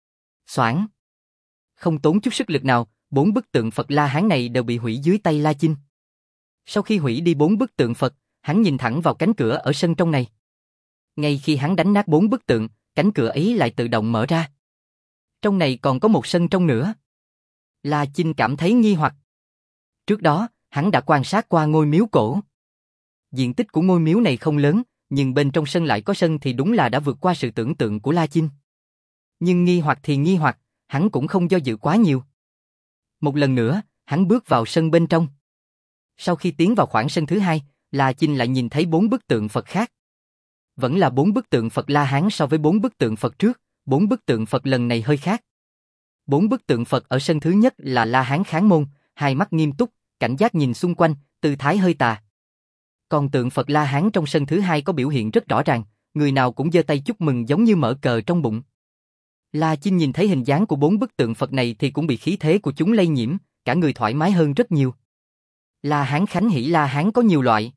Xoảng. Không tốn chút sức lực nào, bốn bức tượng Phật La Hán này đều bị hủy dưới tay La Chinh. Sau khi hủy đi bốn bức tượng Phật, hắn nhìn thẳng vào cánh cửa ở sân trong này. Ngay khi hắn đánh nát bốn bức tượng, cánh cửa ấy lại tự động mở ra. Trong này còn có một sân trong nữa. La Chinh cảm thấy nghi hoặc. Trước đó, hắn đã quan sát qua ngôi miếu cổ. Diện tích của ngôi miếu này không lớn, nhưng bên trong sân lại có sân thì đúng là đã vượt qua sự tưởng tượng của La Chinh. Nhưng nghi hoặc thì nghi hoặc, hắn cũng không do dự quá nhiều. Một lần nữa, hắn bước vào sân bên trong. Sau khi tiến vào khoảng sân thứ hai, La Chinh lại nhìn thấy bốn bức tượng Phật khác. Vẫn là bốn bức tượng Phật La Hán so với bốn bức tượng Phật trước, bốn bức tượng Phật lần này hơi khác. Bốn bức tượng Phật ở sân thứ nhất là La Hán Kháng Môn, hai mắt nghiêm túc, cảnh giác nhìn xung quanh, tư thái hơi tà. Còn tượng Phật La Hán trong sân thứ hai có biểu hiện rất rõ ràng, người nào cũng giơ tay chúc mừng giống như mở cờ trong bụng. La Chinh nhìn thấy hình dáng của bốn bức tượng Phật này thì cũng bị khí thế của chúng lây nhiễm, cả người thoải mái hơn rất nhiều. La Hán Khánh Hỷ La Hán có nhiều loại.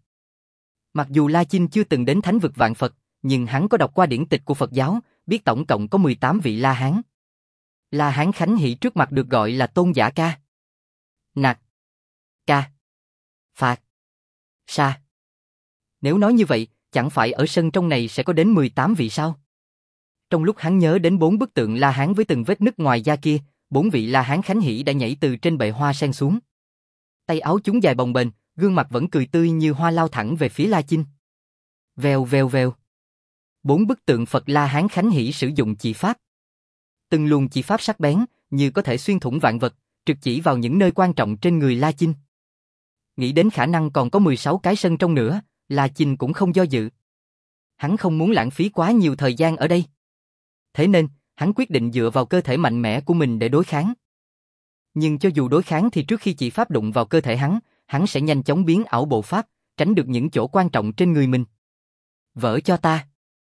Mặc dù La Chinh chưa từng đến thánh vực vạn Phật, nhưng hắn có đọc qua điển tịch của Phật giáo, biết tổng cộng có mười tám vị La Hán. La Hán Khánh Hỷ trước mặt được gọi là Tôn Giả Ca, Nặc, Ca, Phạt, Sa. Nếu nói như vậy, chẳng phải ở sân trong này sẽ có đến mười tám vị sao? Trong lúc hắn nhớ đến bốn bức tượng La Hán với từng vết nứt ngoài da kia, bốn vị La Hán Khánh Hỷ đã nhảy từ trên bệ hoa sen xuống. Tay áo chúng dài bồng bềnh, gương mặt vẫn cười tươi như hoa lao thẳng về phía La Chinh. Vèo vèo vèo. Bốn bức tượng Phật La Hán Khánh Hỷ sử dụng chỉ pháp. Từng luồng chỉ pháp sắc bén, như có thể xuyên thủng vạn vật, trực chỉ vào những nơi quan trọng trên người La Chinh. Nghĩ đến khả năng còn có mười sáu cái sân trong nữa, La Chinh cũng không do dự. Hắn không muốn lãng phí quá nhiều thời gian ở đây. Thế nên, hắn quyết định dựa vào cơ thể mạnh mẽ của mình để đối kháng. Nhưng cho dù đối kháng thì trước khi chỉ pháp đụng vào cơ thể hắn, hắn sẽ nhanh chóng biến ảo bộ pháp, tránh được những chỗ quan trọng trên người mình. Vỡ cho ta.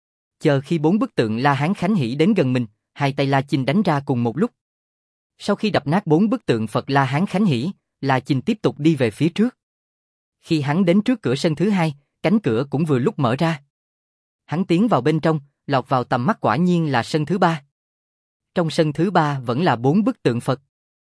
Chờ khi bốn bức tượng La Hán Khánh Hỷ đến gần mình, hai tay La Chinh đánh ra cùng một lúc. Sau khi đập nát bốn bức tượng Phật La Hán Khánh Hỷ, La Chinh tiếp tục đi về phía trước. Khi hắn đến trước cửa sân thứ hai, cánh cửa cũng vừa lúc mở ra. Hắn tiến vào bên trong, lọt vào tầm mắt quả nhiên là sân thứ ba. Trong sân thứ ba vẫn là bốn bức tượng Phật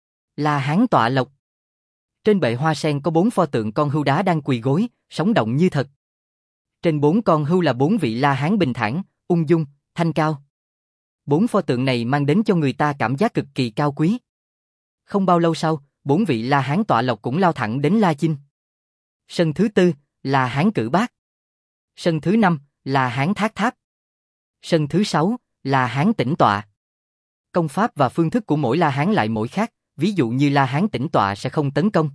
La Hán tọa lộc. Trên bệ hoa sen có bốn pho tượng con hươu đá đang quỳ gối, sống động như thật. Trên bốn con hươu là bốn vị La Hán bình thản, ung dung, thanh cao. Bốn pho tượng này mang đến cho người ta cảm giác cực kỳ cao quý. Không bao lâu sau, bốn vị La Hán tọa lộc cũng lao thẳng đến La Chinh. Sân thứ tư là Hán Cử Bát. Sân thứ năm là Hán Thác Tháp. Sân thứ sáu là Hán Tĩnh Tọa. Công pháp và phương thức của mỗi La Hán lại mỗi khác, ví dụ như La Hán Tĩnh Tọa sẽ không tấn công.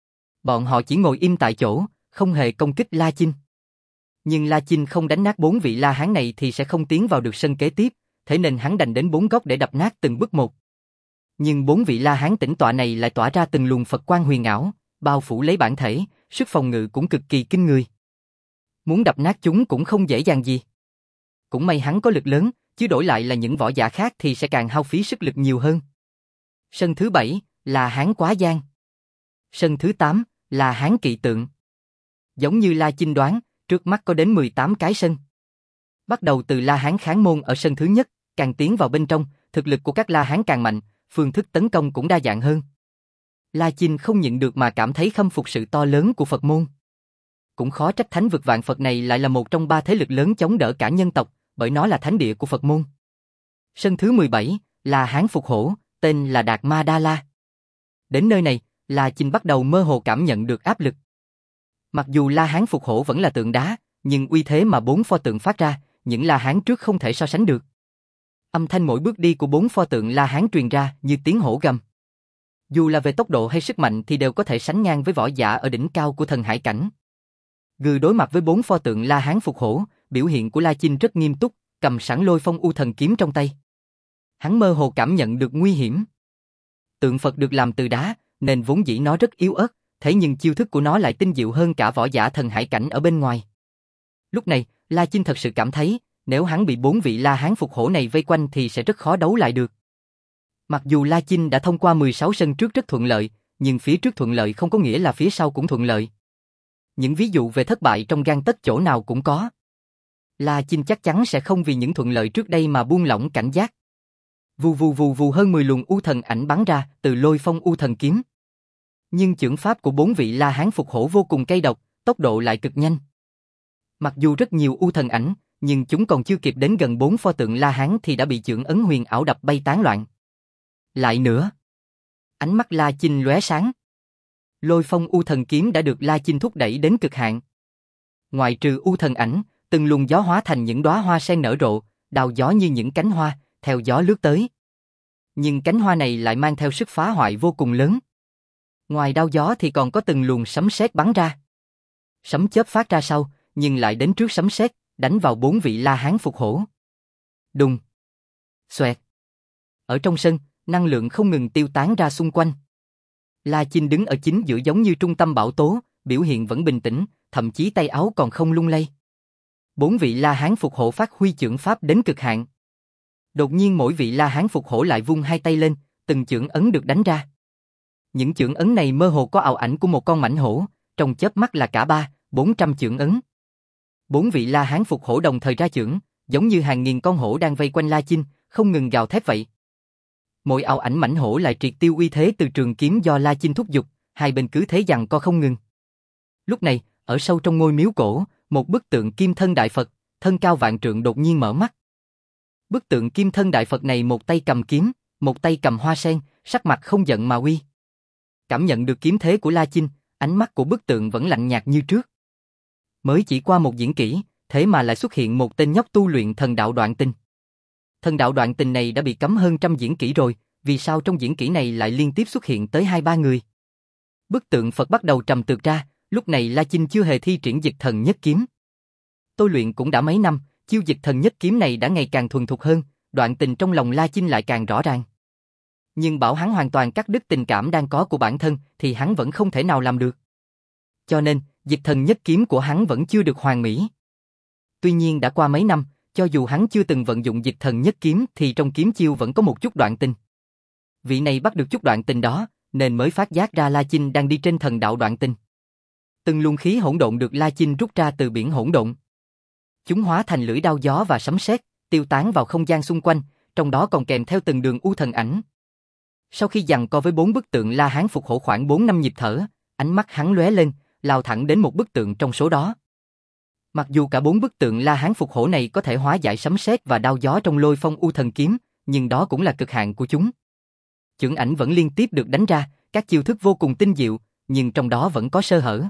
Bọn họ chỉ ngồi im tại chỗ, không hề công kích La Chinh. Nhưng La Chinh không đánh nát bốn vị La Hán này thì sẽ không tiến vào được sân kế tiếp, thế nên hắn đành đến bốn góc để đập nát từng bức một. Nhưng bốn vị La Hán tĩnh tọa này lại tỏa ra từng luồng Phật quang huyền ảo, bao phủ lấy bản thể, sức phòng ngự cũng cực kỳ kinh người. Muốn đập nát chúng cũng không dễ dàng gì. Cũng may hắn có lực lớn, chứ đổi lại là những võ giả khác thì sẽ càng hao phí sức lực nhiều hơn. Sân thứ bảy, La Hán Quá Giang. Sân thứ tám, La Hán Kỵ Tượng. Giống như La Chinh đoán, trước mắt có đến mười tám cái sân. Bắt đầu từ La Hán Kháng Môn ở sân thứ nhất, càng tiến vào bên trong, thực lực của các La Hán càng mạnh, phương thức tấn công cũng đa dạng hơn. La Chinh không nhịn được mà cảm thấy khâm phục sự to lớn của Phật môn. Cũng khó trách Thánh Vực Vạn Phật này lại là một trong ba thế lực lớn chống đỡ cả nhân tộc, bởi nó là thánh địa của Phật môn. Sân thứ mười bảy, La Hán Phục Hổ, tên là Đạt Ma Đa La. Đến nơi này, La Chinh bắt đầu mơ hồ cảm nhận được áp lực. Mặc dù La Hán Phục Hổ vẫn là tượng đá, nhưng uy thế mà bốn pho tượng phát ra, những La Hán trước không thể so sánh được. Âm thanh mỗi bước đi của bốn pho tượng La Hán truyền ra như tiếng hổ gầm. Dù là về tốc độ hay sức mạnh thì đều có thể sánh ngang với võ giả ở đỉnh cao của thần hải cảnh. Gừ đối mặt với bốn pho tượng La Hán Phục Hổ, biểu hiện của La Chinh rất nghiêm túc, cầm sẵn Lôi Phong U Thần kiếm trong tay. Hắn mơ hồ cảm nhận được nguy hiểm. Tượng Phật được làm từ đá, nên vốn dĩ nó rất yếu ớt, thế nhưng chiêu thức của nó lại tinh diệu hơn cả võ giả thần hải cảnh ở bên ngoài. Lúc này, La Chinh thật sự cảm thấy, nếu hắn bị bốn vị La Hán Phục Hổ này vây quanh thì sẽ rất khó đấu lại được. Mặc dù La Chinh đã thông qua mười sáu sân trước rất thuận lợi, nhưng phía trước thuận lợi không có nghĩa là phía sau cũng thuận lợi. Những ví dụ về thất bại trong gang tấc chỗ nào cũng có. La Chinh chắc chắn sẽ không vì những thuận lợi trước đây mà buông lỏng cảnh giác. Vù vù vù vù hơn mười luồng u thần ảnh bắn ra từ Lôi Phong U Thần kiếm. Nhưng chưởng pháp của bốn vị La Hán Phục Hổ vô cùng cay độc, tốc độ lại cực nhanh. Mặc dù rất nhiều u thần ảnh, nhưng chúng còn chưa kịp đến gần bốn pho tượng La Hán thì đã bị chưởng ấn huyền ảo đập bay tán loạn. Lại nữa. Ánh mắt La Chinh lóe sáng. Lôi Phong U Thần kiếm đã được La Chinh thúc đẩy đến cực hạn. Ngoại trừ u thần ảnh, từng luồng gió hóa thành những đóa hoa sen nở rộ, đào gió như những cánh hoa, theo gió lướt tới. Nhưng cánh hoa này lại mang theo sức phá hoại vô cùng lớn. Ngoài đao gió thì còn có từng luồng sấm sét bắn ra. Sấm chớp phát ra sau, nhưng lại đến trước sấm sét, đánh vào bốn vị La Hán Phục Hổ. Đùng. Xoẹt. Ở trong sân, năng lượng không ngừng tiêu tán ra xung quanh. La Chinh đứng ở chính giữa giống như trung tâm bão tố, biểu hiện vẫn bình tĩnh, thậm chí tay áo còn không lung lay. Bốn vị La Hán Phục Hổ phát huy chưởng pháp đến cực hạn. Đột nhiên mỗi vị La Hán Phục Hổ lại vung hai tay lên, từng chưởng ấn được đánh ra. Những chưởng ấn này mơ hồ có ảo ảnh của một con mãnh hổ, trong chớp mắt là cả ba, bốn trăm chưởng ấn. Bốn vị La Hán Phục Hổ đồng thời ra chưởng, giống như hàng nghìn con hổ đang vây quanh La Chinh, không ngừng gào thét vậy. Mỗi ảo ảnh mãnh hổ lại triệt tiêu uy thế từ trường kiếm do La Chinh thúc giục, hai bên cứ thế giằng co không ngừng. Lúc này, ở sâu trong ngôi miếu cổ, một bức tượng kim thân đại Phật, thân cao vạn trượng đột nhiên mở mắt. Bức tượng kim thân đại Phật này một tay cầm kiếm, một tay cầm hoa sen, sắc mặt không giận mà uy. Cảm nhận được kiếm thế của La Chinh, ánh mắt của bức tượng vẫn lạnh nhạt như trước. Mới chỉ qua một diễn kỹ, thế mà lại xuất hiện một tên nhóc tu luyện thần đạo đoạn tình. Thần đạo đoạn tình này đã bị cấm hơn trăm diễn kỹ rồi, vì sao trong diễn kỹ này lại liên tiếp xuất hiện tới hai ba người? Bức tượng Phật bắt đầu trầm tược ra, lúc này La Chinh chưa hề thi triển Dịch Thần Nhất Kiếm. Tôi luyện cũng đã mấy năm, chiêu Dịch Thần Nhất Kiếm này đã ngày càng thuần thục hơn, đoạn tình trong lòng La Chinh lại càng rõ ràng. Nhưng bảo hắn hoàn toàn cắt đứt tình cảm đang có của bản thân thì hắn vẫn không thể nào làm được. Cho nên, Dịch Thần Nhất Kiếm của hắn vẫn chưa được hoàn mỹ. Tuy nhiên đã qua mấy năm, cho dù hắn chưa từng vận dụng Dịch Thần Nhất Kiếm thì trong kiếm chiêu vẫn có một chút đoạn tình. Vị này bắt được chút đoạn tình đó, nên mới phát giác ra La Chinh đang đi trên thần đạo đoạn tình. Từng luồng khí hỗn độn được La Chinh rút ra từ biển hỗn độn. Chúng hóa thành lưỡi đao gió và sấm sét, tiêu tán vào không gian xung quanh, trong đó còn kèm theo từng đường u thần ảnh. Sau khi giằng co với bốn bức tượng La Hán Phục Hổ khoảng bốn năm nhịp thở, ánh mắt hắn lóe lên, lao thẳng đến một bức tượng trong số đó. Mặc dù cả bốn bức tượng La Hán Phục Hổ này có thể hóa giải sấm sét và đao gió trong Lôi Phong U Thần kiếm, nhưng đó cũng là cực hạn của chúng. Chưởng ảnh vẫn liên tiếp được đánh ra, các chiêu thức vô cùng tinh diệu, nhưng trong đó vẫn có sơ hở.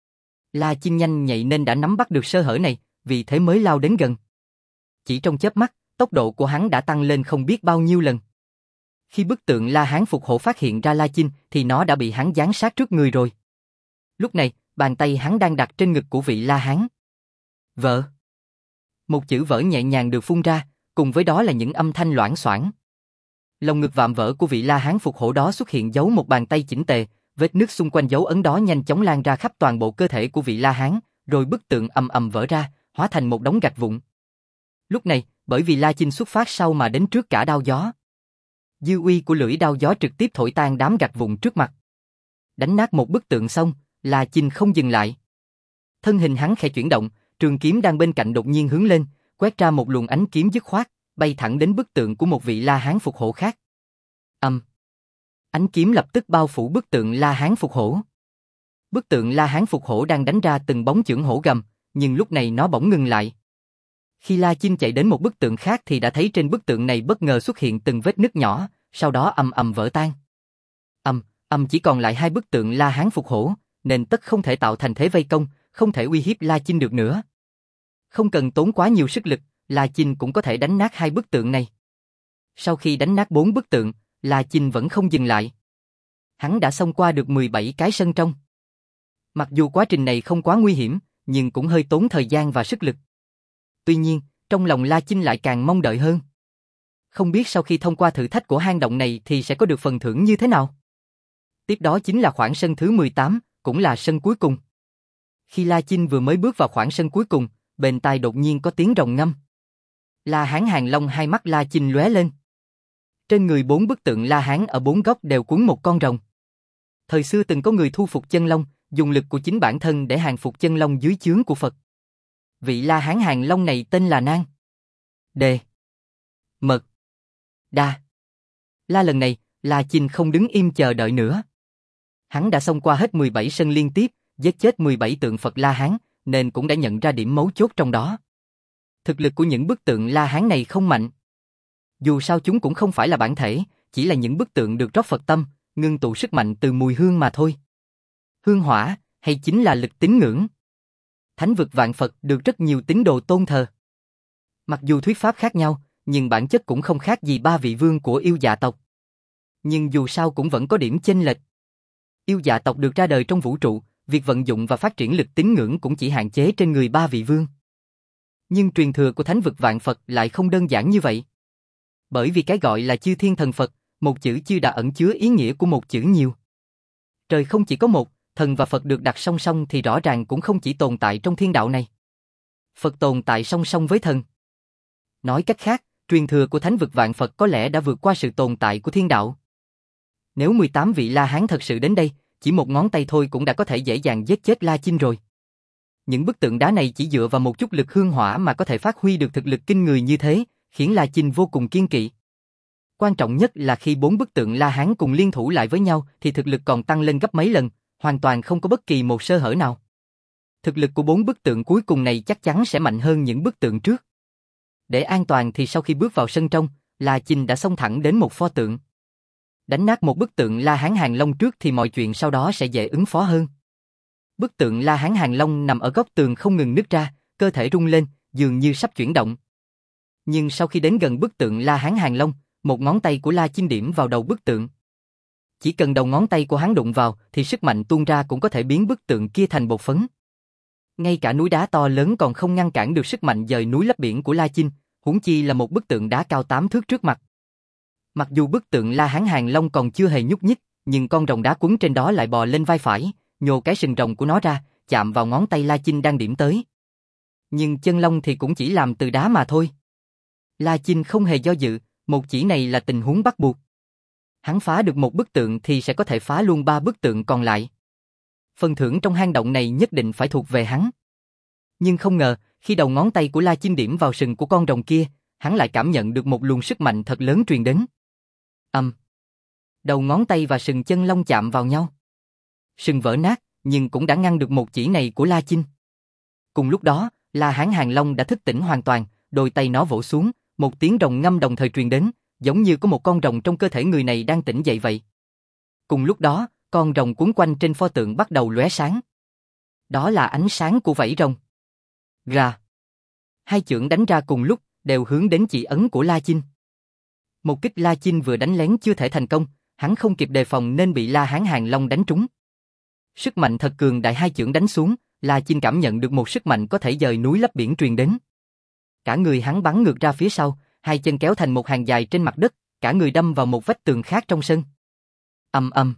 La Chinh nhanh nhạy nên đã nắm bắt được sơ hở này, vì thế mới lao đến gần. Chỉ trong chớp mắt, tốc độ của hắn đã tăng lên không biết bao nhiêu lần. Khi bức tượng La Hán Phục Hổ phát hiện ra La Chinh thì nó đã bị hắn giáng sát trước người rồi. Lúc này, bàn tay hắn đang đặt trên ngực của vị La Hán. Vợ. Một chữ vỡ nhẹ nhàng được phun ra, cùng với đó là những âm thanh loảng xoảng. Lồng ngực vạm vỡ của vị La Hán phục hổ đó xuất hiện dấu một bàn tay chỉnh tề, vết nứt xung quanh dấu ấn đó nhanh chóng lan ra khắp toàn bộ cơ thể của vị La Hán, rồi bức tượng ầm ầm vỡ ra, hóa thành một đống gạch vụn. Lúc này, bởi vì La Chinh xuất phát sau mà đến trước cả đao gió, dư uy của lưỡi đao gió trực tiếp thổi tan đám gạch vụn trước mặt. Đánh nát một bức tượng xong, La Chinh không dừng lại. Thân hình hắn khẽ chuyển động, trường kiếm đang bên cạnh đột nhiên hướng lên, quét ra một luồng ánh kiếm dứt khoát, bay thẳng đến bức tượng của một vị La Hán phục hổ khác. Âm. Ánh kiếm lập tức bao phủ bức tượng La Hán phục hổ. Bức tượng La Hán phục hổ đang đánh ra từng bóng chưởng hổ gầm, nhưng lúc này nó bỗng ngừng lại. Khi La Chinh chạy đến một bức tượng khác thì đã thấy trên bức tượng này bất ngờ xuất hiện từng vết nứt nhỏ, sau đó ầm ầm vỡ tan. Ầm, ầm chỉ còn lại hai bức tượng La Hán phục hổ, nên tất không thể tạo thành thế vây công, không thể uy hiếp La Chinh được nữa. Không cần tốn quá nhiều sức lực, La Chinh cũng có thể đánh nát hai bức tượng này. Sau khi đánh nát bốn bức tượng, La Chinh vẫn không dừng lại. Hắn đã xông qua được mười bảy cái sân trong. Mặc dù quá trình này không quá nguy hiểm, nhưng cũng hơi tốn thời gian và sức lực. Tuy nhiên, trong lòng La Chinh lại càng mong đợi hơn. Không biết sau khi thông qua thử thách của hang động này thì sẽ có được phần thưởng như thế nào? Tiếp đó chính là khoảng sân thứ mười tám, cũng là sân cuối cùng. Khi La Chinh vừa mới bước vào khoảng sân cuối cùng, bên tai đột nhiên có tiếng rồng ngâm. La Hán Hàng Long hai mắt La Chinh lóe lên. Trên người bốn bức tượng La Hán ở bốn góc đều cuốn một con rồng. Thời xưa từng có người thu phục chân long, dùng lực của chính bản thân để hàng phục chân long dưới chướng của Phật. Vị La Hán Hàng Long này tên là Nang Đề Mật Đa. La lần này, La Chinh không đứng im chờ đợi nữa. Hắn đã xông qua hết mười bảy sân liên tiếp, giết chết mười bảy tượng Phật La Hán, nên cũng đã nhận ra điểm mấu chốt trong đó. Thực lực của những bức tượng La Hán này không mạnh. Dù sao chúng cũng không phải là bản thể, chỉ là những bức tượng được rót Phật tâm, ngưng tụ sức mạnh từ mùi hương mà thôi. Hương hỏa, hay chính là lực tín ngưỡng. Thánh vực vạn Phật được rất nhiều tín đồ tôn thờ. Mặc dù thuyết pháp khác nhau, nhưng bản chất cũng không khác gì ba vị vương của yêu dạ tộc. Nhưng dù sao cũng vẫn có điểm chênh lệch. Yêu dạ tộc được ra đời trong vũ trụ, việc vận dụng và phát triển lực tín ngưỡng cũng chỉ hạn chế trên người ba vị vương. Nhưng truyền thừa của thánh vực vạn Phật lại không đơn giản như vậy. Bởi vì cái gọi là chư thiên thần Phật, một chữ chư đã ẩn chứa ý nghĩa của một chữ nhiều. Trời không chỉ có một, thần và Phật được đặt song song thì rõ ràng cũng không chỉ tồn tại trong thiên đạo này. Phật tồn tại song song với thần. Nói cách khác, truyền thừa của thánh vực vạn Phật có lẽ đã vượt qua sự tồn tại của thiên đạo. Nếu mười tám vị La Hán thật sự đến đây, chỉ một ngón tay thôi cũng đã có thể dễ dàng giết chết La Chinh rồi. Những bức tượng đá này chỉ dựa vào một chút lực hương hỏa mà có thể phát huy được thực lực kinh người như thế, khiến La Chinh vô cùng kiên kỵ. Quan trọng nhất là khi bốn bức tượng La Hán cùng liên thủ lại với nhau thì thực lực còn tăng lên gấp mấy lần, hoàn toàn không có bất kỳ một sơ hở nào. Thực lực của bốn bức tượng cuối cùng này chắc chắn sẽ mạnh hơn những bức tượng trước. Để an toàn thì sau khi bước vào sân trong, La Chinh đã xông thẳng đến một pho tượng. Đánh nát một bức tượng La Hán Hàng Long trước thì mọi chuyện sau đó sẽ dễ ứng phó hơn. Bức tượng La Hán Hàng Long nằm ở góc tường không ngừng nứt ra, cơ thể rung lên, dường như sắp chuyển động. Nhưng sau khi đến gần bức tượng La Hán Hàng Long, một ngón tay của La Chinh điểm vào đầu bức tượng. Chỉ cần đầu ngón tay của hắn đụng vào thì sức mạnh tuôn ra cũng có thể biến bức tượng kia thành bột phấn. Ngay cả núi đá to lớn còn không ngăn cản được sức mạnh dời núi lấp biển của La Chinh, huống chi là một bức tượng đá cao tám thước trước mặt. Mặc dù bức tượng La Hán Hàng Long còn chưa hề nhúc nhích, nhưng con rồng đá quấn trên đó lại bò lên vai phải, nhô cái sừng rồng của nó ra, chạm vào ngón tay La Chinh đang điểm tới. Nhưng chân long thì cũng chỉ làm từ đá mà thôi. La Chinh không hề do dự, một chỉ này là tình huống bắt buộc. Hắn phá được một bức tượng thì sẽ có thể phá luôn ba bức tượng còn lại. Phần thưởng trong hang động này nhất định phải thuộc về hắn. Nhưng không ngờ, khi đầu ngón tay của La Chinh điểm vào sừng của con rồng kia, hắn lại cảm nhận được một luồng sức mạnh thật lớn truyền đến. Ầm. Đầu ngón tay và sừng chân long chạm vào nhau. Sừng vỡ nát, nhưng cũng đã ngăn được một chỉ này của La Chinh. Cùng lúc đó, La Hán Hàng Long đã thức tỉnh hoàn toàn, đôi tay nó vỗ xuống, một tiếng rồng ngâm đồng thời truyền đến, giống như có một con rồng trong cơ thể người này đang tỉnh dậy vậy. Cùng lúc đó, con rồng cuốn quanh trên pho tượng bắt đầu lóe sáng. Đó là ánh sáng của vảy rồng. Gà. Hai chưởng đánh ra cùng lúc, đều hướng đến chỉ ấn của La Chinh. Một kích La Chinh vừa đánh lén chưa thể thành công, hắn không kịp đề phòng nên bị La Hán Hàng Long đánh trúng. Sức mạnh thật cường đại hai chưởng đánh xuống, La Chinh cảm nhận được một sức mạnh có thể dời núi lấp biển truyền đến. Cả người hắn bắn ngược ra phía sau, hai chân kéo thành một hàng dài trên mặt đất, cả người đâm vào một vách tường khác trong sân. Ầm ầm.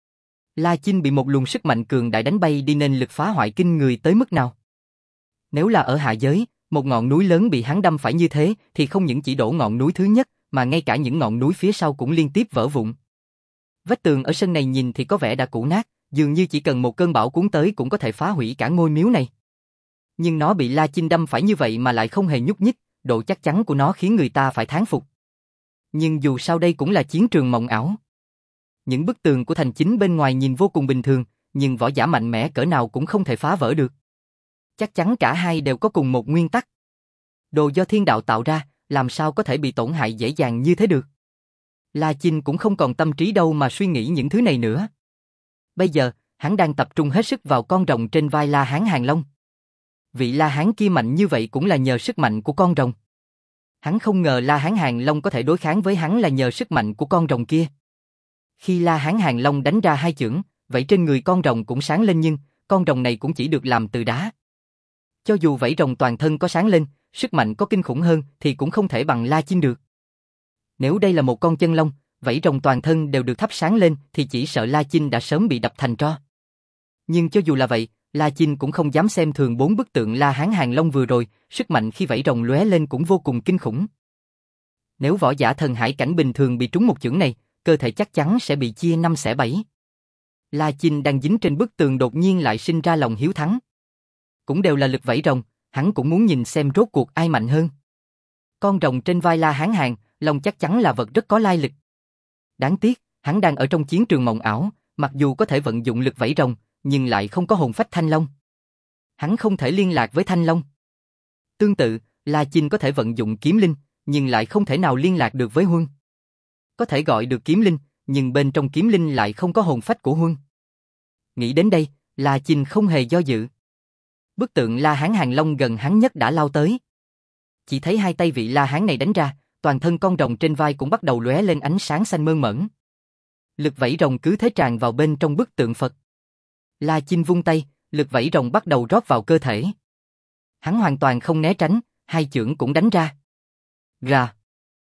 La Chinh bị một luồng sức mạnh cường đại đánh bay đi nên lực phá hoại kinh người tới mức nào. Nếu là ở hạ giới, một ngọn núi lớn bị hắn đâm phải như thế thì không những chỉ đổ ngọn núi thứ nhất mà ngay cả những ngọn núi phía sau cũng liên tiếp vỡ vụn. Vách tường ở sân này nhìn thì có vẻ đã cũ nát, dường như chỉ cần một cơn bão cuốn tới cũng có thể phá hủy cả ngôi miếu này. Nhưng nó bị La Chinh đâm phải như vậy mà lại không hề nhúc nhích, độ chắc chắn của nó khiến người ta phải thán phục. Nhưng dù sao đây cũng là chiến trường mộng ảo. Những bức tường của thành chính bên ngoài nhìn vô cùng bình thường, nhưng võ giả mạnh mẽ cỡ nào cũng không thể phá vỡ được. Chắc chắn cả hai đều có cùng một nguyên tắc. Đồ do thiên đạo tạo ra, làm sao có thể bị tổn hại dễ dàng như thế được. La Chinh cũng không còn tâm trí đâu mà suy nghĩ những thứ này nữa. Bây giờ, hắn đang tập trung hết sức vào con rồng trên vai La Hán Hàng Long. Vị La Hán kia mạnh như vậy cũng là nhờ sức mạnh của con rồng. Hắn không ngờ La Hán Hàng Long có thể đối kháng với hắn là nhờ sức mạnh của con rồng kia. Khi La Hán Hàng Long đánh ra hai chưởng, vậy trên người con rồng cũng sáng lên nhưng con rồng này cũng chỉ được làm từ đá. Cho dù vảy rồng toàn thân có sáng lên, sức mạnh có kinh khủng hơn thì cũng không thể bằng La Chinh được. Nếu đây là một con chân long, vảy rồng toàn thân đều được thắp sáng lên thì chỉ sợ La Chinh đã sớm bị đập thành tro. Nhưng cho dù là vậy, La Chinh cũng không dám xem thường bốn bức tượng La Hán Hàng Long vừa rồi, sức mạnh khi vảy rồng lóe lên cũng vô cùng kinh khủng. Nếu võ giả thần hải cảnh bình thường bị trúng một chưởng này, cơ thể chắc chắn sẽ bị chia năm xẻ bảy. La Chinh đang dính trên bức tường đột nhiên lại sinh ra lòng hiếu thắng. Cũng đều là lực vảy rồng, hắn cũng muốn nhìn xem rốt cuộc ai mạnh hơn. Con rồng trên vai La Hán Hàng Long chắc chắn là vật rất có lai lịch. Đáng tiếc, hắn đang ở trong chiến trường mộng ảo, mặc dù có thể vận dụng lực vảy rồng, nhưng lại không có hồn phách Thanh Long. Hắn không thể liên lạc với Thanh Long. Tương tự, La Chinh có thể vận dụng kiếm linh, nhưng lại không thể nào liên lạc được với Huân. Có thể gọi được kiếm linh, nhưng bên trong kiếm linh lại không có hồn phách của Huân. Nghĩ đến đây, La Chinh không hề do dự. Bức tượng La Hán Hàng Long gần hắn nhất đã lao tới. Chỉ thấy hai tay vị La Hán này đánh ra, toàn thân con rồng trên vai cũng bắt đầu lóe lên ánh sáng xanh mơn mởn. Lực vảy rồng cứ thế tràn vào bên trong bức tượng Phật. La Chinh vung tay, lực vảy rồng bắt đầu rót vào cơ thể. Hắn hoàn toàn không né tránh, hai chưởng cũng đánh ra. Rà.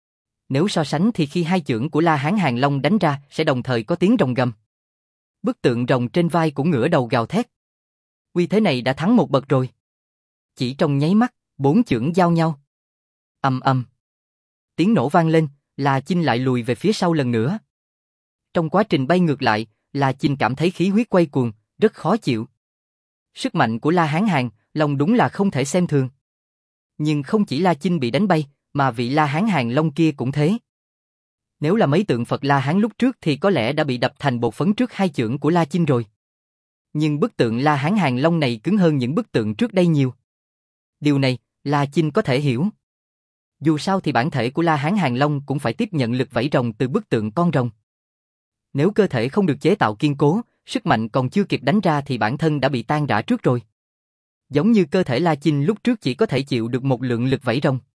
Nếu so sánh thì khi hai chưởng của La Hán Hàng Long đánh ra sẽ đồng thời có tiếng rồng gầm. Bức tượng rồng trên vai cũng ngửa đầu gào thét. Uy thế này đã thắng một bậc rồi. Chỉ trong nháy mắt, bốn chưởng giao nhau. Ầm ầm. Tiếng nổ vang lên, La Chinh lại lùi về phía sau lần nữa. Trong quá trình bay ngược lại, La Chinh cảm thấy khí huyết quay cuồng, rất khó chịu. Sức mạnh của La Hán Hàng Long đúng là không thể xem thường. Nhưng không chỉ La Chinh bị đánh bay, mà vị La Hán Hàng Long kia cũng thế. Nếu là mấy tượng Phật La Hán lúc trước thì có lẽ đã bị đập thành bột phấn trước hai chưởng của La Chinh rồi. Nhưng bức tượng La Hán Hàng Long này cứng hơn những bức tượng trước đây nhiều. Điều này, La Chinh có thể hiểu. Dù sao thì bản thể của La Hán Hàng Long cũng phải tiếp nhận lực vảy rồng từ bức tượng con rồng. Nếu cơ thể không được chế tạo kiên cố, sức mạnh còn chưa kịp đánh ra thì bản thân đã bị tan rã trước rồi. Giống như cơ thể La Chinh lúc trước chỉ có thể chịu được một lượng lực vảy rồng.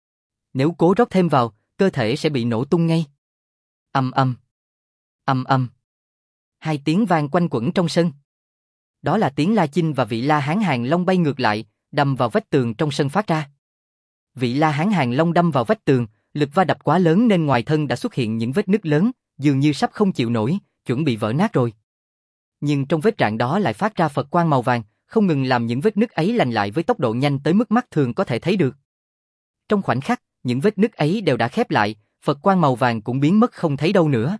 Nếu cố rót thêm vào, cơ thể sẽ bị nổ tung ngay. Ầm ầm. Ầm ầm. Hai tiếng vang quanh quẩn trong sân. Đó là tiếng La Chinh và vị La Hán Hàng Long bay ngược lại, đâm vào vách tường trong sân phát ra. Vị La Hán Hàng Long đâm vào vách tường, lực va đập quá lớn nên ngoài thân đã xuất hiện những vết nứt lớn, dường như sắp không chịu nổi, chuẩn bị vỡ nát rồi. Nhưng trong vết rạn đó lại phát ra Phật quang màu vàng, không ngừng làm những vết nứt ấy lành lại với tốc độ nhanh tới mức mắt thường có thể thấy được. Trong khoảnh khắc, những vết nứt ấy đều đã khép lại, Phật quang màu vàng cũng biến mất không thấy đâu nữa.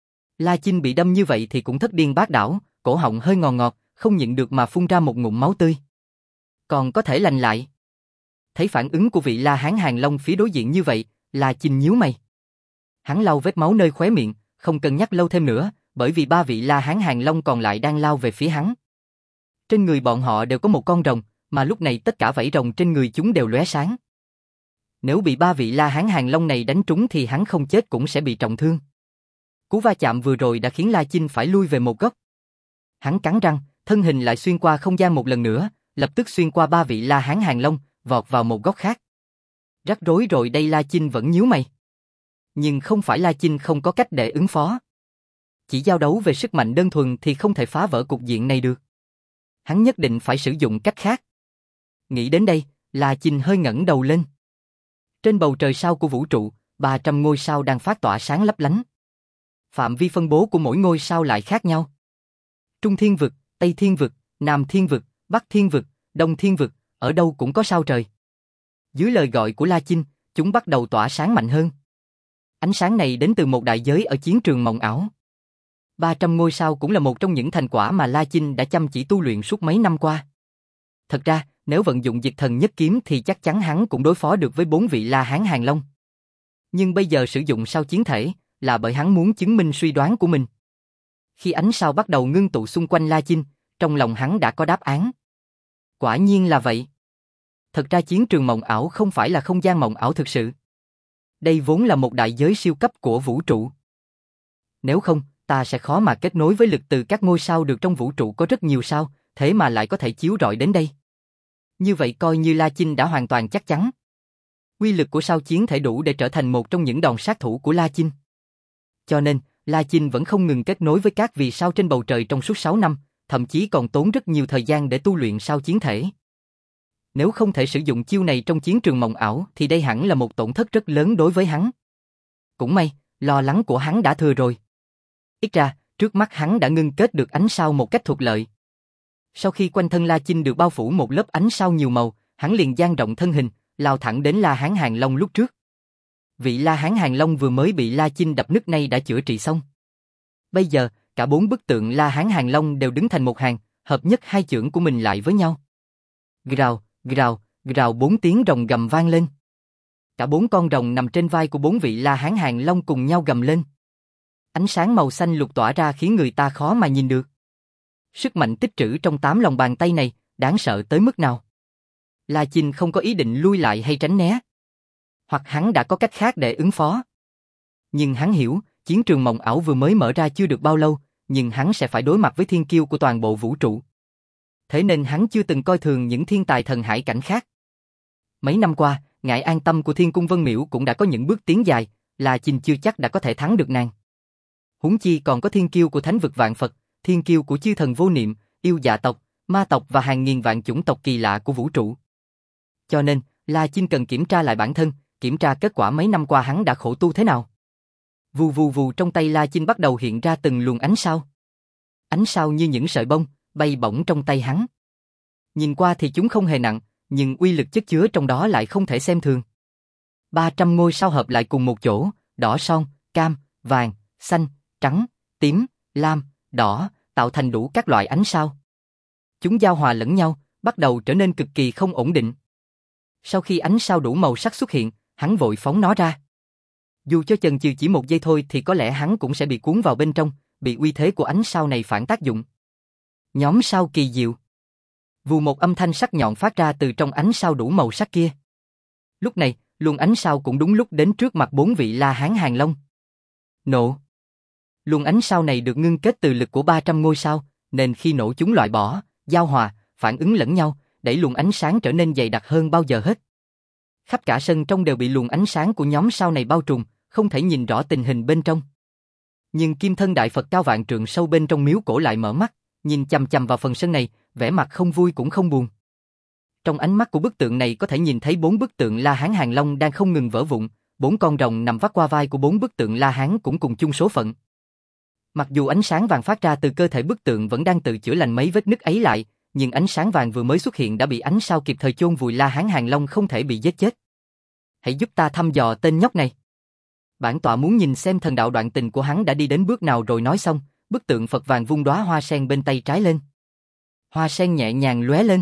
La Chinh bị đâm như vậy thì cũng thất điên bát đảo, cổ họng hơi ngọt ngọt, không nhịn được mà phun ra một ngụm máu tươi. Còn có thể lành lại. Thấy phản ứng của vị La Hán Hàng Long phía đối diện như vậy, La Chinh nhíu mày. Hắn lau vết máu nơi khóe miệng, không cân nhắc lâu thêm nữa, bởi vì ba vị La Hán Hàng Long còn lại đang lao về phía hắn. Trên người bọn họ đều có một con rồng, mà lúc này tất cả vảy rồng trên người chúng đều lóe sáng. Nếu bị ba vị La Hán Hàng Long này đánh trúng thì hắn không chết cũng sẽ bị trọng thương. Cú va chạm vừa rồi đã khiến La Chinh phải lui về một góc. Hắn cắn răng, thân hình lại xuyên qua không gian một lần nữa, lập tức xuyên qua ba vị La Hán Hàng Long, vọt vào một góc khác. Rắc rối rồi đây, La Chinh vẫn nhíu mày. Nhưng không phải La Chinh không có cách để ứng phó. Chỉ giao đấu về sức mạnh đơn thuần thì không thể phá vỡ cục diện này được. Hắn nhất định phải sử dụng cách khác. Nghĩ đến đây, La Chinh hơi ngẩng đầu lên. Trên bầu trời sao của vũ trụ, ba trăm ngôi sao đang phát tỏa sáng lấp lánh. Phạm vi phân bố của mỗi ngôi sao lại khác nhau. Trung Thiên Vực, Tây Thiên Vực, Nam Thiên Vực, Bắc Thiên Vực, Đông Thiên Vực, ở đâu cũng có sao trời. Dưới lời gọi của La Chinh, chúng bắt đầu tỏa sáng mạnh hơn. Ánh sáng này đến từ một đại giới ở chiến trường mộng ảo. ba trăm ngôi sao cũng là một trong những thành quả mà La Chinh đã chăm chỉ tu luyện suốt mấy năm qua. Thật ra, nếu vận dụng Diệt Thần Nhất Kiếm thì chắc chắn hắn cũng đối phó được với bốn vị La Hán Hàng Long. Nhưng bây giờ sử dụng sao chiến thể, là bởi hắn muốn chứng minh suy đoán của mình. Khi ánh sao bắt đầu ngưng tụ xung quanh La Chinh, trong lòng hắn đã có đáp án. Quả nhiên là vậy. Thật ra chiến trường mộng ảo không phải là không gian mộng ảo thực sự. Đây vốn là một đại giới siêu cấp của vũ trụ. Nếu không, ta sẽ khó mà kết nối với lực từ các ngôi sao được trong vũ trụ có rất nhiều sao, thế mà lại có thể chiếu rọi đến đây. Như vậy coi như La Chinh đã hoàn toàn chắc chắn. Uy lực của sao chiến thể đủ để trở thành một trong những đòn sát thủ của La Chinh. Cho nên, La Chinh vẫn không ngừng kết nối với các vì sao trên bầu trời trong suốt sáu năm, thậm chí còn tốn rất nhiều thời gian để tu luyện sao chiến thể. Nếu không thể sử dụng chiêu này trong chiến trường mộng ảo thì đây hẳn là một tổn thất rất lớn đối với hắn. Cũng may, lo lắng của hắn đã thừa rồi. Ít ra, trước mắt hắn đã ngưng kết được ánh sao một cách thuận lợi. Sau khi quanh thân La Chinh được bao phủ một lớp ánh sao nhiều màu, hắn liền dang rộng thân hình, lao thẳng đến La Hán Hàng Long lúc trước. Vị La Hán Hàng Long vừa mới bị La Chinh đập nứt nay đã chữa trị xong. Bây giờ, cả bốn bức tượng La Hán Hàng Long đều đứng thành một hàng, hợp nhất hai chưởng của mình lại với nhau. Gào, gào, gào bốn tiếng rồng gầm vang lên. Cả bốn con rồng nằm trên vai của bốn vị La Hán Hàng Long cùng nhau gầm lên. Ánh sáng màu xanh lục tỏa ra khiến người ta khó mà nhìn được. Sức mạnh tích trữ trong tám lòng bàn tay này, đáng sợ tới mức nào. La Chinh không có ý định lui lại hay tránh né. Hoặc hắn đã có cách khác để ứng phó. Nhưng hắn hiểu, chiến trường mộng ảo vừa mới mở ra chưa được bao lâu, nhưng hắn sẽ phải đối mặt với thiên kiêu của toàn bộ vũ trụ. Thế nên hắn chưa từng coi thường những thiên tài thần hải cảnh khác. Mấy năm qua, ngải an tâm của Thiên Cung Vân Miễu cũng đã có những bước tiến dài, La Chinh chưa chắc đã có thể thắng được nàng. Huống chi còn có thiên kiêu của Thánh vực Vạn Phật, thiên kiêu của chư thần vô niệm, yêu dạ tộc, ma tộc và hàng nghìn vạn chủng tộc kỳ lạ của vũ trụ. Cho nên, La Chinh cần kiểm tra lại bản thân, kiểm tra kết quả mấy năm qua hắn đã khổ tu thế nào. Vù vù vù trong tay La Chinh bắt đầu hiện ra từng luồng ánh sao. Ánh sao như những sợi bông, bay bổng trong tay hắn. Nhìn qua thì chúng không hề nặng, nhưng uy lực chất chứa trong đó lại không thể xem thường. ba trăm ngôi sao hợp lại cùng một chỗ, đỏ son, cam, vàng, xanh, trắng, tím, lam, đỏ, tạo thành đủ các loại ánh sao. Chúng giao hòa lẫn nhau, bắt đầu trở nên cực kỳ không ổn định. Sau khi ánh sao đủ màu sắc xuất hiện, hắn vội phóng nó ra. Dù cho chần chừ chỉ một giây thôi thì có lẽ hắn cũng sẽ bị cuốn vào bên trong, bị uy thế của ánh sao này phản tác dụng. Nhóm sao kỳ diệu. Vù một âm thanh sắc nhọn phát ra từ trong ánh sao đủ màu sắc kia. Lúc này, luồng ánh sao cũng đúng lúc đến trước mặt bốn vị La Hán Hàng Long. Nổ. Luồng ánh sao này được ngưng kết từ lực của ba trăm ngôi sao, nên khi nổ chúng loại bỏ, giao hòa, phản ứng lẫn nhau, đẩy luồng ánh sáng trở nên dày đặc hơn bao giờ hết. Khắp cả sân trong đều bị luồng ánh sáng của nhóm sao này bao trùm, không thể nhìn rõ tình hình bên trong. Nhưng Kim Thân Đại Phật cao vạn trượng sâu bên trong miếu cổ lại mở mắt, nhìn chằm chằm vào phần sân này, vẻ mặt không vui cũng không buồn. Trong ánh mắt của bức tượng này có thể nhìn thấy bốn bức tượng La Hán Hàng Long đang không ngừng vỡ vụn, bốn con rồng nằm vắt qua vai của bốn bức tượng La Hán cũng cùng chung số phận. Mặc dù ánh sáng vàng phát ra từ cơ thể bức tượng vẫn đang tự chữa lành mấy vết nứt ấy lại, nhưng ánh sáng vàng vừa mới xuất hiện đã bị ánh sao kịp thời chôn vùi La Hán Hàng Long không thể bị giết chết. Hãy giúp ta thăm dò tên nhóc này. Bản tọa muốn nhìn xem thần đạo đoạn tình của hắn đã đi đến bước nào rồi. Nói xong, bức tượng Phật vàng vung đóa hoa sen bên tay trái lên. Hoa sen nhẹ nhàng lóe lên.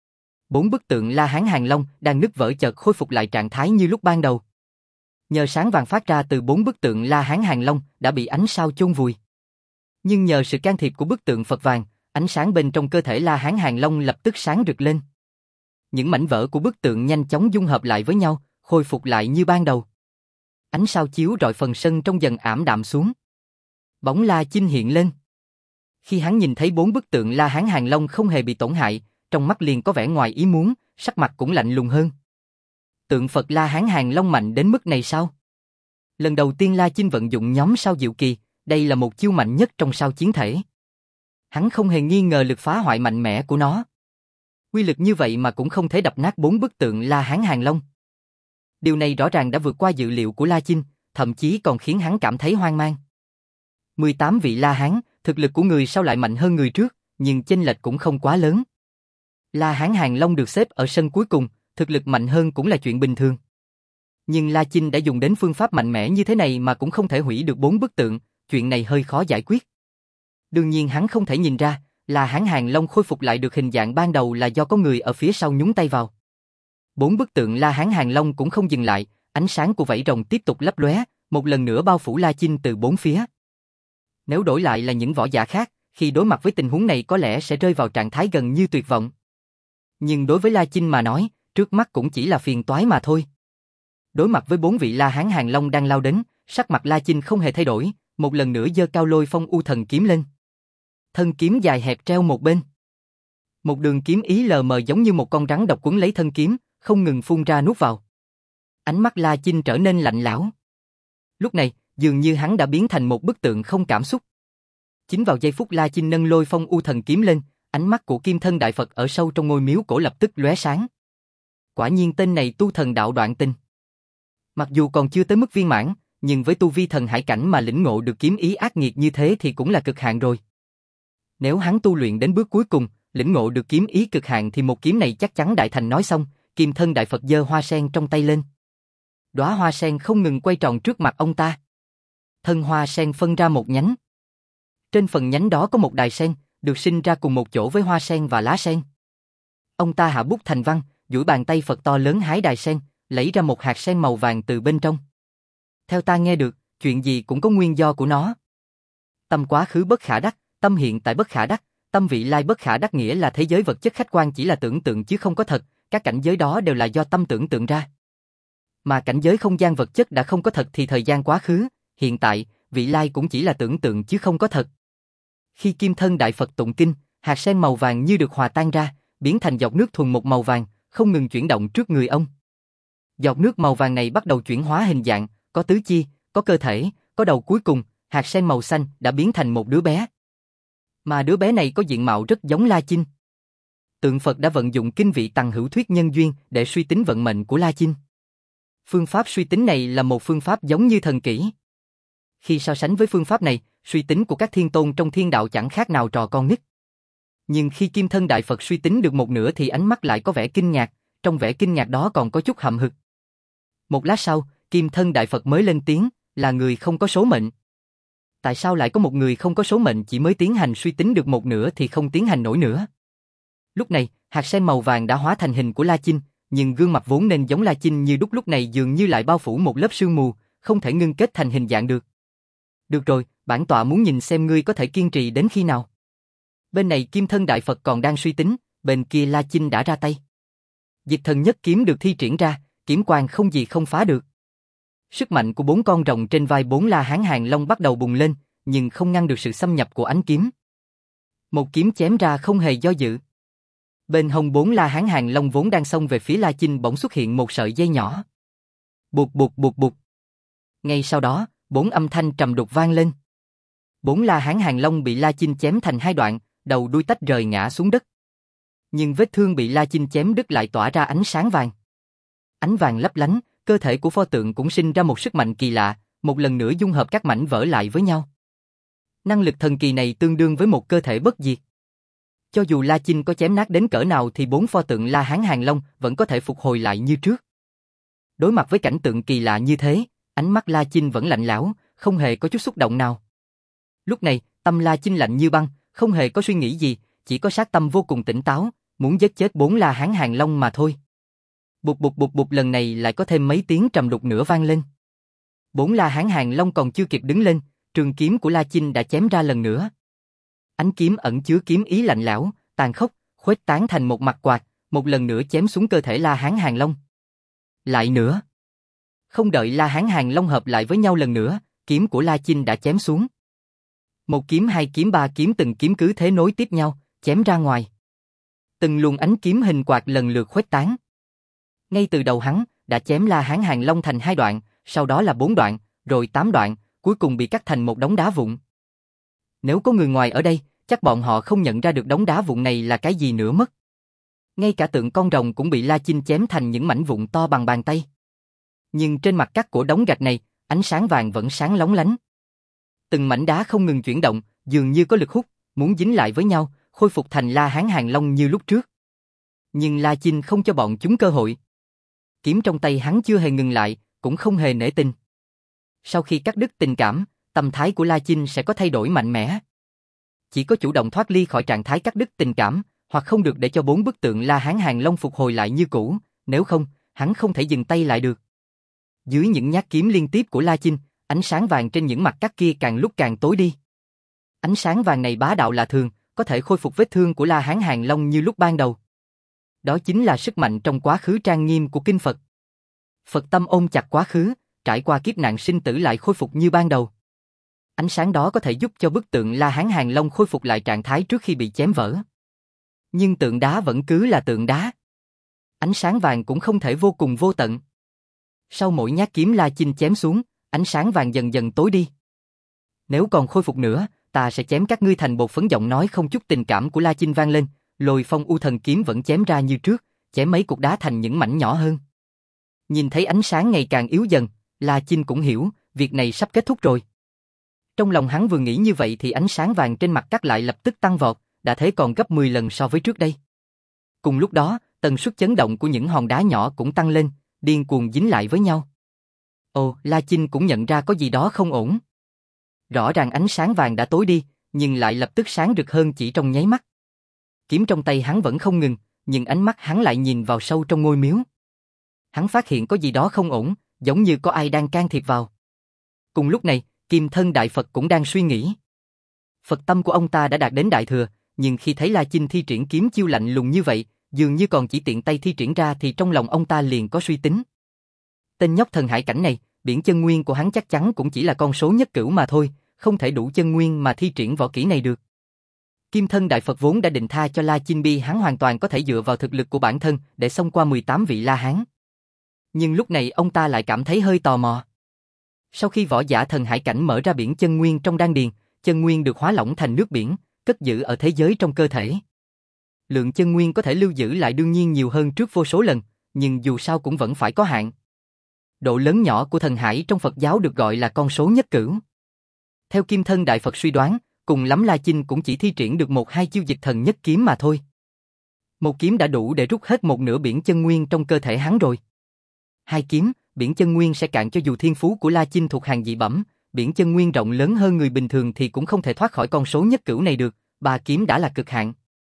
Bốn bức tượng La Hán Hàng Long đang nứt vỡ chợt khôi phục lại trạng thái như lúc ban đầu. Nhờ sáng vàng phát ra từ bốn bức tượng La Hán Hàng Long đã bị ánh sao chôn vùi. Nhưng nhờ sự can thiệp của bức tượng Phật vàng, ánh sáng bên trong cơ thể La Hán Hàng Long lập tức sáng rực lên. Những mảnh vỡ của bức tượng nhanh chóng dung hợp lại với nhau, khôi phục lại như ban đầu. Ánh sao chiếu rọi phần sân trong dần ảm đạm xuống. Bóng La Chinh hiện lên. Khi hắn nhìn thấy bốn bức tượng La Hán Hàng Long không hề bị tổn hại, trong mắt liền có vẻ ngoài ý muốn, sắc mặt cũng lạnh lùng hơn. Tượng Phật La Hán Hàng Long mạnh đến mức này sao? Lần đầu tiên La Chinh vận dụng nhóm sao diệu kỳ, đây là một chiêu mạnh nhất trong sao chiến thể. Hắn không hề nghi ngờ lực phá hoại mạnh mẽ của nó. Quy lực như vậy mà cũng không thể đập nát bốn bức tượng La Hán Hàng Long. Điều này rõ ràng đã vượt qua dự liệu của La Chinh, thậm chí còn khiến hắn cảm thấy hoang mang. mười tám vị La Hán, thực lực của người sau lại mạnh hơn người trước, nhưng chênh lệch cũng không quá lớn. La Hán Hàng Long được xếp ở sân cuối cùng, thực lực mạnh hơn cũng là chuyện bình thường. Nhưng La Chinh đã dùng đến phương pháp mạnh mẽ như thế này mà cũng không thể hủy được bốn bức tượng, chuyện này hơi khó giải quyết. Đương nhiên hắn không thể nhìn ra, là Hán Hàng Long khôi phục lại được hình dạng ban đầu là do có người ở phía sau nhúng tay vào. Bốn bức tượng La Hán Hàng Long cũng không dừng lại, ánh sáng của vảy rồng tiếp tục lấp lóe, một lần nữa bao phủ La Chinh từ bốn phía. Nếu đổi lại là những võ giả khác, khi đối mặt với tình huống này có lẽ sẽ rơi vào trạng thái gần như tuyệt vọng. Nhưng đối với La Chinh mà nói, trước mắt cũng chỉ là phiền toái mà thôi. Đối mặt với bốn vị La Hán Hàng Long đang lao đến, sắc mặt La Chinh không hề thay đổi, một lần nữa giơ cao Lôi Phong U Thần kiếm lên. Thân kiếm dài hẹp treo một bên. Một đường kiếm ý lờ mờ giống như một con rắn độc quấn lấy thân kiếm, không ngừng phun ra nuốt vào. Ánh mắt La Chinh trở nên lạnh lẽo. Lúc này, dường như hắn đã biến thành một bức tượng không cảm xúc. Chính vào giây phút La Chinh nâng Lôi Phong U Thần kiếm lên, ánh mắt của Kim Thân Đại Phật ở sâu trong ngôi miếu cổ lập tức lóe sáng. Quả nhiên tên này tu thần đạo đoạn tinh. Mặc dù còn chưa tới mức viên mãn, nhưng với tu vi thần hải cảnh mà lĩnh ngộ được kiếm ý ác nghiệt như thế thì cũng là cực hạn rồi. Nếu hắn tu luyện đến bước cuối cùng, lĩnh ngộ được kiếm ý cực hạn thì một kiếm này chắc chắn đại thành. Nói xong, Kim Thân Đại Phật giơ hoa sen trong tay lên. Đóa hoa sen không ngừng quay tròn trước mặt ông ta. Thân hoa sen phân ra một nhánh. Trên phần nhánh đó có một đài sen, được sinh ra cùng một chỗ với hoa sen và lá sen. Ông ta hạ bút thành văn, duỗi bàn tay Phật to lớn hái đài sen, lấy ra một hạt sen màu vàng từ bên trong. Theo ta nghe được, chuyện gì cũng có nguyên do của nó. Tâm quá khứ bất khả đắc, tâm hiện tại bất khả đắc, tâm vị lai bất khả đắc nghĩa là thế giới vật chất khách quan chỉ là tưởng tượng chứ không có thật, các cảnh giới đó đều là do tâm tưởng tượng ra. Mà cảnh giới không gian vật chất đã không có thật thì thời gian quá khứ, hiện tại, vị lai cũng chỉ là tưởng tượng chứ không có thật. Khi Kim Thân Đại Phật tụng kinh, hạt sen màu vàng như được hòa tan ra, biến thành giọt nước thuần một màu vàng, không ngừng chuyển động trước người ông. Giọt nước màu vàng này bắt đầu chuyển hóa hình dạng, có tứ chi, có cơ thể, có đầu, cuối cùng, hạt sen màu xanh đã biến thành một đứa bé. Mà đứa bé này có diện mạo rất giống La Chinh. Tượng Phật đã vận dụng kinh vị Tằng Hữu Thuyết Nhân Duyên để suy tính vận mệnh của La Chinh. Phương pháp suy tính này là một phương pháp giống như thần kỹ. Khi so sánh với phương pháp này, suy tính của các thiên tôn trong thiên đạo chẳng khác nào trò con nít. Nhưng khi Kim Thân Đại Phật suy tính được một nửa thì ánh mắt lại có vẻ kinh ngạc, trong vẻ kinh ngạc đó còn có chút hậm hực. Một lát sau, Kim Thân Đại Phật mới lên tiếng, là người không có số mệnh. Tại sao lại có một người không có số mệnh chỉ mới tiến hành suy tính được một nửa thì không tiến hành nổi nữa? Lúc này, hạt sen màu vàng đã hóa thành hình của La Chinh, nhưng gương mặt vốn nên giống La Chinh như đúc lúc này dường như lại bao phủ một lớp sương mù, không thể ngưng kết thành hình dạng được. Được rồi, bản tọa muốn nhìn xem ngươi có thể kiên trì đến khi nào. Bên này Kim Thân Đại Phật còn đang suy tính, bên kia La Chinh đã ra tay. Diệt Thần Nhất Kiếm được thi triển ra, kiếm quang không gì không phá được. Sức mạnh của bốn con rồng trên vai bốn La Hán Hàng Long bắt đầu bùng lên, nhưng không ngăn được sự xâm nhập của ánh kiếm. Một kiếm chém ra không hề do dự. Bên hông bốn La Hán Hàng Long vốn đang xông về phía La Chinh bỗng xuất hiện một sợi dây nhỏ. Bụt bụt bụt bụt. Ngay sau đó, bốn âm thanh trầm đục vang lên. Bốn La Hán Hàng Long bị La Chinh chém thành hai đoạn, đầu đuôi tách rời ngã xuống đất. Nhưng vết thương bị La Chinh chém đứt lại tỏa ra ánh sáng vàng. Ánh vàng lấp lánh, cơ thể của pho tượng cũng sinh ra một sức mạnh kỳ lạ, một lần nữa dung hợp các mảnh vỡ lại với nhau. Năng lực thần kỳ này tương đương với một cơ thể bất diệt. Cho dù La Chinh có chém nát đến cỡ nào thì bốn pho tượng La Hán Hàng Long vẫn có thể phục hồi lại như trước. Đối mặt với cảnh tượng kỳ lạ như thế, ánh mắt La Chinh vẫn lạnh lẽo, không hề có chút xúc động nào. Lúc này, tâm La Chinh lạnh như băng, không hề có suy nghĩ gì, chỉ có sát tâm vô cùng tỉnh táo, muốn giết chết bốn La Hán Hàng Long mà thôi. Bụt bụt bụt bụt, lần này lại có thêm mấy tiếng trầm đục nữa vang lên. Bốn La Hán Hàng Long còn chưa kịp đứng lên, trường kiếm của La Chinh đã chém ra lần nữa. Ánh kiếm ẩn chứa kiếm ý lạnh lẽo, tàn khốc, khuếch tán thành một mặt quạt, một lần nữa chém xuống cơ thể La Hán Hàng Long. Lại nữa. Không đợi La Hán Hàng Long hợp lại với nhau lần nữa, kiếm của La Chinh đã chém xuống. Một kiếm, hai kiếm, ba kiếm, từng kiếm cứ thế nối tiếp nhau, chém ra ngoài. Từng luồng ánh kiếm hình quạt lần lượt khuếch tán. Ngay từ đầu hắn đã chém La Hán Hàng Long thành hai đoạn, sau đó là bốn đoạn, rồi tám đoạn, cuối cùng bị cắt thành một đống đá vụn. Nếu có người ngoài ở đây, chắc bọn họ không nhận ra được đống đá vụn này là cái gì nữa mất. Ngay cả tượng con rồng cũng bị La Chinh chém thành những mảnh vụn to bằng bàn tay. Nhưng trên mặt cắt của đống gạch này, ánh sáng vàng vẫn sáng lóng lánh. Từng mảnh đá không ngừng chuyển động, dường như có lực hút, muốn dính lại với nhau, khôi phục thành La Hán Hàng Long như lúc trước. Nhưng La Chinh không cho bọn chúng cơ hội. Kiếm trong tay hắn chưa hề ngừng lại, cũng không hề nể tình. Sau khi cắt đứt tình cảm, tâm thái của La Chinh sẽ có thay đổi mạnh mẽ. Chỉ có chủ động thoát ly khỏi trạng thái cắt đứt tình cảm, hoặc không được để cho bốn bức tượng La Hán Hàng Long phục hồi lại như cũ, nếu không, hắn không thể dừng tay lại được. Dưới những nhát kiếm liên tiếp của La Chinh, ánh sáng vàng trên những mặt cắt kia càng lúc càng tối đi. Ánh sáng vàng này bá đạo lạ thường, có thể khôi phục vết thương của La Hán Hàng Long như lúc ban đầu. Đó chính là sức mạnh trong quá khứ trang nghiêm của kinh Phật. Phật tâm ôm chặt quá khứ, trải qua kiếp nạn sinh tử lại khôi phục như ban đầu. Ánh sáng đó có thể giúp cho bức tượng La Hán Hàng Long khôi phục lại trạng thái trước khi bị chém vỡ. Nhưng tượng đá vẫn cứ là tượng đá. Ánh sáng vàng cũng không thể vô cùng vô tận. Sau mỗi nhát kiếm La Chinh chém xuống, ánh sáng vàng dần dần tối đi. Nếu còn khôi phục nữa, ta sẽ chém các ngươi thành bột phấn. Giọng nói không chút tình cảm của La Chinh vang lên, Lôi Phong U Thần kiếm vẫn chém ra như trước, chém mấy cục đá thành những mảnh nhỏ hơn. Nhìn thấy ánh sáng ngày càng yếu dần, La Chinh cũng hiểu, việc này sắp kết thúc rồi. Trong lòng hắn vừa nghĩ như vậy thì ánh sáng vàng trên mặt cắt lại lập tức tăng vọt, đã thế còn gấp mười lần so với trước đây. Cùng lúc đó, tần suất chấn động của những hòn đá nhỏ cũng tăng lên, điên cuồng dính lại với nhau. Ồ, La Chinh cũng nhận ra có gì đó không ổn. Rõ ràng ánh sáng vàng đã tối đi, nhưng lại lập tức sáng rực hơn chỉ trong nháy mắt. Kiếm trong tay hắn vẫn không ngừng, nhưng ánh mắt hắn lại nhìn vào sâu trong ngôi miếu. Hắn phát hiện có gì đó không ổn, giống như có ai đang can thiệp vào. Cùng lúc này, Kim Thân Đại Phật cũng đang suy nghĩ. Phật tâm của ông ta đã đạt đến đại thừa, nhưng khi thấy La Chinh thi triển kiếm chiêu lạnh lùng như vậy, dường như còn chỉ tiện tay thi triển ra thì trong lòng ông ta liền có suy tính. Tên nhóc thần hải cảnh này, biển chân nguyên của hắn chắc chắn cũng chỉ là con số nhất cửu mà thôi, không thể đủ chân nguyên mà thi triển võ kỹ này được. Kim Thân Đại Phật vốn đã định tha cho La Chinh bi, hắn hoàn toàn có thể dựa vào thực lực của bản thân để xông qua mười tám vị La Hán. Nhưng lúc này ông ta lại cảm thấy hơi tò mò. Sau khi võ giả thần hải cảnh mở ra biển chân nguyên trong đan điền, chân nguyên được hóa lỏng thành nước biển, cất giữ ở thế giới trong cơ thể. Lượng chân nguyên có thể lưu giữ lại đương nhiên nhiều hơn trước vô số lần, nhưng dù sao cũng vẫn phải có hạn. Độ lớn nhỏ của thần hải trong Phật giáo được gọi là con số nhất cửu. Theo Kim Thân Đại Phật suy đoán, cùng lắm La Chinh cũng chỉ thi triển được một hai chiêu dịch thần nhất kiếm mà thôi. Một kiếm đã đủ để rút hết một nửa biển chân nguyên trong cơ thể hắn rồi. Hai kiếm, biển chân nguyên sẽ cạn cho dù thiên phú của La Chinh thuộc hàng dị bẩm, biển chân nguyên rộng lớn hơn người bình thường thì cũng không thể thoát khỏi con số nhất cửu này được, ba kiếm đã là cực hạn.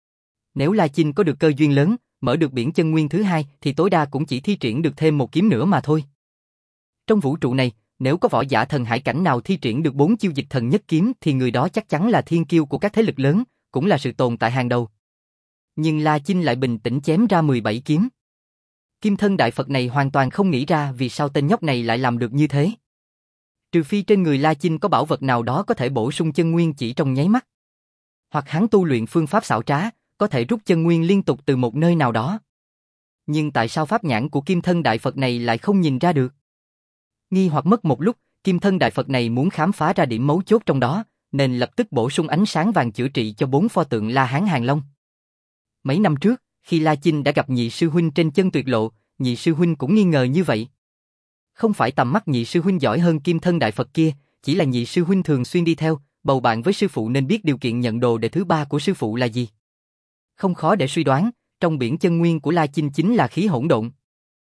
Nếu La Chinh có được cơ duyên lớn, mở được biển chân nguyên thứ hai thì tối đa cũng chỉ thi triển được thêm một kiếm nữa mà thôi. Trong vũ trụ này, nếu có võ giả thần hải cảnh nào thi triển được bốn chiêu dịch thần nhất kiếm thì người đó chắc chắn là thiên kiêu của các thế lực lớn, cũng là sự tồn tại hàng đầu. Nhưng La Chinh lại bình tĩnh chém ra mười bảy kiếm. Kim Thân Đại Phật này hoàn toàn không nghĩ ra vì sao tên nhóc này lại làm được như thế. Trừ phi trên người La Chinh có bảo vật nào đó có thể bổ sung chân nguyên chỉ trong nháy mắt. Hoặc hắn tu luyện phương pháp xảo trá, có thể rút chân nguyên liên tục từ một nơi nào đó. Nhưng tại sao pháp nhãn của Kim Thân Đại Phật này lại không nhìn ra được? Nghi hoặc mất một lúc, Kim Thân Đại Phật này muốn khám phá ra điểm mấu chốt trong đó, nên lập tức bổ sung ánh sáng vàng chữa trị cho bốn pho tượng La Hán Hàng Long. Mấy năm trước, khi La Chinh đã gặp nhị sư huynh trên chân tuyệt lộ, nhị sư huynh cũng nghi ngờ như vậy. Không phải tầm mắt nhị sư huynh giỏi hơn Kim Thân Đại Phật kia, chỉ là nhị sư huynh thường xuyên đi theo, bầu bạn với sư phụ nên biết điều kiện nhận đồ đệ thứ ba của sư phụ là gì. Không khó để suy đoán, trong biển chân nguyên của La Chinh chính là khí hỗn độn.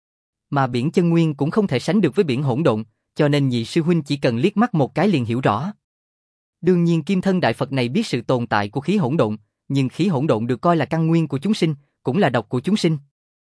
Mà biển chân nguyên cũng không thể sánh được với biển hỗn độn, cho nên nhị sư huynh chỉ cần liếc mắt một cái liền hiểu rõ. Đương nhiên Kim Thân Đại Phật này biết sự tồn tại của khí hỗn độn, nhưng khí hỗn độn được coi là căn nguyên của chúng sinh, cũng là độc của chúng sinh.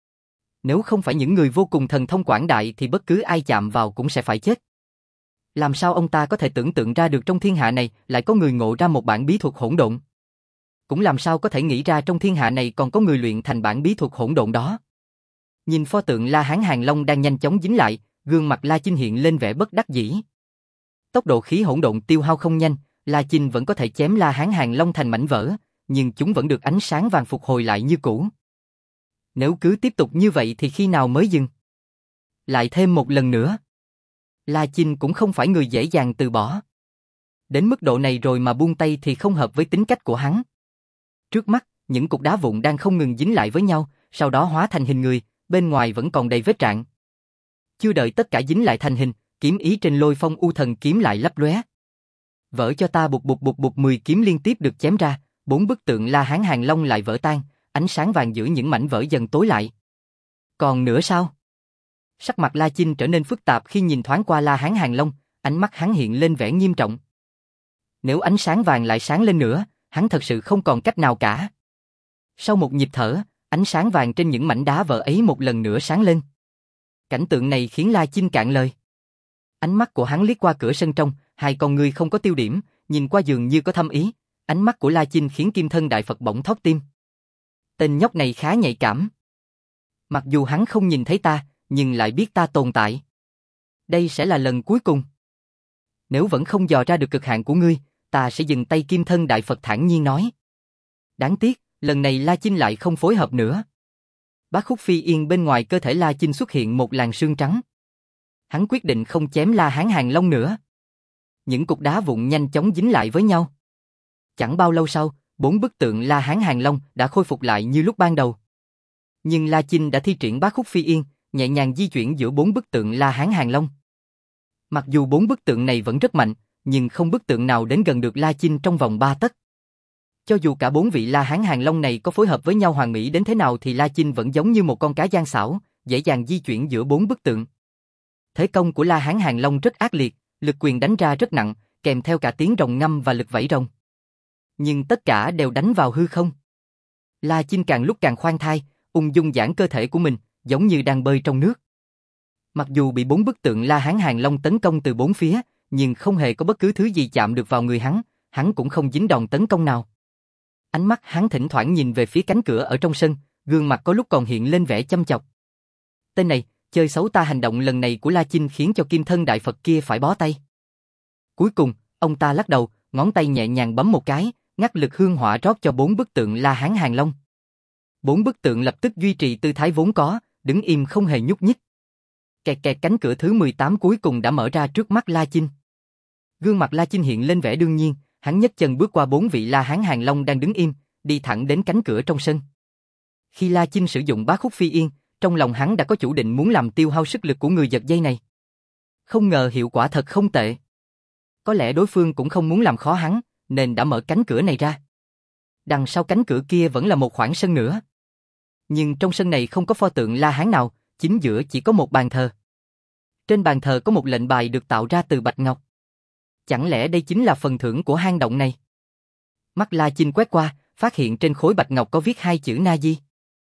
Nếu không phải những người vô cùng thần thông quảng đại thì bất cứ ai chạm vào cũng sẽ phải chết. Làm sao ông ta có thể tưởng tượng ra được trong thiên hạ này lại có người ngộ ra một bản bí thuật hỗn độn? Cũng làm sao có thể nghĩ ra trong thiên hạ này còn có người luyện thành bản bí thuật hỗn độn đó? Nhìn pho tượng La Hán Hàng Long đang nhanh chóng dính lại, gương mặt La Chinh hiện lên vẻ bất đắc dĩ. Tốc độ khí hỗn độn tiêu hao không nhanh, La Chinh vẫn có thể chém La Hán Hàng Long thành mảnh vỡ, nhưng chúng vẫn được ánh sáng vàng phục hồi lại như cũ. Nếu cứ tiếp tục như vậy thì khi nào mới dừng? Lại thêm một lần nữa. La Chinh cũng không phải người dễ dàng từ bỏ. Đến mức độ này rồi mà buông tay thì không hợp với tính cách của hắn. Trước mắt, những cục đá vụn đang không ngừng dính lại với nhau, sau đó hóa thành hình người, bên ngoài vẫn còn đầy vết rạn. Chưa đợi tất cả dính lại thành hình, kiếm ý trên Lôi Phong U Thần kiếm lại lấp lóe. Vỡ cho ta bụt bụt bụt bụt mười kiếm liên tiếp được chém ra, bốn bức tượng La Hán Hàng Long lại vỡ tan, ánh sáng vàng giữa những mảnh vỡ dần tối lại. Còn nữa sao? Sắc mặt La Chinh trở nên phức tạp khi nhìn thoáng qua La Hán Hàng Long, ánh mắt hắn hiện lên vẻ nghiêm trọng. Nếu ánh sáng vàng lại sáng lên nữa, hắn thật sự không còn cách nào cả. Sau một nhịp thở, ánh sáng vàng trên những mảnh đá vỡ ấy một lần nữa sáng lên. Cảnh tượng này khiến La Chinh cạn lời. Ánh mắt của hắn liếc qua cửa sân trong, hai con ngươi không có tiêu điểm, nhìn qua dường như có thâm ý. Ánh mắt của La Chinh khiến Kim Thân Đại Phật bỗng thót tim. Tên nhóc này khá nhạy cảm. Mặc dù hắn không nhìn thấy ta, nhưng lại biết ta tồn tại. Đây sẽ là lần cuối cùng. Nếu vẫn không dò ra được cực hạn của ngươi, ta sẽ dừng tay. Kim Thân Đại Phật thản nhiên nói. Đáng tiếc, lần này La Chinh lại không phối hợp nữa. Bá Khúc Phi Yên bên ngoài cơ thể La Chinh xuất hiện một làn sương trắng. Hắn quyết định không chém La Hán Hàng Long nữa. Những cục đá vụn nhanh chóng dính lại với nhau. Chẳng bao lâu sau, bốn bức tượng La Hán Hàng Long đã khôi phục lại như lúc ban đầu. Nhưng La Chinh đã thi triển Bá Khúc Phi Yên, nhẹ nhàng di chuyển giữa bốn bức tượng La Hán Hàng Long. Mặc dù bốn bức tượng này vẫn rất mạnh, nhưng không bức tượng nào đến gần được La Chinh trong vòng ba tấc. Cho dù cả bốn vị La Hán Hàng Long này có phối hợp với nhau hoàn mỹ đến thế nào thì La Chinh vẫn giống như một con cá gian xảo, dễ dàng di chuyển giữa bốn bức tượng. Thế công của La Hán Hàng Long rất ác liệt, lực quyền đánh ra rất nặng, kèm theo cả tiếng rồng ngâm và lực vẫy rồng. Nhưng tất cả đều đánh vào hư không. La Chinh càng lúc càng khoan thai, ung dung giãn cơ thể của mình, giống như đang bơi trong nước. Mặc dù bị bốn bức tượng La Hán Hàng Long tấn công từ bốn phía, nhưng không hề có bất cứ thứ gì chạm được vào người hắn, hắn cũng không dính đòn tấn công nào. Ánh mắt hắn thỉnh thoảng nhìn về phía cánh cửa ở trong sân, gương mặt có lúc còn hiện lên vẻ chăm chọc. Tên này, chơi xấu ta. Hành động lần này của La Chinh khiến cho Kim Thân Đại Phật kia phải bó tay. Cuối cùng, ông ta lắc đầu, ngón tay nhẹ nhàng bấm một cái, ngắt lực hương hỏa rót cho bốn bức tượng La Hán Hàng Long. Bốn bức tượng lập tức duy trì tư thái vốn có, đứng im không hề nhúc nhích. Kẹt kẹt, cánh cửa thứ mười tám cuối cùng đã mở ra trước mắt La Chinh. Gương mặt La Chinh hiện lên vẻ đương nhiên, hắn nhấc chân bước qua bốn vị La Hán Hàng Long đang đứng im, đi thẳng đến cánh cửa trong sân. Khi La Chinh sử dụng Bá Khúc Phi Yên, trong lòng hắn đã có chủ định muốn làm tiêu hao sức lực của người giật dây này. Không ngờ hiệu quả thật không tệ. Có lẽ đối phương cũng không muốn làm khó hắn, nên đã mở cánh cửa này ra. Đằng sau cánh cửa kia vẫn là một khoảng sân nữa. Nhưng trong sân này không có pho tượng La Hán nào, chính giữa chỉ có một bàn thờ. Trên bàn thờ có một lệnh bài được tạo ra từ bạch ngọc. Chẳng lẽ đây chính là phần thưởng của hang động này? Mắt La Chinh quét qua, phát hiện trên khối bạch ngọc có viết hai chữ Na Di.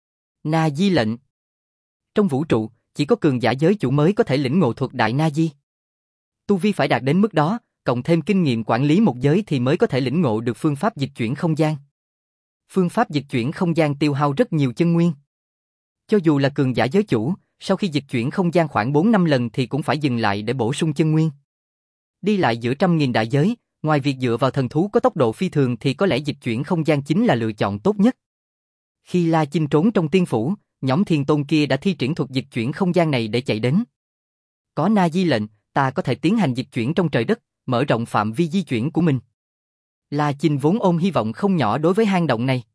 Na Di lệnh. Trong vũ trụ, chỉ có cường giả giới chủ mới có thể lĩnh ngộ thuật đại Na Di. Tu vi phải đạt đến mức đó, cộng thêm kinh nghiệm quản lý một giới thì mới có thể lĩnh ngộ được phương pháp dịch chuyển không gian. Phương pháp dịch chuyển không gian tiêu hao rất nhiều chân nguyên. Cho dù là cường giả giới chủ, sau khi dịch chuyển không gian khoảng bốn năm lần thì cũng phải dừng lại để bổ sung chân nguyên. Đi lại giữa trăm nghìn đại giới, ngoài việc dựa vào thần thú có tốc độ phi thường thì có lẽ dịch chuyển không gian chính là lựa chọn tốt nhất. Khi La Chinh trốn trong tiên phủ, nhóm thiên tôn kia đã thi triển thuật dịch chuyển không gian này để chạy đến. Có Na Di lệnh, ta có thể tiến hành dịch chuyển trong trời đất, mở rộng phạm vi di chuyển của mình. La Chinh vốn ôm hy vọng không nhỏ đối với hang động này.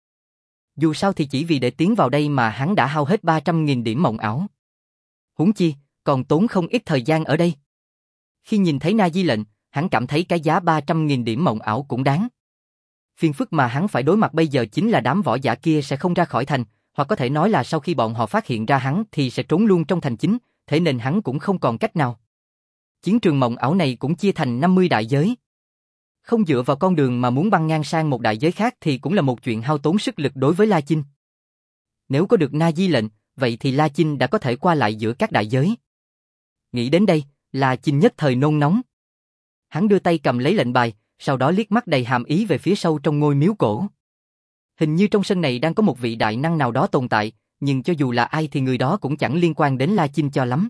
Dù sao thì chỉ vì để tiến vào đây mà hắn đã hao hết ba trăm nghìn điểm mộng ảo. Huống chi, còn tốn không ít thời gian ở đây. Khi nhìn thấy Na Di lệnh, hắn cảm thấy cái giá ba trăm nghìn điểm mộng ảo cũng đáng. Phiền phức mà hắn phải đối mặt bây giờ chính là đám võ giả kia sẽ không ra khỏi thành, hoặc có thể nói là sau khi bọn họ phát hiện ra hắn thì sẽ trốn luôn trong thành chính, thế nên hắn cũng không còn cách nào. Chiến trường mộng ảo này cũng chia thành năm mươi đại giới. Không dựa vào con đường mà muốn băng ngang sang một đại giới khác thì cũng là một chuyện hao tốn sức lực đối với La Chinh. Nếu có được Na Di lệnh, vậy thì La Chinh đã có thể qua lại giữa các đại giới. Nghĩ đến đây, La Chinh nhất thời nôn nóng. Hắn đưa tay cầm lấy lệnh bài, sau đó liếc mắt đầy hàm ý về phía sâu trong ngôi miếu cổ. Hình như trong sân này đang có một vị đại năng nào đó tồn tại, nhưng cho dù là ai thì người đó cũng chẳng liên quan đến La Chinh cho lắm.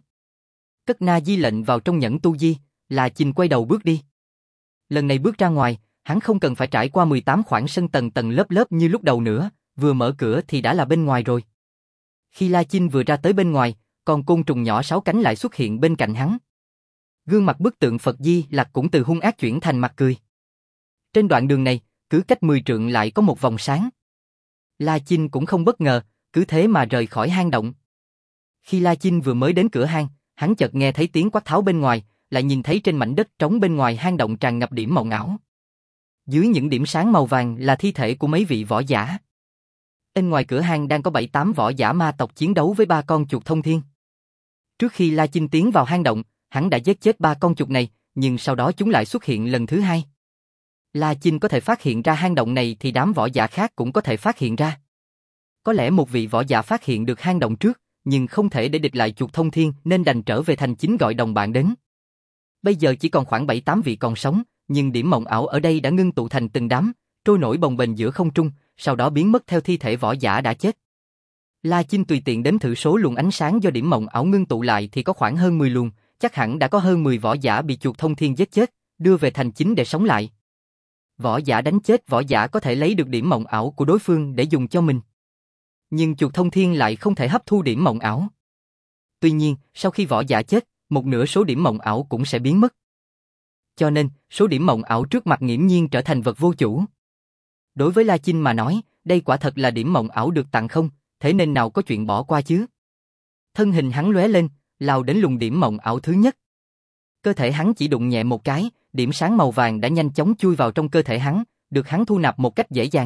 Cất Na Di lệnh vào trong nhẫn tu di, La Chinh quay đầu bước đi. Lần này bước ra ngoài, hắn không cần phải trải qua mười tám khoảng sân tầng tầng lớp lớp như lúc đầu nữa, vừa mở cửa thì đã là bên ngoài rồi. Khi La Chinh vừa ra tới bên ngoài, con côn trùng nhỏ sáu cánh lại xuất hiện bên cạnh hắn. Gương mặt bức tượng Phật Di Lặc cũng từ hung ác chuyển thành mặt cười. Trên đoạn đường này, cứ cách mười trượng lại có một vòng sáng. La Chinh cũng không bất ngờ, cứ thế mà rời khỏi hang động. Khi La Chinh vừa mới đến cửa hang, hắn chợt nghe thấy tiếng quát tháo bên ngoài, lại nhìn thấy trên mảnh đất trống bên ngoài hang động tràn ngập điểm mộng ảo. Dưới những điểm sáng màu vàng là thi thể của mấy vị võ giả. Bên ngoài cửa hang đang có bảy tám võ giả ma tộc chiến đấu với ba con chuột thông thiên. Trước khi La Chinh tiến vào hang động, hắn đã giết chết ba con chuột này, nhưng sau đó chúng lại xuất hiện lần thứ hai. La Chinh có thể phát hiện ra hang động này thì đám võ giả khác cũng có thể phát hiện ra. Có lẽ một vị võ giả phát hiện được hang động trước, nhưng không thể để địch lại chuột thông thiên nên đành trở về thành chính gọi đồng bạn đến. Bây giờ chỉ còn khoảng bảy tám vị còn sống, nhưng điểm mộng ảo ở đây đã ngưng tụ thành từng đám, trôi nổi bồng bềnh giữa không trung, sau đó biến mất theo thi thể võ giả đã chết. La Chinh tùy tiện đếm thử số luồng ánh sáng do điểm mộng ảo ngưng tụ lại thì có khoảng hơn mười luồng, chắc hẳn đã có hơn mười võ giả bị chuột thông thiên giết chết, đưa về thành chính để sống lại. Võ giả đánh chết võ giả có thể lấy được điểm mộng ảo của đối phương để dùng cho mình. Nhưng chuột thông thiên lại không thể hấp thu điểm mộng ảo. Tuy nhiên, sau khi võ giả chết, một nửa số điểm mộng ảo cũng sẽ biến mất. Cho nên, số điểm mộng ảo trước mặt nghiễm nhiên trở thành vật vô chủ. Đối với La Chinh mà nói, đây quả thật là điểm mộng ảo được tặng không, thế nên nào có chuyện bỏ qua chứ. Thân hình hắn lóe lên, lao đến luồng điểm mộng ảo thứ nhất. Cơ thể hắn chỉ đụng nhẹ một cái, điểm sáng màu vàng đã nhanh chóng chui vào trong cơ thể hắn, được hắn thu nạp một cách dễ dàng.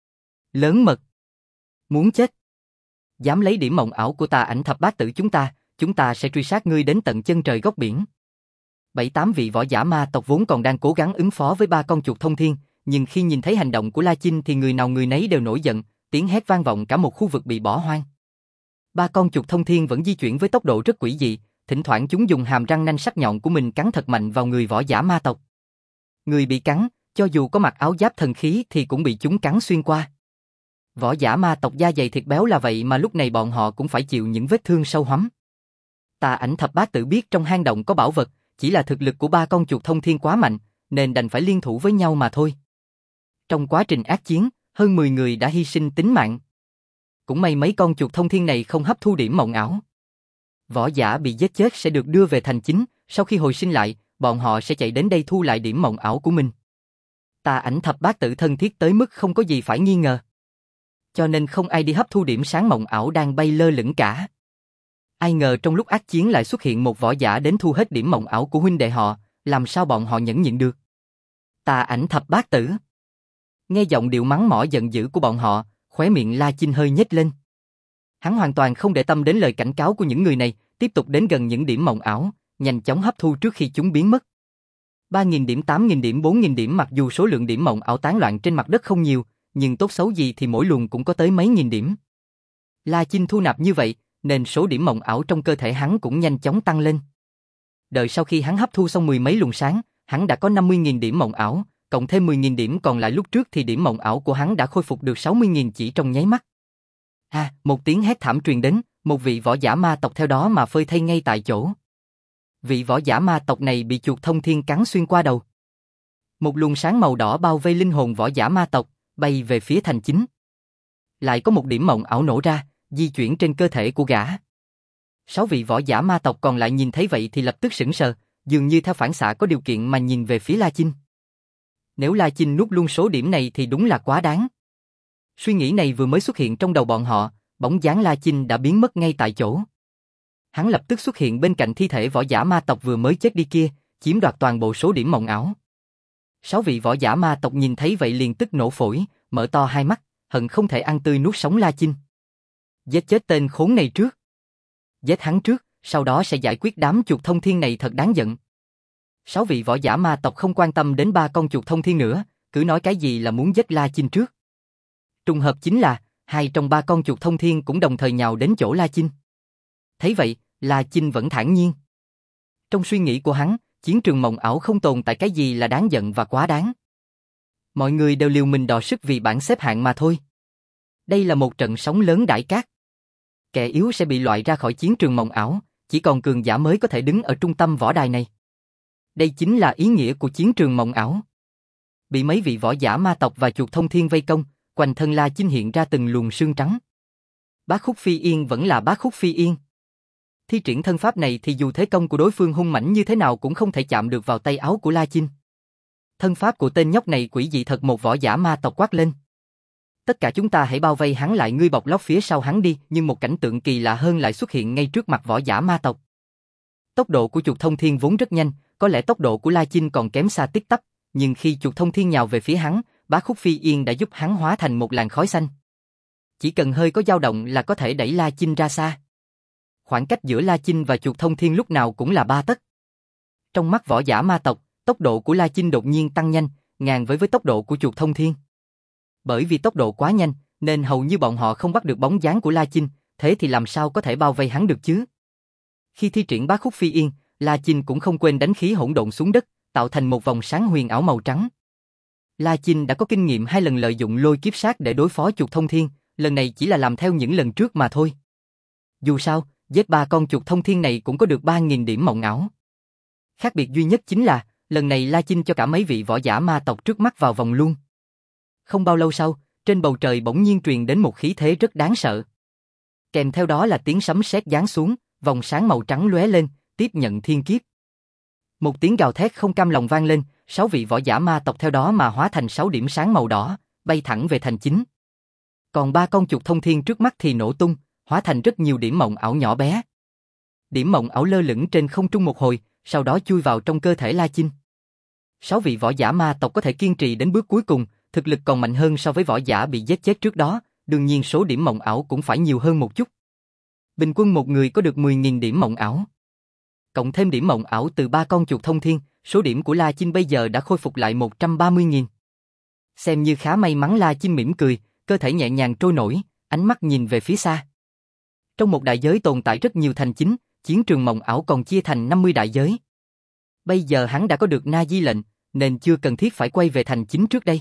Lớn mật. Muốn chết. Dám lấy điểm mộng ảo của tà ảnh thập bát tử chúng ta, chúng ta sẽ truy sát ngươi đến tận chân trời góc biển. Bảy tám vị võ giả ma tộc vốn còn đang cố gắng ứng phó với ba con chuột thông thiên, nhưng khi nhìn thấy hành động của La Chinh thì người nào người nấy đều nổi giận, tiếng hét vang vọng cả một khu vực bị bỏ hoang. Ba con chuột thông thiên vẫn di chuyển với tốc độ rất quỷ dị, thỉnh thoảng chúng dùng hàm răng nanh sắc nhọn của mình cắn thật mạnh vào người võ giả ma tộc. Người bị cắn, cho dù có mặc áo giáp thần khí thì cũng bị chúng cắn xuyên qua. Võ giả ma tộc da dày thịt béo là vậy mà lúc này bọn họ cũng phải chịu những vết thương sâu hoắm. Tà ảnh thập bát tử biết trong hang động có bảo vật, chỉ là thực lực của ba con chuột thông thiên quá mạnh, nên đành phải liên thủ với nhau mà thôi. Trong quá trình ác chiến, hơn mười người đã hy sinh tính mạng. Cũng may mấy con chuột thông thiên này không hấp thu điểm mộng ảo. Võ giả bị giết chết sẽ được đưa về thành chính, sau khi hồi sinh lại, bọn họ sẽ chạy đến đây thu lại điểm mộng ảo của mình. Tà ảnh thập bát tử thân thiết tới mức không có gì phải nghi ngờ. Cho nên không ai đi hấp thu điểm sáng mộng ảo đang bay lơ lửng cả. Ai ngờ trong lúc ác chiến lại xuất hiện một võ giả đến thu hết điểm mộng ảo của huynh đệ họ, làm sao bọn họ nhẫn nhịn được. Tà ảnh thập bát tử. Nghe giọng điệu mắng mỏ giận dữ của bọn họ, khóe miệng La Chinh hơi nhếch lên. Hắn hoàn toàn không để tâm đến lời cảnh cáo của những người này, tiếp tục đến gần những điểm mộng ảo, nhanh chóng hấp thu trước khi chúng biến mất. ba nghìn điểm, tám nghìn điểm, bốn nghìn điểm, mặc dù số lượng điểm mộng ảo tán loạn trên mặt đất không nhiều, nhưng tốt xấu gì thì mỗi luồng cũng có tới mấy nghìn điểm. La Chinh thu nạp như vậy, nên số điểm mộng ảo trong cơ thể hắn cũng nhanh chóng tăng lên. Đợi sau khi hắn hấp thu xong mười mấy luồng sáng, hắn đã có năm mươi nghìn điểm mộng ảo, cộng thêm mười nghìn điểm còn lại lúc trước thì điểm mộng ảo của hắn đã khôi phục được sáu mươi nghìn chỉ trong nháy mắt. À, một tiếng hét thảm truyền đến, một vị võ giả ma tộc theo đó mà phơi thây ngay tại chỗ. Vị võ giả ma tộc này bị chuột thông thiên cắn xuyên qua đầu. Một luồng sáng màu đỏ bao vây linh hồn võ giả ma tộc, bay về phía thành chính. Lại có một điểm mộng ảo nổ ra, di chuyển trên cơ thể của gã. Sáu vị võ giả ma tộc còn lại nhìn thấy vậy thì lập tức sững sờ, dường như theo phản xạ có điều kiện mà nhìn về phía La Chinh. Nếu La Chinh nuốt luôn số điểm này thì đúng là quá đáng. Suy nghĩ này vừa mới xuất hiện trong đầu bọn họ, bóng dáng La Chinh đã biến mất ngay tại chỗ. Hắn lập tức xuất hiện bên cạnh thi thể võ giả ma tộc vừa mới chết đi kia, chiếm đoạt toàn bộ số điểm mộng ảo. Sáu vị võ giả ma tộc nhìn thấy vậy liền tức nổ phổi, mở to hai mắt, hận không thể ăn tươi nuốt sống La Chinh. Giết chết tên khốn này trước. Giết hắn trước, sau đó sẽ giải quyết đám chuột thông thiên này thật đáng giận. Sáu vị võ giả ma tộc không quan tâm đến ba con chuột thông thiên nữa, cứ nói cái gì là muốn giết La Chinh trước. Trùng hợp chính là, hai trong ba con chuột thông thiên cũng đồng thời nhào đến chỗ La Chinh. Thấy vậy, La Chinh vẫn thản nhiên. Trong suy nghĩ của hắn, chiến trường mộng ảo không tồn tại cái gì là đáng giận và quá đáng. Mọi người đều liều mình đọ sức vì bảng xếp hạng mà thôi. Đây là một trận sóng lớn đãi cát. Kẻ yếu sẽ bị loại ra khỏi chiến trường mộng ảo, chỉ còn cường giả mới có thể đứng ở trung tâm võ đài này. Đây chính là ý nghĩa của chiến trường mộng ảo. Bị mấy vị võ giả ma tộc và chuột thông thiên vây công, quanh thân La Chinh hiện ra từng luồng sương trắng. Bát khúc phi yên vẫn là bát khúc phi yên. Thi triển thân pháp này thì dù thế công của đối phương hung mãnh như thế nào cũng không thể chạm được vào tay áo của La Chinh. Thân pháp của tên nhóc này quỷ dị thật, một võ giả ma tộc quát lên. Tất cả chúng ta hãy bao vây hắn lại, ngươi bọc lót phía sau hắn đi, nhưng một cảnh tượng kỳ lạ hơn lại xuất hiện ngay trước mặt võ giả ma tộc. Tốc độ của chuột thông thiên vốn rất nhanh, có lẽ tốc độ của La Chinh còn kém xa tít tắp, nhưng khi chuột thông thiên nhào về phía hắn, Bá Khúc Phi Yên đã giúp hắn hóa thành một làn khói xanh. Chỉ cần hơi có dao động là có thể đẩy La Chinh ra xa. Khoảng cách giữa La Chinh và chuột thông thiên lúc nào cũng là ba tấc. Trong mắt võ giả ma tộc, tốc độ của La Chinh đột nhiên tăng nhanh, ngang với với tốc độ của chuột thông thiên. Bởi vì tốc độ quá nhanh, nên hầu như bọn họ không bắt được bóng dáng của La Chinh, thế thì làm sao có thể bao vây hắn được chứ? Khi thi triển Bá Khúc Phi Yên, La Chinh cũng không quên đánh khí hỗn độn xuống đất, tạo thành một vòng sáng huyền ảo màu trắng. La Chinh đã có kinh nghiệm hai lần lợi dụng lôi kiếp sát để đối phó chuột thông thiên, lần này chỉ là làm theo những lần trước mà thôi. Dù sao, giết ba con chuột thông thiên này cũng có được ba nghìn điểm mộng ảo. Khác biệt duy nhất chính là, lần này La Chinh cho cả mấy vị võ giả ma tộc trước mắt vào vòng luôn. Không bao lâu sau, trên bầu trời bỗng nhiên truyền đến một khí thế rất đáng sợ. Kèm theo đó là tiếng sấm sét giáng xuống, vòng sáng màu trắng lóe lên, tiếp nhận thiên kiếp. Một tiếng gào thét không cam lòng vang lên, sáu vị võ giả ma tộc theo đó mà hóa thành sáu điểm sáng màu đỏ, bay thẳng về thành chính. Còn ba con chuột thông thiên trước mắt thì nổ tung, hóa thành rất nhiều điểm mộng ảo nhỏ bé. Điểm mộng ảo lơ lửng trên không trung một hồi, sau đó chui vào trong cơ thể La Chinh. Sáu vị võ giả ma tộc có thể kiên trì đến bước cuối cùng, thực lực còn mạnh hơn so với võ giả bị giết chết trước đó, đương nhiên số điểm mộng ảo cũng phải nhiều hơn một chút. Bình quân một người có được mười nghìn điểm mộng ảo. Cộng thêm điểm mộng ảo từ ba con chuột thông thiên, số điểm của La Chinh bây giờ đã khôi phục lại một trăm ba mươi nghìn. Xem như khá may mắn. La Chinh mỉm cười, cơ thể nhẹ nhàng trôi nổi, ánh mắt nhìn về phía xa. Trong một đại giới tồn tại rất nhiều thành chính, chiến trường mộng ảo còn chia thành năm mươi đại giới. Bây giờ hắn đã có được Na Di lệnh, nên chưa cần thiết phải quay về thành chính trước đây.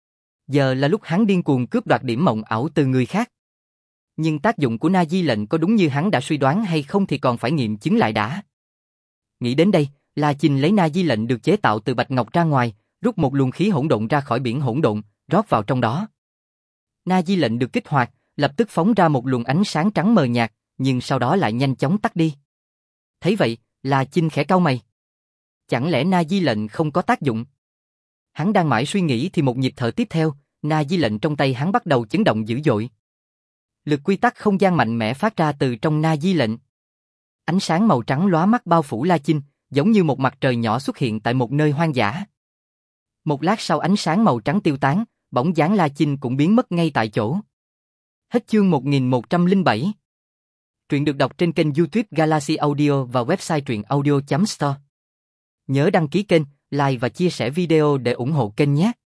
Giờ là lúc hắn điên cuồng cướp đoạt điểm mộng ảo từ người khác. Nhưng tác dụng của Na Di lệnh có đúng như hắn đã suy đoán hay không thì còn phải nghiệm chứng lại đã. Nghĩ đến đây, La Chinh lấy Na Di lệnh được chế tạo từ bạch ngọc ra ngoài, rút một luồng khí hỗn độn ra khỏi biển hỗn độn, rót vào trong đó. Na Di lệnh được kích hoạt, lập tức phóng ra một luồng ánh sáng trắng mờ nhạt, nhưng sau đó lại nhanh chóng tắt đi. Thấy vậy, La Chinh khẽ cau mày. Chẳng lẽ Na Di lệnh không có tác dụng? Hắn đang mãi suy nghĩ thì một nhịp thở tiếp theo, Na Di lệnh trong tay hắn bắt đầu chấn động dữ dội. Lực quy tắc không gian mạnh mẽ phát ra từ trong Na Di lệnh. Ánh sáng màu trắng lóa mắt bao phủ La Chinh, giống như một mặt trời nhỏ xuất hiện tại một nơi hoang dã. Một lát sau ánh sáng màu trắng tiêu tán, bóng dáng La Chinh cũng biến mất ngay tại chỗ. Hết chương một nghìn một trăm lẻ bảy. Truyện được đọc trên kênh YouTube Galaxy Audio và website truyện audio chấm store. Nhớ đăng ký kênh, like và chia sẻ video để ủng hộ kênh nhé.